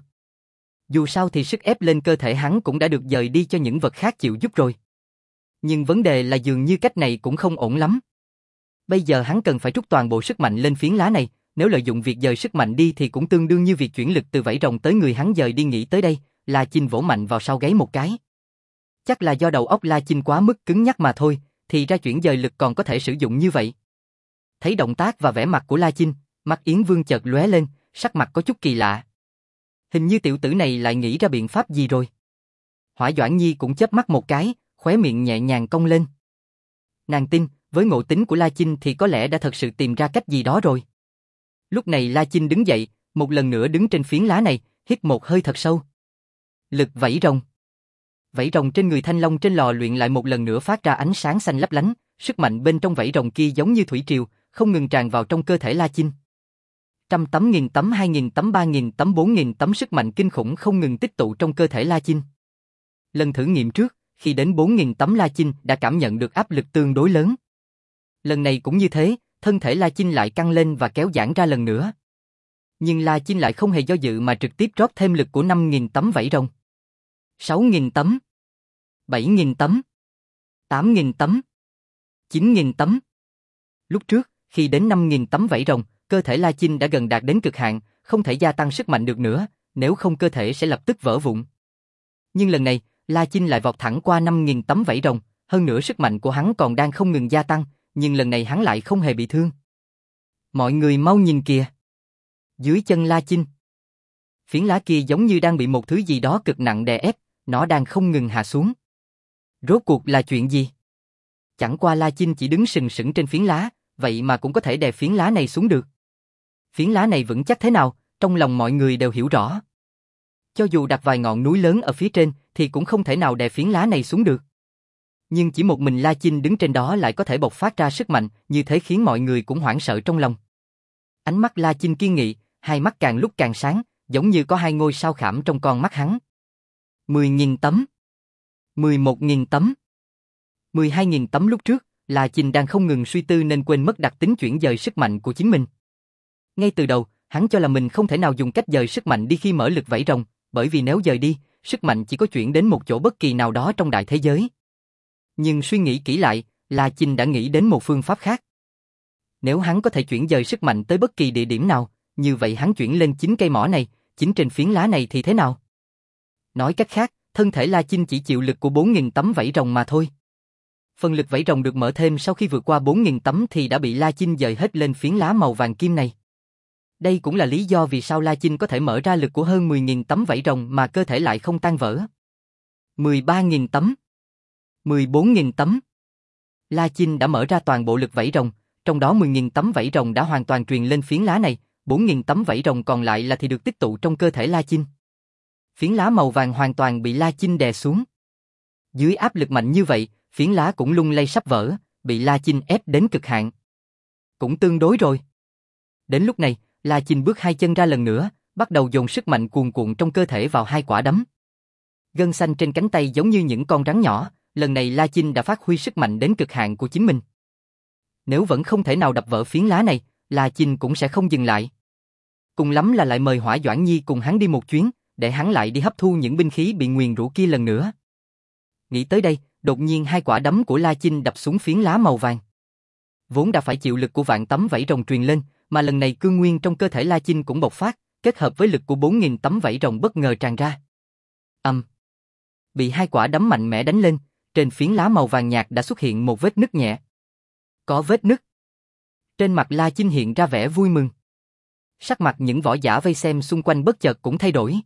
Dù sao thì sức ép lên cơ thể hắn cũng đã được dời đi cho những vật khác chịu giúp rồi. Nhưng vấn đề là dường như cách này cũng không ổn lắm. Bây giờ hắn cần phải trút toàn bộ sức mạnh lên phiến lá này, nếu lợi dụng việc dời sức mạnh đi thì cũng tương đương như việc chuyển lực từ vảy rồng tới người hắn dời đi. Nghĩ tới đây, La Chinh vỗ mạnh vào sau gáy một cái. Chắc là do đầu óc La Chinh quá mức cứng nhắc mà thôi, thì ra chuyển dời lực còn có thể sử dụng như vậy. Thấy động tác và vẻ mặt của La Chinh, mắt Yến Vương chợt lóe lên, sắc mặt có chút kỳ lạ. Hình như tiểu tử này lại nghĩ ra biện pháp gì rồi. Hỏa Doãn Nhi cũng chớp mắt một cái, khóe miệng nhẹ nhàng cong lên. Nàng tin, với ngộ tính của La Chinh thì có lẽ đã thật sự tìm ra cách gì đó rồi. Lúc này La Chinh đứng dậy, một lần nữa đứng trên phiến lá này, hít một hơi thật sâu. Lực vảy rồng. Vảy rồng trên người thanh long trên lò luyện lại một lần nữa phát ra ánh sáng xanh lấp lánh, sức mạnh bên trong vảy rồng kia giống như thủy triều, không ngừng tràn vào trong cơ thể La Chinh. Trăm tấm, nghìn tấm, hai nghìn tấm, ba nghìn tấm, bốn nghìn tấm sức mạnh kinh khủng không ngừng tích tụ trong cơ thể La Chinh. Lần thử nghiệm trước, khi đến bốn nghìn tấm La Chinh đã cảm nhận được áp lực tương đối lớn. Lần này cũng như thế, thân thể La Chinh lại căng lên và kéo giãn ra lần nữa. Nhưng La Chinh lại không hề do dự mà trực tiếp rót thêm lực của năm nghìn tấm vảy rồng. sáu nghìn tấm, bảy nghìn tấm, tám nghìn tấm, chín nghìn tấm. Lúc trước, khi đến năm nghìn tấm vảy rồng, cơ thể La Chinh đã gần đạt đến cực hạn, không thể gia tăng sức mạnh được nữa, nếu không cơ thể sẽ lập tức vỡ vụn. Nhưng lần này, La Chinh lại vọt thẳng qua năm nghìn tấm vảy rồng, hơn nữa sức mạnh của hắn còn đang không ngừng gia tăng, nhưng lần này hắn lại không hề bị thương. Mọi người mau nhìn kìa. Dưới chân La Chinh, phiến lá kia giống như đang bị một thứ gì đó cực nặng đè ép, nó đang không ngừng hạ xuống. Rốt cuộc là chuyện gì? Chẳng qua La Chinh chỉ đứng sừng sững trên phiến lá, vậy mà cũng có thể đè phiến lá này xuống được. Phiến lá này vững chắc thế nào, trong lòng mọi người đều hiểu rõ. Cho dù đặt vài ngọn núi lớn ở phía trên, thì cũng không thể nào đè phiến lá này xuống được. Nhưng chỉ một mình La Chinh đứng trên đó lại có thể bộc phát ra sức mạnh, như thế khiến mọi người cũng hoảng sợ trong lòng. Ánh mắt La Chinh kiên nghị, hai mắt càng lúc càng sáng, giống như có hai ngôi sao khảm trong con mắt hắn. mười nghìn tấm, mười một nghìn tấm, mười hai nghìn tấm. Lúc trước, La Chinh đang không ngừng suy tư nên quên mất đặc tính chuyển dời sức mạnh của chính mình. Ngay từ đầu, hắn cho là mình không thể nào dùng cách dời sức mạnh đi khi mở lực vảy rồng, bởi vì nếu dời đi, sức mạnh chỉ có chuyển đến một chỗ bất kỳ nào đó trong đại thế giới. Nhưng suy nghĩ kỹ lại, La Chinh đã nghĩ đến một phương pháp khác. Nếu hắn có thể chuyển dời sức mạnh tới bất kỳ địa điểm nào, như vậy hắn chuyển lên chính cây mỏ này, chính trên phiến lá này thì thế nào? Nói cách khác, thân thể La Chinh chỉ chịu lực của bốn nghìn tấm vảy rồng mà thôi. Phần lực vảy rồng được mở thêm sau khi vượt qua bốn nghìn tấm thì đã bị La Chinh dời hết lên phiến lá màu vàng kim này. Đây cũng là lý do vì sao La Chinh có thể mở ra lực của hơn mười nghìn tấm vảy rồng mà cơ thể lại không tan vỡ. mười ba nghìn tấm, mười bốn nghìn tấm. La Chinh đã mở ra toàn bộ lực vảy rồng, trong đó mười nghìn tấm vảy rồng đã hoàn toàn truyền lên phiến lá này, bốn nghìn tấm vảy rồng còn lại là thì được tích tụ trong cơ thể La Chinh. Phiến lá màu vàng hoàn toàn bị La Chinh đè xuống. Dưới áp lực mạnh như vậy, phiến lá cũng lung lay sắp vỡ, bị La Chinh ép đến cực hạn. Cũng tương đối rồi. Đến lúc này, La Chinh bước hai chân ra lần nữa, bắt đầu dồn sức mạnh cuồn cuộn trong cơ thể vào hai quả đấm. Gân xanh trên cánh tay giống như những con rắn nhỏ, lần này La Chinh đã phát huy sức mạnh đến cực hạn của chính mình. Nếu vẫn không thể nào đập vỡ phiến lá này, La Chinh cũng sẽ không dừng lại. Cùng lắm là lại mời Hỏa Doãn Nhi cùng hắn đi một chuyến, để hắn lại đi hấp thu những binh khí bị nguyền rủa kia lần nữa. Nghĩ tới đây, đột nhiên hai quả đấm của La Chinh đập xuống phiến lá màu vàng. Vốn đã phải chịu lực của vạn tấm vảy rồng truyền lên, mà lần này cương nguyên trong cơ thể La Chinh cũng bộc phát, kết hợp với lực của bốn nghìn tấm vảy rồng bất ngờ tràn ra. Âm. Bị hai quả đấm mạnh mẽ đánh lên, trên phiến lá màu vàng nhạt đã xuất hiện một vết nứt nhẹ. Có vết nứt. Trên mặt La Chinh hiện ra vẻ vui mừng. Sắc mặt những võ giả vây xem xung quanh bất chợt cũng thay đổi.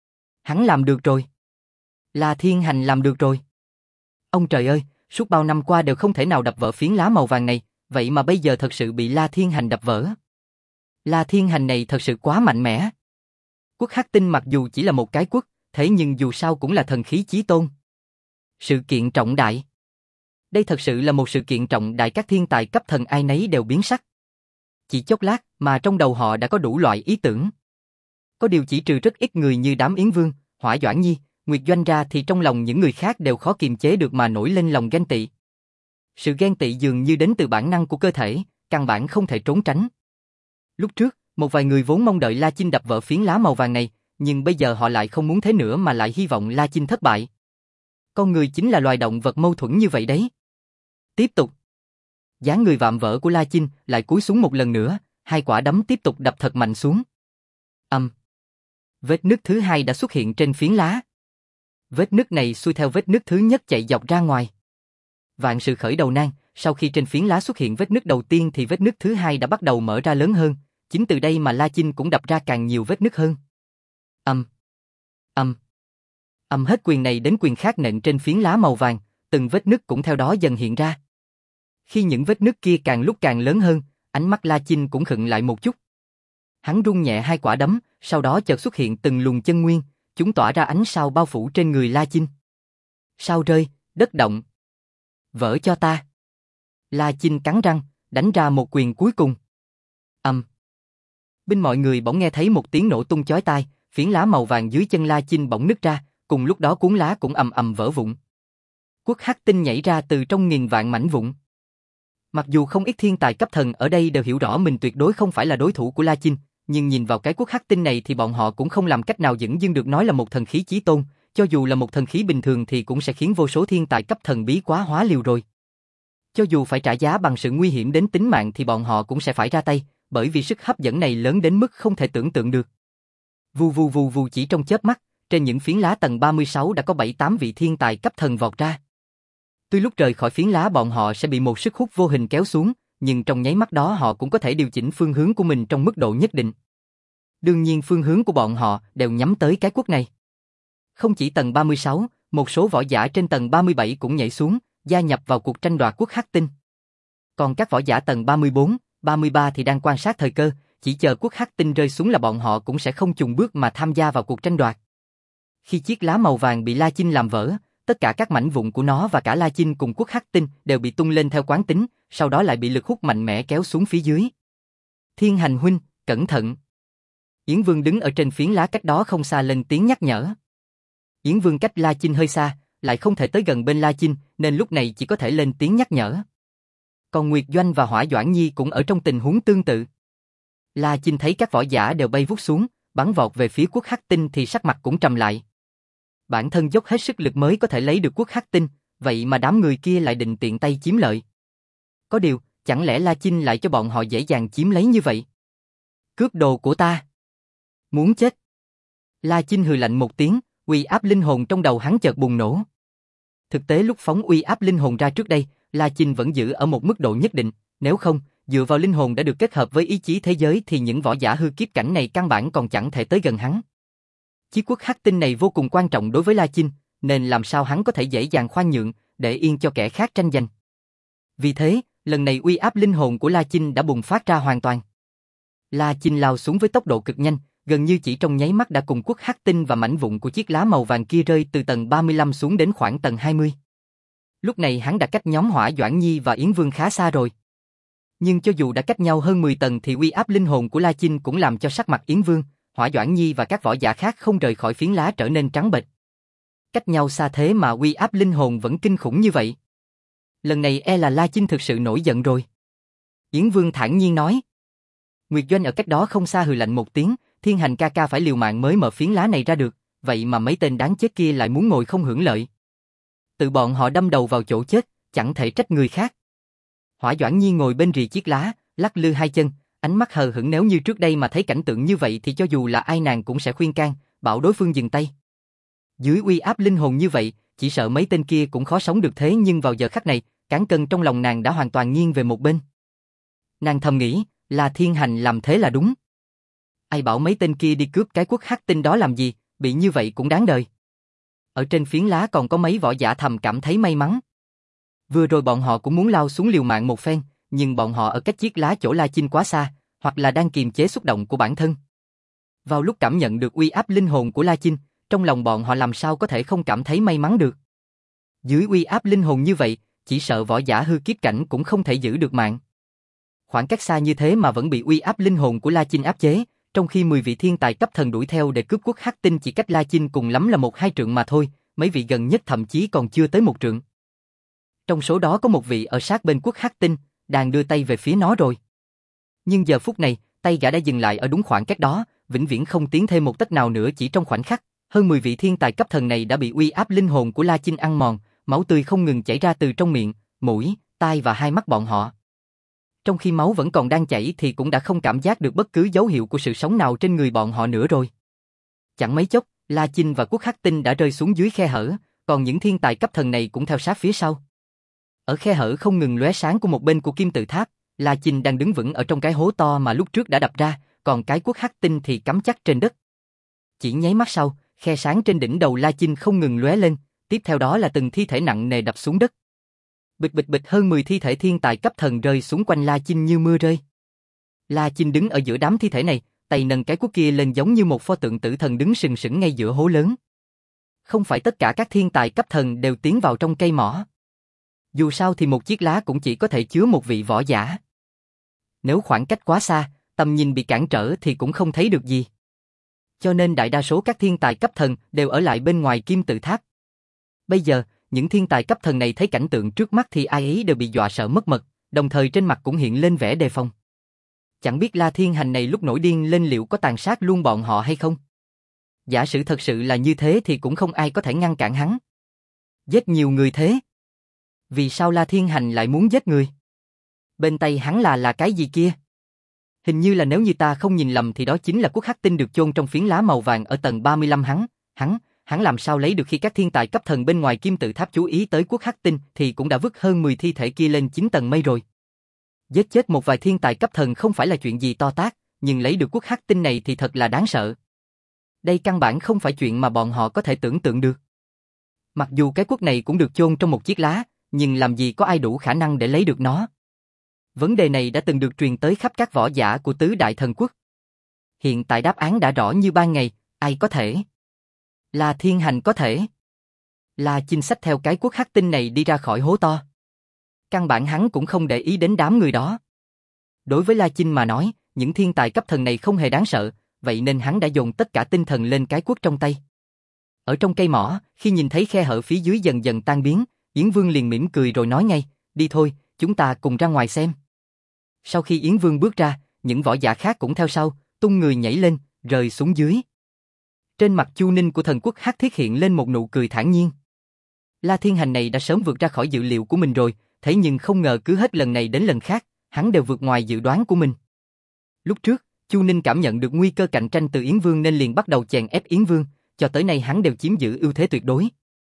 Hắn làm được rồi. La Thiên Hành làm được rồi. Ông trời ơi, suốt bao năm qua đều không thể nào đập vỡ phiến lá màu vàng này, vậy mà bây giờ thật sự bị La Thiên Hành đập vỡ. La Thiên Hành này thật sự quá mạnh mẽ. Quốc Hắc Tinh mặc dù chỉ là một cái quốc, thế nhưng dù sao cũng là thần khí chí tôn. Sự kiện trọng đại. Đây thật sự là một sự kiện trọng đại, các thiên tài cấp thần ai nấy đều biến sắc. Chỉ chốc lát mà trong đầu họ đã có đủ loại ý tưởng. Có điều chỉ trừ rất ít người như đám Yến Vương, Hỏa Doãn Nhi, Nguyệt Doanh ra thì trong lòng những người khác đều khó kiềm chế được mà nổi lên lòng ghen tị. Sự ghen tị dường như đến từ bản năng của cơ thể, căn bản không thể trốn tránh. Lúc trước, một vài người vốn mong đợi La Chinh đập vỡ phiến lá màu vàng này, nhưng bây giờ họ lại không muốn thế nữa mà lại hy vọng La Chinh thất bại. Con người chính là loài động vật mâu thuẫn như vậy đấy. Tiếp tục. Dáng người vạm vỡ của La Chinh lại cúi xuống một lần nữa, hai quả đấm tiếp tục đập thật mạnh xuống. Âm. Vết nứt thứ hai đã xuất hiện trên phiến lá. Vết nứt này xuôi theo vết nứt thứ nhất chạy dọc ra ngoài. Vạn sự khởi đầu nan, sau khi trên phiến lá xuất hiện vết nứt đầu tiên thì vết nứt thứ hai đã bắt đầu mở ra lớn hơn, chính từ đây mà La Chinh cũng đập ra càng nhiều vết nứt hơn. Âm. Âm. Âm hết quyền này đến quyền khác nện trên phiến lá màu vàng, từng vết nứt cũng theo đó dần hiện ra. Khi những vết nứt kia càng lúc càng lớn hơn, ánh mắt La Chinh cũng khựng lại một chút. Hắn rung nhẹ hai quả đấm, sau đó chợt xuất hiện từng luồng chân nguyên, chúng tỏa ra ánh sao bao phủ trên người La Chinh. Sao rơi, đất động. Vỡ cho ta. La Chinh cắn răng, đánh ra một quyền cuối cùng. Âm. Bên mọi người bỗng nghe thấy một tiếng nổ tung chói tai, phiến lá màu vàng dưới chân La Chinh bỗng nứt ra, cùng lúc đó cuốn lá cũng ầm ầm vỡ vụn. Quốc Hắc Tinh nhảy ra từ trong nghìn vạn mảnh vụn. Mặc dù không ít thiên tài cấp thần ở đây đều hiểu rõ mình tuyệt đối không phải là đối thủ của La Chinh, nhưng nhìn vào cái Quốc Hắc Tinh này thì bọn họ cũng không làm cách nào dửng dưng được nói là một thần khí chí tôn, cho dù là một thần khí bình thường thì cũng sẽ khiến vô số thiên tài cấp thần bí quá hóa liều rồi. Cho dù phải trả giá bằng sự nguy hiểm đến tính mạng thì bọn họ cũng sẽ phải ra tay, bởi vì sức hấp dẫn này lớn đến mức không thể tưởng tượng được. Vù vù vù vù, chỉ trong chớp mắt, trên những phiến lá tầng ba mươi sáu đã có bảy tám vị thiên tài cấp thần vọt ra. Tuy lúc rời khỏi phiến lá bọn họ sẽ bị một sức hút vô hình kéo xuống, nhưng trong nháy mắt đó họ cũng có thể điều chỉnh phương hướng của mình trong mức độ nhất định. Đương nhiên phương hướng của bọn họ đều nhắm tới cái quốc này. Không chỉ tầng ba mươi sáu, một số võ giả trên tầng ba mươi bảy cũng nhảy xuống, gia nhập vào cuộc tranh đoạt Quốc Hắc Tinh. Còn các võ giả tầng ba mươi bốn, ba mươi ba thì đang quan sát thời cơ, chỉ chờ Quốc Hắc Tinh rơi xuống là bọn họ cũng sẽ không chùn bước mà tham gia vào cuộc tranh đoạt. Khi chiếc lá màu vàng bị La Chinh làm vỡ, tất cả các mảnh vụn của nó và cả La Chinh cùng Quốc Hắc Tinh đều bị tung lên theo quán tính, sau đó lại bị lực hút mạnh mẽ kéo xuống phía dưới. Thiên Hành huynh, cẩn thận. Yến Vương đứng ở trên phiến lá cách đó không xa lên tiếng nhắc nhở. Yến Vương cách La Chinh hơi xa, lại không thể tới gần bên La Chinh, nên lúc này chỉ có thể lên tiếng nhắc nhở. Còn Nguyệt Doanh và Hỏa Doãn Nhi cũng ở trong tình huống tương tự. La Chinh thấy các võ giả đều bay vút xuống, bắn vọt về phía Quốc Hắc Tinh thì sắc mặt cũng trầm lại. Bản thân dốc hết sức lực mới có thể lấy được Quốc Hắc Tinh, vậy mà đám người kia lại định tiện tay chiếm lợi. Có điều, chẳng lẽ La Chinh lại cho bọn họ dễ dàng chiếm lấy như vậy? Cướp đồ của ta. Muốn chết. La Chinh hừ lạnh một tiếng, uy áp linh hồn trong đầu hắn chợt bùng nổ. Thực tế lúc phóng uy áp linh hồn ra trước đây, La Chinh vẫn giữ ở một mức độ nhất định, nếu không, dựa vào linh hồn đã được kết hợp với ý chí thế giới thì những võ giả hư kiếp cảnh này căn bản còn chẳng thể tới gần hắn. Chiếc Quốc Hắc Tinh này vô cùng quan trọng đối với La Chinh, nên làm sao hắn có thể dễ dàng khoan nhượng, để yên cho kẻ khác tranh giành. Vì thế, lần này uy áp linh hồn của La Chinh đã bùng phát ra hoàn toàn. La Chinh lao xuống với tốc độ cực nhanh, gần như chỉ trong nháy mắt đã cùng Quốc Hắc Tinh và mảnh vụn của chiếc lá màu vàng kia rơi từ tầng ba mươi lăm xuống đến khoảng tầng hai mươi. Lúc này hắn đã cách nhóm Hỏa Doãn Nhi và Yến Vương khá xa rồi. Nhưng cho dù đã cách nhau hơn mười tầng thì uy áp linh hồn của La Chinh cũng làm cho sắc mặt Yến Vương, Hỏa Doãn Nhi và các võ giả khác không rời khỏi phiến lá trở nên trắng bệch. Cách nhau xa thế mà uy áp linh hồn vẫn kinh khủng như vậy. Lần này e là La Chinh thực sự nổi giận rồi. Yến Vương thản nhiên nói. Nguyệt Doanh ở cách đó không xa hừ lạnh một tiếng, Thiên Hành ca ca phải liều mạng mới mở phiến lá này ra được, vậy mà mấy tên đáng chết kia lại muốn ngồi không hưởng lợi. Tự bọn họ đâm đầu vào chỗ chết, chẳng thể trách người khác. Hỏa Doãn Nhi ngồi bên rìa chiếc lá, lắc lư hai chân, ánh mắt hờ hững, nếu như trước đây mà thấy cảnh tượng như vậy thì cho dù là ai nàng cũng sẽ khuyên can, bảo đối phương dừng tay. Dưới uy áp linh hồn như vậy, chỉ sợ mấy tên kia cũng khó sống được, thế nhưng vào giờ khắc này, cán cân trong lòng nàng đã hoàn toàn nghiêng về một bên. Nàng thầm nghĩ, là Thiên Hành làm thế là đúng. Ai bảo mấy tên kia đi cướp cái quốc hắc tinh đó làm gì, bị như vậy cũng đáng đời. Ở trên phiến lá còn có mấy võ giả thầm cảm thấy may mắn. Vừa rồi bọn họ cũng muốn lao xuống liều mạng một phen, nhưng bọn họ ở cách chiếc lá chỗ La Chinh quá xa, hoặc là đang kiềm chế xúc động của bản thân. Vào lúc cảm nhận được uy áp linh hồn của La Chinh, trong lòng bọn họ làm sao có thể không cảm thấy may mắn được. Dưới uy áp linh hồn như vậy, chỉ sợ võ giả hư kiếp cảnh cũng không thể giữ được mạng. Khoảng cách xa như thế mà vẫn bị uy áp linh hồn của La Chinh áp chế, trong khi mười vị thiên tài cấp thần đuổi theo để cướp quốc hắc tinh chỉ cách La Chinh cùng lắm là một hai trượng mà thôi, mấy vị gần nhất thậm chí còn chưa tới một trượng. Trong số đó có một vị ở sát bên quốc hắc tinh, đang đưa tay về phía nó rồi. Nhưng giờ phút này, tay gã đã dừng lại ở đúng khoảng cách đó, vĩnh viễn không tiến thêm một tấc nào nữa. Chỉ trong khoảnh khắc, hơn mười vị thiên tài cấp thần này đã bị uy áp linh hồn của La Chinh ăn mòn, máu tươi không ngừng chảy ra từ trong miệng, mũi, tai và hai mắt bọn họ. Trong khi máu vẫn còn đang chảy thì cũng đã không cảm giác được bất cứ dấu hiệu của sự sống nào trên người bọn họ nữa rồi. Chẳng mấy chốc, La Chinh và Quốc Hắc Tinh đã rơi xuống dưới khe hở, còn những thiên tài cấp thần này cũng theo sát phía sau. Ở khe hở không ngừng lóe sáng của một bên của kim tự tháp, La Chinh đang đứng vững ở trong cái hố to mà lúc trước đã đập ra, còn cái Quốc Hắc Tinh thì cắm chắc trên đất. Chỉ nháy mắt sau, khe sáng trên đỉnh đầu La Chinh không ngừng lóe lên, tiếp theo đó là từng thi thể nặng nề đập xuống đất. Bịch bịch bịch, hơn mười thi thể thiên tài cấp thần rơi xuống quanh La Chinh như mưa rơi. La Chinh đứng ở giữa đám thi thể này, tay nâng cái cuốc kia lên giống như một pho tượng tử thần đứng sừng sững ngay giữa hố lớn. Không phải tất cả các thiên tài cấp thần đều tiến vào trong cây mỏ. Dù sao thì một chiếc lá cũng chỉ có thể chứa một vị võ giả. Nếu khoảng cách quá xa, tầm nhìn bị cản trở thì cũng không thấy được gì. Cho nên đại đa số các thiên tài cấp thần đều ở lại bên ngoài kim tự tháp. Bây giờ, những thiên tài cấp thần này thấy cảnh tượng trước mắt thì ai ấy đều bị dọa sợ mất mật, đồng thời trên mặt cũng hiện lên vẻ đề phòng. Chẳng biết La Thiên Hành này lúc nổi điên lên liệu có tàn sát luôn bọn họ hay không? Giả sử thật sự là như thế thì cũng không ai có thể ngăn cản hắn. Giết nhiều người thế. Vì sao La Thiên Hành lại muốn giết người? Bên tay hắn là là cái gì kia? Hình như là nếu như ta không nhìn lầm thì đó chính là Quốc Hắc Tinh được chôn trong phiến lá màu vàng ở tầng ba mươi lăm. hắn, hắn, hắn làm sao lấy được? Khi các thiên tài cấp thần bên ngoài kim tự tháp chú ý tới Quốc Hắc Tinh thì cũng đã vứt hơn mười thi thể kia lên chín tầng mây rồi. Giết chết một vài thiên tài cấp thần không phải là chuyện gì to tát, nhưng lấy được Quốc Hắc Tinh này thì thật là đáng sợ. Đây căn bản không phải chuyện mà bọn họ có thể tưởng tượng được. Mặc dù cái quốc này cũng được chôn trong một chiếc lá, nhưng làm gì có ai đủ khả năng để lấy được nó. Vấn đề này đã từng được truyền tới khắp các võ giả của tứ đại thần quốc. Hiện tại đáp án đã rõ như ban ngày, ai có thể? La Thiên Hành có thể. La Chinh xách theo cái Quốc Hắc Tinh này đi ra khỏi hố to. Căn bản hắn cũng không để ý đến đám người đó. Đối với La Chinh mà nói, những thiên tài cấp thần này không hề đáng sợ, vậy nên hắn đã dồn tất cả tinh thần lên cái cuốc trong tay. Ở trong cây mỏ, khi nhìn thấy khe hở phía dưới dần dần tan biến, Yến Vương liền mỉm cười rồi nói ngay, đi thôi, chúng ta cùng ra ngoài xem. Sau khi Yến Vương bước ra, những võ giả khác cũng theo sau, tung người nhảy lên, rơi xuống dưới. Trên mặt Chu Ninh của thần quốc Hắc Thiết hiện lên một nụ cười thản nhiên. La Thiên Hành này đã sớm vượt ra khỏi dự liệu của mình rồi, thế nhưng không ngờ cứ hết lần này đến lần khác, hắn đều vượt ngoài dự đoán của mình. Lúc trước, Chu Ninh cảm nhận được nguy cơ cạnh tranh từ Yến Vương nên liền bắt đầu chèn ép Yến Vương, cho tới nay hắn đều chiếm giữ ưu thế tuyệt đối.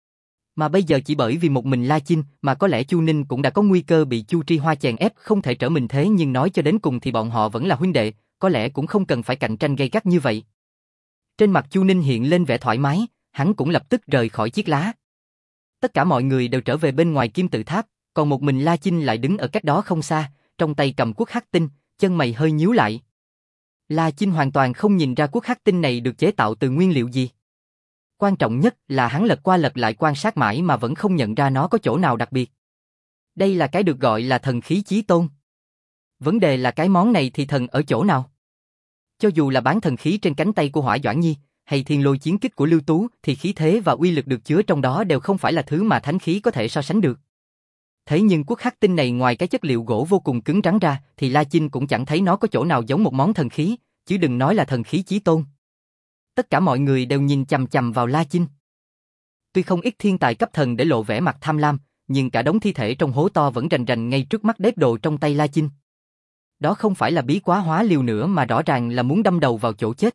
Mà bây giờ chỉ bởi vì một mình La Chinh mà có lẽ Chu Ninh cũng đã có nguy cơ bị Chu Tri Hoa chèn ép không thể trở mình, thế nhưng nói cho đến cùng thì bọn họ vẫn là huynh đệ, có lẽ cũng không cần phải cạnh tranh gay gắt như vậy. Trên mặt Chu Ninh hiện lên vẻ thoải mái, hắn cũng lập tức rời khỏi chiếc lá. Tất cả mọi người đều trở về bên ngoài kim tự tháp, còn một mình La Chinh lại đứng ở cách đó không xa, trong tay cầm Quốc Hắc Tinh, chân mày hơi nhíu lại. La Chinh hoàn toàn không nhìn ra Quốc Hắc Tinh này được chế tạo từ nguyên liệu gì. Quan trọng nhất là hắn lật qua lật lại quan sát mãi mà vẫn không nhận ra nó có chỗ nào đặc biệt. Đây là cái được gọi là thần khí chí tôn. Vấn đề là cái món này thì thần ở chỗ nào? Cho dù là bán thần khí trên cánh tay của Hỏa Doãn Nhi, hay thiên lôi chiến kích của Lưu Tú thì khí thế và uy lực được chứa trong đó đều không phải là thứ mà thánh khí có thể so sánh được. Thế nhưng quốc hắc tinh này ngoài cái chất liệu gỗ vô cùng cứng rắn ra thì La Chinh cũng chẳng thấy nó có chỗ nào giống một món thần khí, chứ đừng nói là thần khí chí tôn. Tất cả mọi người đều nhìn chằm chằm vào La Chinh. Tuy không ít thiên tài cấp thần để lộ vẻ mặt tham lam, nhưng cả đống thi thể trong hố to vẫn rành rành ngay trước mắt đếp đồ trong tay La Chinh. Đó không phải là bí quá hóa liều nữa mà rõ ràng là muốn đâm đầu vào chỗ chết.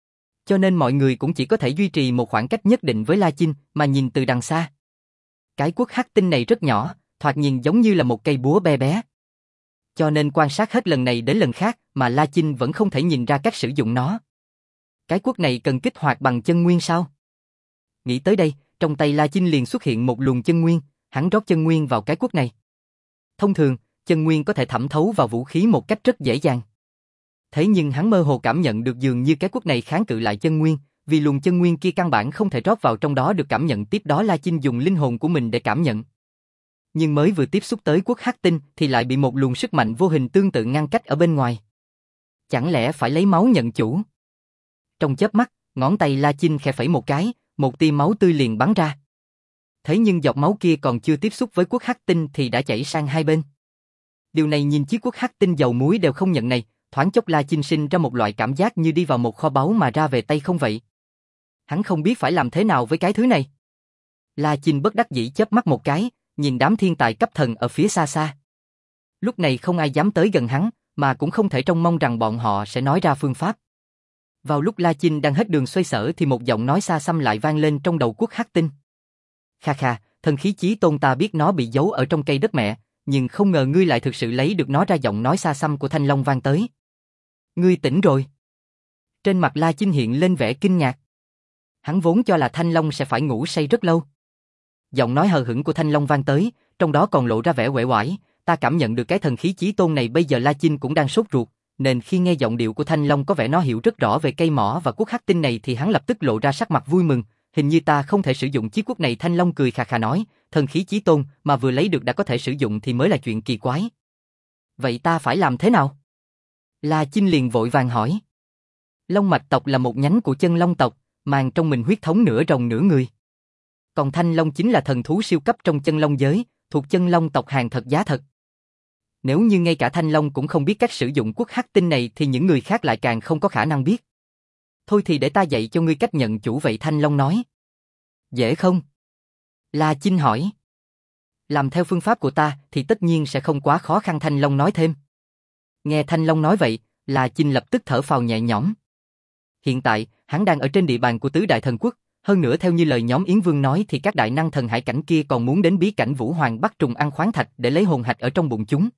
Cho nên mọi người cũng chỉ có thể duy trì một khoảng cách nhất định với La Chinh mà nhìn từ đằng xa. Cái quốc hắc tinh này rất nhỏ, thoạt nhìn giống như là một cây búa bé bé. Cho nên quan sát hết lần này đến lần khác mà La Chinh vẫn không thể nhìn ra cách sử dụng nó. Cái quốc này cần kích hoạt bằng chân nguyên sao? Nghĩ tới đây, trong tay La Chinh liền xuất hiện một luồng chân nguyên, hắn rót chân nguyên vào cái quốc này. Thông thường, chân nguyên có thể thẩm thấu vào vũ khí một cách rất dễ dàng. Thế nhưng hắn mơ hồ cảm nhận được dường như cái quốc này kháng cự lại chân nguyên, vì luồng chân nguyên kia căn bản không thể rót vào trong đó được cảm nhận. Tiếp đó La Chinh dùng linh hồn của mình để cảm nhận. Nhưng mới vừa tiếp xúc tới quốc hắc tinh thì lại bị một luồng sức mạnh vô hình tương tự ngăn cách ở bên ngoài. Chẳng lẽ phải lấy máu nhận chủ? Trong chớp mắt, ngón tay La Chinh khẽ phẩy một cái, một tia máu tươi liền bắn ra. Thế nhưng giọt máu kia còn chưa tiếp xúc với quốc hắc tinh thì đã chảy sang hai bên. Điều này nhìn chiếc quốc hắc tinh dầu muối đều không nhận này, thoáng chốc La Chinh sinh ra một loại cảm giác như đi vào một kho báu mà ra về tay không vậy. Hắn không biết phải làm thế nào với cái thứ này. La Chinh bất đắc dĩ chớp mắt một cái, nhìn đám thiên tài cấp thần ở phía xa xa. Lúc này không ai dám tới gần hắn, mà cũng không thể trông mong rằng bọn họ sẽ nói ra phương pháp. Vào lúc La Chinh đang hết đường xoay sở thì một giọng nói xa xăm lại vang lên trong đầu quốc hắc tinh. Kha kha, thần khí chí tôn ta biết nó bị giấu ở trong cây đất mẹ, nhưng không ngờ ngươi lại thực sự lấy được nó ra. Giọng nói xa xăm của Thanh Long vang tới. Ngươi tỉnh rồi. Trên mặt La Chinh hiện lên vẻ kinh ngạc. Hắn vốn cho là Thanh Long sẽ phải ngủ say rất lâu. Giọng nói hờ hững của Thanh Long vang tới, trong đó còn lộ ra vẻ uể oải. Ta cảm nhận được cái thần khí chí tôn này bây giờ. La Chinh cũng đang sốt ruột, nên khi nghe giọng điệu của Thanh Long có vẻ nó hiểu rất rõ về cây mỏ và quốc hắc tinh này thì hắn lập tức lộ ra sắc mặt vui mừng. Hình như ta không thể sử dụng chiếc quốc này. Thanh Long cười khà khà nói, thần khí chí tôn mà vừa lấy được đã có thể sử dụng thì mới là chuyện kỳ quái. Vậy ta phải làm thế nào? La Chinh liền vội vàng hỏi. Long mạch tộc là một nhánh của chân long tộc, mang trong mình huyết thống nửa rồng nửa người. Còn Thanh Long chính là thần thú siêu cấp trong chân long giới, thuộc chân long tộc hàng thật giá thật. Nếu như ngay cả Thanh Long cũng không biết cách sử dụng quốc hắc tinh này thì những người khác lại càng không có khả năng biết. Thôi thì để ta dạy cho ngươi cách nhận chủ vậy. Thanh Long nói. Dễ không? La Chinh hỏi. Làm theo phương pháp của ta thì tất nhiên sẽ không quá khó khăn. Thanh Long nói thêm. Nghe Thanh Long nói vậy, La Chinh lập tức thở phào nhẹ nhõm. Hiện tại, hắn đang ở trên địa bàn của tứ đại thần quốc. Hơn nữa theo như lời nhóm Yến Vương nói thì các đại năng thần hải cảnh kia còn muốn đến bí cảnh Vũ Hoàng bắt trùng ăn khoáng thạch để lấy hồn hạch ở trong bụng chúng.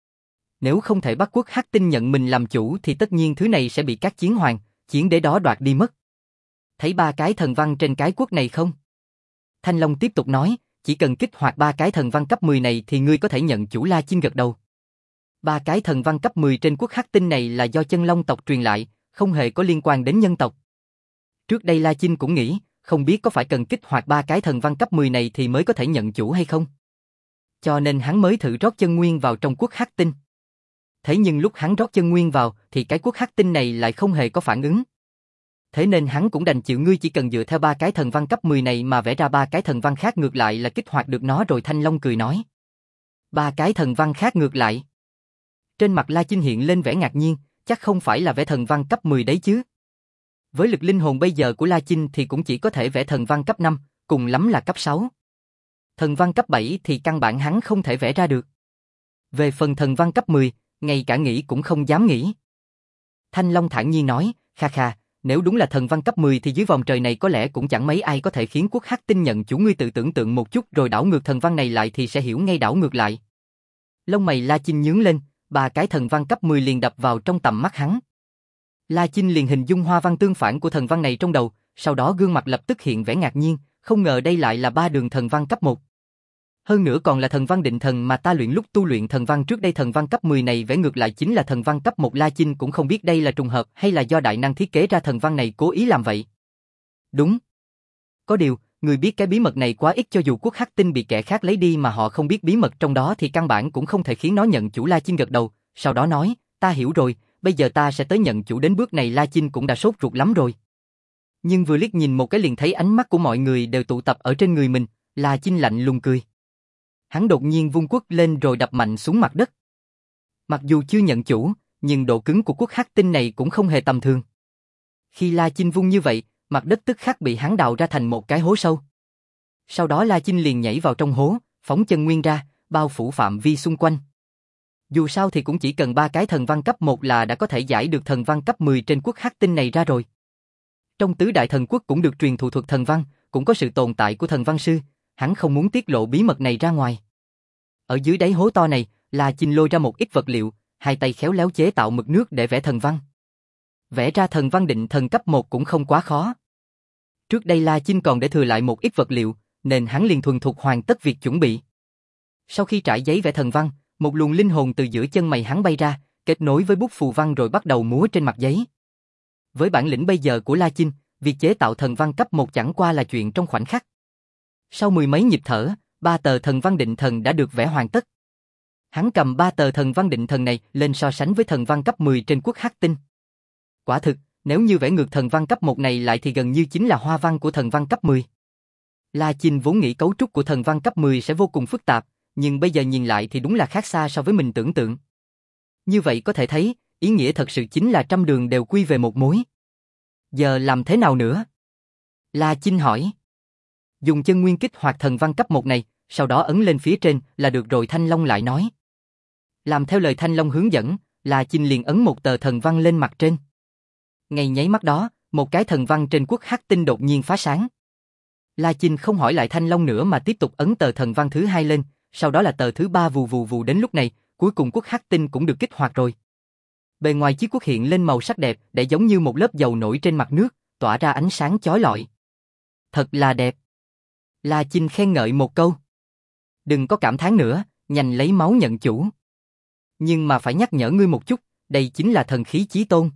Nếu không thể bắt quốc hắc tinh nhận mình làm chủ thì tất nhiên thứ này sẽ bị các chiến hoàng, chiến đế đó đoạt đi mất. Thấy ba cái thần văn trên cái quốc này không? Thanh Long tiếp tục nói, chỉ cần kích hoạt ba cái thần văn cấp mười này thì ngươi có thể nhận chủ. La Chinh gật đầu. Ba cái thần văn cấp mười trên quốc hắc tinh này là do chân long tộc truyền lại, không hề có liên quan đến nhân tộc. Trước đây La Chinh cũng nghĩ, không biết có phải cần kích hoạt ba cái thần văn cấp mười này thì mới có thể nhận chủ hay không. Cho nên hắn mới thử rót chân nguyên vào trong quốc hắc tinh. Thế nhưng lúc hắn rót chân nguyên vào thì cái quốc hắc tinh này lại không hề có phản ứng. Thế nên hắn cũng đành chịu. Ngươi chỉ cần dựa theo ba cái thần văn cấp mười này mà vẽ ra ba cái thần văn khác ngược lại là kích hoạt được nó rồi. Thanh Long cười nói. Ba cái thần văn khác ngược lại. Trên mặt La Chinh hiện lên vẻ ngạc nhiên, chắc không phải là vẽ thần văn cấp mười đấy chứ. Với lực linh hồn bây giờ của La Chinh thì cũng chỉ có thể vẽ thần văn cấp năm, cùng lắm là cấp sáu. Thần văn cấp bảy thì căn bản hắn không thể vẽ ra được. Về phần thần văn cấp mười, ngay cả nghĩ cũng không dám nghĩ. Thanh Long thản nhiên nói, kha kha, nếu đúng là thần văn cấp mười thì dưới vòng trời này có lẽ cũng chẳng mấy ai có thể khiến quốc hắc tinh nhận chủ. Ngươi tự tưởng tượng một chút rồi đảo ngược thần văn này lại thì sẽ hiểu ngay. Đảo ngược lại. Lông mày La Chinh nhướng lên, ba cái thần văn cấp mười liền đập vào trong tầm mắt hắn. La Chinh liền hình dung hoa văn tương phản của thần văn này trong đầu, sau đó gương mặt lập tức hiện vẻ ngạc nhiên, không ngờ đây lại là ba đường thần văn cấp một. Hơn nữa còn là thần văn định thần mà ta luyện lúc tu luyện thần văn trước đây. Thần văn cấp mười này vẽ ngược lại chính là thần văn cấp một. La Chinh cũng không biết đây là trùng hợp hay là do đại năng thiết kế ra thần văn này cố ý làm vậy. Đúng. Có điều, người biết cái bí mật này quá ít, cho dù quốc hắc tinh bị kẻ khác lấy đi mà họ không biết bí mật trong đó thì căn bản cũng không thể khiến nó nhận chủ. La Chinh gật đầu, sau đó nói, ta hiểu rồi, bây giờ ta sẽ tới nhận chủ. Đến bước này La Chinh cũng đã sốt ruột lắm rồi. Nhưng vừa liếc nhìn một cái liền thấy ánh mắt của mọi người đều tụ tập ở trên người mình, La Chinh lạnh lùng cười. Hắn đột nhiên vung quất lên rồi đập mạnh xuống mặt đất. Mặc dù chưa nhận chủ, nhưng độ cứng của quất hắc tinh này cũng không hề tầm thường. Khi La Chinh vung như vậy, mặt đất tức khắc bị hắn đào ra thành một cái hố sâu. Sau đó La Chinh liền nhảy vào trong hố, phóng chân nguyên ra, bao phủ phạm vi xung quanh. Dù sao thì cũng chỉ cần ba cái thần văn cấp một là đã có thể giải được thần văn cấp mười trên quất hắc tinh này ra rồi. Trong tứ đại thần quốc cũng được truyền thụ thuật thần văn, cũng có sự tồn tại của thần văn sư, hắn không muốn tiết lộ bí mật này ra ngoài. Ở dưới đáy hố to này, La Chinh lôi ra một ít vật liệu, hai tay khéo léo chế tạo mực nước để vẽ thần văn. Vẽ ra thần văn định thần cấp một cũng không quá khó. Trước đây La Chinh còn để thừa lại một ít vật liệu, nên hắn liền thuần thục hoàn tất việc chuẩn bị. Sau khi trải giấy vẽ thần văn, một luồng linh hồn từ giữa chân mày hắn bay ra, kết nối với bút phù văn rồi bắt đầu múa trên mặt giấy. Với bản lĩnh bây giờ của La Chinh, việc chế tạo thần văn cấp một chẳng qua là chuyện trong khoảnh khắc. Sau mười mấy nhịp thở, ba tờ thần văn định thần đã được vẽ hoàn tất. Hắn cầm ba tờ thần văn định thần này lên so sánh với thần văn cấp mười trên quất hắc tinh. Quả thực, nếu như vẽ ngược thần văn cấp một này lại thì gần như chính là hoa văn của thần văn cấp mười. La Chinh vốn nghĩ cấu trúc của thần văn cấp mười sẽ vô cùng phức tạp, nhưng bây giờ nhìn lại thì đúng là khác xa so với mình tưởng tượng. Như vậy có thể thấy, ý nghĩa thật sự chính là trăm đường đều quy về một mối. Giờ làm thế nào nữa? La Chinh hỏi. Dùng chân nguyên kích hoạt thần văn cấp một này, sau đó ấn lên phía trên là được rồi, Thanh Long lại nói. Làm theo lời Thanh Long hướng dẫn, La Chinh liền ấn một tờ thần văn lên mặt trên. Ngay nháy mắt đó, một cái thần văn trên quất hắc tinh đột nhiên phá sáng. La Chinh không hỏi lại Thanh Long nữa mà tiếp tục ấn tờ thần văn thứ hai lên, sau đó là tờ thứ ba, vù vù vù. Đến lúc này, cuối cùng quất hắc tinh cũng được kích hoạt rồi. Bề ngoài chiếc quất hiện lên màu sắc đẹp, để giống như một lớp dầu nổi trên mặt nước, tỏa ra ánh sáng chói lọi. Thật là đẹp. La Chinh khen ngợi một câu. Đừng có cảm thán nữa, nhanh lấy máu nhận chủ. Nhưng mà phải nhắc nhở ngươi một chút, đây chính là thần khí chí tôn.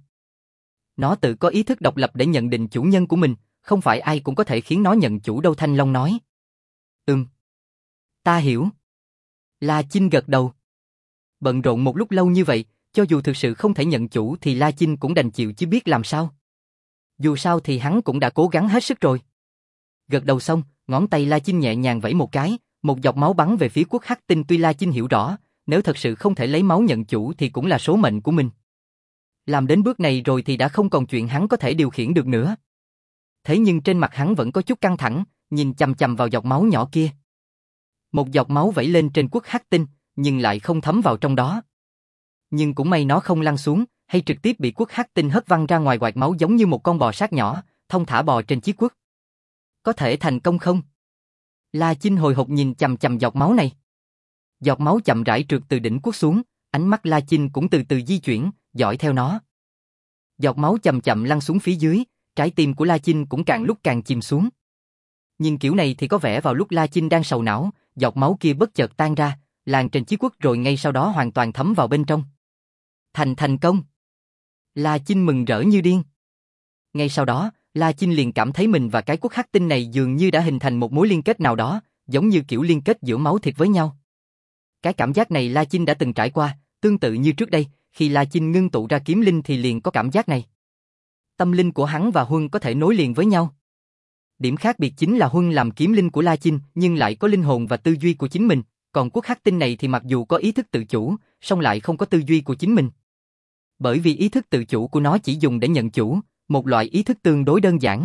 Nó tự có ý thức độc lập để nhận định chủ nhân của mình, không phải ai cũng có thể khiến nó nhận chủ đâu, Thanh Long nói. Ừm. Ta hiểu. La Chinh gật đầu. Bận rộn một lúc lâu như vậy, cho dù thực sự không thể nhận chủ thì La Chinh cũng đành chịu chứ biết làm sao. Dù sao thì hắn cũng đã cố gắng hết sức rồi. Gật đầu xong, ngón tay La Chinh nhẹ nhàng vẫy một cái, một giọt máu bắn về phía quất hắc tinh. Tuy La Chinh hiểu rõ, nếu thật sự không thể lấy máu nhận chủ thì cũng là số mệnh của mình. Làm đến bước này rồi thì đã không còn chuyện hắn có thể điều khiển được nữa. Thế nhưng trên mặt hắn vẫn có chút căng thẳng, nhìn chằm chằm vào giọt máu nhỏ kia. Một giọt máu vẩy lên trên quất hắc tinh, nhưng lại không thấm vào trong đó. Nhưng cũng may nó không lăn xuống, hay trực tiếp bị quất hắc tinh hất văng ra ngoài, quạt máu giống như một con bò sát nhỏ, thông thả bò trên chiếc quất. Có thể thành công không? La Chinh hồi hộp nhìn chằm chằm giọt máu này. Giọt máu chậm rãi trượt từ đỉnh quất xuống, ánh mắt La Chinh cũng từ từ di chuyển, dõi theo nó. Giọt máu chậm chậm lăn xuống phía dưới, trái tim của La Chinh cũng càng lúc càng chìm xuống. Nhưng kiểu này thì có vẻ vào lúc La Chinh đang sầu não, giọt máu kia bất chợt tan ra, lan trên chiếc quất rồi ngay sau đó hoàn toàn thấm vào bên trong. Thành thành công. La Chinh mừng rỡ như điên. Ngay sau đó, La Chinh liền cảm thấy mình và cái quất hắc tinh này dường như đã hình thành một mối liên kết nào đó, giống như kiểu liên kết giữa máu thịt với nhau. Cái cảm giác này La Chinh đã từng trải qua, tương tự như trước đây, khi La Chinh ngưng tụ ra kiếm linh thì liền có cảm giác này. Tâm linh của hắn và Huân có thể nối liền với nhau. Điểm khác biệt chính là Huân làm kiếm linh của La Chinh nhưng lại có linh hồn và tư duy của chính mình, còn quất hắc tinh này thì mặc dù có ý thức tự chủ, song lại không có tư duy của chính mình. Bởi vì ý thức tự chủ của nó chỉ dùng để nhận chủ, một loại ý thức tương đối đơn giản.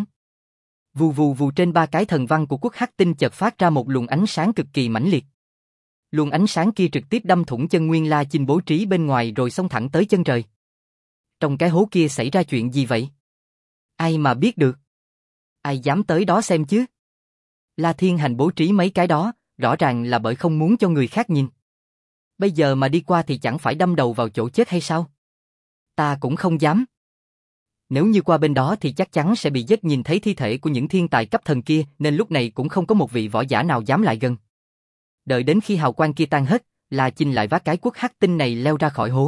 Vù vù vù, trên ba cái thần văn của quất hắc tinh chợt phát ra một luồng ánh sáng cực kỳ mãnh liệt. Luồng ánh sáng kia trực tiếp đâm thủng chân nguyên La Chinh bố trí bên ngoài rồi xông thẳng tới chân trời. Trong cái hố kia xảy ra chuyện gì vậy? Ai mà biết được? Ai dám tới đó xem chứ? La Thiên Hành bố trí mấy cái đó, rõ ràng là bởi không muốn cho người khác nhìn. Bây giờ mà đi qua thì chẳng phải đâm đầu vào chỗ chết hay sao? Ta cũng không dám. Nếu như qua bên đó thì chắc chắn sẽ bị giết, nhìn thấy thi thể của những thiên tài cấp thần kia nên lúc này cũng không có một vị võ giả nào dám lại gần. Đợi đến khi hào quang kia tan hết, La Chinh lại vác cái quất hắc tinh này leo ra khỏi hố.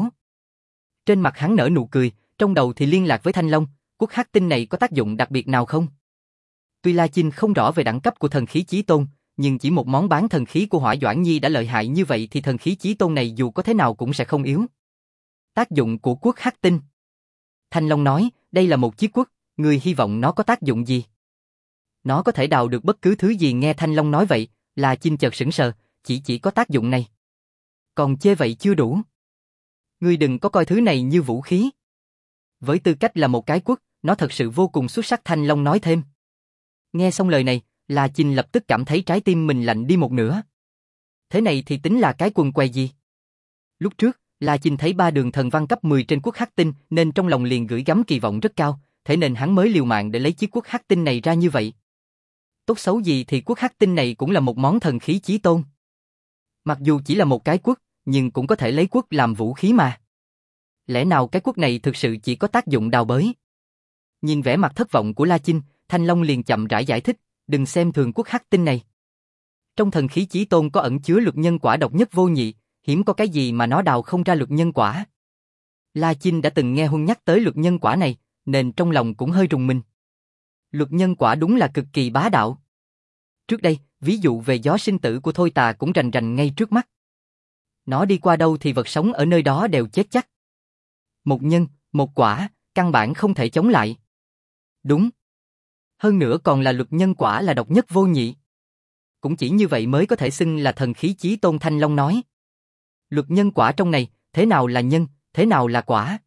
Trên mặt hắn nở nụ cười, trong đầu thì liên lạc với Thanh Long, quất hắc tinh này có tác dụng đặc biệt nào không? Tuy La Chinh không rõ về đẳng cấp của thần khí chí tôn, nhưng chỉ một món bán thần khí của Hỏa Doãn Nhi đã lợi hại như vậy thì thần khí chí tôn này dù có thế nào cũng sẽ không yếu. Tác dụng của quất hắc tinh. Thanh Long nói, đây là một chiếc quất, Ngươi hy vọng nó có tác dụng gì? Nó có thể đào được bất cứ thứ gì. Nghe Thanh Long nói vậy, La Chinh chợt sững sờ, chỉ chỉ có tác dụng này. Còn chê vậy chưa đủ. Ngươi đừng có coi thứ này như vũ khí. Với tư cách là một cái quất, nó thật sự vô cùng xuất sắc. Thanh Long nói thêm. Nghe xong lời này, La Chinh lập tức cảm thấy trái tim mình lạnh đi một nửa. Thế này thì tính là cái quần què gì? Lúc trước, La Chinh thấy ba đường thần văn cấp mười trên quốc hắc tinh nên trong lòng liền gửi gắm kỳ vọng rất cao, thế nên hắn mới liều mạng để lấy chiếc quốc hắc tinh này ra như vậy. Tốt xấu gì thì quốc hắc tinh này cũng là một món thần khí chí tôn. Mặc dù chỉ là một cái quốc, nhưng cũng có thể lấy quốc làm vũ khí mà. Lẽ nào cái quốc này thực sự chỉ có tác dụng đào bới? Nhìn vẻ mặt thất vọng của La Chinh, Thanh Long liền chậm rãi giải thích, đừng xem thường quốc hắc tinh này. Trong thần khí chí tôn có ẩn chứa luật nhân quả độc nhất vô nhị, hiếm có cái gì mà nó đào không ra luật nhân quả. La Chinh đã từng nghe Huân nhắc tới luật nhân quả này, nên trong lòng cũng hơi rùng mình. Luật nhân quả đúng là cực kỳ bá đạo. Trước đây, ví dụ về gió sinh tử của Thôi Tà cũng rành rành ngay trước mắt. Nó đi qua đâu thì vật sống ở nơi đó đều chết chắc. Một nhân, một quả, căn bản không thể chống lại. Đúng. Hơn nữa còn là luật nhân quả là độc nhất vô nhị. Cũng chỉ như vậy mới có thể xưng là thần khí chí tôn. Thanh Long nói. Luật nhân quả trong này, thế nào là nhân, thế nào là quả?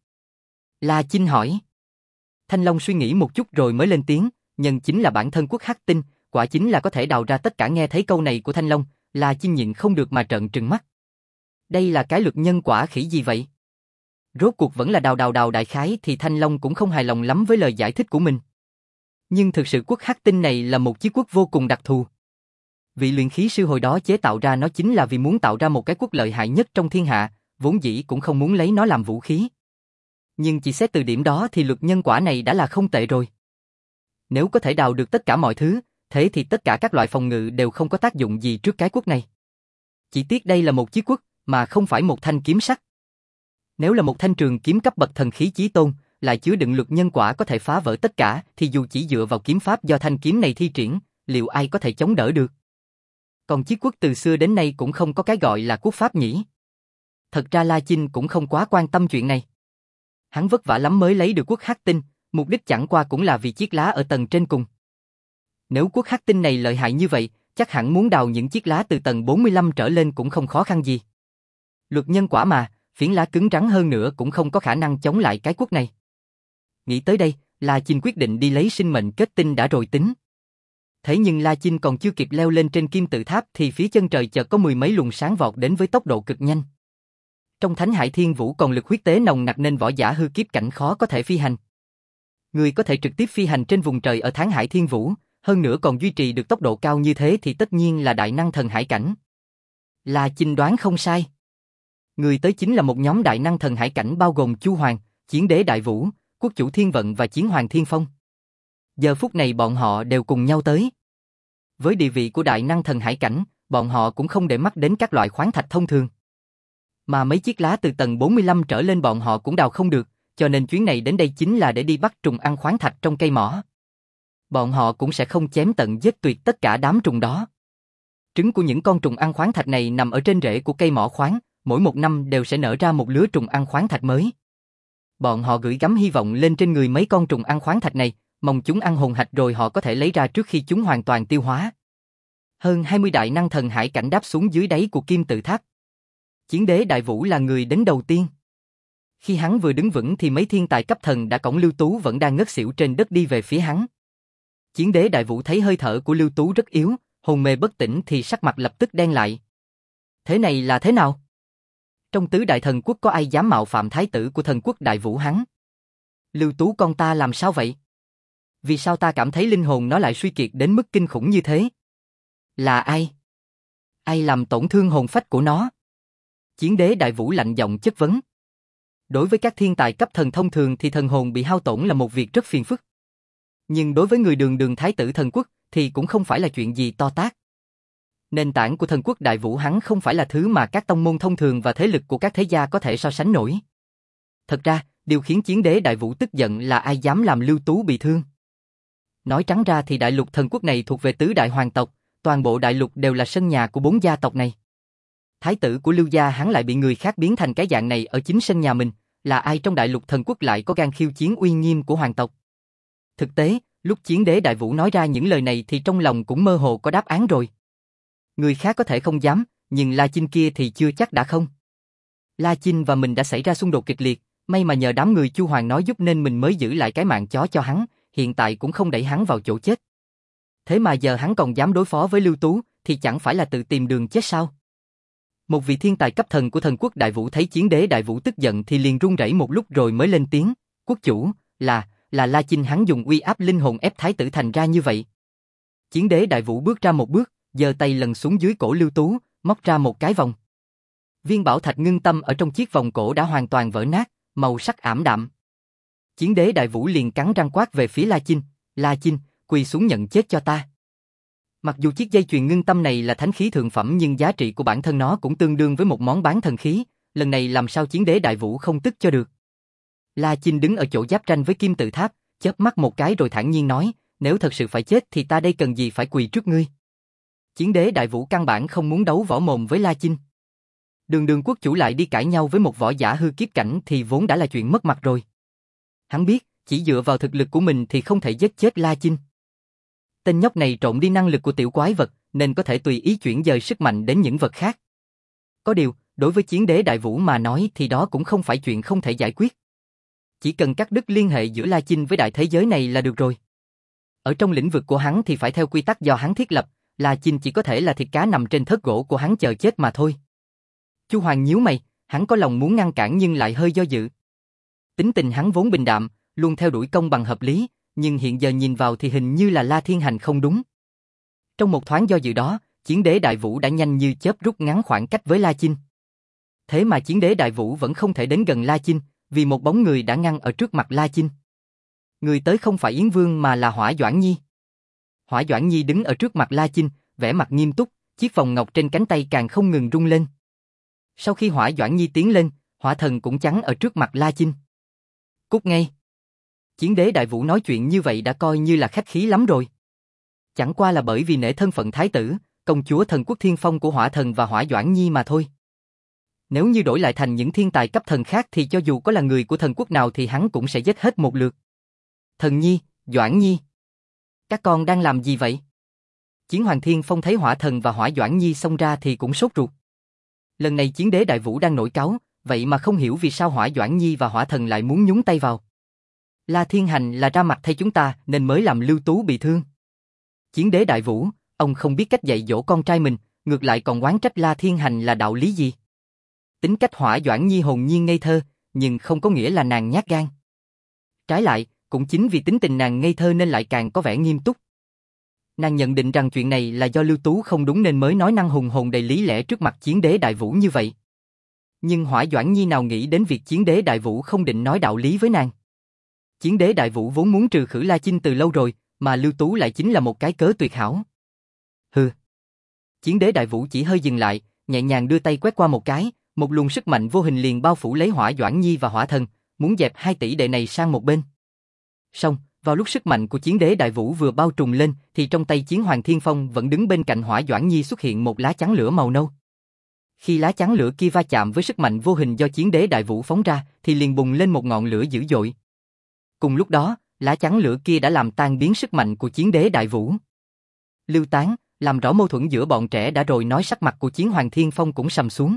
La Chinh hỏi. Thanh Long suy nghĩ một chút rồi mới lên tiếng, nhân chính là bản thân quốc hắc tinh, quả chính là có thể đào ra tất cả. Nghe thấy câu này của Thanh Long, La Chinh nhịn không được mà trợn trừng mắt. Đây là cái luật nhân quả khỉ gì vậy? Rốt cuộc vẫn là đào đào đào đại khái thì Thanh Long cũng không hài lòng lắm với lời giải thích của mình. Nhưng thực sự quốc hắc tinh này là một chiếc quốc vô cùng đặc thù. Vị luyện khí sư hồi đó chế tạo ra nó chính là vì muốn tạo ra một cái quốc lợi hại nhất trong thiên hạ, vốn dĩ cũng không muốn lấy nó làm vũ khí. Nhưng chỉ xét từ điểm đó thì luật nhân quả này đã là không tệ rồi. Nếu có thể đào được tất cả mọi thứ, thế thì tất cả các loại phòng ngự đều không có tác dụng gì trước cái quốc này. Chỉ tiếc đây là một chiếc quốc, mà không phải một thanh kiếm sắt. Nếu là một thanh trường kiếm cấp bậc thần khí chí tôn, lại chứa đựng luật nhân quả có thể phá vỡ tất cả, thì dù chỉ dựa vào kiếm pháp do thanh kiếm này thi triển, liệu ai có thể chống đỡ được? Còn chiếc quốc từ xưa đến nay cũng không có cái gọi là quốc pháp nhỉ? Thật ra La Chinh cũng không quá quan tâm chuyện này. Hắn vất vả lắm mới lấy được quốc hắc tinh, mục đích chẳng qua cũng là vì chiếc lá ở tầng trên cùng. Nếu quốc hắc tinh này lợi hại như vậy, chắc hẳn muốn đào những chiếc lá từ tầng bốn mươi lăm trở lên cũng không khó khăn gì. Luật nhân quả mà, phiến lá cứng rắn hơn nữa cũng không có khả năng chống lại cái quốc này. Nghĩ tới đây, La Chinh quyết định đi lấy sinh mệnh kết tinh đã rồi tính. Thế nhưng La Chinh còn chưa kịp leo lên trên kim tự tháp thì phía chân trời chợt có mười mấy luồng sáng vọt đến với tốc độ cực nhanh. Trong Thánh Hải Thiên Vũ còn lực huyết tế nồng nặc nên võ giả hư kiếp cảnh khó có thể phi hành. Người có thể trực tiếp phi hành trên vùng trời ở Thánh Hải Thiên Vũ, hơn nữa còn duy trì được tốc độ cao như thế thì tất nhiên là đại năng thần hải cảnh. La Chinh đoán không sai. Người tới chính là một nhóm đại năng thần hải cảnh bao gồm Chu Hoàng, Chiến Đế Đại Vũ, Quốc Chủ Thiên Vận và Chiến Hoàng Thiên Phong. Giờ phút này bọn họ đều cùng nhau tới. Với địa vị của đại năng thần hải cảnh, bọn họ cũng không để mắt đến các loại khoáng thạch thông thường. Mà mấy chiếc lá từ tầng bốn mươi lăm trở lên bọn họ cũng đào không được, cho nên chuyến này đến đây chính là để đi bắt trùng ăn khoáng thạch trong cây mỏ. Bọn họ cũng sẽ không chém tận giết tuyệt tất cả đám trùng đó. Trứng của những con trùng ăn khoáng thạch này nằm ở trên rễ của cây mỏ khoáng, mỗi một năm đều sẽ nở ra một lứa trùng ăn khoáng thạch mới. Bọn họ gửi gắm hy vọng lên trên người mấy con trùng ăn khoáng thạch này, mong chúng ăn hồn hạch rồi họ có thể lấy ra trước khi chúng hoàn toàn tiêu hóa. Hơn hai mươi đại năng thần hải cảnh đáp xuống dưới đáy của kim tự tháp. Chiến Đế Đại Vũ là người đến đầu tiên. Khi hắn vừa đứng vững thì mấy thiên tài cấp thần đã cõng Lưu Tú vẫn đang ngất xỉu trên đất đi về phía hắn. Chiến Đế Đại Vũ thấy hơi thở của Lưu Tú rất yếu, hồn mê bất tỉnh thì sắc mặt lập tức đen lại. Thế này là thế nào? Trong tứ đại thần quốc có ai dám mạo phạm thái tử của thần quốc Đại Vũ hắn? Lưu Tú con ta làm sao vậy? Vì sao ta cảm thấy linh hồn nó lại suy kiệt đến mức kinh khủng như thế? Là ai? Ai làm tổn thương hồn phách của nó? Chiến Đế Đại Vũ lạnh giọng chất vấn. Đối với các thiên tài cấp thần thông thường thì thần hồn bị hao tổn là một việc rất phiền phức. Nhưng đối với người đường đường thái tử thần quốc thì cũng không phải là chuyện gì to tát. Nền tảng của thần quốc Đại Vũ hắn không phải là thứ mà các tông môn thông thường và thế lực của các thế gia có thể so sánh nổi. Thật ra, điều khiến Chiến Đế Đại Vũ tức giận là ai dám làm Lưu Tú bị thương. Nói trắng ra thì đại lục thần quốc này thuộc về tứ đại hoàng tộc, toàn bộ đại lục đều là sân nhà của bốn gia tộc này. Thái tử của Lưu gia hắn lại bị người khác biến thành cái dạng này ở chính sân nhà mình, là ai trong đại lục thần quốc lại có gan khiêu chiến uy nghiêm của hoàng tộc? Thực tế, lúc Chiến Đế Đại Vũ nói ra những lời này thì trong lòng cũng mơ hồ có đáp án rồi. Người khác có thể không dám, nhưng La Chinh kia thì chưa chắc đã không. La Chinh và mình đã xảy ra xung đột kịch liệt, may mà nhờ đám người Chu Hoàng nói giúp nên mình mới giữ lại cái mạng chó cho hắn, hiện tại cũng không đẩy hắn vào chỗ chết. Thế mà giờ hắn còn dám đối phó với Lưu Tú, thì chẳng phải là tự tìm đường chết sao? Một vị thiên tài cấp thần của thần quốc Đại Vũ thấy Chiến Đế Đại Vũ tức giận thì liền run rẩy một lúc rồi mới lên tiếng, quốc chủ, là, là La Chinh hắn dùng uy áp linh hồn ép thái tử thành ra như vậy. Chiến Đế Đại Vũ bước ra một bước, giơ tay lần xuống dưới cổ Lưu Tú, móc ra một cái vòng. Viên bảo thạch ngưng tâm ở trong chiếc vòng cổ đã hoàn toàn vỡ nát, màu sắc ảm đạm. Chiến Đế Đại Vũ liền cắn răng quát về phía La Chinh, La Chinh, quỳ xuống nhận chết cho ta. Mặc dù chiếc dây chuyền ngưng tâm này là thánh khí thượng phẩm nhưng giá trị của bản thân nó cũng tương đương với một món bán thần khí, lần này làm sao Chiến Đế Đại Vũ không tức cho được. La Chinh đứng ở chỗ giáp ranh với Kim Tự Tháp, chớp mắt một cái rồi thản nhiên nói, nếu thật sự phải chết thì ta đây cần gì phải quỳ trước ngươi. Chiến Đế Đại Vũ căn bản không muốn đấu võ mồm với La Chinh. Đường đường quốc chủ lại đi cãi nhau với một võ giả hư kiếp cảnh thì vốn đã là chuyện mất mặt rồi. Hắn biết, chỉ dựa vào thực lực của mình thì không thể giết chết La Chinh. Tên nhóc này trộn đi năng lực của tiểu quái vật, nên có thể tùy ý chuyển dời sức mạnh đến những vật khác. Có điều, đối với Chiến Đế Đại Vũ mà nói thì đó cũng không phải chuyện không thể giải quyết. Chỉ cần cắt đứt liên hệ giữa La Chinh với đại thế giới này là được rồi. Ở trong lĩnh vực của hắn thì phải theo quy tắc do hắn thiết lập, La Chinh chỉ có thể là thịt cá nằm trên thớt gỗ của hắn chờ chết mà thôi. Chu Hoàng nhíu mày, hắn có lòng muốn ngăn cản nhưng lại hơi do dự. Tính tình hắn vốn bình đạm, luôn theo đuổi công bằng hợp lý, nhưng hiện giờ nhìn vào thì hình như là La Thiên Hành không đúng. Trong một thoáng do dự đó, Chiến Đế Đại Vũ đã nhanh như chớp rút ngắn khoảng cách với La Chinh. Thế mà Chiến Đế Đại Vũ vẫn không thể đến gần La Chinh, vì một bóng người đã ngăn ở trước mặt La Chinh. Người tới không phải Yến Vương mà là Hỏa Doãn Nhi. Hỏa Doãn Nhi đứng ở trước mặt La Chinh, vẻ mặt nghiêm túc, chiếc vòng ngọc trên cánh tay càng không ngừng rung lên. Sau khi Hỏa Doãn Nhi tiến lên, Hỏa Thần cũng chắn ở trước mặt La Chinh. Cút ngay. Chiến Đế Đại Vũ nói chuyện như vậy đã coi như là khách khí lắm rồi. Chẳng qua là bởi vì nể thân phận thái tử, công chúa thần quốc thiên phong của Hỏa Thần và Hỏa Doãn Nhi mà thôi. Nếu như đổi lại thành những thiên tài cấp thần khác thì cho dù có là người của thần quốc nào thì hắn cũng sẽ giết hết một lượt. Thần Nhi, Doãn Nhi, các con đang làm gì vậy? Chiến Hoàng Thiên Phong thấy Hỏa Thần và Hỏa Doãn Nhi xông ra thì cũng sốt ruột. Lần này Chiến Đế Đại Vũ đang nổi cáu, vậy mà không hiểu vì sao Hỏa Doãn Nhi và Hỏa Thần lại muốn nhúng tay vào. La Thiên Hành là ra mặt thay chúng ta nên mới làm Lưu Tú bị thương. Chiến Đế Đại Vũ, ông không biết cách dạy dỗ con trai mình, ngược lại còn oán trách La Thiên Hành là đạo lý gì? Tính cách Hỏa Doãn Nhi hồn nhiên ngây thơ, nhưng không có nghĩa là nàng nhát gan. Trái lại, cũng chính vì tính tình nàng ngây thơ nên lại càng có vẻ nghiêm túc. Nàng nhận định rằng chuyện này là do Lưu Tú không đúng nên mới nói năng hùng hồn đầy lý lẽ trước mặt Chiến Đế Đại Vũ như vậy. Nhưng Hỏa Doãn Nhi nào nghĩ đến việc Chiến Đế Đại Vũ không định nói đạo lý với nàng. Chiến Đế Đại Vũ vốn muốn trừ khử La Chinh từ lâu rồi, mà Lưu Tú lại chính là một cái cớ tuyệt hảo. Hừ. Chiến Đế Đại Vũ chỉ hơi dừng lại, nhẹ nhàng đưa tay quét qua một cái, một luồng sức mạnh vô hình liền bao phủ lấy Hỏa Doãn Nhi và Hỏa Thần, muốn dẹp hai tỷ đệ này sang một bên. Song, vào lúc sức mạnh của Chiến Đế Đại Vũ vừa bao trùm lên, thì trong tay Chiến Hoàng Thiên Phong vẫn đứng bên cạnh Hỏa Doãn Nhi xuất hiện một lá chắn lửa màu nâu. Khi lá chắn lửa kia va chạm với sức mạnh vô hình do Chiến Đế Đại Vũ phóng ra, thì liền bùng lên một ngọn lửa dữ dội. Cùng lúc đó, lá chắn lửa kia đã làm tan biến sức mạnh của Chiến Đế Đại Vũ. Lưu Tán, làm rõ mâu thuẫn giữa bọn trẻ đã rồi nói sắc mặt của Chiến Hoàng Thiên Phong cũng sầm xuống.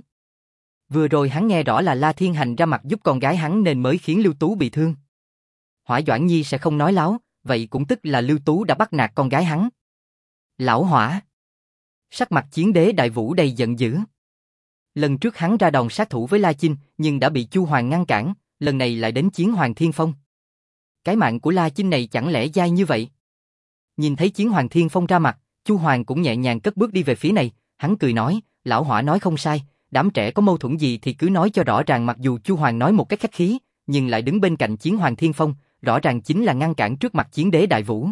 Vừa rồi hắn nghe rõ là La Thiên Hành ra mặt giúp con gái hắn nên mới khiến Lưu Tú bị thương. Hỏa Doãn Nhi sẽ không nói láo, vậy cũng tức là Lưu Tú đã bắt nạt con gái hắn. Lão Hỏa. Sắc mặt Chiến Đế Đại Vũ đầy giận dữ. Lần trước hắn ra đòn sát thủ với La Chinh nhưng đã bị Chu Hoàng ngăn cản, lần này lại đến Chiến Hoàng Thiên Phong. Cái mạng của La Chinh này chẳng lẽ dai như vậy? Nhìn thấy Chiến Hoàng Thiên Phong ra mặt, Chu Hoàng cũng nhẹ nhàng cất bước đi về phía này, hắn cười nói, lão Hỏa nói không sai, đám trẻ có mâu thuẫn gì thì cứ nói cho rõ ràng. Mặc dù Chu Hoàng nói một cách khách khí, nhưng lại đứng bên cạnh Chiến Hoàng Thiên Phong, rõ ràng chính là ngăn cản trước mặt Chiến Đế Đại Vũ.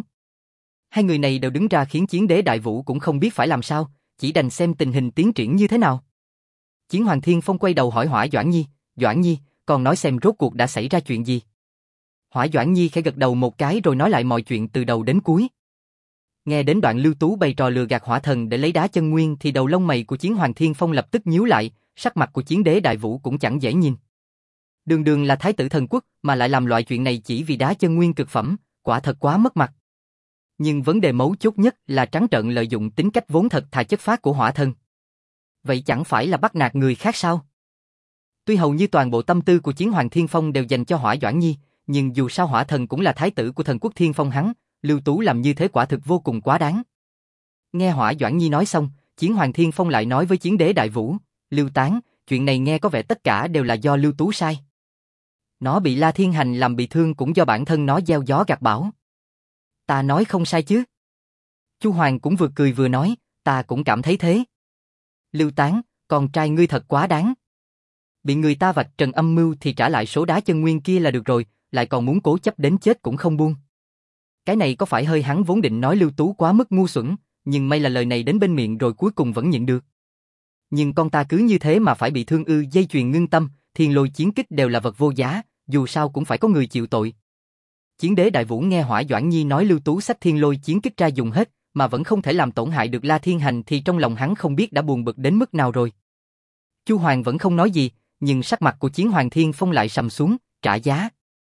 Hai người này đều đứng ra khiến Chiến Đế Đại Vũ cũng không biết phải làm sao, chỉ đành xem tình hình tiến triển như thế nào. Chiến Hoàng Thiên Phong quay đầu hỏi Hỏa Doãn Nhi, Doãn Nhi, còn nói xem rốt cuộc đã xảy ra chuyện gì. Hỏa Doãn Nhi khẽ gật đầu một cái rồi nói lại mọi chuyện từ đầu đến cuối. Nghe đến đoạn Lưu Tú bày trò lừa gạt Hỏa Thần để lấy đá chân nguyên thì đầu lông mày của Chiến Hoàng Thiên Phong lập tức nhíu lại, sắc mặt của Chiến Đế Đại Vũ cũng chẳng dễ nhìn. Đường đường là thái tử thần quốc mà lại làm loại chuyện này chỉ vì đá chân nguyên cực phẩm, quả thật quá mất mặt. Nhưng vấn đề mấu chốt nhất là trắng trợn lợi dụng tính cách vốn thật thà chất phác của hỏa thần. Vậy chẳng phải là bắt nạt người khác sao? Tuy hầu như toàn bộ tâm tư của Chiến Hoàng Thiên Phong đều dành cho Hỏa Doãn Nhi, nhưng dù sao hỏa thần cũng là thái tử của thần quốc Thiên Phong hắn, Lưu Tú làm như thế quả thực vô cùng quá đáng. Nghe Hỏa Doãn Nhi nói xong, Chiến Hoàng Thiên Phong lại nói với Chiến Đế Đại Vũ, Lưu Tán, chuyện này nghe có vẻ tất cả đều là do Lưu Tú sai. Nó bị La Thiên Hành làm bị thương cũng do bản thân nó gieo gió gặt bão. Ta nói không sai chứ? Chu Hoàng cũng vừa cười vừa nói, ta cũng cảm thấy thế. Lưu Tán, con trai ngươi thật quá đáng. Bị người ta vạch trần âm mưu thì trả lại số đá chân nguyên kia là được rồi, lại còn muốn cố chấp đến chết cũng không buông. Cái này có phải hơi hắn vốn định nói Lưu Tú quá mức ngu xuẩn, nhưng may là lời này đến bên miệng rồi cuối cùng vẫn nhịn được. Nhưng con ta cứ như thế mà phải bị thương ư? Dây chuyền ngưng tâm, thiên lôi chiến kích đều là vật vô giá, dù sao cũng phải có người chịu tội. Chiến Đế Đại Vũ nghe Hỏa Doãn Nhi nói Lưu Tú xách thiên lôi chiến kích ra dùng hết, mà vẫn không thể làm tổn hại được La Thiên Hành thì trong lòng hắn không biết đã buồn bực đến mức nào rồi. Chu Hoàng vẫn không nói gì, nhưng sắc mặt của Chiến Hoàng Thiên Phong lại sầm xuống, trả giá.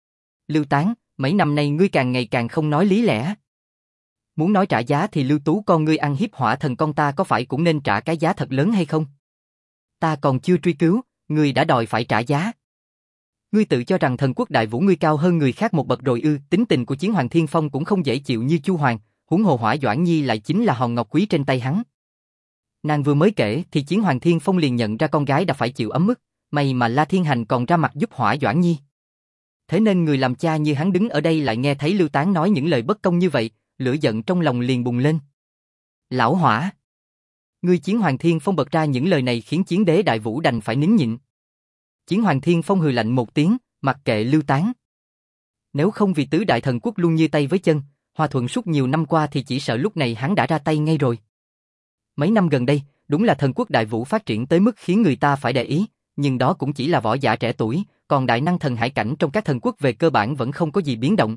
Lưu Tán, mấy năm nay ngươi càng ngày càng không nói lý lẽ. Muốn nói trả giá thì Lưu Tú con ngươi ăn hiếp hỏa thần con ta có phải cũng nên trả cái giá thật lớn hay không? Ta còn chưa truy cứu, ngươi đã đòi phải trả giá. Ngươi tự cho rằng thần quốc Đại Vũ ngươi cao hơn người khác một bậc rồi ư? Tính tình của Chiến Hoàng Thiên Phong cũng không dễ chịu như Chu Hoàng, huống hồ Hỏa Doãn Nhi lại chính là hòn ngọc quý trên tay hắn. Nàng vừa mới kể thì Chiến Hoàng Thiên Phong liền nhận ra con gái đã phải chịu ấm ức, may mà La Thiên Hành còn ra mặt giúp Hỏa Doãn Nhi. Thế nên người làm cha như hắn đứng ở đây lại nghe thấy Lưu Tán nói những lời bất công như vậy, lửa giận trong lòng liền bùng lên. Lão Hỏa! Ngươi Chiến Hoàng Thiên Phong bật ra những lời này khiến Chiến Đế Đại Vũ đành phải nín nhịn. Chiến Hoàng Thiên Phong hừ lạnh một tiếng, mặc kệ Lưu Tán. Nếu không vì tứ đại thần quốc luôn như tay với chân, hòa thuận suốt nhiều năm qua thì chỉ sợ lúc này hắn đã ra tay ngay rồi. Mấy năm gần đây, đúng là thần quốc Đại Vũ phát triển tới mức khiến người ta phải để ý, nhưng đó cũng chỉ là võ giả trẻ tuổi, còn đại năng thần hải cảnh trong các thần quốc về cơ bản vẫn không có gì biến động.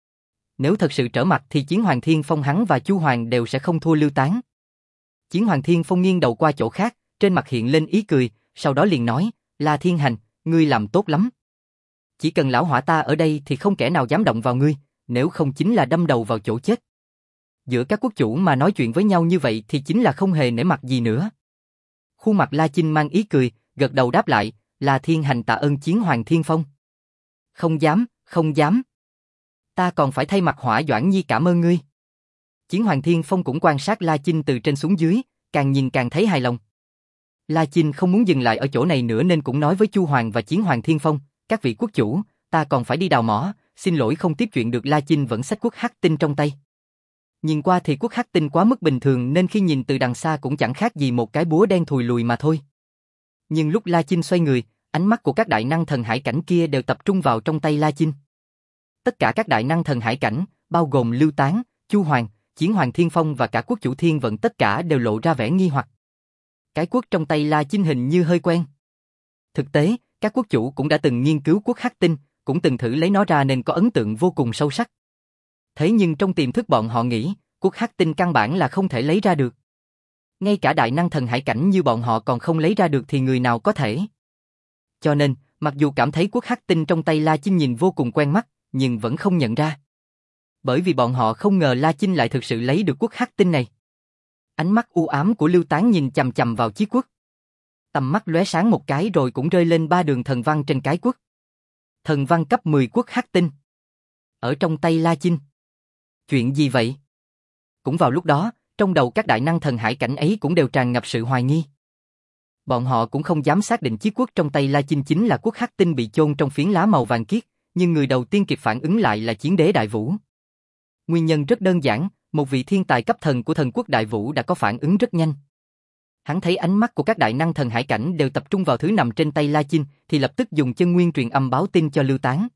Nếu thật sự trở mặt thì Chiến Hoàng Thiên Phong hắn và Chu Hoàng đều sẽ không thua Lưu Tán. Chiến Hoàng Thiên Phong nghiêng đầu qua chỗ khác, trên mặt hiện lên ý cười, sau đó liền nói, La Thiên Hành, ngươi làm tốt lắm. Chỉ cần lão hỏa ta ở đây thì không kẻ nào dám động vào ngươi, nếu không chính là đâm đầu vào chỗ chết. Giữa các quốc chủ mà nói chuyện với nhau như vậy thì chính là không hề nể mặt gì nữa. Khuôn mặt La Chinh mang ý cười, gật đầu đáp lại, La Thiên Hành tạ ơn Chiến Hoàng Thiên Phong. Không dám, không dám. Ta còn phải thay mặt Hỏa Doãn Nhi cảm ơn ngươi. Chiến Hoàng Thiên Phong cũng quan sát La Chinh từ trên xuống dưới, càng nhìn càng thấy hài lòng. La Chinh không muốn dừng lại ở chỗ này nữa nên cũng nói với Chu Hoàng và Chiến Hoàng Thiên Phong, các vị quốc chủ, ta còn phải đi đào mỏ, xin lỗi không tiếp chuyện được. La Chinh vẫn xách quốc hắc tinh trong tay. Nhìn qua thì quốc hắc tinh quá mức bình thường nên khi nhìn từ đằng xa cũng chẳng khác gì một cái búa đen thùi lùi mà thôi. Nhưng lúc La Chinh xoay người, ánh mắt của các đại năng thần hải cảnh kia đều tập trung vào trong tay La Chinh. Tất cả các đại năng thần hải cảnh, bao gồm Lưu Tán, Chu Hoàng, Chiến Hoàng Thiên Phong và cả quốc chủ Thiên Vận tất cả đều lộ ra vẻ nghi hoặc. Cái quốc trong tay La Chinh hình như hơi quen. Thực tế, các quốc chủ cũng đã từng nghiên cứu quốc hắc tinh, cũng từng thử lấy nó ra nên có ấn tượng vô cùng sâu sắc. Thế nhưng trong tiềm thức bọn họ nghĩ, quốc hắc tinh căn bản là không thể lấy ra được. Ngay cả đại năng thần hải cảnh như bọn họ còn không lấy ra được thì người nào có thể. Cho nên, mặc dù cảm thấy quốc hắc tinh trong tay La Chinh nhìn vô cùng quen mắt, nhưng vẫn không nhận ra. Bởi vì bọn họ không ngờ La Chinh lại thực sự lấy được quốc hắc tinh này. Ánh mắt u ám của Lưu Tán nhìn chằm chằm vào chiếc quốc. Tầm mắt lóe sáng một cái rồi cũng rơi lên ba đường thần văn trên cái quốc. Thần văn cấp mười quốc hắc tinh. Ở trong tay La Chinh. Chuyện gì vậy? Cũng vào lúc đó, trong đầu các đại năng thần hải cảnh ấy cũng đều tràn ngập sự hoài nghi. Bọn họ cũng không dám xác định chiếc quốc trong tay La Chinh chính là quốc hắc tinh bị chôn trong phiến lá màu vàng kiết, nhưng người đầu tiên kịp phản ứng lại là Chiến Đế Đại Vũ. Nguyên nhân rất đơn giản, một vị thiên tài cấp thần của thần quốc Đại Vũ đã có phản ứng rất nhanh. Hắn thấy ánh mắt của các đại năng thần hải cảnh đều tập trung vào thứ nằm trên tay La Chinh, thì lập tức dùng chân nguyên truyền âm báo tin cho Lưu Tán.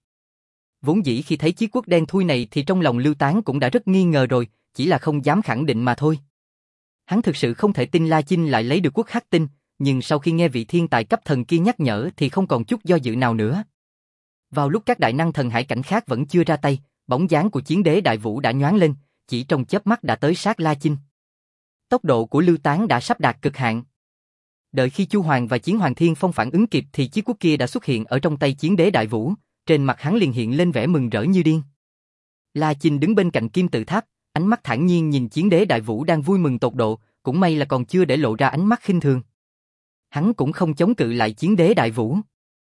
Vốn dĩ khi thấy chiếc quốc đen thui này thì trong lòng Lưu Tán cũng đã rất nghi ngờ rồi, chỉ là không dám khẳng định mà thôi. Hắn thực sự không thể tin La Chinh lại lấy được quốc hắc tinh, nhưng sau khi nghe vị thiên tài cấp thần kia nhắc nhở thì không còn chút do dự nào nữa. Vào lúc các đại năng thần hải cảnh khác vẫn chưa ra tay, bóng dáng của Chiến Đế Đại Vũ đã nhoáng lên, chỉ trong chớp mắt đã tới sát La Chinh. Tốc độ của Lưu Tán đã sắp đạt cực hạn. Đợi khi Chu Hoàng và Chiến Hoàng Thiên Phong phản ứng kịp thì chiếc quốc kia đã xuất hiện ở trong tay Chiến Đế Đại Vũ, trên mặt hắn liền hiện lên vẻ mừng rỡ như điên. La Chinh đứng bên cạnh kim tự tháp, ánh mắt thản nhiên nhìn chiến đế đại vũ đang vui mừng tột độ, cũng may là còn chưa để lộ ra ánh mắt khinh thường. Hắn cũng không chống cự lại chiến đế đại vũ.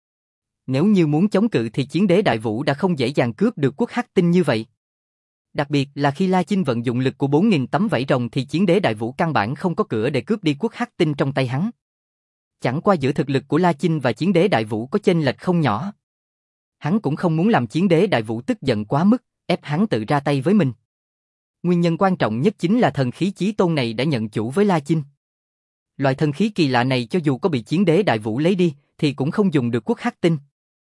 Nếu như muốn chống cự thì chiến đế đại vũ đã không dễ dàng cướp được quốc hắc tinh như vậy. Đặc biệt là khi La Chinh vận dụng lực của bốn nghìn tấm vảy rồng thì chiến đế đại vũ căn bản không có cửa để cướp đi quốc hắc tinh trong tay hắn. Chẳng qua giữa thực lực của La Chinh và chiến đế đại vũ có chênh lệch không nhỏ. Hắn cũng không muốn làm chiến đế đại vũ tức giận quá mức, ép hắn tự ra tay với mình. Nguyên nhân quan trọng nhất chính là thần khí chí tôn này đã nhận chủ với La Chinh. Loại thần khí kỳ lạ này cho dù có bị chiến đế đại vũ lấy đi, thì cũng không dùng được quốc hắc tinh.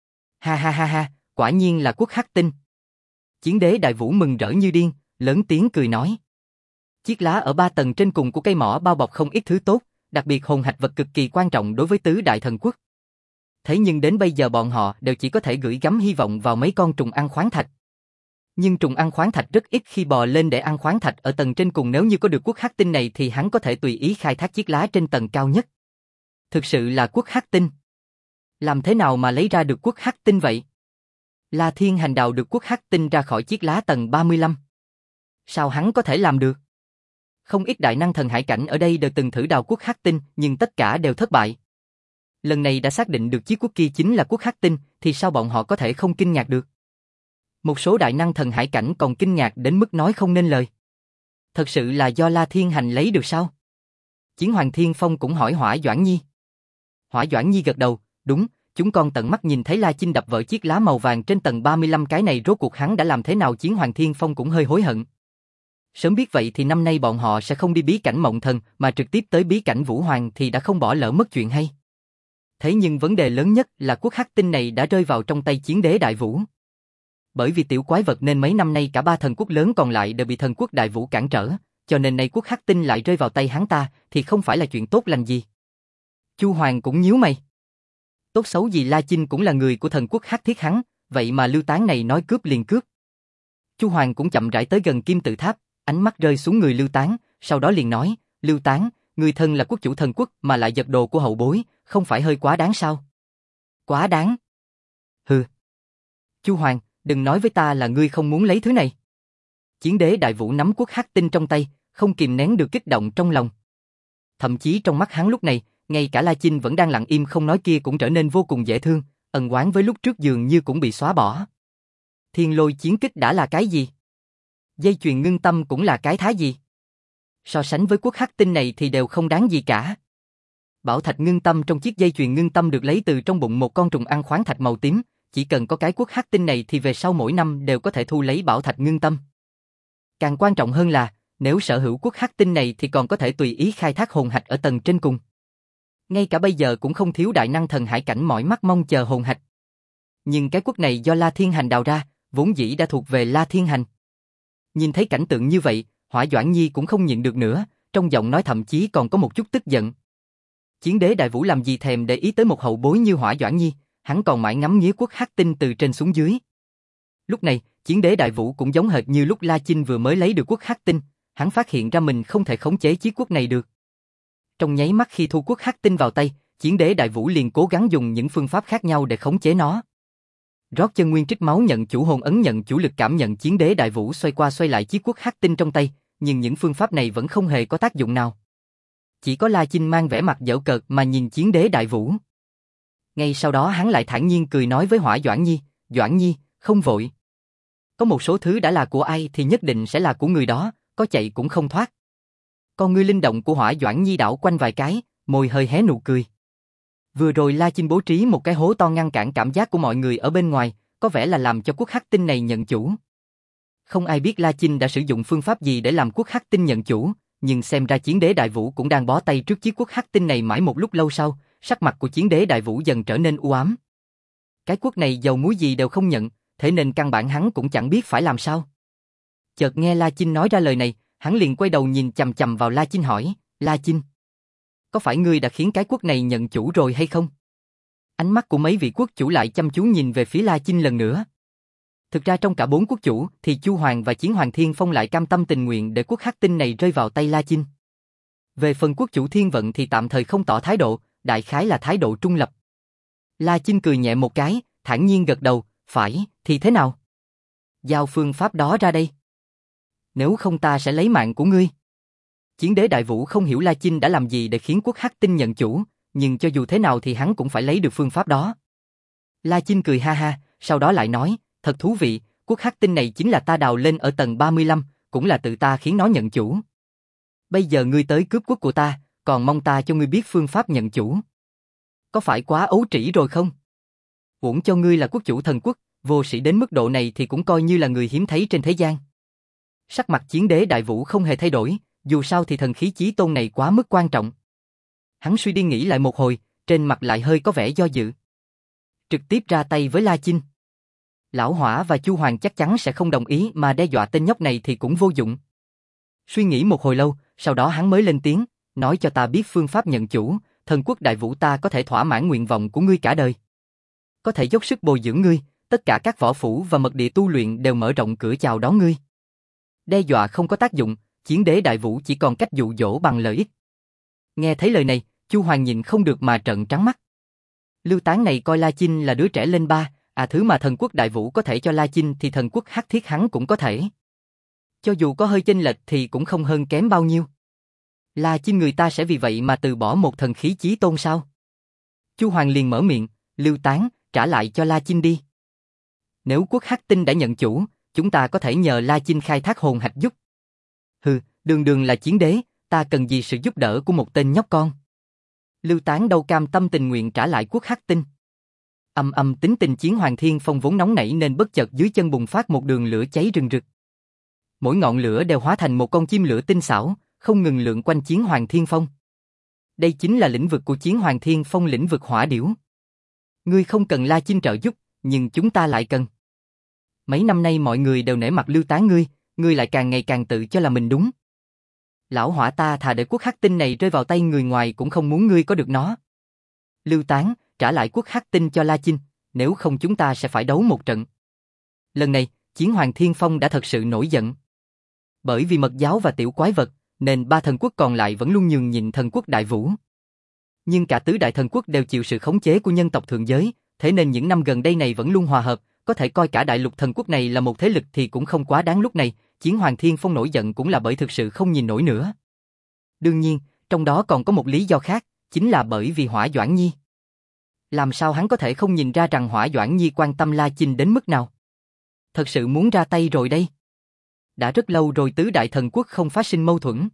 Ha ha ha ha, quả nhiên là quốc hắc tinh. Chiến đế đại vũ mừng rỡ như điên, lớn tiếng cười nói. Chiếc lá ở ba tầng trên cùng của cây mỏ bao bọc không ít thứ tốt, đặc biệt hồn hạch vật cực kỳ quan trọng đối với tứ đại thần quốc. Thế nhưng đến bây giờ bọn họ đều chỉ có thể gửi gắm hy vọng vào mấy con trùng ăn khoáng thạch. Nhưng trùng ăn khoáng thạch rất ít khi bò lên để ăn khoáng thạch ở tầng trên cùng, nếu như có được quốc hắc tinh này thì hắn có thể tùy ý khai thác chiếc lá trên tầng cao nhất. Thực sự là quốc hắc tinh. Làm thế nào mà lấy ra được quốc hắc tinh vậy? La Thiên Hành đào được quốc hắc tinh ra khỏi chiếc lá tầng ba mươi lăm. Sao hắn có thể làm được? Không ít đại năng thần hải cảnh ở đây đều từng thử đào quốc hắc tinh, nhưng tất cả đều thất bại. Lần này đã xác định được chiếc quốc kia chính là quốc hắc tinh, thì sao bọn họ có thể không kinh ngạc được? Một số đại năng thần hải cảnh còn kinh ngạc đến mức nói không nên lời. Thật sự là do La Thiên Hành lấy được sao? Chiến Hoàng Thiên Phong cũng hỏi Hỏa Doãn Nhi. Hỏa Doãn Nhi gật đầu, đúng, chúng con tận mắt nhìn thấy La Chinh đập vỡ chiếc lá màu vàng trên tầng ba mươi lăm, cái này rốt cuộc hắn đã làm thế nào? Chiến Hoàng Thiên Phong cũng hơi hối hận. Sớm biết vậy thì năm nay bọn họ sẽ không đi bí cảnh Mộng Thần mà trực tiếp tới bí cảnh Vũ Hoàng thì đã không bỏ lỡ mất chuyện hay. Thế nhưng vấn đề lớn nhất là quốc hắc tinh này đã rơi vào trong tay chiến đế đại vũ. Bởi vì tiểu quái vật nên mấy năm nay cả ba thần quốc lớn còn lại đều bị thần quốc đại vũ cản trở, cho nên nay quốc hắc tinh lại rơi vào tay hắn ta thì không phải là chuyện tốt lành gì. Chu Hoàng cũng nhíu mày. Tốt xấu gì La Chinh cũng là người của thần quốc hắc thiết hắn, vậy mà Lưu Tán này nói cướp liền cướp. Chu Hoàng cũng chậm rãi tới gần kim tự tháp, ánh mắt rơi xuống người Lưu Tán, sau đó liền nói, Lưu Tán, người thân là quốc chủ thần quốc mà lại giật đồ của hậu bối, không phải hơi quá đáng sao? Quá đáng? Hừ. Chu Hoàng, đừng nói với ta là ngươi không muốn lấy thứ này. Chiến đế đại vũ nắm quốc hắc tinh trong tay, không kìm nén được kích động trong lòng. Thậm chí trong mắt hắn lúc này, ngay cả La Chinh vẫn đang lặng im không nói kia cũng trở nên vô cùng dễ thương, ân oán với lúc trước dường như cũng bị xóa bỏ. Thiên lôi chiến kích đã là cái gì? Dây chuyền ngưng tâm cũng là cái thá gì? So sánh với quốc hắc tinh này thì đều không đáng gì cả. Bảo thạch ngưng tâm trong chiếc dây chuyền ngưng tâm được lấy từ trong bụng một con trùng ăn khoáng thạch màu tím, chỉ cần có cái quốc hắc tinh này thì về sau mỗi năm đều có thể thu lấy bảo thạch ngưng tâm. Càng quan trọng hơn là, nếu sở hữu quốc hắc tinh này thì còn có thể tùy ý khai thác hồn hạch ở tầng trên cùng. Ngay cả bây giờ cũng không thiếu đại năng thần hải cảnh mỏi mắt mong chờ hồn hạch. Nhưng cái quốc này do La Thiên Hành đào ra, vốn dĩ đã thuộc về La Thiên Hành. Nhìn thấy cảnh tượng như vậy, Hỏa Doãn Nhi cũng không nhịn được nữa, trong giọng nói thậm chí còn có một chút tức giận. Chiến đế đại vũ làm gì thèm để ý tới một hậu bối như Hỏa Doãn Nhi, hắn còn mãi ngắm nghía quốc hắc tinh từ trên xuống dưới. Lúc này, chiến đế đại vũ cũng giống hệt như lúc La Chinh vừa mới lấy được quốc hắc tinh, hắn phát hiện ra mình không thể khống chế chiếc quốc này được. Trong nháy mắt khi thu quốc hắc tinh vào tay, chiến đế đại vũ liền cố gắng dùng những phương pháp khác nhau để khống chế nó. Rót chân nguyên trích máu nhận chủ hồn ấn nhận chủ lực cảm nhận chiến đế đại vũ xoay qua xoay lại chiếc quốc hắc tinh trong tay, nhưng những phương pháp này vẫn không hề có tác dụng nào. Chỉ có La Chinh mang vẻ mặt giễu cợt mà nhìn chiến đế đại vũ. Ngay sau đó hắn lại thản nhiên cười nói với Hỏa Doãn Nhi, Doãn Nhi, không vội. Có một số thứ đã là của ai thì nhất định sẽ là của người đó, có chạy cũng không thoát. Con ngươi linh động của Hỏa Doãn Nhi đảo quanh vài cái, môi hơi hé nụ cười. Vừa rồi La Chinh bố trí một cái hố to ngăn cản cảm giác của mọi người ở bên ngoài, có vẻ là làm cho quốc hắc tinh này nhận chủ. Không ai biết La Chinh đã sử dụng phương pháp gì để làm quốc hắc tinh nhận chủ, nhưng xem ra chiến đế đại vũ cũng đang bó tay trước chiếc quốc hắc tinh này mãi một lúc lâu sau, sắc mặt của chiến đế đại vũ dần trở nên u ám. Cái quốc này dầu muối gì đều không nhận, thế nên căn bản hắn cũng chẳng biết phải làm sao. Chợt nghe La Chinh nói ra lời này, hắn liền quay đầu nhìn chằm chằm vào La Chinh hỏi, La Chinh, có phải ngươi đã khiến cái quốc này nhận chủ rồi hay không? Ánh mắt của mấy vị quốc chủ lại chăm chú nhìn về phía La Chinh lần nữa. Thực ra trong cả bốn quốc chủ thì Chu Hoàng và Chiến Hoàng Thiên Phong lại cam tâm tình nguyện để quốc hắc tinh này rơi vào tay La Chinh. Về phần quốc chủ Thiên Vận thì tạm thời không tỏ thái độ, đại khái là thái độ trung lập. La Chinh cười nhẹ một cái, thản nhiên gật đầu, phải, thì thế nào? Giao phương pháp đó ra đây. Nếu không ta sẽ lấy mạng của ngươi. Chiến đế Đại Vũ không hiểu La Chinh đã làm gì để khiến quốc hắc tinh nhận chủ, nhưng cho dù thế nào thì hắn cũng phải lấy được phương pháp đó. La Chinh cười ha ha, sau đó lại nói, thật thú vị, quốc hắc tinh này chính là ta đào lên ở tầng ba mươi lăm, cũng là tự ta khiến nó nhận chủ. Bây giờ ngươi tới cướp quốc của ta, còn mong ta cho ngươi biết phương pháp nhận chủ. Có phải quá ấu trĩ rồi không? Uổng cho ngươi là quốc chủ thần quốc, vô sĩ đến mức độ này thì cũng coi như là người hiếm thấy trên thế gian. Sắc mặt chiến đế Đại Vũ không hề thay đổi, dù sao thì thần khí chí tôn này quá mức quan trọng. Hắn suy đi nghĩ lại một hồi, trên mặt lại hơi có vẻ do dự. Trực tiếp ra tay với La Chinh. Lão Hỏa và Chu Hoàng chắc chắn sẽ không đồng ý, mà đe dọa tên nhóc này thì cũng vô dụng. Suy nghĩ một hồi lâu, sau đó hắn mới lên tiếng, nói cho ta biết phương pháp nhận chủ, thần quốc Đại Vũ ta có thể thỏa mãn nguyện vọng của ngươi cả đời. Có thể dốc sức bồi dưỡng ngươi, tất cả các võ phủ và mật địa tu luyện đều mở rộng cửa chào đón ngươi. Đe dọa không có tác dụng, chiến đế Đại Vũ chỉ còn cách dụ dỗ bằng lợi ích. Nghe thấy lời này, Chu Hoàng nhìn không được mà trợn trắng mắt. Lưu Tán này coi La Chinh là đứa trẻ lên ba, à thứ mà thần quốc Đại Vũ có thể cho La Chinh thì thần quốc Hắc Thiết hắn cũng có thể. Cho dù có hơi chênh lệch thì cũng không hơn kém bao nhiêu. La Chinh người ta sẽ vì vậy mà từ bỏ một thần khí chí tôn sao? Chu Hoàng liền mở miệng, Lưu Tán, trả lại cho La Chinh đi. Nếu quốc Hắc Tinh đã nhận chủ, chúng ta có thể nhờ La Chinh khai thác hồn hạch giúp. Hừ, đường đường là chiến đế, ta cần gì sự giúp đỡ của một tên nhóc con. Lưu Tán đâu cam tâm tình nguyện trả lại quốc Hắc Tinh. Âm âm tính tình chiến Hoàng Thiên Phong vốn nóng nảy nên bất chợt dưới chân bùng phát một đường lửa cháy rừng rực. Mỗi ngọn lửa đều hóa thành một con chim lửa tinh xảo, không ngừng lượn quanh chiến Hoàng Thiên Phong. Đây chính là lĩnh vực của chiến Hoàng Thiên Phong, lĩnh vực hỏa điểu. Ngươi không cần La Chinh trợ giúp, nhưng chúng ta lại cần. Mấy năm nay mọi người đều nể mặt Lưu Tán ngươi, ngươi lại càng ngày càng tự cho là mình đúng. Lão Hỏa ta thà để quốc Hắc Tinh này rơi vào tay người ngoài cũng không muốn ngươi có được nó. Lưu Tán, trả lại quốc Hắc Tinh cho La Chinh, nếu không chúng ta sẽ phải đấu một trận. Lần này, chiến Hoàng Thiên Phong đã thật sự nổi giận. Bởi vì mật giáo và tiểu quái vật, nên ba thần quốc còn lại vẫn luôn nhường nhịn thần quốc Đại Vũ. Nhưng cả tứ đại thần quốc đều chịu sự khống chế của nhân tộc thượng giới, thế nên những năm gần đây này vẫn luôn hòa hợp, có thể coi cả đại lục thần quốc này là một thế lực thì cũng không quá đáng. Lúc này, chiến Hoàng Thiên Phong nổi giận cũng là bởi thực sự không nhìn nổi nữa. Đương nhiên, trong đó còn có một lý do khác, chính là bởi vì Hỏa Doãn Nhi. Làm sao hắn có thể không nhìn ra rằng Hỏa Doãn Nhi quan tâm La Chinh đến mức nào? Thật sự muốn ra tay rồi đây. Đã rất lâu rồi tứ đại thần quốc không phát sinh mâu thuẫn.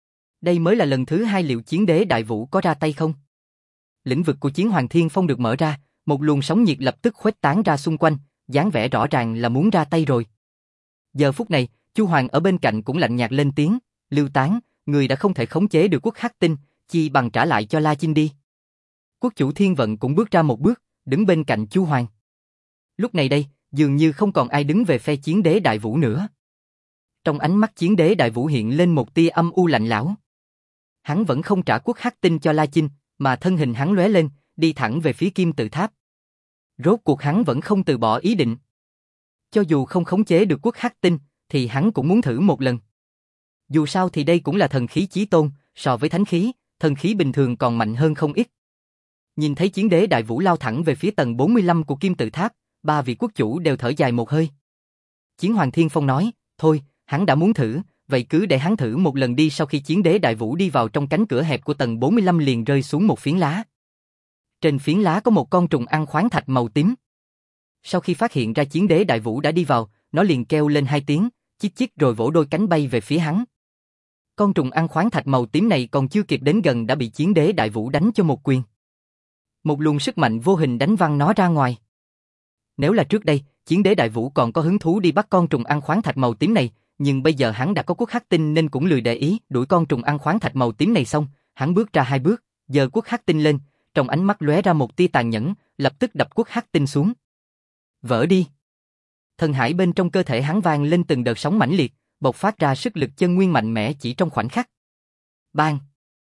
Đây mới là lần thứ hai, liệu chiến đế Đại Vũ có ra tay không? Lĩnh vực của chiến Hoàng Thiên Phong được mở ra, một luồng sóng nhiệt lập tức khuếch tán ra xung quanh, dáng vẻ rõ ràng là muốn ra tay rồi. Giờ phút này, Chu Hoàng ở bên cạnh cũng lạnh nhạt lên tiếng, Lưu Tán, người đã không thể khống chế được quốc Hắc Tinh, chi bằng trả lại cho La Chinh đi. Quốc chủ Thiên Vận cũng bước ra một bước, đứng bên cạnh Chu Hoàng. Lúc này đây, dường như không còn ai đứng về phe chiến đế Đại Vũ nữa. Trong ánh mắt chiến đế Đại Vũ hiện lên một tia âm u lạnh lẽo. Hắn vẫn không trả quốc Hắc Tinh cho La Chinh, mà thân hình hắn lóe lên, đi thẳng về phía Kim Tự Tháp. Rốt cuộc hắn vẫn không từ bỏ ý định. Cho dù không khống chế được quốc Hắc Tinh, thì hắn cũng muốn thử một lần. Dù sao thì đây cũng là thần khí chí tôn, so với thánh khí, thần khí bình thường còn mạnh hơn không ít. Nhìn thấy chiến đế Đại Vũ lao thẳng về phía tầng bốn mươi lăm của Kim Tự Tháp, ba vị quốc chủ đều thở dài một hơi. Chiến Hoàng Thiên Phong nói, thôi, hắn đã muốn thử, vậy cứ để hắn thử một lần đi. Sau khi chiến đế Đại Vũ đi vào trong cánh cửa hẹp của tầng bốn mươi lăm liền rơi xuống một phiến lá. Trên phiến lá có một con trùng ăn khoáng thạch màu tím. Sau khi phát hiện ra chiến đế Đại Vũ đã đi vào, nó liền kêu lên hai tiếng, chít chít rồi vỗ đôi cánh bay về phía hắn. Con trùng ăn khoáng thạch màu tím này còn chưa kịp đến gần đã bị chiến đế Đại Vũ đánh cho một quyền. Một luồng sức mạnh vô hình đánh văng nó ra ngoài. Nếu là trước đây, chiến đế Đại Vũ còn có hứng thú đi bắt con trùng ăn khoáng thạch màu tím này, nhưng bây giờ hắn đã có quốc Hắc Tinh nên cũng lười để ý. Đuổi con trùng ăn khoáng thạch màu tím này xong, hắn bước ra hai bước, giơ quốc Hắc Tinh lên, trong ánh mắt lóe ra một tia tàn nhẫn, lập tức đập quốc Hắc Tinh xuống. Vỡ đi. Thần hải bên trong cơ thể hắn vang lên từng đợt sóng mãnh liệt, bộc phát ra sức lực chân nguyên mạnh mẽ chỉ trong khoảnh khắc. Bang!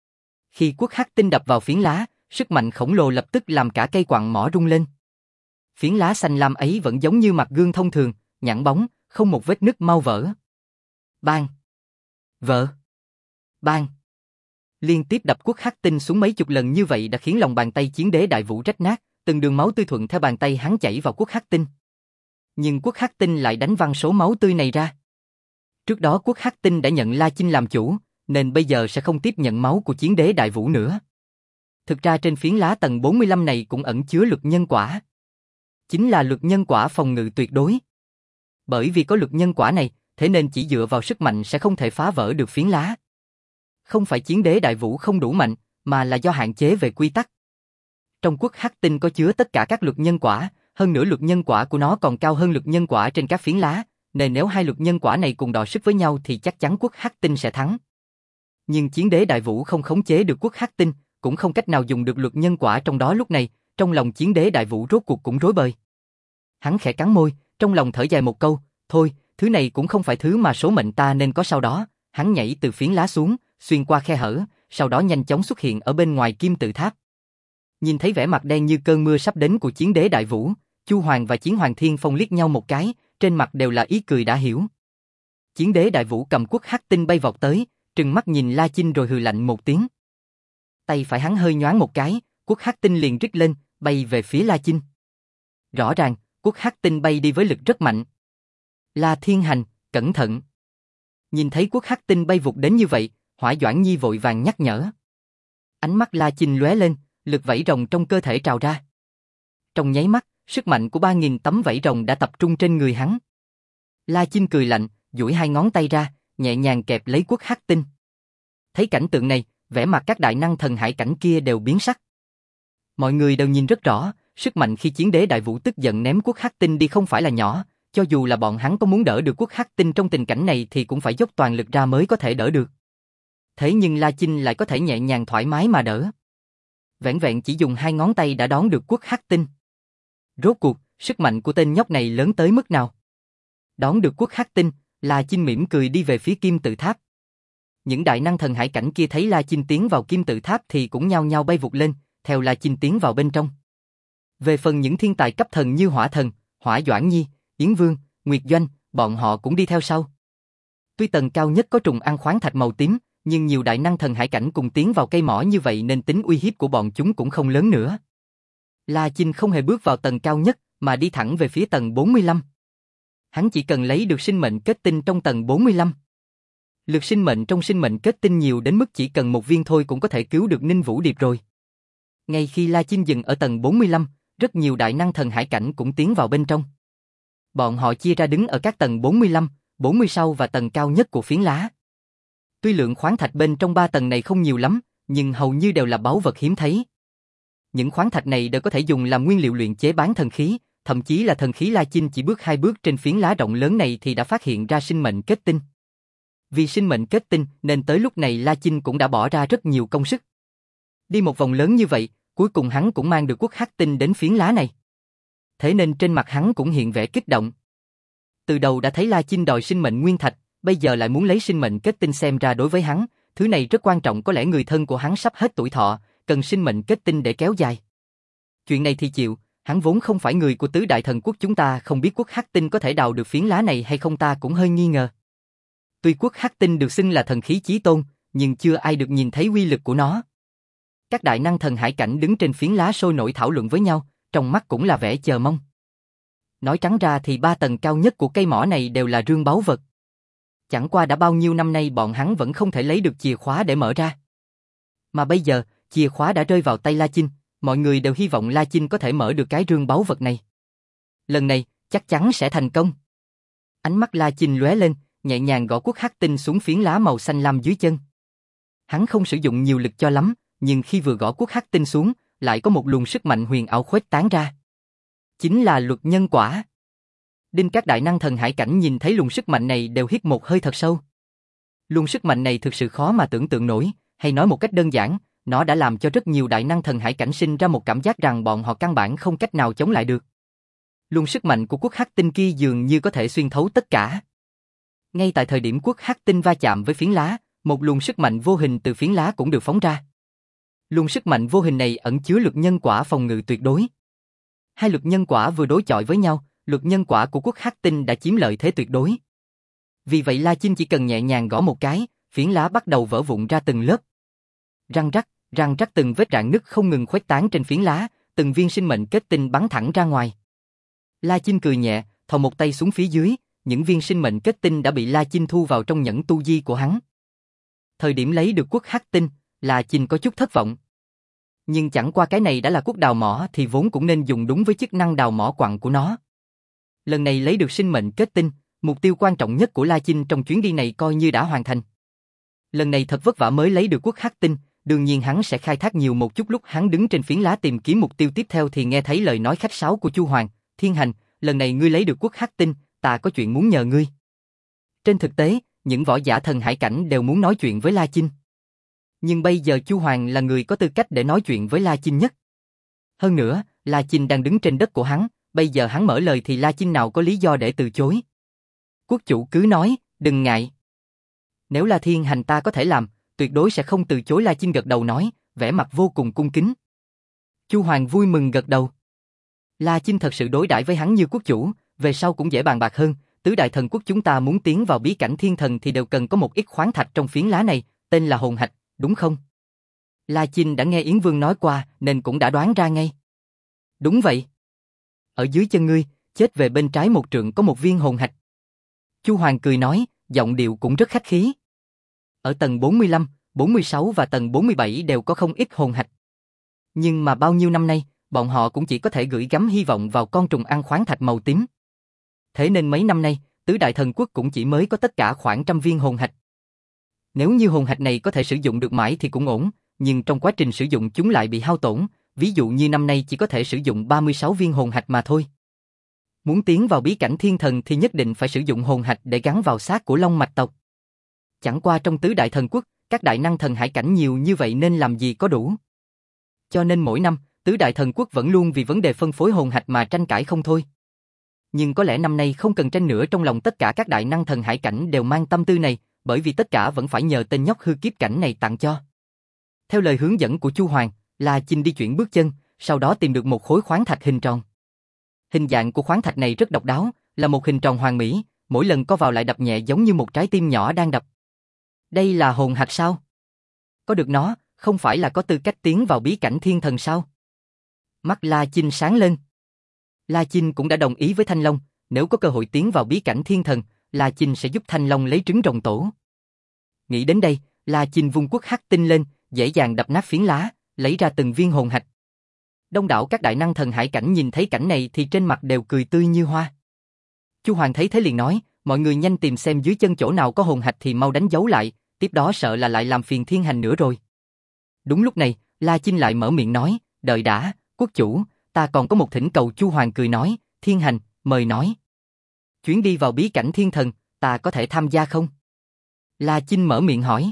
Khi quốc Hắc Tinh đập vào phiến lá, sức mạnh khổng lồ lập tức làm cả cây quặng mỏ rung lên. Phiến lá xanh lam ấy vẫn giống như mặt gương thông thường, nhẵn bóng, không một vết nứt mau vỡ. Bang! Vỡ! Bang! Liên tiếp đập quốc Hắc Tinh xuống mấy chục lần như vậy đã khiến lòng bàn tay chiến đế Đại Vũ rách nát, từng đường máu tươi thuận theo bàn tay hắn chảy vào quốc Hắc Tinh. Nhưng Quốc Hắc Tinh lại đánh văng số máu tươi này ra. Trước đó Quốc Hắc Tinh đã nhận La Chinh làm chủ, nên bây giờ sẽ không tiếp nhận máu của Chiến Đế Đại Vũ nữa. Thực ra trên phiến lá tầng bốn mươi lăm này cũng ẩn chứa luật nhân quả. Chính là luật nhân quả phòng ngự tuyệt đối. Bởi vì có luật nhân quả này, thế nên chỉ dựa vào sức mạnh sẽ không thể phá vỡ được phiến lá. Không phải Chiến Đế Đại Vũ không đủ mạnh, mà là do hạn chế về quy tắc. Trong Quốc Hắc Tinh có chứa tất cả các luật nhân quả, hơn nữa luật nhân quả của nó còn cao hơn luật nhân quả trên các phiến lá, nên nếu hai luật nhân quả này cùng đọ sức với nhau thì chắc chắn Quốc Hắc Tinh sẽ thắng. Nhưng Chiến Đế Đại Vũ không khống chế được Quốc Hắc Tinh, cũng không cách nào dùng được luật nhân quả trong đó. Lúc này, trong lòng Chiến Đế Đại Vũ rốt cuộc cũng rối bời. Hắn khẽ cắn môi, trong lòng thở dài một câu, thôi, thứ này cũng không phải thứ mà số mệnh ta nên có. Sau đó, hắn nhảy từ phiến lá xuống, xuyên qua khe hở, sau đó nhanh chóng xuất hiện ở bên ngoài kim tự tháp. Nhìn thấy vẻ mặt đen như cơn mưa sắp đến của Chiến Đế Đại Vũ, Chu Hoàng và Chiến Hoàng Thiên Phong liếc nhau một cái, trên mặt đều là ý cười đã hiểu. Chiến Đế Đại Vũ cầm Quốc Hắc Tinh bay vọt tới, trừng mắt nhìn La Chinh rồi hừ lạnh một tiếng. Tay phải hắn hơi nhoáng một cái, Quốc Hắc Tinh liền rít lên, bay về phía La Chinh. Rõ ràng, Quốc Hắc Tinh bay đi với lực rất mạnh. La Thiên Hành, cẩn thận. Nhìn thấy Quốc Hắc Tinh bay vụt đến như vậy, Hỏa Doãn Nhi vội vàng nhắc nhở. Ánh mắt La Chinh lóe lên, lực vảy rồng trong cơ thể trào ra. Trong nháy mắt, sức mạnh của ba nghìn tấm vảy rồng đã tập trung trên người hắn. La Chinh cười lạnh, duỗi hai ngón tay ra, nhẹ nhàng kẹp lấy Quốc Hắc Tinh. Thấy cảnh tượng này, vẻ mặt các đại năng thần hải cảnh kia đều biến sắc. Mọi người đều nhìn rất rõ, sức mạnh khi Chiến Đế Đại Vũ tức giận ném Quốc Hắc Tinh đi không phải là nhỏ, cho dù là bọn hắn có muốn đỡ được Quốc Hắc Tinh trong tình cảnh này thì cũng phải dốc toàn lực ra mới có thể đỡ được. Thế nhưng La Chinh lại có thể nhẹ nhàng thoải mái mà đỡ. Vẻn vẹn chỉ dùng hai ngón tay đã đón được Quốc Hắc Tinh. Rốt cuộc, sức mạnh của tên nhóc này lớn tới mức nào? Đón được Quốc Hắc Tinh, La Chinh mỉm cười đi về phía kim tự tháp. Những đại năng thần hải cảnh kia thấy La Chinh tiến vào kim tự tháp thì cũng nhao nhao bay vụt lên, theo La Chinh tiến vào bên trong. Về phần những thiên tài cấp thần như Hỏa Thần, Hỏa Doãn Nhi, Yến Vương, Nguyệt Doanh, bọn họ cũng đi theo sau. Tuy tầng cao nhất có trùng ăn khoáng thạch màu tím, nhưng nhiều đại năng thần hải cảnh cùng tiến vào cây mỏ như vậy nên tính uy hiếp của bọn chúng cũng không lớn nữa. La Chinh không hề bước vào tầng cao nhất, mà đi thẳng về phía tầng bốn mươi lăm. Hắn chỉ cần lấy được sinh mệnh kết tinh trong tầng bốn mươi lăm. Lực sinh mệnh trong sinh mệnh kết tinh nhiều đến mức chỉ cần một viên thôi cũng có thể cứu được Ninh Vũ Điệp rồi. Ngay khi La Chinh dừng ở tầng bốn mươi lăm, rất nhiều đại năng thần hải cảnh cũng tiến vào bên trong. Bọn họ chia ra đứng ở các tầng bốn mươi lăm, bốn mươi sau và tầng cao nhất của phiến lá. Tuy lượng khoáng thạch bên trong ba tầng này không nhiều lắm, nhưng hầu như đều là báu vật hiếm thấy. Những khoáng thạch này đều có thể dùng làm nguyên liệu luyện chế bán thần khí, thậm chí là thần khí. La Chinh chỉ bước hai bước trên phiến lá rộng lớn này thì đã phát hiện ra sinh mệnh kết tinh. Vì sinh mệnh kết tinh nên tới lúc này La Chinh cũng đã bỏ ra rất nhiều công sức. Đi một vòng lớn như vậy, cuối cùng hắn cũng mang được Quốc Hắc Tinh đến phiến lá này. Thế nên trên mặt hắn cũng hiện vẻ kích động. Từ đầu đã thấy La Chinh đòi sinh mệnh nguyên thạch, bây giờ lại muốn lấy sinh mệnh kết tinh, xem ra đối với hắn, thứ này rất quan trọng. Có lẽ người thân của hắn sắp hết tuổi thọ, cần sinh mệnh kết tinh để kéo dài. Chuyện này thì chịu, hắn vốn không phải người của tứ đại thần quốc chúng ta, không biết Quốc Hắc Tinh có thể đào được phiến lá này hay không ta cũng hơi nghi ngờ. Tuy Quốc Hắc Tinh được xưng là thần khí chí tôn, nhưng chưa ai được nhìn thấy uy lực của nó. Các đại năng thần hải cảnh đứng trên phiến lá sôi nổi thảo luận với nhau, trong mắt cũng là vẻ chờ mong. Nói trắng ra thì ba tầng cao nhất của cây mỏ này đều là rương báu vật. Chẳng qua đã bao nhiêu năm nay bọn hắn vẫn không thể lấy được chìa khóa để mở ra. Mà bây giờ, chìa khóa đã rơi vào tay La Chinh, mọi người đều hy vọng La Chinh có thể mở được cái rương báu vật này. Lần này, chắc chắn sẽ thành công. Ánh mắt La Chinh lóe lên, nhẹ nhàng gõ Quốc Hắc Tinh xuống phiến lá màu xanh lam dưới chân. Hắn không sử dụng nhiều lực cho lắm, nhưng khi vừa gõ Quốc Hắc Tinh xuống, lại có một luồng sức mạnh huyền ảo khuếch tán ra. Chính là luật nhân quả. Đinh các đại năng thần hải cảnh nhìn thấy luồng sức mạnh này đều hít một hơi thật sâu. Luồng sức mạnh này thực sự khó mà tưởng tượng nổi, hay nói một cách đơn giản, nó đã làm cho rất nhiều đại năng thần hải cảnh sinh ra một cảm giác rằng bọn họ căn bản không cách nào chống lại được. Luồng sức mạnh của Quốc Hắc Tinh kia dường như có thể xuyên thấu tất cả. Ngay tại thời điểm Quốc Hắc Tinh va chạm với phiến lá, một luồng sức mạnh vô hình từ phiến lá cũng được phóng ra. Luồng sức mạnh vô hình này ẩn chứa luật nhân quả phòng ngự tuyệt đối. Hai luật nhân quả vừa đối chọi với nhau, luật nhân quả của Quốc Hắc Tinh đã chiếm lợi thế tuyệt đối. Vì vậy La Chinh chỉ cần nhẹ nhàng gõ một cái, phiến lá bắt đầu vỡ vụn ra từng lớp. Răng rắc, răng rắc, từng vết rạn nứt không ngừng khuếch tán trên phiến lá, từng viên sinh mệnh kết tinh bắn thẳng ra ngoài. La Chinh cười nhẹ, thò một tay xuống phía dưới, những viên sinh mệnh kết tinh đã bị La Chinh thu vào trong nhẫn tu di của hắn. Thời điểm lấy được quốc hắc tinh, La Chinh có chút thất vọng. Nhưng chẳng qua cái này đã là quốc đào mỏ thì vốn cũng nên dùng đúng với chức năng đào mỏ quặng của nó. Lần này lấy được sinh mệnh kết tinh, mục tiêu quan trọng nhất của La Chinh trong chuyến đi này coi như đã hoàn thành. Lần này thật vất vả mới lấy được quốc hắc tinh, đương nhiên hắn sẽ khai thác nhiều một chút. Lúc hắn đứng trên phiến lá tìm kiếm mục tiêu tiếp theo thì nghe thấy lời nói khách sáo của Chu Hoàng, Thiên Hành, lần này ngươi lấy được quốc hắc tinh, ta có chuyện muốn nhờ ngươi. Trên thực tế, những võ giả thần hải cảnh đều muốn nói chuyện với La Chinh. Nhưng bây giờ Chu Hoàng là người có tư cách để nói chuyện với La Chinh nhất. Hơn nữa, La Chinh đang đứng trên đất của hắn, bây giờ hắn mở lời thì La Chinh nào có lý do để từ chối. Quốc chủ cứ nói, đừng ngại. Nếu là Thiên Hành ta có thể làm, tuyệt đối sẽ không từ chối. La Chinh gật đầu nói, vẻ mặt vô cùng cung kính. Chu Hoàng vui mừng gật đầu. La Chinh thật sự đối đãi với hắn như quốc chủ, về sau cũng dễ bàn bạc hơn. Tứ đại thần quốc chúng ta muốn tiến vào bí cảnh thiên thần thì đều cần có một ít khoáng thạch trong phiến lá này, tên là hồn hạch, đúng không? La Chinh đã nghe Yến Vương nói qua nên cũng đã đoán ra ngay. Đúng vậy. Ở dưới chân ngươi, chết về bên trái một trượng có một viên hồn hạch. Chu Hoàng cười nói, giọng điệu cũng rất khách khí. Ở tầng bốn mươi lăm, bốn mươi sáu và tầng bốn mươi bảy đều có không ít hồn hạch. Nhưng mà bao nhiêu năm nay, bọn họ cũng chỉ có thể gửi gắm hy vọng vào con trùng ăn khoáng thạch màu tím. Thế nên mấy năm nay, tứ đại thần quốc cũng chỉ mới có tất cả khoảng trăm viên hồn hạch. Nếu như hồn hạch này có thể sử dụng được mãi thì cũng ổn, nhưng trong quá trình sử dụng chúng lại bị hao tổn, ví dụ như năm nay chỉ có thể sử dụng ba mươi sáu viên hồn hạch mà thôi. Muốn tiến vào bí cảnh thiên thần thì nhất định phải sử dụng hồn hạch để gắn vào xác của Long Mạch tộc. Chẳng qua trong tứ đại thần quốc, các đại năng thần hải cảnh nhiều như vậy nên làm gì có đủ. Cho nên mỗi năm, tứ đại thần quốc vẫn luôn vì vấn đề phân phối hồn hạch mà tranh cãi không thôi. Nhưng có lẽ năm nay không cần tranh nữa, trong lòng tất cả các đại năng thần hải cảnh đều mang tâm tư này, bởi vì tất cả vẫn phải nhờ tên nhóc hư kiếp cảnh này tặng cho. Theo lời hướng dẫn của Chu Hoàng, La Chinh đi chuyển bước chân, sau đó tìm được một khối khoáng thạch hình tròn. Hình dạng của khoáng thạch này rất độc đáo, là một hình tròn hoàn mỹ, mỗi lần co vào lại đập nhẹ giống như một trái tim nhỏ đang đập. Đây là hồn hạch sao? Có được nó, không phải là có tư cách tiến vào bí cảnh thiên thần sao? Mắt La Chinh sáng lên. La Chinh cũng đã đồng ý với Thanh Long, nếu có cơ hội tiến vào bí cảnh thiên thần, La Chinh sẽ giúp Thanh Long lấy trứng rồng tổ. Nghĩ đến đây, La Chinh vung quốc hắc tinh lên, dễ dàng đập nát phiến lá, lấy ra từng viên hồn hạch. Đông đảo các đại năng thần hải cảnh nhìn thấy cảnh này thì trên mặt đều cười tươi như hoa. Chu Hoàng thấy thế liền nói, mọi người nhanh tìm xem dưới chân chỗ nào có hồn hạch thì mau đánh dấu lại, tiếp đó sợ là lại làm phiền Thiên Hành nữa rồi. Đúng lúc này, La Chinh lại mở miệng nói, đợi đã, quốc chủ, ta còn có một thỉnh cầu. Chu Hoàng cười nói, Thiên Hành, mời nói. Chuyến đi vào bí cảnh thiên thần, ta có thể tham gia không? La Chinh mở miệng hỏi.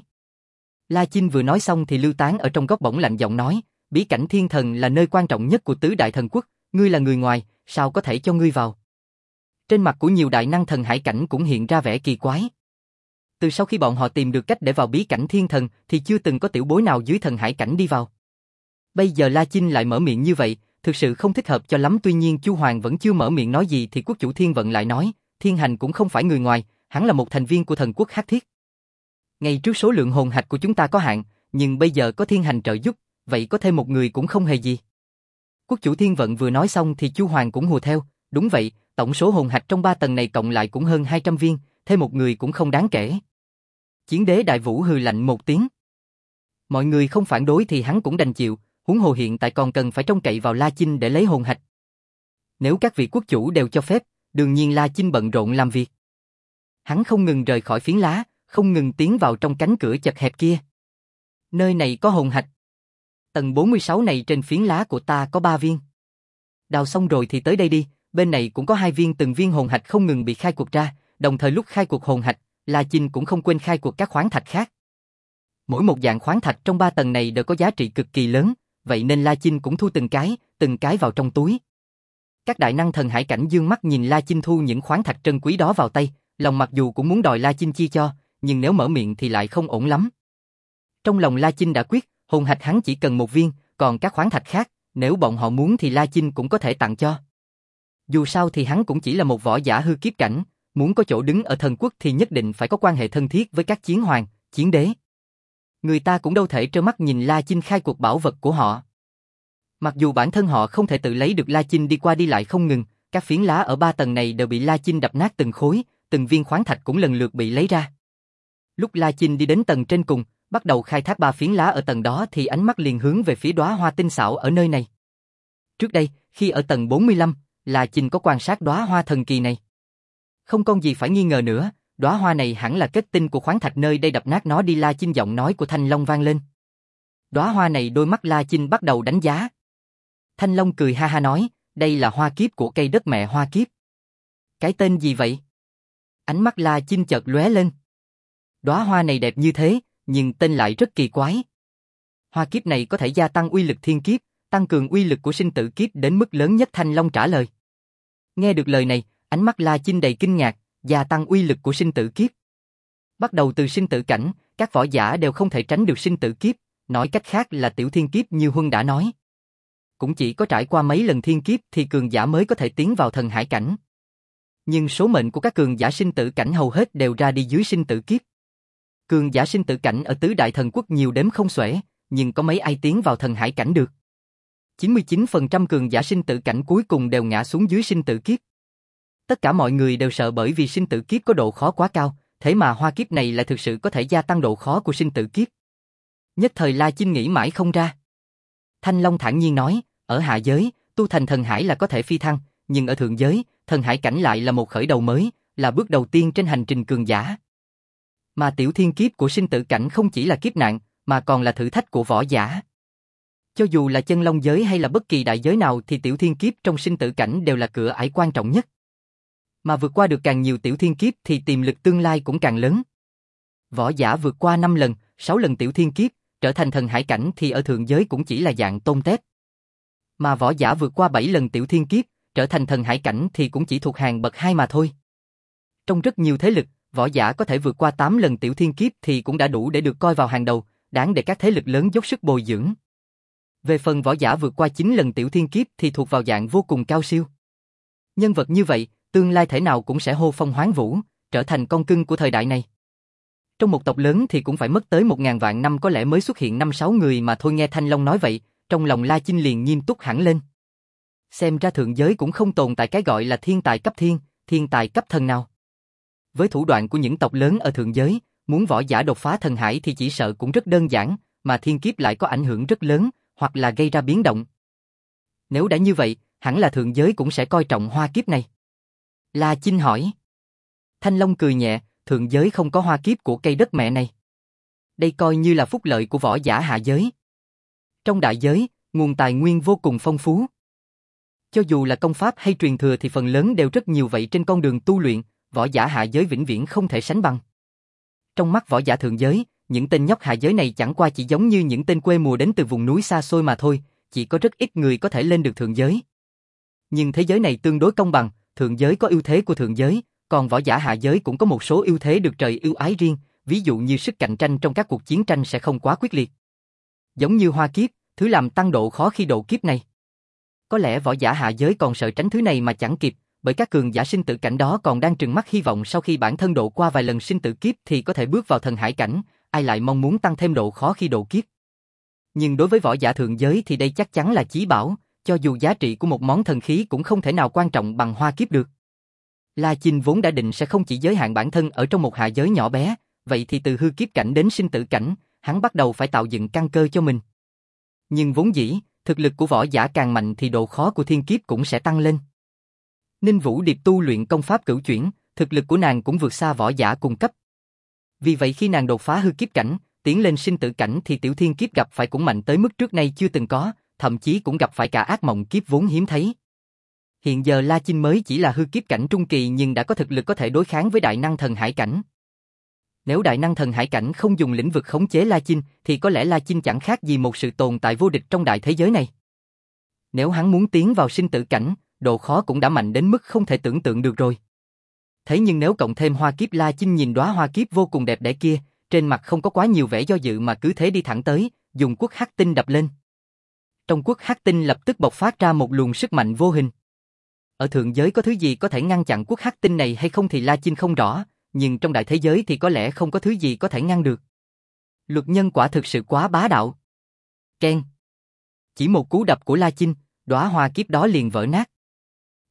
La Chinh vừa nói xong thì Lưu Tán ở trong góc bỗng lạnh giọng nói, bí cảnh thiên thần là nơi quan trọng nhất của tứ đại thần quốc, ngươi là người ngoài, sao có thể cho ngươi vào? Trên mặt của nhiều đại năng thần hải cảnh cũng hiện ra vẻ kỳ quái. Từ sau khi bọn họ tìm được cách để vào bí cảnh thiên thần thì chưa từng có tiểu bối nào dưới thần hải cảnh đi vào. Bây giờ La Chinh lại mở miệng như vậy, thực sự không thích hợp cho lắm. Tuy nhiên Chu Hoàng vẫn chưa mở miệng nói gì thì quốc chủ Thiên Vận lại nói, Thiên Hành cũng không phải người ngoài, hắn là một thành viên của thần quốc Hắc Thiết. Ngày trước số lượng hồn hạch của chúng ta có hạn, nhưng bây giờ có Thiên Hành trợ giúp, vậy có thêm một người cũng không hề gì. Quốc chủ Thiên Vận vừa nói xong thì Chu Hoàng cũng hùa theo, đúng vậy, tổng số hồn hạch trong ba tầng này cộng lại cũng hơn hai trăm viên, thêm một người cũng không đáng kể. Chiến đế Đại Vũ hừ lạnh một tiếng. Mọi người không phản đối thì hắn cũng đành chịu, huống hồ hiện tại còn cần phải trông cậy vào La Chinh để lấy hồn hạch. Nếu các vị quốc chủ đều cho phép, đương nhiên La Chinh bận rộn làm việc. Hắn không ngừng rời khỏi phiến lá, không ngừng tiến vào trong cánh cửa chật hẹp kia. Nơi này có hồn hạch. Tầng bốn mươi sáu này trên phiến lá của ta có ba viên. Đào xong rồi thì tới đây đi, bên này cũng có hai viên, từng viên hồn hạch không ngừng bị khai quật ra, đồng thời lúc khai quật hồn hạch, La Chinh cũng không quên khai quật các khoáng thạch khác. Mỗi một dạng khoáng thạch trong ba tầng này đều có giá trị cực kỳ lớn, vậy nên La Chinh cũng thu từng cái, từng cái vào trong túi. Các đại năng thần hải cảnh dương mắt nhìn La Chinh thu những khoáng thạch trân quý đó vào tay, lòng mặc dù cũng muốn đòi La Chinh chia cho, nhưng nếu mở miệng thì lại không ổn lắm. Trong lòng La Chinh đã quyết, hồn hạch hắn chỉ cần một viên, còn các khoáng thạch khác, nếu bọn họ muốn thì La Chinh cũng có thể tặng cho. Dù sao thì hắn cũng chỉ là một võ giả hư kiếp cảnh, muốn có chỗ đứng ở thần quốc thì nhất định phải có quan hệ thân thiết với các chiến hoàng, chiến đế. Người ta cũng đâu thể trơ mắt nhìn La Chinh khai cuộc bảo vật của họ. Mặc dù bản thân họ không thể tự lấy được, La Chinh đi qua đi lại không ngừng, các phiến lá ở ba tầng này đều bị La Chinh đập nát từng khối, từng viên khoáng thạch cũng lần lượt bị lấy ra. Lúc La Chinh đi đến tầng trên cùng, bắt đầu khai thác ba phiến lá ở tầng đó thì ánh mắt liền hướng về phía đóa hoa tinh xảo ở nơi này. Trước đây, khi ở tầng bốn mươi lăm, La Chinh có quan sát đóa hoa thần kỳ này. Không còn gì phải nghi ngờ nữa, đóa hoa này hẳn là kết tinh của khoáng thạch nơi đây đập nát nó đi. La Chinh giọng nói của Thanh Long vang lên. Đóa hoa này đôi mắt La Chinh bắt đầu đánh giá. Thanh Long cười ha ha nói, đây là hoa kiếp của cây đất mẹ hoa kiếp. Cái tên gì vậy? Ánh mắt La Chinh chợt lóe lên. Đóa hoa này đẹp như thế, nhưng tên lại rất kỳ quái. Hoa kiếp này có thể gia tăng uy lực thiên kiếp, tăng cường uy lực của sinh tử kiếp đến mức lớn nhất. Thanh Long trả lời. Nghe được lời này, ánh mắt La Chinh đầy kinh ngạc, gia tăng uy lực của sinh tử kiếp. Bắt đầu từ sinh tử cảnh, các võ giả đều không thể tránh được sinh tử kiếp, nói cách khác là tiểu thiên kiếp như Huân đã nói. Cũng chỉ có trải qua mấy lần thiên kiếp thì cường giả mới có thể tiến vào thần hải cảnh. Nhưng số mệnh của các cường giả sinh tử cảnh hầu hết đều ra đi dưới sinh tử kiếp. Cường giả sinh tử cảnh ở tứ đại thần quốc nhiều đếm không xuể, nhưng có mấy ai tiến vào thần hải cảnh được. chín mươi chín phần trăm cường giả sinh tử cảnh cuối cùng đều ngã xuống dưới sinh tử kiếp. Tất cả mọi người đều sợ bởi vì sinh tử kiếp có độ khó quá cao, thế mà hoa kiếp này lại thực sự có thể gia tăng độ khó của sinh tử kiếp. Nhất thời La Chinh nghĩ mãi không ra. Thanh Long thản nhiên nói, ở hạ giới, tu thành thần hải là có thể phi thăng, nhưng ở thượng giới, thần hải cảnh lại là một khởi đầu mới, là bước đầu tiên trên hành trình cường giả. Mà tiểu thiên kiếp của sinh tử cảnh không chỉ là kiếp nạn, mà còn là thử thách của võ giả. Cho dù là chân long giới hay là bất kỳ đại giới nào thì tiểu thiên kiếp trong sinh tử cảnh đều là cửa ải quan trọng nhất. Mà vượt qua được càng nhiều tiểu thiên kiếp thì tiềm lực tương lai cũng càng lớn. Võ giả vượt qua năm lần, sáu lần tiểu thiên kiếp, trở thành thần hải cảnh thì ở thượng giới cũng chỉ là dạng tôm tép. Mà võ giả vượt qua bảy lần tiểu thiên kiếp, trở thành thần hải cảnh thì cũng chỉ thuộc hàng bậc hai mà thôi. Trong rất nhiều thế lực, võ giả có thể vượt qua tám lần tiểu thiên kiếp thì cũng đã đủ để được coi vào hàng đầu, đáng để các thế lực lớn dốc sức bồi dưỡng. Về phần võ giả vượt qua chín lần tiểu thiên kiếp thì thuộc vào dạng vô cùng cao siêu. Nhân vật như vậy, tương lai thể nào cũng sẽ hô phong hoán vũ, trở thành con cưng của thời đại này. Trong một tộc lớn thì cũng phải mất tới một ngàn vạn năm có lẽ mới xuất hiện năm sáu người mà thôi. Nghe Thanh Long nói vậy, trong lòng La Chinh liền nghiêm túc hẳn lên. Xem ra thượng giới cũng không tồn tại cái gọi là thiên tài cấp thiên, thiên tài cấp thần nào. Với thủ đoạn của những tộc lớn ở thượng giới, muốn võ giả đột phá thần hải thì chỉ sợ cũng rất đơn giản, mà thiên kiếp lại có ảnh hưởng rất lớn, hoặc là gây ra biến động. Nếu đã như vậy, hẳn là thượng giới cũng sẽ coi trọng hoa kiếp này. La Chinh hỏi. Thanh Long cười nhẹ, thượng giới không có hoa kiếp của cây đất mẹ này. Đây coi như là phúc lợi của võ giả hạ giới. Trong đại giới, nguồn tài nguyên vô cùng phong phú. Cho dù là công pháp hay truyền thừa thì phần lớn đều rất nhiều, vậy trên con đường tu luyện, võ giả hạ giới vĩnh viễn không thể sánh bằng. Trong mắt võ giả thượng giới, những tên nhóc hạ giới này chẳng qua chỉ giống như những tên quê mùa đến từ vùng núi xa xôi mà thôi, chỉ có rất ít người có thể lên được thượng giới. Nhưng thế giới này tương đối công bằng, thượng giới có ưu thế của thượng giới, còn võ giả hạ giới cũng có một số ưu thế được trời ưu ái riêng, ví dụ như sức cạnh tranh trong các cuộc chiến tranh sẽ không quá quyết liệt. Giống như hoa kiếp, thứ làm tăng độ khó khi độ kiếp này. Có lẽ võ giả hạ giới còn sợ tránh thứ này mà chẳng kịp, bởi các cường giả sinh tử cảnh đó còn đang trừng mắt hy vọng sau khi bản thân độ qua vài lần sinh tử kiếp thì có thể bước vào thần hải cảnh, ai lại mong muốn tăng thêm độ khó khi độ kiếp. Nhưng đối với võ giả thượng giới thì đây chắc chắn là chí bảo, cho dù giá trị của một món thần khí cũng không thể nào quan trọng bằng hoa kiếp được. La Chinh vốn đã định sẽ không chỉ giới hạn bản thân ở trong một hạ giới nhỏ bé, vậy thì từ hư kiếp cảnh đến sinh tử cảnh, hắn bắt đầu phải tạo dựng căn cơ cho mình. Nhưng vốn dĩ, thực lực của võ giả càng mạnh thì độ khó của thiên kiếp cũng sẽ tăng lên. Ninh Vũ Điệp tu luyện công pháp cửu chuyển, thực lực của nàng cũng vượt xa võ giả cùng cấp. Vì vậy khi nàng đột phá hư kiếp cảnh, tiến lên sinh tử cảnh thì tiểu thiên kiếp gặp phải cũng mạnh tới mức trước nay chưa từng có, thậm chí cũng gặp phải cả ác mộng kiếp vốn hiếm thấy. Hiện giờ La Chinh mới chỉ là hư kiếp cảnh trung kỳ nhưng đã có thực lực có thể đối kháng với đại năng thần hải cảnh. Nếu đại năng thần hải cảnh không dùng lĩnh vực khống chế La Chinh thì có lẽ La Chinh chẳng khác gì một sự tồn tại vô địch trong đại thế giới này. Nếu hắn muốn tiến vào sinh tử cảnh, độ khó cũng đã mạnh đến mức không thể tưởng tượng được rồi. Thế nhưng nếu cộng thêm hoa kiếp, La Chinh nhìn đóa hoa kiếp vô cùng đẹp đẽ kia, trên mặt không có quá nhiều vẻ do dự mà cứ thế đi thẳng tới, dùng quốc hắc tinh đập lên. Trong quốc hắc tinh lập tức bộc phát ra một luồng sức mạnh vô hình. Ở thượng giới có thứ gì có thể ngăn chặn quốc hắc tinh này hay không thì La Chinh không rõ, nhưng trong đại thế giới thì có lẽ không có thứ gì có thể ngăn được. Luật nhân quả thực sự quá bá đạo. Keng. Chỉ một cú đập của La Chinh, đóa hoa kiếp đó liền vỡ nát.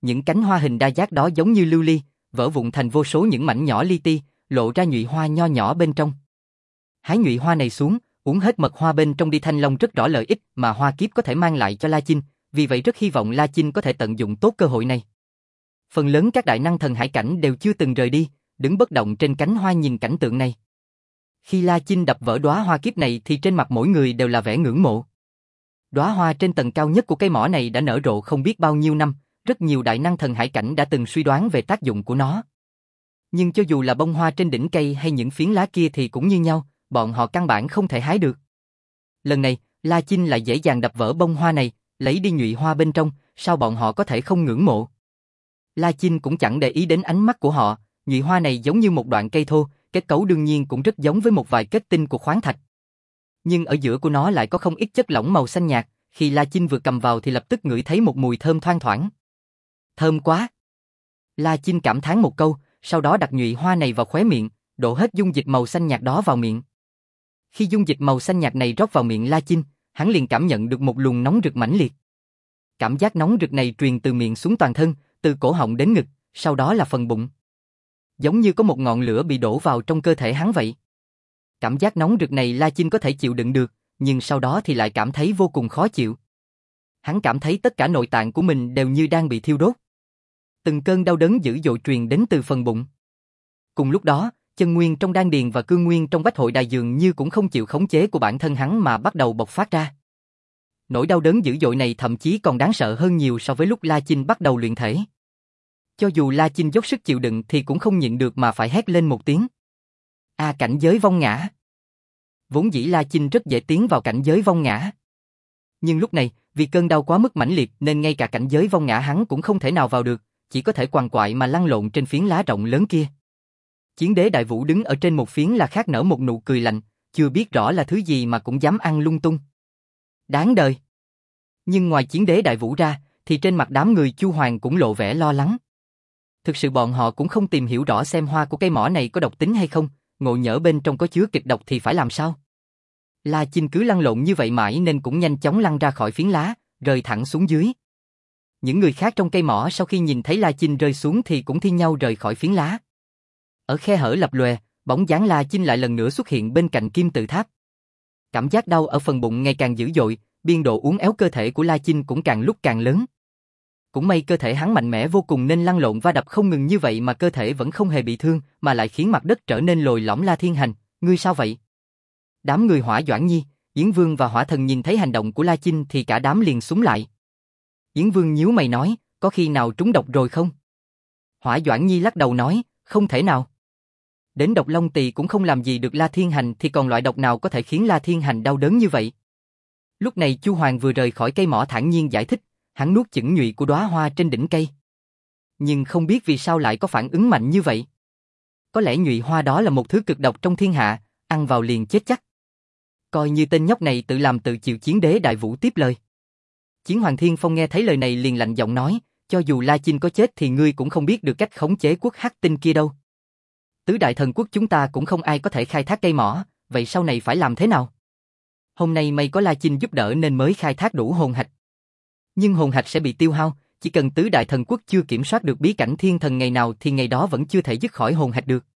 những cánh hoa hình đa giác đó giống như lưu ly, vỡ vụn thành vô số những mảnh nhỏ li ti, lộ ra nhụy hoa nho nhỏ bên trong. Hái nhụy hoa này xuống, uống hết mật hoa bên trong đi, Thanh Long rất rõ lợi ích mà hoa kiếp có thể mang lại cho La Chinh, vì vậy rất hy vọng La Chinh có thể tận dụng tốt cơ hội này. Phần lớn các đại năng thần hải cảnh đều chưa từng rời đi, đứng bất động trên cánh hoa nhìn cảnh tượng này. Khi La Chinh đập vỡ đóa hoa kiếp này thì trên mặt mỗi người đều là vẻ ngưỡng mộ. Đóa hoa trên tầng cao nhất của cây mỏ này đã nở rộ không biết bao nhiêu năm, rất nhiều đại năng thần hải cảnh đã từng suy đoán về tác dụng của nó. Nhưng cho dù là bông hoa trên đỉnh cây hay những phiến lá kia thì cũng như nhau, bọn họ căn bản không thể hái được. Lần này, La Chinh lại dễ dàng đập vỡ bông hoa này, lấy đi nhụy hoa bên trong, sao bọn họ có thể không ngưỡng mộ? La Chinh cũng chẳng để ý đến ánh mắt của họ, nhụy hoa này giống như một đoạn cây thô, kết cấu đương nhiên cũng rất giống với một vài kết tinh của khoáng thạch. Nhưng ở giữa của nó lại có không ít chất lỏng màu xanh nhạt, khi La Chinh vừa cầm vào thì lập tức ngửi thấy một mùi thơm thoang thoảng. Thơm quá! La Chinh cảm thán một câu, sau đó đặt nhụy hoa này vào khóe miệng, đổ hết dung dịch màu xanh nhạt đó vào miệng. Khi dung dịch màu xanh nhạt này rót vào miệng La Chinh, hắn liền cảm nhận được một luồng nóng rực mãnh liệt. Cảm giác nóng rực này truyền từ miệng xuống toàn thân, từ cổ họng đến ngực, sau đó là phần bụng. Giống như có một ngọn lửa bị đổ vào trong cơ thể hắn vậy. Cảm giác nóng rực này La Chinh có thể chịu đựng được, nhưng sau đó thì lại cảm thấy vô cùng khó chịu. Hắn cảm thấy tất cả nội tạng của mình đều như đang bị thiêu đốt. Từng cơn đau đớn dữ dội truyền đến từ phần bụng. Cùng lúc đó, chân nguyên trong đan điền và cương nguyên trong bách hội đài dường như cũng không chịu khống chế của bản thân hắn mà bắt đầu bộc phát ra. Nỗi đau đớn dữ dội này thậm chí còn đáng sợ hơn nhiều so với lúc La Chinh bắt đầu luyện thể. Cho dù La Chinh dốc sức chịu đựng thì cũng không nhịn được mà phải hét lên một tiếng. A à, cảnh giới vong ngã. Vốn dĩ La Chinh rất dễ tiến vào cảnh giới vong ngã. Nhưng lúc này, vì cơn đau quá mức mãnh liệt nên ngay cả cảnh giới vong ngã hắn cũng không thể nào vào được, chỉ có thể quằn quại mà lăn lộn trên phiến lá rộng lớn kia. Chiến đế Đại Vũ đứng ở trên một phiến là khác nở một nụ cười lạnh, chưa biết rõ là thứ gì mà cũng dám ăn lung tung. Đáng đời. Nhưng ngoài chiến đế Đại Vũ ra, thì trên mặt đám người Chu Hoàng cũng lộ vẻ lo lắng. Thực sự bọn họ cũng không tìm hiểu rõ xem hoa của cây mỏ này có độc tính hay không, ngộ nhỡ bên trong có chứa kịch độc thì phải làm sao? La Chinh cứ lăn lộn như vậy mãi nên cũng nhanh chóng lăn ra khỏi phiến lá, rơi thẳng xuống dưới. Những người khác trong cây mỏ sau khi nhìn thấy La Chinh rơi xuống thì cũng thi nhau rời khỏi phiến lá. Ở khe hở lập lòe, bóng dáng La Chinh lại lần nữa xuất hiện bên cạnh kim tự tháp. Cảm giác đau ở phần bụng ngày càng dữ dội, biên độ uốn éo cơ thể của La Chinh cũng càng lúc càng lớn. Cũng may cơ thể hắn mạnh mẽ vô cùng nên lăn lộn va đập không ngừng như vậy mà cơ thể vẫn không hề bị thương, mà lại khiến mặt đất trở nên lồi lõm. La Thiên Hành, ngươi sao vậy? Đám người Hỏa Doãn Nhi, Yến Vương và Hỏa Thần nhìn thấy hành động của La Chinh thì cả đám liền súng lại. Yến Vương nhíu mày nói, có khi nào trúng độc rồi không? Hỏa Doãn Nhi lắc đầu nói, không thể nào. Đến độc long tỳ cũng không làm gì được La Thiên Hành thì còn loại độc nào có thể khiến La Thiên Hành đau đớn như vậy? Lúc này Chu Hoàng vừa rời khỏi cây mỏ thản nhiên giải thích, hắn nuốt chửng nhụy của đóa hoa trên đỉnh cây. Nhưng không biết vì sao lại có phản ứng mạnh như vậy. Có lẽ nhụy hoa đó là một thứ cực độc trong thiên hạ, ăn vào liền chết chắc. Coi như tên nhóc này tự làm tự chịu. Chiến đế Đại Vũ tiếp lời. Chiến Hoàng Thiên Phong nghe thấy lời này liền lạnh giọng nói, cho dù La Chinh có chết thì ngươi cũng không biết được cách khống chế quốc hắc tinh kia đâu. Tứ đại thần quốc chúng ta cũng không ai có thể khai thác cây mỏ, vậy sau này phải làm thế nào? Hôm nay may có La Chinh giúp đỡ nên mới khai thác đủ hồn hạch. Nhưng hồn hạch sẽ bị tiêu hao, chỉ cần tứ đại thần quốc chưa kiểm soát được bí cảnh thiên thần ngày nào thì ngày đó vẫn chưa thể dứt khỏi hồn hạch được.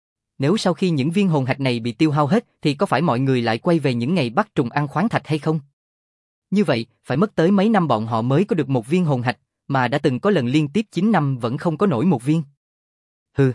Nếu sau khi những viên hồn hạch này bị tiêu hao hết thì có phải mọi người lại quay về những ngày bắt trùng ăn khoáng thạch hay không? Như vậy, phải mất tới mấy năm bọn họ mới có được một viên hồn hạch, mà đã từng có lần liên tiếp chín năm vẫn không có nổi một viên. Hừ.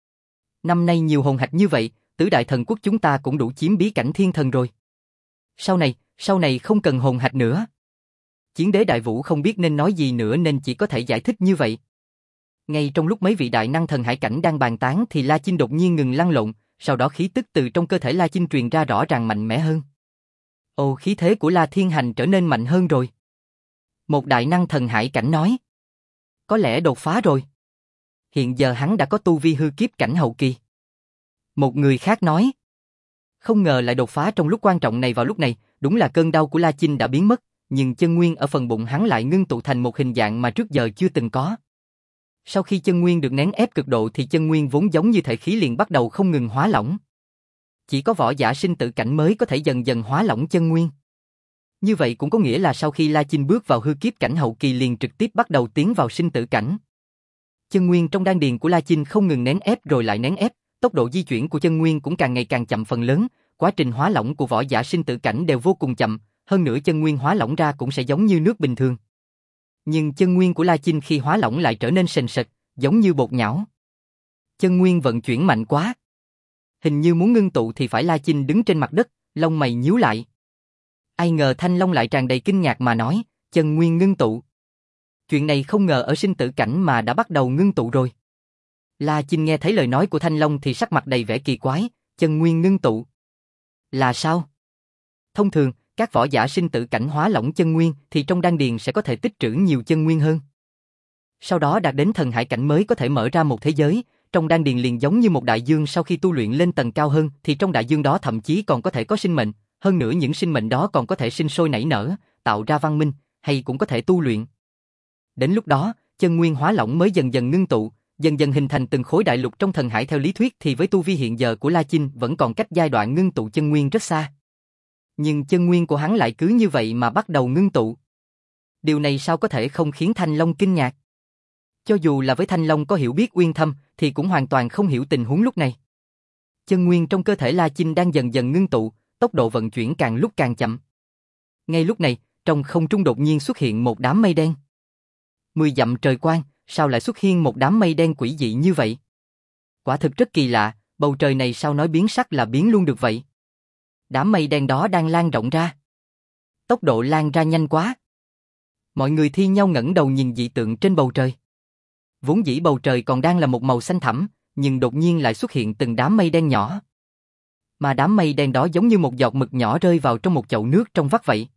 Năm nay nhiều hồn hạch như vậy, tứ đại thần quốc chúng ta cũng đủ chiếm bí cảnh thiên thần rồi. Sau này, sau này không cần hồn hạch nữa. Chiến đế Đại Vũ không biết nên nói gì nữa nên chỉ có thể giải thích như vậy. Ngay trong lúc mấy vị đại năng thần hải cảnh đang bàn tán thì La Chinh đột nhiên ngừng lăn lộn, sau đó khí tức từ trong cơ thể La Chinh truyền ra rõ ràng mạnh mẽ hơn. Ồ, khí thế của La Thiên Hành trở nên mạnh hơn rồi. Một đại năng thần hải cảnh nói. Có lẽ đột phá rồi. Hiện giờ hắn đã có tu vi hư kiếp cảnh hậu kỳ. Một người khác nói. Không ngờ lại đột phá trong lúc quan trọng này vào lúc này, đúng là cơn đau của La Chinh đã biến mất, nhưng chân nguyên ở phần bụng hắn lại ngưng tụ thành một hình dạng mà trước giờ chưa từng có. Sau khi chân nguyên được nén ép cực độ thì chân nguyên vốn giống như thể khí liền bắt đầu không ngừng hóa lỏng. Chỉ có võ giả sinh tử cảnh mới có thể dần dần hóa lỏng chân nguyên. Như vậy cũng có nghĩa là sau khi La Chinh bước vào hư kiếp cảnh hậu kỳ liền trực tiếp bắt đầu tiến vào sinh tử cảnh. Chân nguyên trong đan điền của La Chinh không ngừng nén ép rồi lại nén ép, tốc độ di chuyển của chân nguyên cũng càng ngày càng chậm phần lớn, quá trình hóa lỏng của võ giả sinh tử cảnh đều vô cùng chậm, hơn nữa chân nguyên hóa lỏng ra cũng sẽ giống như nước bình thường. Nhưng chân nguyên của La Chinh khi hóa lỏng lại trở nên sền sệt, giống như bột nhão. Chân nguyên vận chuyển mạnh quá. Hình như muốn ngưng tụ thì phải La Chinh đứng trên mặt đất, lông mày nhíu lại. Ai ngờ Thanh Long lại tràn đầy kinh ngạc mà nói, chân nguyên ngưng tụ. Chuyện này không ngờ ở sinh tử cảnh mà đã bắt đầu ngưng tụ rồi. La Chinh nghe thấy lời nói của Thanh Long thì sắc mặt đầy vẻ kỳ quái, chân nguyên ngưng tụ. Là sao? Thông thường, các võ giả sinh tử cảnh hóa lỏng chân nguyên thì trong đan điền sẽ có thể tích trữ nhiều chân nguyên hơn. Sau đó đạt đến thần hải cảnh mới có thể mở ra một thế giới, trong đan điền liền giống như một đại dương, sau khi tu luyện lên tầng cao hơn thì trong đại dương đó thậm chí còn có thể có sinh mệnh, hơn nữa những sinh mệnh đó còn có thể sinh sôi nảy nở, tạo ra văn minh, hay cũng có thể tu luyện. Đến lúc đó, chân nguyên hóa lỏng mới dần dần ngưng tụ, dần dần hình thành từng khối đại lục trong thần hải. Theo lý thuyết thì với tu vi hiện giờ của La Chinh vẫn còn cách giai đoạn ngưng tụ chân nguyên rất xa. Nhưng chân nguyên của hắn lại cứ như vậy mà bắt đầu ngưng tụ. Điều này sao có thể không khiến Thanh Long kinh ngạc? Cho dù là với Thanh Long có hiểu biết uyên thâm thì cũng hoàn toàn không hiểu tình huống lúc này. Chân nguyên trong cơ thể La Chinh đang dần dần ngưng tụ, tốc độ vận chuyển càng lúc càng chậm. Ngay lúc này, trong không trung đột nhiên xuất hiện một đám mây đen. Mười dặm trời quang, sao lại xuất hiện một đám mây đen quỷ dị như vậy? Quả thực rất kỳ lạ, bầu trời này sao nói biến sắc là biến luôn được vậy? Đám mây đen đó đang lan rộng ra. Tốc độ lan ra nhanh quá. Mọi người thi nhau ngẩng đầu nhìn dị tượng trên bầu trời. Vốn dĩ bầu trời còn đang là một màu xanh thẳm, nhưng đột nhiên lại xuất hiện từng đám mây đen nhỏ. Mà đám mây đen đó giống như một giọt mực nhỏ rơi vào trong một chậu nước trong vắt vậy.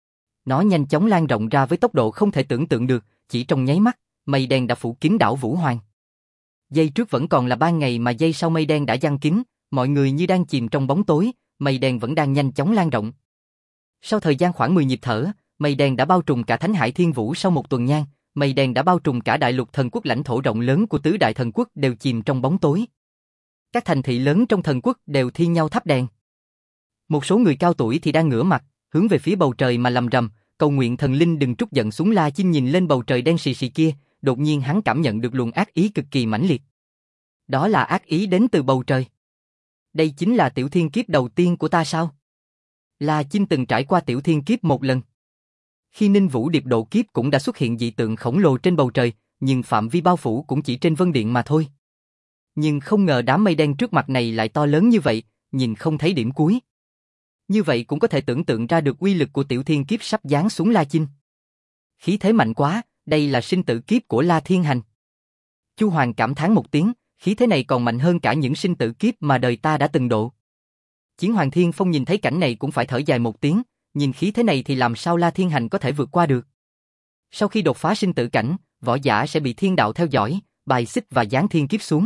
Nó nhanh chóng lan rộng ra với tốc độ không thể tưởng tượng được, chỉ trong nháy mắt, mây đen đã phủ kín đảo Vũ Hoàng. Giây trước vẫn còn là ban ngày mà giây sau mây đen đã giăng kín, mọi người như đang chìm trong bóng tối, mây đen vẫn đang nhanh chóng lan rộng. Sau thời gian khoảng mười nhịp thở, mây đen đã bao trùm cả Thánh Hải Thiên Vũ. Sau một tuần nhang, mây đen đã bao trùm cả đại lục thần quốc. Lãnh thổ rộng lớn của tứ đại thần quốc đều chìm trong bóng tối. Các thành thị lớn trong thần quốc đều thi nhau thắp đèn. Một số người cao tuổi thì đang ngửa mặt, hướng về phía bầu trời mà lầm rầm, cầu nguyện thần linh đừng trút giận xuống. La Chinh nhìn lên bầu trời đen xì xì kia, đột nhiên hắn cảm nhận được luồng ác ý cực kỳ mãnh liệt. Đó là ác ý đến từ bầu trời. Đây chính là tiểu thiên kiếp đầu tiên của ta sao? La Chinh từng trải qua tiểu thiên kiếp một lần. Khi Ninh Vũ Điệp độ kiếp cũng đã xuất hiện dị tượng khổng lồ trên bầu trời, nhưng phạm vi bao phủ cũng chỉ trên vân điện mà thôi. Nhưng không ngờ đám mây đen trước mặt này lại to lớn như vậy, nhìn không thấy điểm cuối. Như vậy cũng có thể tưởng tượng ra được uy lực của tiểu thiên kiếp sắp giáng xuống La Chinh. Khí thế mạnh quá, đây là sinh tử kiếp của La Thiên Hành. Chu Hoàng cảm thán một tiếng, khí thế này còn mạnh hơn cả những sinh tử kiếp mà đời ta đã từng độ. Chiến Hoàng Thiên Phong nhìn thấy cảnh này cũng phải thở dài một tiếng, nhìn khí thế này thì làm sao La Thiên Hành có thể vượt qua được. Sau khi đột phá sinh tử cảnh, võ giả sẽ bị thiên đạo theo dõi, bài xích và giáng thiên kiếp xuống.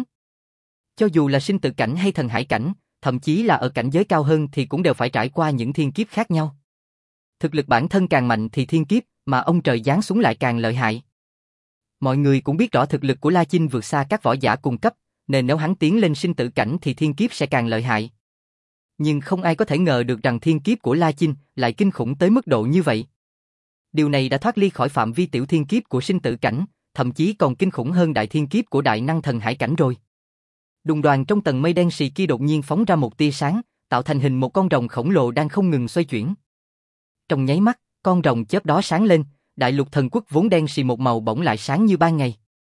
Cho dù là sinh tử cảnh hay thần hải cảnh, thậm chí là ở cảnh giới cao hơn thì cũng đều phải trải qua những thiên kiếp khác nhau. Thực lực bản thân càng mạnh thì thiên kiếp mà ông trời giáng xuống lại càng lợi hại. Mọi người cũng biết rõ thực lực của La Chinh vượt xa các võ giả cùng cấp, nên nếu hắn tiến lên sinh tử cảnh thì thiên kiếp sẽ càng lợi hại. Nhưng không ai có thể ngờ được rằng thiên kiếp của La Chinh lại kinh khủng tới mức độ như vậy. Điều này đã thoát ly khỏi phạm vi tiểu thiên kiếp của sinh tử cảnh, thậm chí còn kinh khủng hơn đại thiên kiếp của đại năng thần hải cảnh rồi. Đùng đoàn trong tầng mây đen xì kia đột nhiên phóng ra một tia sáng, tạo thành hình một con rồng khổng lồ đang không ngừng xoay chuyển. Trong nháy mắt, con rồng chớp đó sáng lên, đại lục thần quốc vốn đen xì một màu bỗng lại sáng như ban ngày.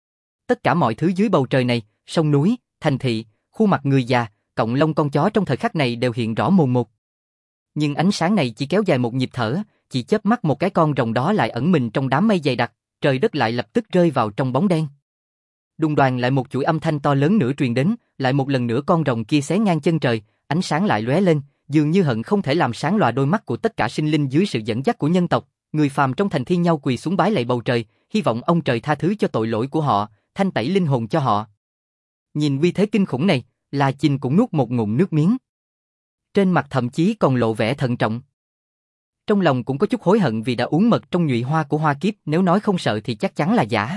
Tất cả mọi thứ dưới bầu trời này, sông núi, thành thị, khuôn mặt người già, cộng lông con chó trong thời khắc này đều hiện rõ mồn một. Nhưng ánh sáng này chỉ kéo dài một nhịp thở, chỉ chớp mắt một cái con rồng đó lại ẩn mình trong đám mây dày đặc, trời đất lại lập tức rơi vào trong bóng đen. Đùng đoàn lại một chuỗi âm thanh to lớn nữa truyền đến, lại một lần nữa con rồng kia xé ngang chân trời, ánh sáng lại lóe lên, dường như hận không thể làm sáng lòa đôi mắt của tất cả sinh linh dưới sự dẫn dắt của nhân tộc. Người phàm trong thành thi nhau quỳ xuống bái lạy bầu trời, hy vọng ông trời tha thứ cho tội lỗi của họ, thanh tẩy linh hồn cho họ. Nhìn uy thế kinh khủng này, La Chinh cũng nuốt một ngụm nước miếng. Trên mặt thậm chí còn lộ vẻ thận trọng. Trong lòng cũng có chút hối hận vì đã uống mật trong nhụy hoa của hoa kiếp, nếu nói không sợ thì chắc chắn là giả.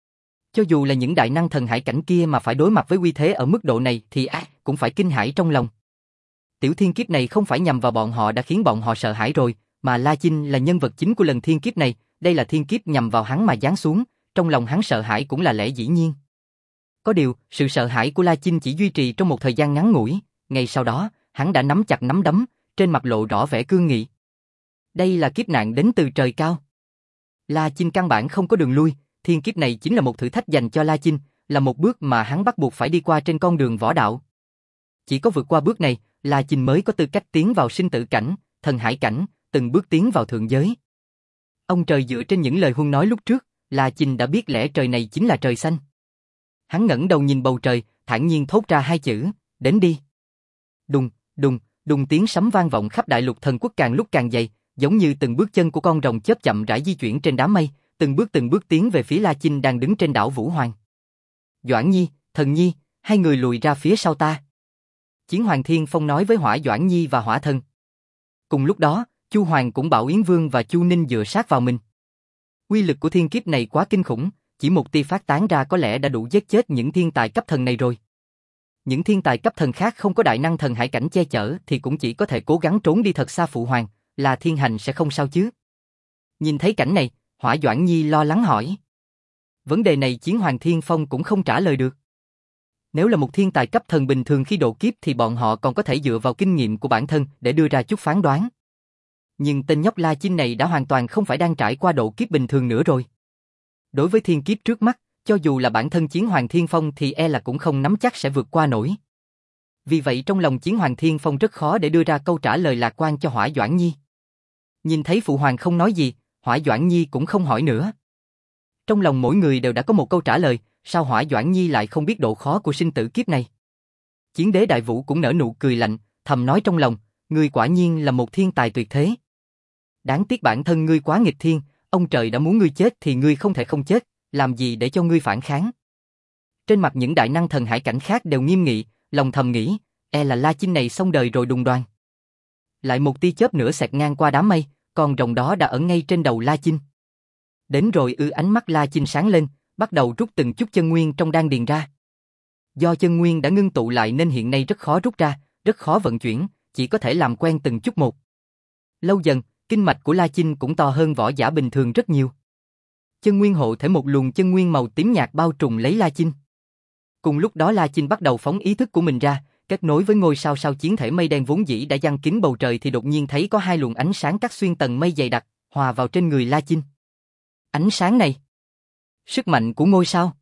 Cho dù là những đại năng thần hải cảnh kia mà phải đối mặt với uy thế ở mức độ này thì ai cũng phải kinh hãi trong lòng. Tiểu thiên kiếp này không phải nhằm vào bọn họ đã khiến bọn họ sợ hãi rồi, mà La Chinh là nhân vật chính của lần thiên kiếp này, đây là thiên kiếp nhằm vào hắn mà giáng xuống, trong lòng hắn sợ hãi cũng là lẽ dĩ nhiên. Có điều, sự sợ hãi của La Chinh chỉ duy trì trong một thời gian ngắn ngủi, ngay sau đó, hắn đã nắm chặt nắm đấm, trên mặt lộ rõ vẻ cương nghị. Đây là kiếp nạn đến từ trời cao. La Chinh căn bản không có đường lui, thiên kiếp này chính là một thử thách dành cho La Chinh, là một bước mà hắn bắt buộc phải đi qua trên con đường võ đạo. Chỉ có vượt qua bước này, La Chinh mới có tư cách tiến vào sinh tử cảnh, thần hải cảnh, từng bước tiến vào thượng giới. Ông trời dựa trên những lời huân nói lúc trước, La Chinh đã biết lẽ trời này chính là trời xanh. Hắn ngẩng đầu nhìn bầu trời, thản nhiên thốt ra hai chữ, đến đi. Đùng, đùng, đùng tiếng sấm vang vọng khắp đại lục thần quốc càng lúc càng dày, giống như từng bước chân của con rồng chớp chậm rãi di chuyển trên đám mây, từng bước từng bước tiến về phía La Chinh đang đứng trên đảo Vũ Hoàng. Doãn Nhi, Thần Nhi, hai người lùi ra phía sau ta. Chiến Hoàng Thiên Phong nói với Hỏa Doãn Nhi và Hỏa Thần. Cùng lúc đó, Chu Hoàng cũng bảo Yến Vương và Chu Ninh dựa sát vào mình. Uy lực của thiên kiếp này quá kinh khủng, chỉ một tia phát tán ra có lẽ đã đủ giết chết những thiên tài cấp thần này rồi. Những thiên tài cấp thần khác không có đại năng thần hải cảnh che chở thì cũng chỉ có thể cố gắng trốn đi thật xa phụ hoàng, là thiên hành sẽ không sao chứ. Nhìn thấy cảnh này, Hỏa Doãn Nhi lo lắng hỏi. Vấn đề này Chiến Hoàng Thiên Phong cũng không trả lời được. Nếu là một thiên tài cấp thần bình thường khi độ kiếp thì bọn họ còn có thể dựa vào kinh nghiệm của bản thân để đưa ra chút phán đoán. Nhưng tên nhóc La Chinh này đã hoàn toàn không phải đang trải qua độ kiếp bình thường nữa rồi. Đối với thiên kiếp trước mắt, cho dù là bản thân Chiến Hoàng Thiên Phong thì e là cũng không nắm chắc sẽ vượt qua nổi. Vì vậy trong lòng Chiến Hoàng Thiên Phong rất khó để đưa ra câu trả lời lạc quan cho Hỏa Doãn Nhi. Nhìn thấy phụ hoàng không nói gì, Hỏa Doãn Nhi cũng không hỏi nữa. Trong lòng mỗi người đều đã có một câu trả lời, sao Hỏa Doãn Nhi lại không biết độ khó của sinh tử kiếp này? Chiến đế Đại Vũ cũng nở nụ cười lạnh, thầm nói trong lòng, ngươi quả nhiên là một thiên tài tuyệt thế. Đáng tiếc bản thân ngươi quá nghịch thiên, ông trời đã muốn ngươi chết thì ngươi không thể không chết, làm gì để cho ngươi phản kháng? Trên mặt những đại năng thần hải cảnh khác đều nghiêm nghị, lòng thầm nghĩ, e là La Chinh này xong đời rồi đùng đoan. Lại một tia chớp nữa xẹt ngang qua đám mây, con rồng đó đã ở ngay trên đầu La Chinh. Đến rồi ư ánh mắt La Chinh sáng lên, bắt đầu rút từng chút chân nguyên trong đan điền ra. Do chân nguyên đã ngưng tụ lại nên hiện nay rất khó rút ra, rất khó vận chuyển, chỉ có thể làm quen từng chút một. Lâu dần, kinh mạch của La Chinh cũng to hơn võ giả bình thường rất nhiều. Chân nguyên hộ thể một luồng chân nguyên màu tím nhạt bao trùm lấy La Chinh. Cùng lúc đó La Chinh bắt đầu phóng ý thức của mình ra, kết nối với ngôi sao sao chiến thể mây đen vốn dĩ đã giăng kín bầu trời thì đột nhiên thấy có hai luồng ánh sáng cắt xuyên tầng mây dày đặc, hòa vào trên người La Chinh. Ánh sáng này, sức mạnh của ngôi sao.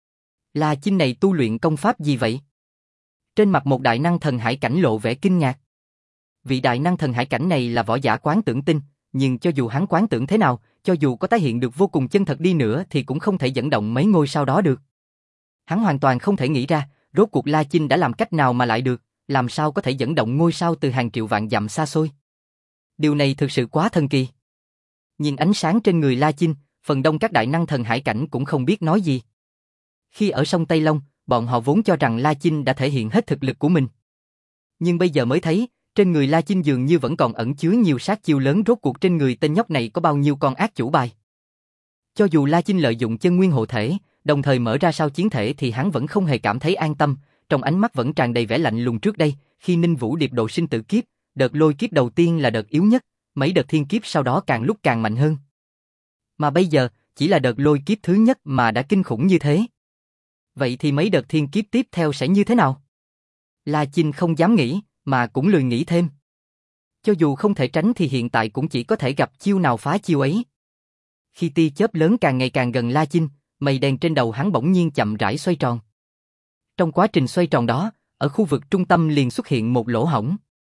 La Chinh này tu luyện công pháp gì vậy? Trên mặt một đại năng thần hải cảnh lộ vẻ kinh ngạc. Vị đại năng thần hải cảnh này là võ giả quán tưởng tinh, nhưng cho dù hắn quán tưởng thế nào, cho dù có tái hiện được vô cùng chân thật đi nữa thì cũng không thể dẫn động mấy ngôi sao đó được. Hắn hoàn toàn không thể nghĩ ra, rốt cuộc La Chinh đã làm cách nào mà lại được, làm sao có thể dẫn động ngôi sao từ hàng triệu vạn dặm xa xôi. Điều này thực sự quá thần kỳ. Nhìn ánh sáng trên người La Chinh, phần đông các đại năng thần hải cảnh cũng không biết nói gì. Khi ở sông Tây Long, bọn họ vốn cho rằng La Chinh đã thể hiện hết thực lực của mình. Nhưng bây giờ mới thấy, trên người La Chinh dường như vẫn còn ẩn chứa nhiều sát chiêu lớn, rốt cuộc trên người tên nhóc này có bao nhiêu con ác chủ bài. Cho dù La Chinh lợi dụng chân nguyên hộ thể, đồng thời mở ra sao chiến thể thì hắn vẫn không hề cảm thấy an tâm, trong ánh mắt vẫn tràn đầy vẻ lạnh lùng. Trước đây, khi Ninh Vũ điệp độ sinh tử kiếp, đợt lôi kiếp đầu tiên là đợt yếu nhất, mấy đợt thiên kiếp sau đó càng lúc càng mạnh hơn. Mà bây giờ, chỉ là đợt lôi kiếp thứ nhất mà đã kinh khủng như thế. Vậy thì mấy đợt thiên kiếp tiếp theo sẽ như thế nào? La Chinh không dám nghĩ, mà cũng lười nghĩ thêm. Cho dù không thể tránh thì hiện tại cũng chỉ có thể gặp chiêu nào phá chiêu ấy. Khi tia chớp lớn càng ngày càng gần La Chinh, mây đen trên đầu hắn bỗng nhiên chậm rãi xoay tròn. Trong quá trình xoay tròn đó, ở khu vực trung tâm liền xuất hiện một lỗ hổng.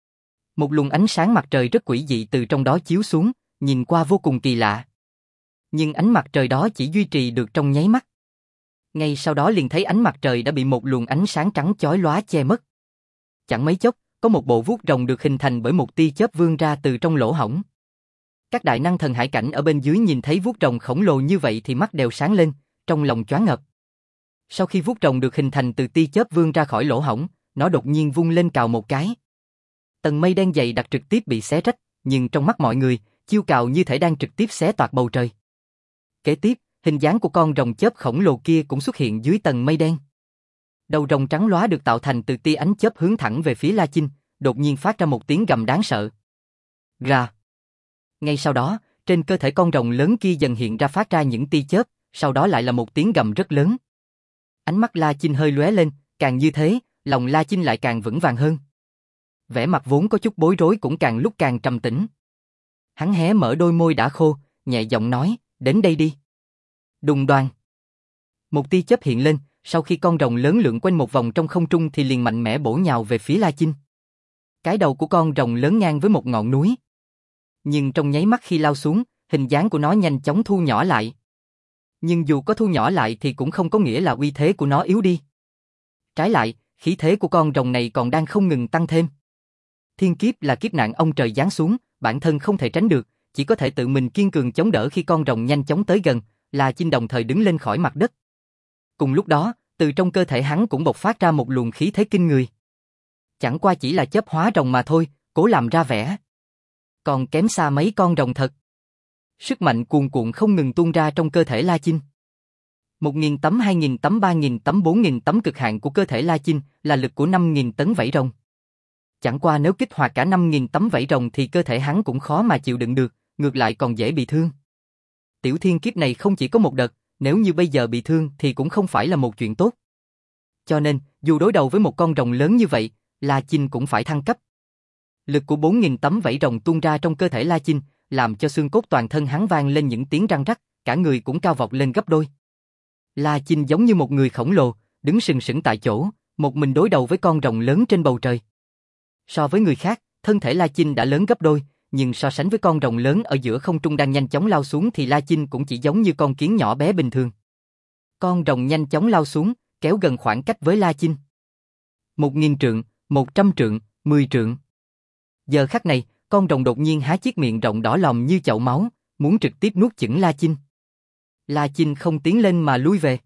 Một luồng ánh sáng mặt trời rất quỷ dị từ trong đó chiếu xuống, nhìn qua vô cùng kỳ lạ. Nhưng ánh mặt trời đó chỉ duy trì được trong nháy mắt. Ngay sau đó liền thấy ánh mặt trời đã bị một luồng ánh sáng trắng chói lóa che mất. Chẳng mấy chốc, có một bộ vuốt rồng được hình thành bởi một tia chớp vươn ra từ trong lỗ hổng. Các đại năng thần hải cảnh ở bên dưới nhìn thấy vuốt rồng khổng lồ như vậy thì mắt đều sáng lên, trong lòng choáng ngợp. Sau khi vuốt rồng được hình thành từ tia chớp vươn ra khỏi lỗ hổng, nó đột nhiên vung lên cào một cái. Tầng mây đen dày đặc trực tiếp bị xé rách, nhưng trong mắt mọi người, chiêu cào như thể đang trực tiếp xé toạc bầu trời. Kế tiếp, hình dáng của con rồng chớp khổng lồ kia cũng xuất hiện dưới tầng mây đen. Đầu rồng trắng lóa được tạo thành từ tia ánh chớp hướng thẳng về phía La Chinh, đột nhiên phát ra một tiếng gầm đáng sợ. Ra. Ngay sau đó, trên cơ thể con rồng lớn kia dần hiện ra phát ra những tia chớp, sau đó lại là một tiếng gầm rất lớn. Ánh mắt La Chinh hơi lóe lên, càng như thế, lòng La Chinh lại càng vững vàng hơn. Vẻ mặt vốn có chút bối rối cũng càng lúc càng trầm tĩnh. Hắn hé mở đôi môi đã khô, nhẹ giọng nói, đến đây đi. Đùng đoàng. Một tia chớp hiện lên, sau khi con rồng lớn lượn quanh một vòng trong không trung thì liền mạnh mẽ bổ nhào về phía La Chinh. Cái đầu của con rồng lớn ngang với một ngọn núi. Nhưng trong nháy mắt khi lao xuống, hình dáng của nó nhanh chóng thu nhỏ lại. Nhưng dù có thu nhỏ lại thì cũng không có nghĩa là uy thế của nó yếu đi. Trái lại, khí thế của con rồng này còn đang không ngừng tăng thêm. Thiên kiếp là kiếp nạn ông trời giáng xuống, bản thân không thể tránh được, chỉ có thể tự mình kiên cường chống đỡ khi con rồng nhanh chóng tới gần, La Chinh đồng thời đứng lên khỏi mặt đất. Cùng lúc đó, từ trong cơ thể hắn cũng bộc phát ra một luồng khí thế kinh người. Chẳng qua chỉ là chớp hóa rồng mà thôi, cố làm ra vẻ. Còn kém xa mấy con rồng thật. Sức mạnh cuồn cuộn không ngừng tuôn ra trong cơ thể La Chinh. một nghìn tấm, hai nghìn tấm, ba nghìn tấm, bốn nghìn tấm cực hạn của cơ thể La Chinh là lực của năm nghìn tấn vảy rồng. Chẳng qua nếu kích hoạt cả năm nghìn tấm vảy rồng thì cơ thể hắn cũng khó mà chịu đựng được, ngược lại còn dễ bị thương. Tiểu thiên kiếp này không chỉ có một đợt, nếu như bây giờ bị thương thì cũng không phải là một chuyện tốt. Cho nên, dù đối đầu với một con rồng lớn như vậy, La Chinh cũng phải thăng cấp. Lực của bốn nghìn tấm vảy rồng tuôn ra trong cơ thể La Chinh, làm cho xương cốt toàn thân hắn vang lên những tiếng răng rắc, cả người cũng cao vọt lên gấp đôi. La Chinh giống như một người khổng lồ, đứng sừng sững tại chỗ, một mình đối đầu với con rồng lớn trên bầu trời. So với người khác, thân thể La Chinh đã lớn gấp đôi, nhưng so sánh với con rồng lớn ở giữa không trung đang nhanh chóng lao xuống thì La Chinh cũng chỉ giống như con kiến nhỏ bé bình thường. Con rồng nhanh chóng lao xuống, kéo gần khoảng cách với La Chinh. Một nghìn trượng, một trăm trượng, mười trượng. Giờ khắc này, con rồng đột nhiên há chiếc miệng rộng đỏ lòm như chậu máu, muốn trực tiếp nuốt chửng La Chinh. La Chinh không tiến lên mà lui về.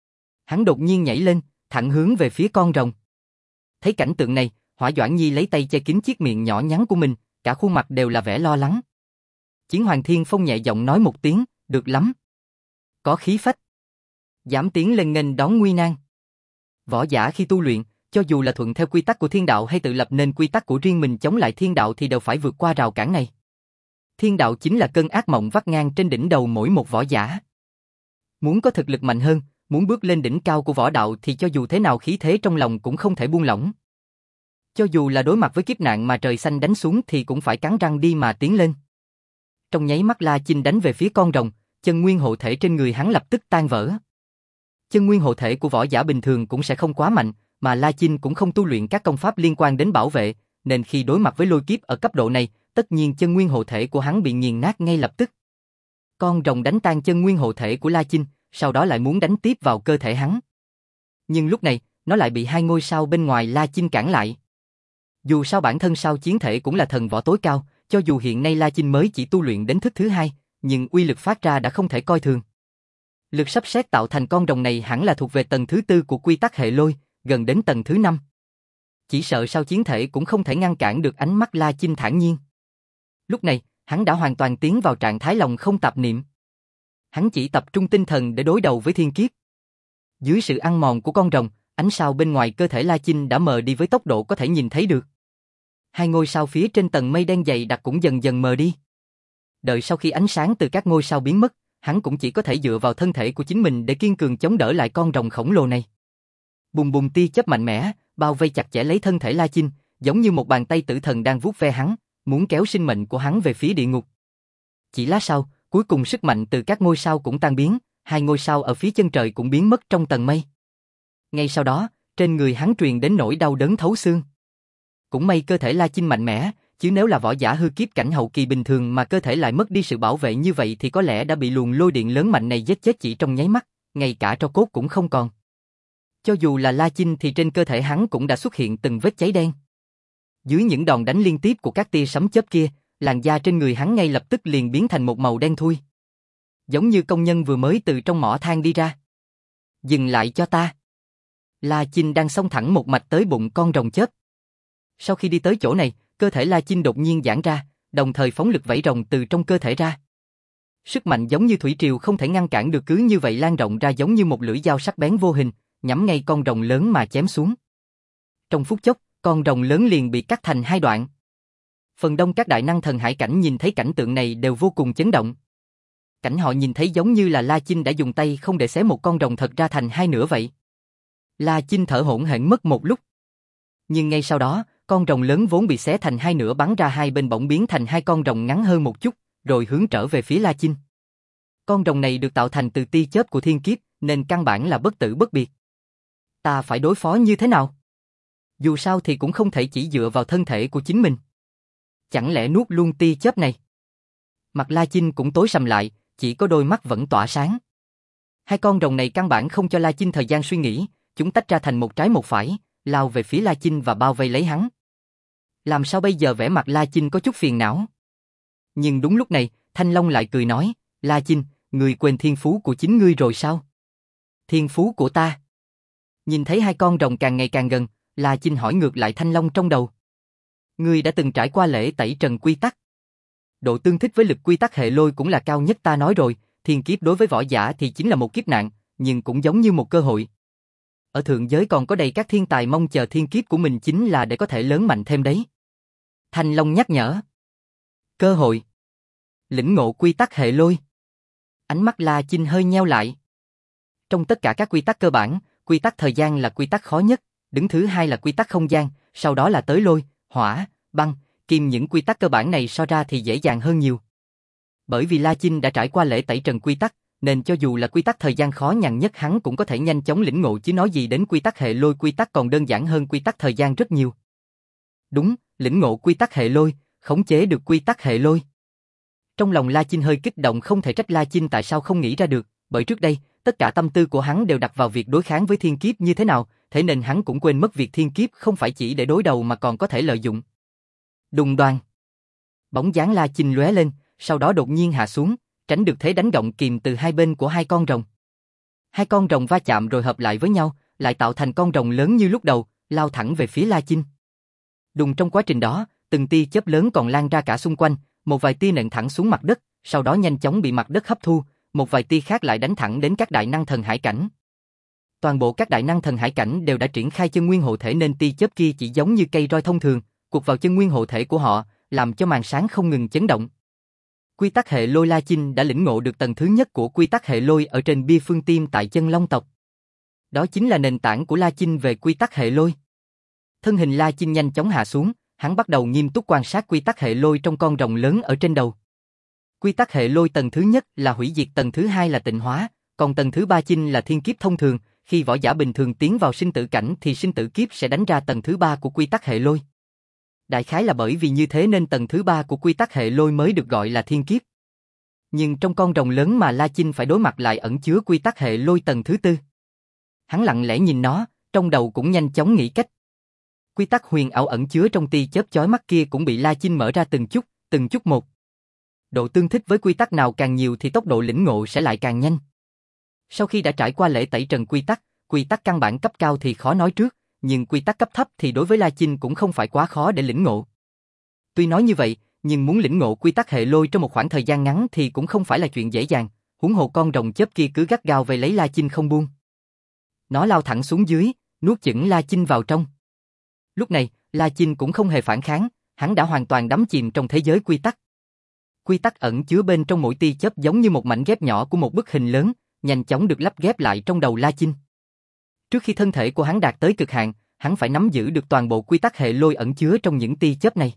Hắn đột nhiên nhảy lên, thẳng hướng về phía con rồng. Thấy cảnh tượng này, Hỏa Doãn Nhi lấy tay che kín chiếc miệng nhỏ nhắn của mình, cả khuôn mặt đều là vẻ lo lắng. Chiến Hoàng Thiên Phong nhẹ giọng nói một tiếng, được lắm. Có khí phách. Dám tiến lên nghênh đón nguy nan. Võ giả khi tu luyện, cho dù là thuận theo quy tắc của thiên đạo hay tự lập nên quy tắc của riêng mình chống lại thiên đạo thì đều phải vượt qua rào cản này. Thiên đạo chính là cơn ác mộng vắt ngang trên đỉnh đầu mỗi một võ giả. Muốn có thực lực mạnh hơn, muốn bước lên đỉnh cao của võ đạo thì cho dù thế nào khí thế trong lòng cũng không thể buông lỏng. Cho dù là đối mặt với kiếp nạn mà trời xanh đánh xuống thì cũng phải cắn răng đi mà tiến lên. Trong nháy mắt La Chinh đánh về phía con rồng, chân nguyên hộ thể trên người hắn lập tức tan vỡ. Chân nguyên hộ thể của võ giả bình thường cũng sẽ không quá mạnh, mà La Chinh cũng không tu luyện các công pháp liên quan đến bảo vệ, nên khi đối mặt với lôi kiếp ở cấp độ này, tất nhiên chân nguyên hộ thể của hắn bị nghiền nát ngay lập tức. Con rồng đánh tan chân nguyên hộ thể của La Chinh, sau đó lại muốn đánh tiếp vào cơ thể hắn. Nhưng lúc này, nó lại bị hai ngôi sao bên ngoài La Chinh cản lại. Dù sao bản thân sao chiến thể cũng là thần võ tối cao, cho dù hiện nay La Chinh mới chỉ tu luyện đến thức thứ hai, nhưng uy lực phát ra đã không thể coi thường. Lực sắp sét tạo thành con rồng này hẳn là thuộc về tầng thứ tư của quy tắc hệ lôi, gần đến tầng thứ năm. Chỉ sợ sao chiến thể cũng không thể ngăn cản được ánh mắt La Chinh thản nhiên. Lúc này, hắn đã hoàn toàn tiến vào trạng thái lòng không tạp niệm. Hắn chỉ tập trung tinh thần để đối đầu với thiên kiếp. Dưới sự ăn mòn của con rồng, ánh sao bên ngoài cơ thể La Chinh đã mờ đi với tốc độ có thể nhìn thấy được. Hai ngôi sao phía trên tầng mây đen dày đặc cũng dần dần mờ đi. Đợi sau khi ánh sáng từ các ngôi sao biến mất, hắn cũng chỉ có thể dựa vào thân thể của chính mình để kiên cường chống đỡ lại con rồng khổng lồ này. Bùng bùng tia chớp mạnh mẽ, bao vây chặt chẽ lấy thân thể La Chinh, giống như một bàn tay tử thần đang vuốt ve hắn, muốn kéo sinh mệnh của hắn về phía địa ngục. Chỉ lát sau, cuối cùng sức mạnh từ các ngôi sao cũng tan biến, hai ngôi sao ở phía chân trời cũng biến mất trong tầng mây. Ngay sau đó, trên người hắn truyền đến nỗi đau đớn thấu xương. Cũng may cơ thể La Chinh mạnh mẽ, chứ nếu là võ giả hư kiếp cảnh hậu kỳ bình thường mà cơ thể lại mất đi sự bảo vệ như vậy thì có lẽ đã bị luồng lôi điện lớn mạnh này giết chết chỉ trong nháy mắt, ngay cả tro cốt cũng không còn. Cho dù là La Chinh thì trên cơ thể hắn cũng đã xuất hiện từng vết cháy đen. Dưới những đòn đánh liên tiếp của các tia sấm chớp kia, làn da trên người hắn ngay lập tức liền biến thành một màu đen thui. Giống như công nhân vừa mới từ trong mỏ than đi ra. Dừng lại cho ta. La Chinh đang xông thẳng một mạch tới bụng con rồng chớp. Sau khi đi tới chỗ này, cơ thể La Chinh đột nhiên giãn ra, đồng thời phóng lực vảy rồng từ trong cơ thể ra. Sức mạnh giống như thủy triều không thể ngăn cản được cứ như vậy lan rộng ra giống như một lưỡi dao sắc bén vô hình, nhắm ngay con rồng lớn mà chém xuống. Trong phút chốc, con rồng lớn liền bị cắt thành hai đoạn. Phần đông các đại năng thần hải cảnh nhìn thấy cảnh tượng này đều vô cùng chấn động. Cảnh họ nhìn thấy giống như là La Chinh đã dùng tay không để xé một con rồng thật ra thành hai nửa vậy. La Chinh thở hổn hển mất một lúc. Nhưng ngay sau đó, con rồng lớn vốn bị xé thành hai nửa bắn ra hai bên bỗng biến thành hai con rồng ngắn hơn một chút, rồi hướng trở về phía La Chinh. Con rồng này được tạo thành từ tia chớp của thiên kiếp, nên căn bản là bất tử bất biệt. Ta phải đối phó như thế nào? Dù sao thì cũng không thể chỉ dựa vào thân thể của chính mình. Chẳng lẽ nuốt luôn tia chớp này? Mặt La Chinh cũng tối sầm lại, chỉ có đôi mắt vẫn tỏa sáng. Hai con rồng này căn bản không cho La Chinh thời gian suy nghĩ, chúng tách ra thành một trái một phải, lao về phía La Chinh và bao vây lấy hắn. Làm sao bây giờ? Vẻ mặt La Chinh có chút phiền não. Nhưng đúng lúc này, Thanh Long lại cười nói, La Chinh, ngươi quên thiên phú của chính ngươi rồi sao? Thiên phú của ta? Nhìn thấy hai con rồng càng ngày càng gần, La Chinh hỏi ngược lại Thanh Long trong đầu. Ngươi đã từng trải qua lễ tẩy trần quy tắc. Độ tương thích với lực quy tắc hệ lôi cũng là cao nhất, ta nói rồi, thiên kiếp đối với võ giả thì chính là một kiếp nạn, nhưng cũng giống như một cơ hội. Ở thượng giới còn có đầy các thiên tài mong chờ thiên kiếp của mình chính là để có thể lớn mạnh thêm đấy. Thanh Long nhắc nhở. Cơ hội. Lĩnh ngộ quy tắc hệ lôi. Ánh mắt La Chinh hơi nheo lại. Trong tất cả các quy tắc cơ bản, quy tắc thời gian là quy tắc khó nhất, đứng thứ hai là quy tắc không gian, sau đó là tới lôi, hỏa, băng, kim. Những quy tắc cơ bản này so ra thì dễ dàng hơn nhiều. Bởi vì La Chinh đã trải qua lễ tẩy trần quy tắc, nên cho dù là quy tắc thời gian khó nhằn nhất hắn cũng có thể nhanh chóng lĩnh ngộ, chứ nói gì đến quy tắc hệ lôi. Quy tắc còn đơn giản hơn quy tắc thời gian rất nhiều. Đúng, lĩnh ngộ quy tắc hệ lôi, khống chế được quy tắc hệ lôi. Trong lòng La Chinh hơi kích động, không thể trách La Chinh tại sao không nghĩ ra được, bởi trước đây, tất cả tâm tư của hắn đều đặt vào việc đối kháng với thiên kiếp như thế nào, thế nên hắn cũng quên mất việc thiên kiếp không phải chỉ để đối đầu mà còn có thể lợi dụng. Đùng đoàng. Bóng dáng La Chinh lóe lên, sau đó đột nhiên hạ xuống, tránh được thế đánh động kìm từ hai bên của hai con rồng. Hai con rồng va chạm rồi hợp lại với nhau, lại tạo thành con rồng lớn như lúc đầu, lao thẳng về phía La Chinh. Đùng, trong quá trình đó, từng tia chớp lớn còn lan ra cả xung quanh, một vài tia nện thẳng xuống mặt đất, sau đó nhanh chóng bị mặt đất hấp thu, một vài tia khác lại đánh thẳng đến các đại năng thần hải cảnh. Toàn bộ các đại năng thần hải cảnh đều đã triển khai chân nguyên hộ thể nên tia chớp kia chỉ giống như cây roi thông thường, quật vào chân nguyên hộ thể của họ, làm cho màn sáng không ngừng chấn động. Quy tắc hệ lôi. La Chinh đã lĩnh ngộ được tầng thứ nhất của quy tắc hệ lôi ở trên bia phương tim tại chân long tộc. Đó chính là nền tảng của La Chinh về quy tắc hệ lôi. Thân hình La Chinh nhanh chóng hạ xuống, hắn bắt đầu nghiêm túc quan sát quy tắc hệ lôi trong con rồng lớn ở trên đầu. Quy tắc hệ lôi tầng thứ nhất là hủy diệt, tầng thứ hai là tịnh hóa, còn tầng thứ ba chính là thiên kiếp thông thường. Khi võ giả bình thường tiến vào sinh tử cảnh thì sinh tử kiếp sẽ đánh ra tầng thứ ba của quy tắc hệ lôi. Đại khái là bởi vì như thế nên tầng thứ ba của quy tắc hệ lôi mới được gọi là thiên kiếp. Nhưng trong con rồng lớn mà La Chinh phải đối mặt lại ẩn chứa quy tắc hệ lôi tầng thứ tư. Hắn lặng lẽ nhìn nó, trong đầu cũng nhanh chóng nghĩ cách. Quy tắc huyền ảo ẩn chứa trong tia chớp chói mắt kia cũng bị La Chinh mở ra từng chút, từng chút một. Độ tương thích với quy tắc nào càng nhiều thì tốc độ lĩnh ngộ sẽ lại càng nhanh. Sau khi đã trải qua lễ tẩy trần quy tắc, quy tắc căn bản cấp cao thì khó nói trước, nhưng quy tắc cấp thấp thì đối với La Chinh cũng không phải quá khó để lĩnh ngộ. Tuy nói như vậy, nhưng muốn lĩnh ngộ quy tắc hệ lôi trong một khoảng thời gian ngắn thì cũng không phải là chuyện dễ dàng, huống hồ con rồng chớp kia cứ gắt gao vây lấy La Chinh không buông. Nó lao thẳng xuống dưới, nuốt chửng La Chinh vào trong. Lúc này, La Chinh cũng không hề phản kháng, hắn đã hoàn toàn đắm chìm trong thế giới quy tắc. Quy tắc ẩn chứa bên trong mỗi tia chớp giống như một mảnh ghép nhỏ của một bức hình lớn, nhanh chóng được lắp ghép lại trong đầu La Chinh. Trước khi thân thể của hắn đạt tới cực hạn, hắn phải nắm giữ được toàn bộ quy tắc hệ lôi ẩn chứa trong những tia chớp này.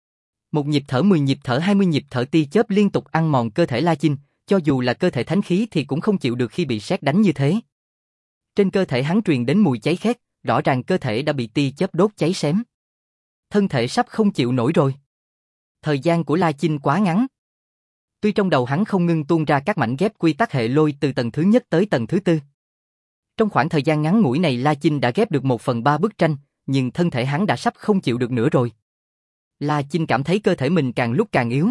Một nhịp thở, mười nhịp thở, hai mươi nhịp thở, tia chớp liên tục ăn mòn cơ thể La Chinh, cho dù là cơ thể thánh khí thì cũng không chịu được khi bị sét đánh như thế. Trên cơ thể hắn truyền đến mùi cháy khét, rõ ràng cơ thể đã bị tia chớp đốt cháy xém. Thân thể sắp không chịu nổi rồi. Thời gian của La Chinh quá ngắn. Tuy trong đầu hắn không ngừng tuôn ra các mảnh ghép quy tắc hệ lôi từ tầng thứ nhất tới tầng thứ tư. Trong khoảng thời gian ngắn ngủi này La Chinh đã ghép được một phần ba bức tranh, nhưng thân thể hắn đã sắp không chịu được nữa rồi. La Chinh cảm thấy cơ thể mình càng lúc càng yếu.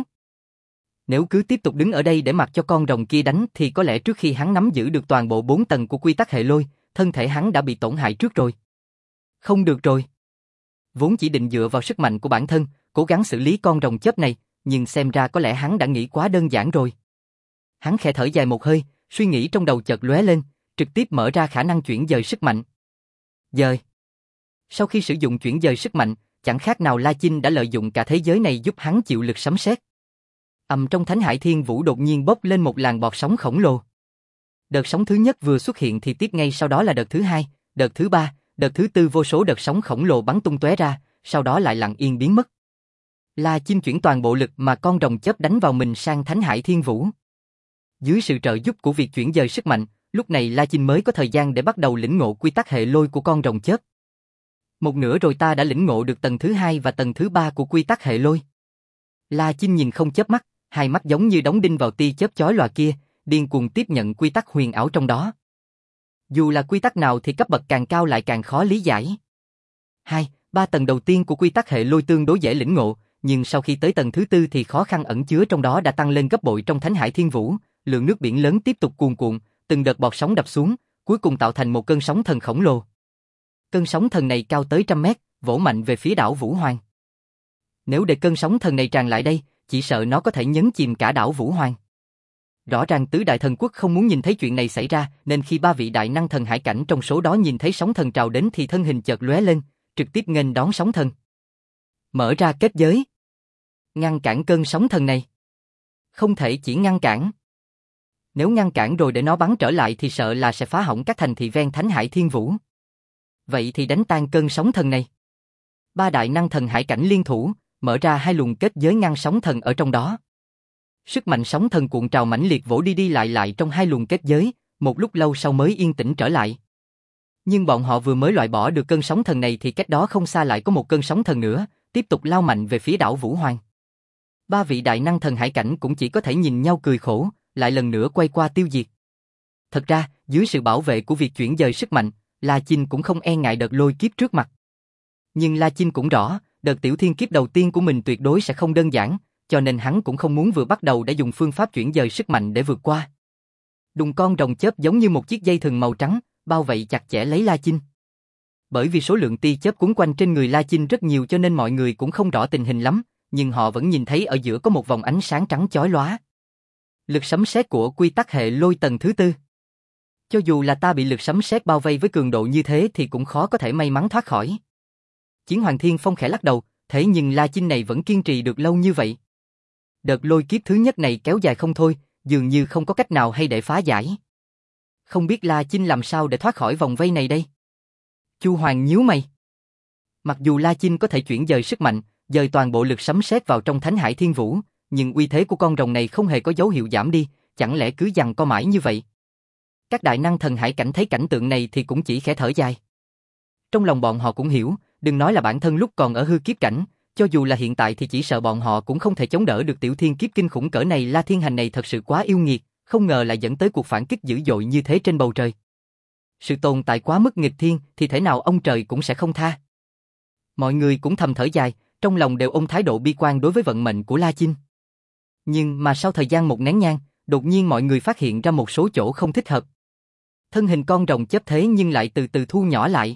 Nếu cứ tiếp tục đứng ở đây để mặc cho con rồng kia đánh thì có lẽ trước khi hắn nắm giữ được toàn bộ bốn tầng của quy tắc hệ lôi, thân thể hắn đã bị tổn hại trước rồi. Không được rồi. Vốn chỉ định dựa vào sức mạnh của bản thân, cố gắng xử lý con rồng chớp này, nhưng xem ra có lẽ hắn đã nghĩ quá đơn giản rồi. Hắn khẽ thở dài một hơi, suy nghĩ trong đầu chợt lóe lên, trực tiếp mở ra khả năng chuyển dời sức mạnh. Dời. Sau khi sử dụng chuyển dời sức mạnh, chẳng khác nào La Chinh đã lợi dụng cả thế giới này giúp hắn chịu lực sấm sét. Ầm, trong Thánh Hải Thiên Vũ đột nhiên bốc lên một làn bọt sóng khổng lồ. Đợt sóng thứ nhất vừa xuất hiện thì tiếp ngay sau đó là đợt thứ hai, đợt thứ ba, đợt thứ tư, vô số đợt sóng khổng lồ bắn tung tóe ra, sau đó lại lặng yên biến mất. La Chinh chuyển toàn bộ lực mà con rồng chớp đánh vào mình sang Thánh Hải Thiên Vũ. Dưới sự trợ giúp của việc chuyển dời sức mạnh, lúc này La Chinh mới có thời gian để bắt đầu lĩnh ngộ quy tắc hệ lôi của con rồng chớp. Một nửa rồi ta đã lĩnh ngộ được tầng thứ hai và tầng thứ ba của quy tắc hệ lôi. La Chinh nhìn không chớp mắt, hai mắt giống như đóng đinh vào tia chớp chói lòa kia, điên cuồng tiếp nhận quy tắc huyền ảo trong đó. Dù là quy tắc nào thì cấp bậc càng cao lại càng khó lý giải. Hai, ba tầng đầu tiên của quy tắc hệ lôi tương đối dễ lĩnh ngộ, nhưng sau khi tới tầng thứ tư thì khó khăn ẩn chứa trong đó đã tăng lên gấp bội. Trong Thánh Hải Thiên Vũ, lượng nước biển lớn tiếp tục cuồn cuộn, từng đợt bọt sóng đập xuống, cuối cùng tạo thành một cơn sóng thần khổng lồ. Cơn sóng thần này cao tới trăm mét, vỗ mạnh về phía đảo Vũ Hoàng. Nếu để cơn sóng thần này tràn lại đây, chỉ sợ nó có thể nhấn chìm cả đảo Vũ Hoàng. Rõ ràng tứ đại thần quốc không muốn nhìn thấy chuyện này xảy ra, nên khi ba vị đại năng thần hải cảnh trong số đó nhìn thấy sóng thần trào đến thì thân hình chợt lóe lên, trực tiếp nghênh đón sóng thần. Mở ra kết giới. Ngăn cản cơn sóng thần này. Không thể chỉ ngăn cản. Nếu ngăn cản rồi để nó bắn trở lại thì sợ là sẽ phá hỏng các thành thị ven Thánh Hải Thiên Vũ. Vậy thì đánh tan cơn sóng thần này. Ba đại năng thần hải cảnh liên thủ, mở ra hai luồng kết giới ngăn sóng thần ở trong đó. Sức mạnh sóng thần cuộn trào mãnh liệt vỗ đi đi lại lại trong hai luồng kết giới, một lúc lâu sau mới yên tĩnh trở lại. Nhưng bọn họ vừa mới loại bỏ được cơn sóng thần này thì cách đó không xa lại có một cơn sóng thần nữa, tiếp tục lao mạnh về phía đảo Vũ Hoàng. Ba vị đại năng thần hải cảnh cũng chỉ có thể nhìn nhau cười khổ, lại lần nữa quay qua tiêu diệt. Thật ra, dưới sự bảo vệ của việc chuyển dời sức mạnh, La Chinh cũng không e ngại đợt lôi kiếp trước mặt. Nhưng La Chinh cũng rõ, đợt tiểu thiên kiếp đầu tiên của mình tuyệt đối sẽ không đơn giản, cho nên hắn cũng không muốn vừa bắt đầu đã dùng phương pháp chuyển dời sức mạnh để vượt qua. Đùng, con rồng chớp giống như một chiếc dây thừng màu trắng, bao vây chặt chẽ lấy La Chinh. Bởi vì số lượng tia chớp cuốn quanh trên người La Chinh rất nhiều cho nên mọi người cũng không rõ tình hình lắm, nhưng họ vẫn nhìn thấy ở giữa có một vòng ánh sáng trắng chói lóa. Lực sấm sét của quy tắc hệ lôi tầng thứ tư. Cho dù là ta bị lực sấm sét bao vây với cường độ như thế thì cũng khó có thể may mắn thoát khỏi. Chiến Hoàng Thiên Phong khẽ lắc đầu, thế nhưng La Chinh này vẫn kiên trì được lâu như vậy. Đợt lôi kiếp thứ nhất này kéo dài không thôi, dường như không có cách nào hay để phá giải. Không biết La Chinh làm sao để thoát khỏi vòng vây này đây? Chu Hoàng nhíu mày. Mặc dù La Chinh có thể chuyển dời sức mạnh, dời toàn bộ lực sấm sét vào trong Thánh Hải Thiên Vũ, nhưng uy thế của con rồng này không hề có dấu hiệu giảm đi, chẳng lẽ cứ giằng co mãi như vậy? Các đại năng thần hải cảnh thấy cảnh tượng này thì cũng chỉ khẽ thở dài. Trong lòng bọn họ cũng hiểu, đừng nói là bản thân lúc còn ở hư kiếp cảnh, cho dù là hiện tại thì chỉ sợ bọn họ cũng không thể chống đỡ được tiểu thiên kiếp kinh khủng cỡ này. La Thiên Hành này thật sự quá yêu nghiệt, không ngờ lại dẫn tới cuộc phản kích dữ dội như thế trên bầu trời. Sự tồn tại quá mức nghịch thiên thì thể nào ông trời cũng sẽ không tha. Mọi người cũng thầm thở dài, trong lòng đều ôm thái độ bi quan đối với vận mệnh của La Chinh. Nhưng mà sau thời gian một nén nhang, đột nhiên mọi người phát hiện ra một số chỗ không thích hợp. Thân hình con rồng chớp thế nhưng lại từ từ thu nhỏ lại.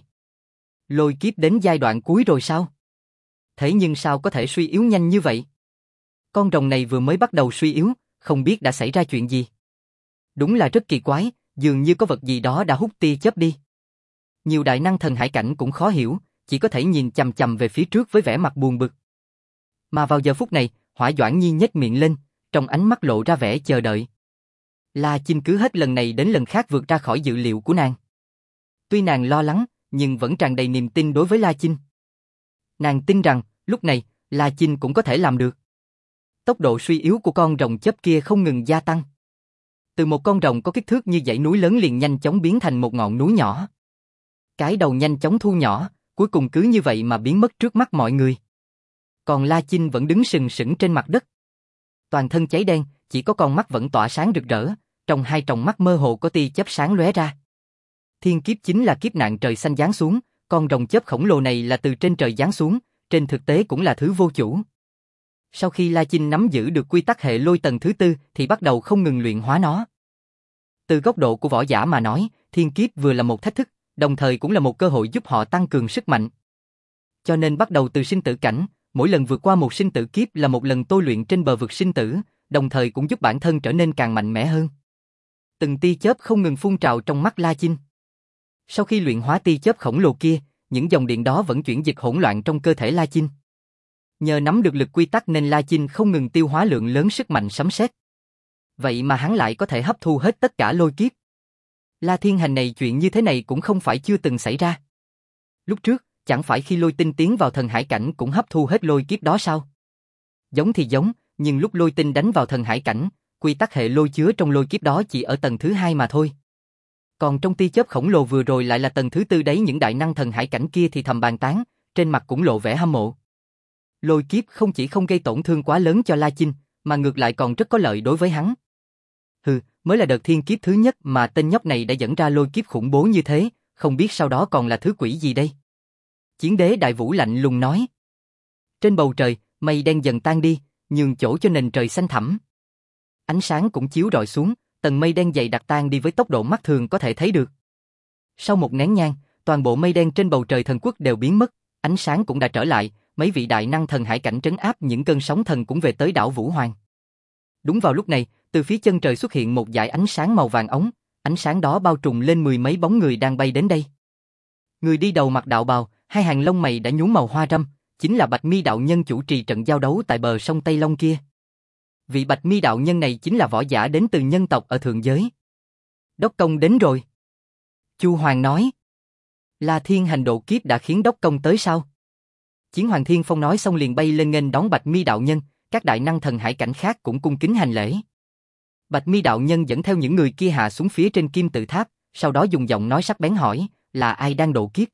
Lôi kiếp đến giai đoạn cuối rồi sao? Thế nhưng sao có thể suy yếu nhanh như vậy? Con rồng này vừa mới bắt đầu suy yếu, không biết đã xảy ra chuyện gì. Đúng là rất kỳ quái, dường như có vật gì đó đã hút tia chớp đi. Nhiều đại năng thần hải cảnh cũng khó hiểu, chỉ có thể nhìn chằm chằm về phía trước với vẻ mặt buồn bực. Mà vào giờ phút này, Hỏa Doãn Nhi nhếch miệng lên, trong ánh mắt lộ ra vẻ chờ đợi. La Chinh cứ hết lần này đến lần khác vượt ra khỏi dự liệu của nàng. Tuy nàng lo lắng, nhưng vẫn tràn đầy niềm tin đối với La Chinh. Nàng tin rằng, lúc này, La Chinh cũng có thể làm được. Tốc độ suy yếu của con rồng chớp kia không ngừng gia tăng. Từ một con rồng có kích thước như dãy núi lớn liền nhanh chóng biến thành một ngọn núi nhỏ. Cái đầu nhanh chóng thu nhỏ, cuối cùng cứ như vậy mà biến mất trước mắt mọi người. Còn La Chinh vẫn đứng sừng sững trên mặt đất. Toàn thân cháy đen, chỉ có con mắt vẫn tỏa sáng rực rỡ, trong hai tròng mắt mơ hồ có tia chớp sáng lóe ra. Thiên kiếp chính là kiếp nạn trời xanh giáng xuống, con rồng chớp khổng lồ này là từ trên trời giáng xuống, trên thực tế cũng là thứ vô chủ. Sau khi La Chinh nắm giữ được quy tắc hệ lôi tầng thứ tư thì bắt đầu không ngừng luyện hóa nó. Từ góc độ của võ giả mà nói, thiên kiếp vừa là một thách thức, đồng thời cũng là một cơ hội giúp họ tăng cường sức mạnh. Cho nên bắt đầu từ sinh tử cảnh, mỗi lần vượt qua một sinh tử kiếp là một lần tôi luyện trên bờ vực sinh tử, đồng thời cũng giúp bản thân trở nên càng mạnh mẽ hơn. Từng tia chớp không ngừng phun trào trong mắt La Chinh. Sau khi luyện hóa tia chớp khổng lồ kia, những dòng điện đó vẫn chuyển dịch hỗn loạn trong cơ thể La Chinh. Nhờ nắm được lực quy tắc nên La Chinh không ngừng tiêu hóa lượng lớn sức mạnh sấm sét. Vậy mà hắn lại có thể hấp thu hết tất cả lôi kiếp. La Thiên Hành này chuyện như thế này cũng không phải chưa từng xảy ra. Lúc trước, chẳng phải khi Lôi Tinh tiến vào thần hải cảnh cũng hấp thu hết lôi kiếp đó sao? Giống thì giống, nhưng lúc Lôi Tinh đánh vào thần hải cảnh, quy tắc hệ lôi chứa trong lôi kiếp đó chỉ ở tầng thứ hai mà thôi. Còn trong tia chớp khổng lồ vừa rồi lại là tầng thứ tư đấy, những đại năng thần hải cảnh kia thì thầm bàn tán, trên mặt cũng lộ vẻ hâm mộ. Lôi kiếp không chỉ không gây tổn thương quá lớn cho La Chinh, mà ngược lại còn rất có lợi đối với hắn. Hừ, mới là đợt thiên kiếp thứ nhất mà tên nhóc này đã dẫn ra lôi kiếp khủng bố như thế, không biết sau đó còn là thứ quỷ gì đây. Chiến đế Đại Vũ lạnh lùng nói. Trên bầu trời, mây đen dần tan đi, nhường chỗ cho nền trời xanh thẳm. Ánh sáng cũng chiếu rọi xuống, tầng mây đen dày đặc tan đi với tốc độ mắt thường có thể thấy được. Sau một nén nhang, toàn bộ mây đen trên bầu trời thần quốc đều biến mất, ánh sáng cũng đã trở lại, mấy vị đại năng thần hải cảnh trấn áp những cơn sóng thần cũng về tới đảo Vũ Hoàng. Đúng vào lúc này, từ phía chân trời xuất hiện một dải ánh sáng màu vàng ống, ánh sáng đó bao trùm lên mười mấy bóng người đang bay đến đây. Người đi đầu mặc đạo bào, hai hàng lông mày đã nhuốm màu hoa râm, chính là Bạch Mi đạo nhân chủ trì trận giao đấu tại bờ sông Tây Long kia. Vị Bạch Mi đạo nhân này chính là võ giả đến từ nhân tộc ở thượng giới. Đốc công đến rồi. Chu Hoàng nói. La Thiên Hành độ kiếp đã khiến đốc công tới sao? Chiến Hoàng Thiên Phong nói xong liền bay lên nghênh đón Bạch Mi đạo nhân, các đại năng thần hải cảnh khác cũng cung kính hành lễ. Bạch Mi đạo nhân dẫn theo những người kia hạ xuống phía trên kim tự tháp, sau đó dùng giọng nói sắc bén hỏi, là ai đang độ kiếp?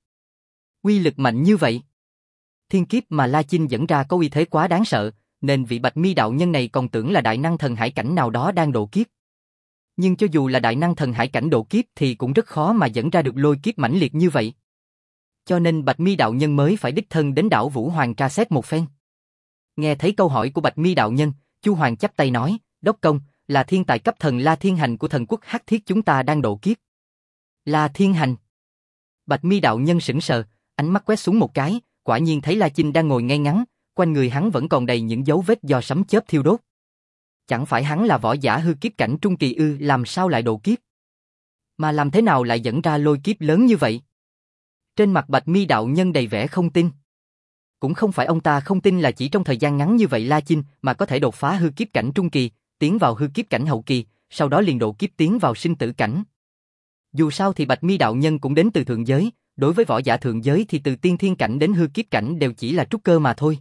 Uy lực mạnh như vậy. Thiên kiếp mà La Chinh dẫn ra có uy thế quá đáng sợ, nên vị Bạch Mi đạo nhân này còn tưởng là đại năng thần hải cảnh nào đó đang độ kiếp. Nhưng cho dù là đại năng thần hải cảnh độ kiếp thì cũng rất khó mà dẫn ra được lôi kiếp mãnh liệt như vậy. Cho nên Bạch Mi đạo nhân mới phải đích thân đến đảo Vũ Hoàng tra xét một phen. Nghe thấy câu hỏi của Bạch Mi đạo nhân, Chu Hoàng chắp tay nói, đốc công, là thiên tài cấp thần La Thiên Hành của thần quốc Hắc Thiết chúng ta đang độ kiếp. La Thiên Hành. Bạch Mi đạo nhân sững sờ, ánh mắt quét xuống một cái, quả nhiên thấy La Chinh đang ngồi ngay ngắn, quanh người hắn vẫn còn đầy những dấu vết do sấm chớp thiêu đốt. Chẳng phải hắn là võ giả hư kiếp cảnh trung kỳ ư, làm sao lại độ kiếp? Mà làm thế nào lại dẫn ra lôi kiếp lớn như vậy? Trên mặt Bạch Mi đạo nhân đầy vẻ không tin. Cũng không phải ông ta không tin là chỉ trong thời gian ngắn như vậy La Chinh mà có thể đột phá hư kiếp cảnh trung kỳ, tiến vào hư kiếp cảnh hậu kỳ, sau đó liền độ kiếp tiến vào sinh tử cảnh. Dù sao thì Bạch Mi đạo nhân cũng đến từ thượng giới, đối với võ giả thượng giới thì từ tiên thiên cảnh đến hư kiếp cảnh đều chỉ là trúc cơ mà thôi.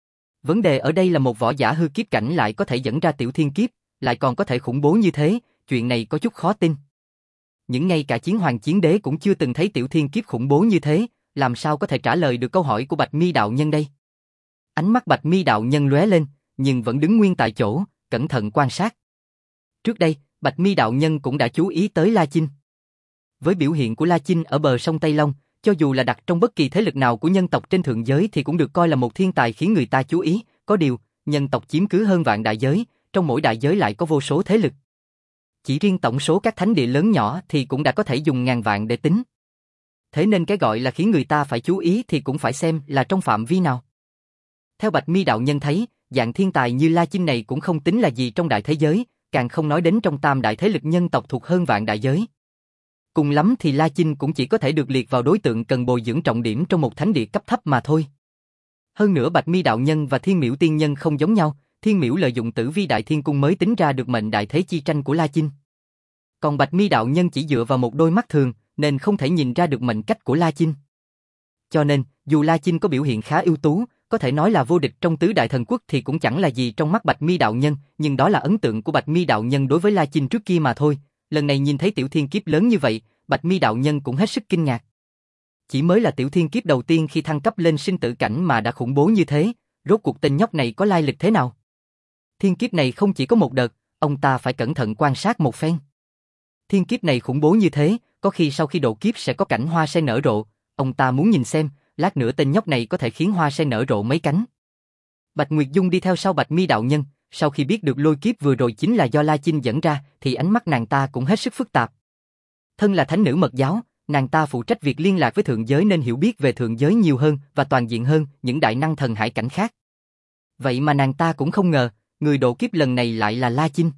Vấn đề ở đây là một võ giả hư kiếp cảnh lại có thể dẫn ra tiểu thiên kiếp, lại còn có thể khủng bố như thế, chuyện này có chút khó tin. Những ngay cả Chiến Hoàng Chiến Đế cũng chưa từng thấy tiểu thiên kiếp khủng bố như thế, làm sao có thể trả lời được câu hỏi của Bạch Mi đạo nhân đây? Ánh mắt Bạch Mi đạo nhân lóe lên, nhưng vẫn đứng nguyên tại chỗ, cẩn thận quan sát. Trước đây, Bạch Mi đạo nhân cũng đã chú ý tới La Chinh. Với biểu hiện của La Chinh ở bờ sông Tây Long, cho dù là đặt trong bất kỳ thế lực nào của nhân tộc trên thượng giới thì cũng được coi là một thiên tài khiến người ta chú ý, có điều, nhân tộc chiếm cứ hơn vạn đại giới, trong mỗi đại giới lại có vô số thế lực. Chỉ riêng tổng số các thánh địa lớn nhỏ thì cũng đã có thể dùng ngàn vạn để tính. Thế nên cái gọi là khiến người ta phải chú ý thì cũng phải xem là trong phạm vi nào. Theo Bạch Mi đạo nhân thấy, dạng thiên tài như La Chinh này cũng không tính là gì trong đại thế giới, càng không nói đến trong tam đại thế lực nhân tộc thuộc hơn vạn đại giới. Cùng lắm thì La Chinh cũng chỉ có thể được liệt vào đối tượng cần bồi dưỡng trọng điểm trong một thánh địa cấp thấp mà thôi. Hơn nữa Bạch Mi đạo nhân và Thiên Miễu tiên nhân không giống nhau, Thiên Miễu lợi dụng Tử Vi Đại Thiên Cung mới tính ra được mệnh đại thế chi tranh của La Chinh. Còn Bạch Mi đạo nhân chỉ dựa vào một đôi mắt thường, nên không thể nhìn ra được mệnh cách của La Chinh. Cho nên, dù La Chinh có biểu hiện khá ưu tú, có thể nói là vô địch trong tứ đại thần quốc thì cũng chẳng là gì trong mắt Bạch Mi đạo nhân, nhưng đó là ấn tượng của Bạch Mi đạo nhân đối với La Chinh trước kia mà thôi. Lần này nhìn thấy tiểu thiên kiếp lớn như vậy, Bạch Mi đạo nhân cũng hết sức kinh ngạc. Chỉ mới là tiểu thiên kiếp đầu tiên khi thăng cấp lên sinh tử cảnh mà đã khủng bố như thế, rốt cuộc tên nhóc này có lai lịch thế nào? Thiên kiếp này không chỉ có một đợt, ông ta phải cẩn thận quan sát một phen. Thiên kiếp này khủng bố như thế, có khi sau khi độ kiếp sẽ có cảnh hoa sen nở rộ, ông ta muốn nhìn xem, lát nữa tên nhóc này có thể khiến hoa sen nở rộ mấy cánh. Bạch Nguyệt Dung đi theo sau Bạch Mi đạo nhân, sau khi biết được lôi kiếp vừa rồi chính là do La Chinh dẫn ra, thì ánh mắt nàng ta cũng hết sức phức tạp. Thân là thánh nữ mật giáo, nàng ta phụ trách việc liên lạc với thượng giới nên hiểu biết về thượng giới nhiều hơn và toàn diện hơn những đại năng thần hải cảnh khác. Vậy mà nàng ta cũng không ngờ, người độ kiếp lần này lại là La Chinh.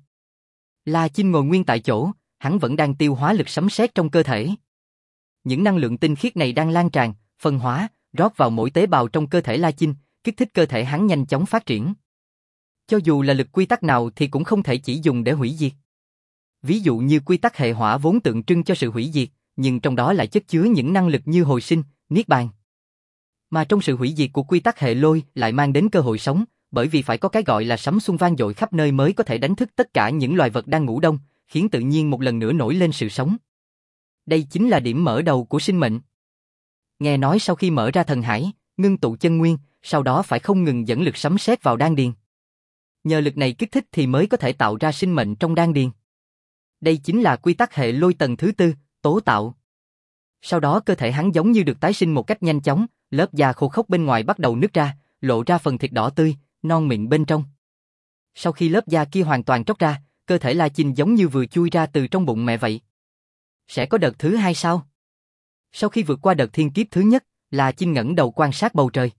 La Chinh ngồi nguyên tại chỗ, hắn vẫn đang tiêu hóa lực sấm sét trong cơ thể. Những năng lượng tinh khiết này đang lan tràn, phân hóa, rót vào mỗi tế bào trong cơ thể La Chinh, kích thích cơ thể hắn nhanh chóng phát triển. Cho dù là lực quy tắc nào thì cũng không thể chỉ dùng để hủy diệt. Ví dụ như quy tắc hệ hỏa vốn tượng trưng cho sự hủy diệt, nhưng trong đó lại chất chứa những năng lực như hồi sinh, niết bàn. Mà trong sự hủy diệt của quy tắc hệ lôi lại mang đến cơ hội sống, bởi vì phải có cái gọi là sấm xuân vang dội khắp nơi mới có thể đánh thức tất cả những loài vật đang ngủ đông, khiến tự nhiên một lần nữa nổi lên sự sống. Đây chính là điểm mở đầu của sinh mệnh. Nghe nói sau khi mở ra thần hải, ngưng tụ chân nguyên, sau đó phải không ngừng dẫn lực sấm sét vào đan điền. Nhờ lực này kích thích thì mới có thể tạo ra sinh mệnh trong đan điền. Đây chính là quy tắc hệ lôi tầng thứ tư, tố tạo. Sau đó cơ thể hắn giống như được tái sinh một cách nhanh chóng, lớp da khô khốc bên ngoài bắt đầu nứt ra, lộ ra phần thịt đỏ tươi, non mịn bên trong. Sau khi lớp da kia hoàn toàn tróc ra, cơ thể La Chinh giống như vừa chui ra từ trong bụng mẹ vậy. Sẽ có đợt thứ hai sao? Sau khi vượt qua đợt thiên kiếp thứ nhất, La Chinh ngẩng đầu quan sát bầu trời.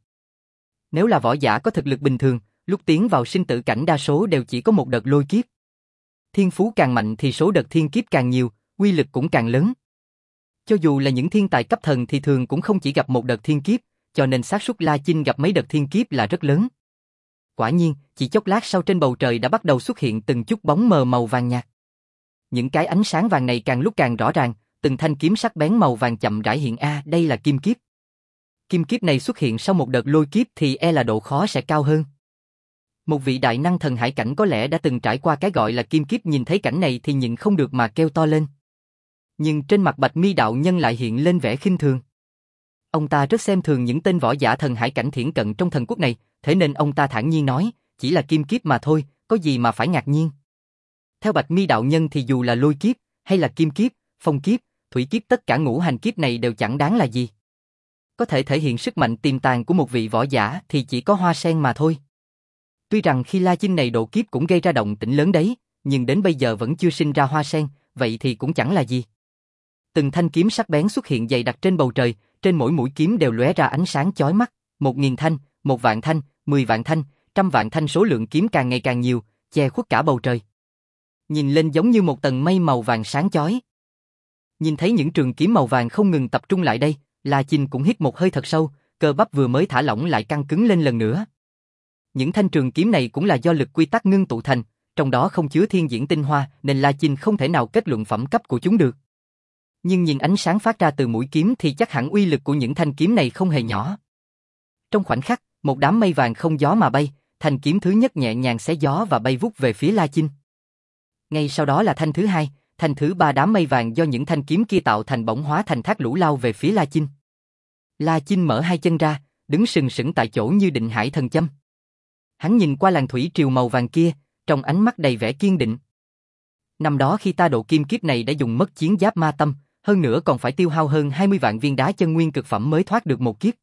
Nếu là võ giả có thực lực bình thường, lúc tiến vào sinh tử cảnh đa số đều chỉ có một đợt lôi kiếp. Thiên phú càng mạnh thì số đợt thiên kiếp càng nhiều, uy lực cũng càng lớn. Cho dù là những thiên tài cấp thần thì thường cũng không chỉ gặp một đợt thiên kiếp, cho nên xác suất La Chinh gặp mấy đợt thiên kiếp là rất lớn. Quả nhiên, chỉ chốc lát sau trên bầu trời đã bắt đầu xuất hiện từng chút bóng mờ màu vàng nhạt. Những cái ánh sáng vàng này càng lúc càng rõ ràng, từng thanh kiếm sắc bén màu vàng chậm rãi hiện a, à, đây là kim kiếp. Kim kiếp này xuất hiện sau một đợt lôi kiếp thì e là độ khó sẽ cao hơn. Một vị đại năng thần hải cảnh có lẽ đã từng trải qua cái gọi là kim kiếp nhìn thấy cảnh này thì nhịn không được mà kêu to lên. Nhưng trên mặt Bạch Mi đạo nhân lại hiện lên vẻ khinh thường. Ông ta rất xem thường những tên võ giả thần hải cảnh thiển cận trong thần quốc này, thế nên ông ta thản nhiên nói, chỉ là kim kiếp mà thôi, có gì mà phải ngạc nhiên. Theo Bạch Mi đạo nhân thì dù là lôi kiếp, hay là kim kiếp, phong kiếp, thủy kiếp tất cả ngũ hành kiếp này đều chẳng đáng là gì. Có thể thể hiện sức mạnh tiềm tàng của một vị võ giả thì chỉ có hoa sen mà thôi. Tuy rằng khi La Chinh này độ kiếp cũng gây ra động tĩnh lớn đấy, nhưng đến bây giờ vẫn chưa sinh ra hoa sen, vậy thì cũng chẳng là gì. Từng thanh kiếm sắc bén xuất hiện dày đặc trên bầu trời, trên mỗi mũi kiếm đều lóe ra ánh sáng chói mắt, một nghìn thanh, một vạn thanh, mười vạn thanh, trăm vạn thanh, số lượng kiếm càng ngày càng nhiều, che khuất cả bầu trời. Nhìn lên giống như một tầng mây màu vàng sáng chói. Nhìn thấy những trường kiếm màu vàng không ngừng tập trung lại đây, La Chinh cũng hít một hơi thật sâu, cơ bắp vừa mới thả lỏng lại căng cứng lên lần nữa. Những thanh trường kiếm này cũng là do lực quy tắc ngưng tụ thành, trong đó không chứa thiên diễn tinh hoa nên La Chinh không thể nào kết luận phẩm cấp của chúng được. Nhưng nhìn ánh sáng phát ra từ mũi kiếm thì chắc hẳn uy lực của những thanh kiếm này không hề nhỏ. Trong khoảnh khắc, một đám mây vàng không gió mà bay, thanh kiếm thứ nhất nhẹ nhàng xé gió và bay vút về phía La Chinh. Ngay sau đó là thanh thứ hai, thanh thứ ba, đám mây vàng do những thanh kiếm kia tạo thành bỗng hóa thành thác lũ lao về phía La Chinh. La Chinh mở hai chân ra, đứng sừng sững tại chỗ như định hải thần châm. Hắn nhìn qua làn thủy triều màu vàng kia, trong ánh mắt đầy vẻ kiên định. Năm đó khi ta độ kim kiếp này đã dùng mất chiến giáp ma tâm, hơn nữa còn phải tiêu hao hơn hai mươi vạn viên đá chân nguyên cực phẩm mới thoát được một kiếp.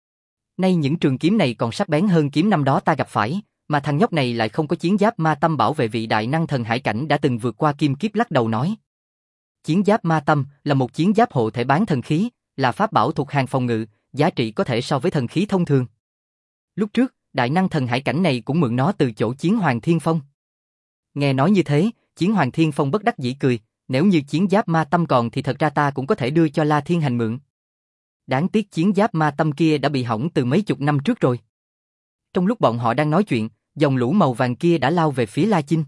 Nay những trường kiếm này còn sắc bén hơn kiếm năm đó ta gặp phải, mà thằng nhóc này lại không có chiến giáp ma tâm bảo vệ vị đại năng thần hải cảnh đã từng vượt qua kim kiếp lắc đầu nói. Chiến giáp ma tâm là một chiến giáp hộ thể bán thần khí, là pháp bảo thuộc hàng phòng ngự, giá trị có thể so với thần khí thông thường. Lúc trước, đại năng thần hải cảnh này cũng mượn nó từ chỗ Chiến Hoàng Thiên Phong. Nghe nói như thế, Chiến Hoàng Thiên Phong bất đắc dĩ cười, nếu như chiến giáp ma tâm còn thì thật ra ta cũng có thể đưa cho La Thiên Hành mượn. Đáng tiếc chiến giáp ma tâm kia đã bị hỏng từ mấy chục năm trước rồi. Trong lúc bọn họ đang nói chuyện, dòng lũ màu vàng kia đã lao về phía La Chinh.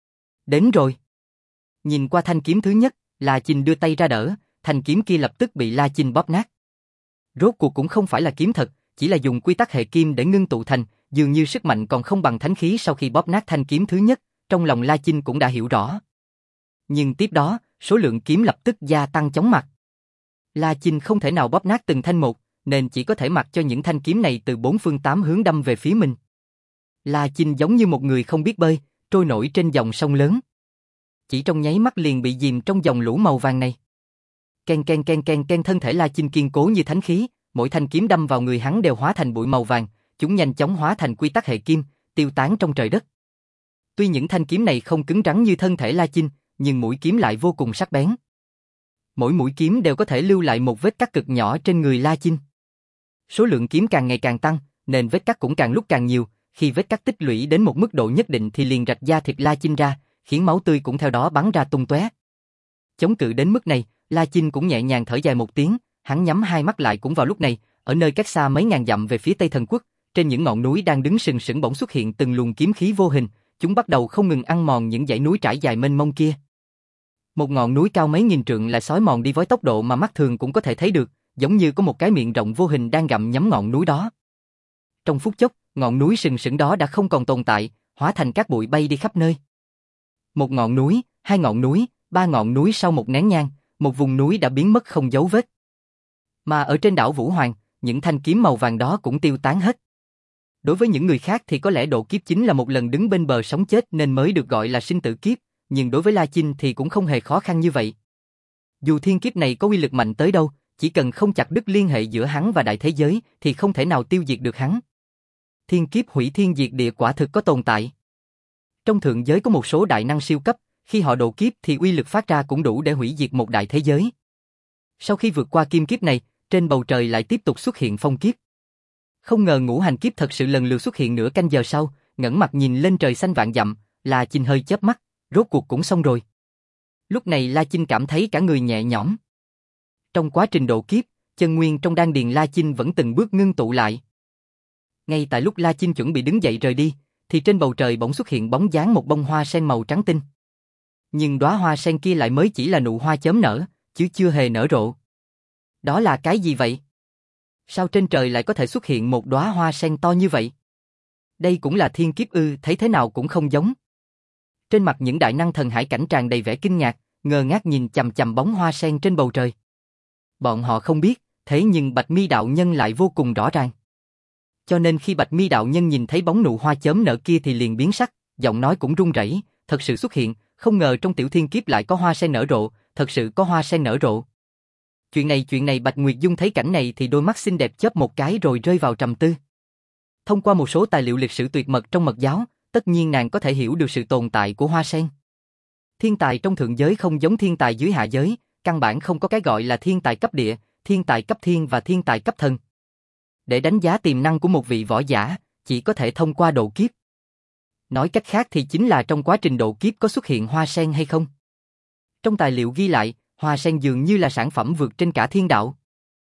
Đến rồi. Nhìn qua thanh kiếm thứ nhất, La Chinh đưa tay ra đỡ, thanh kiếm kia lập tức bị La Chinh bóp nát. Rốt cuộc cũng không phải là kiếm thật, chỉ là dùng quy tắc hệ kim để ngưng tụ thành, dường như sức mạnh còn không bằng thánh khí. Sau khi bóp nát thanh kiếm thứ nhất, trong lòng La Chinh cũng đã hiểu rõ. Nhưng tiếp đó, số lượng kiếm lập tức gia tăng chóng mặt. La Chinh không thể nào bóp nát từng thanh một, nên chỉ có thể mặc cho những thanh kiếm này từ bốn phương tám hướng đâm về phía mình. La Chinh giống như một người không biết bơi, trôi nổi trên dòng sông lớn. Chỉ trong nháy mắt liền bị dìm trong dòng lũ màu vàng này. Ken ken ken ken ken, thân thể La Chinh kiên cố như thánh khí, mỗi thanh kiếm đâm vào người hắn đều hóa thành bụi màu vàng, chúng nhanh chóng hóa thành quy tắc hệ kim, tiêu tán trong trời đất. Tuy những thanh kiếm này không cứng rắn như thân thể La Chinh, nhưng mũi kiếm lại vô cùng sắc bén. Mỗi mũi kiếm đều có thể lưu lại một vết cắt cực nhỏ trên người La Chinh. Số lượng kiếm càng ngày càng tăng, nên vết cắt cũng càng lúc càng nhiều, khi vết cắt tích lũy đến một mức độ nhất định thì liền rạch da thịt La Chinh ra, khiến máu tươi cũng theo đó bắn ra tung tóe. Chống cự đến mức này, La Chinh cũng nhẹ nhàng thở dài một tiếng, hắn nhắm hai mắt lại. Cũng vào lúc này, ở nơi cách xa mấy ngàn dặm về phía Tây Thần Quốc, trên những ngọn núi đang đứng sừng sững bỗng xuất hiện từng luồng kiếm khí vô hình, chúng bắt đầu không ngừng ăn mòn những dãy núi trải dài mênh mông kia. Một ngọn núi cao mấy nghìn trượng lại xói mòn đi với tốc độ mà mắt thường cũng có thể thấy được, giống như có một cái miệng rộng vô hình đang gặm nhấm ngọn núi đó. Trong phút chốc, ngọn núi sừng sững đó đã không còn tồn tại, hóa thành cát bụi bay đi khắp nơi. Một ngọn núi, hai ngọn núi, ba ngọn núi sau một nén nhang, một vùng núi đã biến mất không dấu vết. Mà ở trên đảo Vũ Hoàng, những thanh kiếm màu vàng đó cũng tiêu tán hết. Đối với những người khác thì có lẽ độ kiếp chính là một lần đứng bên bờ sống chết nên mới được gọi là sinh tử kiếp, nhưng đối với La Chinh thì cũng không hề khó khăn như vậy. Dù thiên kiếp này có uy lực mạnh tới đâu, chỉ cần không chặt đứt liên hệ giữa hắn và đại thế giới thì không thể nào tiêu diệt được hắn. Thiên kiếp hủy thiên diệt địa quả thực có tồn tại. Trong thượng giới có một số đại năng siêu cấp, khi họ độ kiếp thì uy lực phát ra cũng đủ để hủy diệt một đại thế giới. Sau khi vượt qua kim kiếp này, trên bầu trời lại tiếp tục xuất hiện phong kiếp. Không ngờ ngũ hành kiếp thật sự lần lượt xuất hiện nửa canh giờ sau, ngẩng mặt nhìn lên trời xanh vạn dặm, La Chinh hơi chớp mắt, rốt cuộc cũng xong rồi. Lúc này La Chinh cảm thấy cả người nhẹ nhõm. Trong quá trình độ kiếp, chân nguyên trong đan điền La Chinh vẫn từng bước ngưng tụ lại. Ngay tại lúc La Chinh chuẩn bị đứng dậy rời đi, thì trên bầu trời bỗng xuất hiện bóng dáng một bông hoa sen màu trắng tinh. Nhưng đóa hoa sen kia lại mới chỉ là nụ hoa chớm nở, chứ chưa hề nở rộ. Đó là cái gì vậy? Sao trên trời lại có thể xuất hiện một đóa hoa sen to như vậy? Đây cũng là thiên kiếp ư? Thấy thế nào cũng không giống. Trên mặt những đại năng thần hải cảnh tràn đầy vẻ kinh ngạc, ngơ ngác nhìn chằm chằm bóng hoa sen trên bầu trời. Bọn họ không biết, thế nhưng Bạch Mi đạo nhân lại vô cùng rõ ràng. Cho nên khi Bạch Mi đạo nhân nhìn thấy bóng nụ hoa chớm nở kia thì liền biến sắc, giọng nói cũng run rẩy, thật sự xuất hiện, không ngờ trong tiểu thiên kiếp lại có hoa sen nở rộ, thật sự có hoa sen nở rộ. Chuyện này chuyện này Bạch Nguyệt Dung thấy cảnh này thì đôi mắt xinh đẹp chớp một cái rồi rơi vào trầm tư. Thông qua một số tài liệu lịch sử tuyệt mật trong mật giáo, tất nhiên nàng có thể hiểu được sự tồn tại của hoa sen. Thiên tài trong thượng giới không giống thiên tài dưới hạ giới, căn bản không có cái gọi là thiên tài cấp địa, thiên tài cấp thiên và thiên tài cấp thần. Để đánh giá tiềm năng của một vị võ giả, chỉ có thể thông qua độ kiếp. Nói cách khác thì chính là trong quá trình độ kiếp có xuất hiện hoa sen hay không. Trong tài liệu ghi lại, hoa sen dường như là sản phẩm vượt trên cả thiên đạo.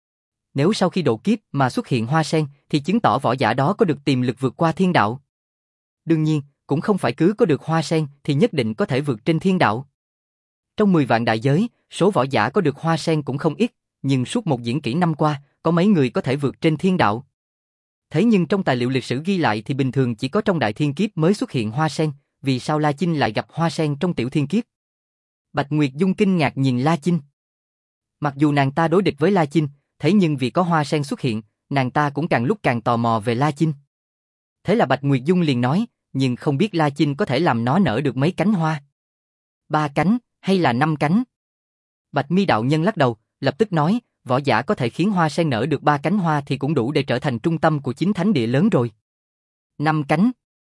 Nếu sau khi độ kiếp mà xuất hiện hoa sen thì chứng tỏ võ giả đó có được tiềm lực vượt qua thiên đạo. Đương nhiên, cũng không phải cứ có được hoa sen thì nhất định có thể vượt trên thiên đạo. Trong mười vạn đại giới, số võ giả có được hoa sen cũng không ít, nhưng suốt một diễn kỷ năm qua, có mấy người có thể vượt trên thiên đạo. Thế nhưng trong tài liệu lịch sử ghi lại thì bình thường chỉ có trong đại thiên kiếp mới xuất hiện hoa sen, vì sao La Chinh lại gặp hoa sen trong tiểu thiên kiếp? Bạch Nguyệt Dung kinh ngạc nhìn La Chinh. Mặc dù nàng ta đối địch với La Chinh, thế nhưng vì có hoa sen xuất hiện, nàng ta cũng càng lúc càng tò mò về La Chinh. Thế là Bạch Nguyệt Dung liền nói, nhưng không biết La Chinh có thể làm nó nở được mấy cánh hoa. Ba cánh, hay là năm cánh? Bạch Mi đạo nhân lắc đầu, lập tức nói, võ giả có thể khiến hoa sen nở được ba cánh hoa thì cũng đủ để trở thành trung tâm của chính thánh địa lớn rồi. Năm cánh.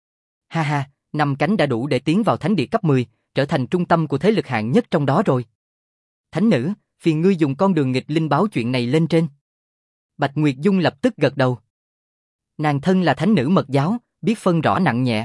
Ha ha, năm cánh đã đủ để tiến vào thánh địa cấp mười, trở thành trung tâm của thế lực hạng nhất trong đó rồi. Thánh nữ, phiền ngươi dùng con đường nghịch linh báo chuyện này lên trên. Bạch Nguyệt Dung lập tức gật đầu. Nàng thân là thánh nữ mật giáo, biết phân rõ nặng nhẹ.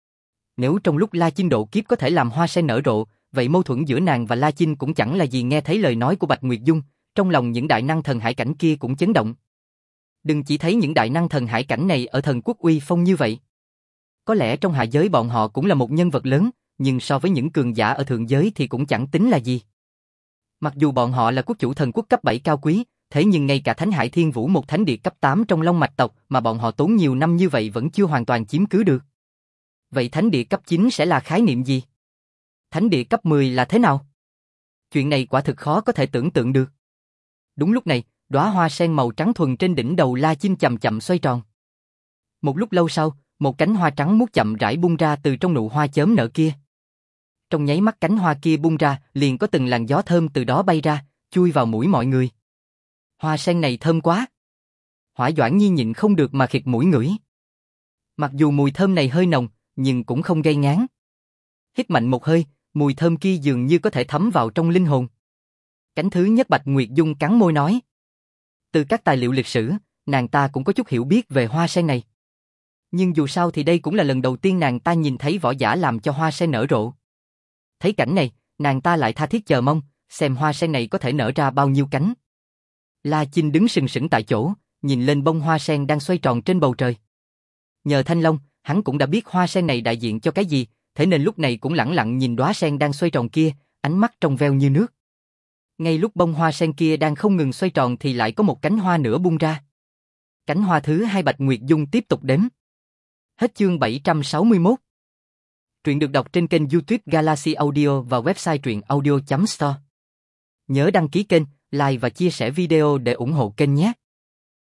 Nếu trong lúc La Chinh độ kiếp có thể làm hoa sen nở rộ, vậy mâu thuẫn giữa nàng và La Chinh cũng chẳng là gì. Nghe thấy lời nói của Bạch Nguyệt Dung, trong lòng những đại năng thần hải cảnh kia cũng chấn động. Đừng chỉ thấy những đại năng thần hải cảnh này ở thần quốc uy phong như vậy. Có lẽ trong hạ giới bọn họ cũng là một nhân vật lớn, nhưng so với những cường giả ở thượng giới thì cũng chẳng tính là gì. Mặc dù bọn họ là quốc chủ thần quốc cấp bảy cao quý, thế nhưng ngay cả Thánh Hải Thiên Vũ một thánh địa cấp tám trong Long Mạch tộc mà bọn họ tốn nhiều năm như vậy vẫn chưa hoàn toàn chiếm cứ được. Vậy thánh địa cấp chín sẽ là khái niệm gì? Thánh địa cấp mười là thế nào? Chuyện này quả thực khó có thể tưởng tượng được. Đúng lúc này, đóa hoa sen màu trắng thuần trên đỉnh đầu La Chinh chậm chậm xoay tròn. Một lúc lâu sau, một cánh hoa trắng muốt chậm rãi bung ra từ trong nụ hoa chớm nở kia. Trong nháy mắt cánh hoa kia bung ra, liền có từng làn gió thơm từ đó bay ra, chui vào mũi mọi người. Hoa sen này thơm quá. Hỏa Doãn Nhi nhịn không được mà khịt mũi ngửi. Mặc dù mùi thơm này hơi nồng, nhưng cũng không gây ngán. Hít mạnh một hơi, mùi thơm kia dường như có thể thấm vào trong linh hồn. Cánh thứ nhất Bạch Nguyệt Dung cắn môi nói. Từ các tài liệu lịch sử, nàng ta cũng có chút hiểu biết về hoa sen này. Nhưng dù sao thì đây cũng là lần đầu tiên nàng ta nhìn thấy võ giả làm cho hoa sen nở rộ. Thấy cảnh này, nàng ta lại tha thiết chờ mong, xem hoa sen này có thể nở ra bao nhiêu cánh. La Chinh đứng sừng sững tại chỗ, nhìn lên bông hoa sen đang xoay tròn trên bầu trời. Nhờ Thanh Long, hắn cũng đã biết hoa sen này đại diện cho cái gì, thế nên lúc này cũng lẳng lặng nhìn đóa sen đang xoay tròn kia, ánh mắt trong veo như nước. Ngay lúc bông hoa sen kia đang không ngừng xoay tròn thì lại có một cánh hoa nữa bung ra. Cánh hoa thứ hai Bạch Nguyệt Dung tiếp tục đếm. Hết chương bảy trăm sáu mươi mốt. Truyện được đọc trên kênh YouTube Galaxy Audio và website truyện audio chấm store. Nhớ đăng ký kênh, like và chia sẻ video để ủng hộ kênh nhé.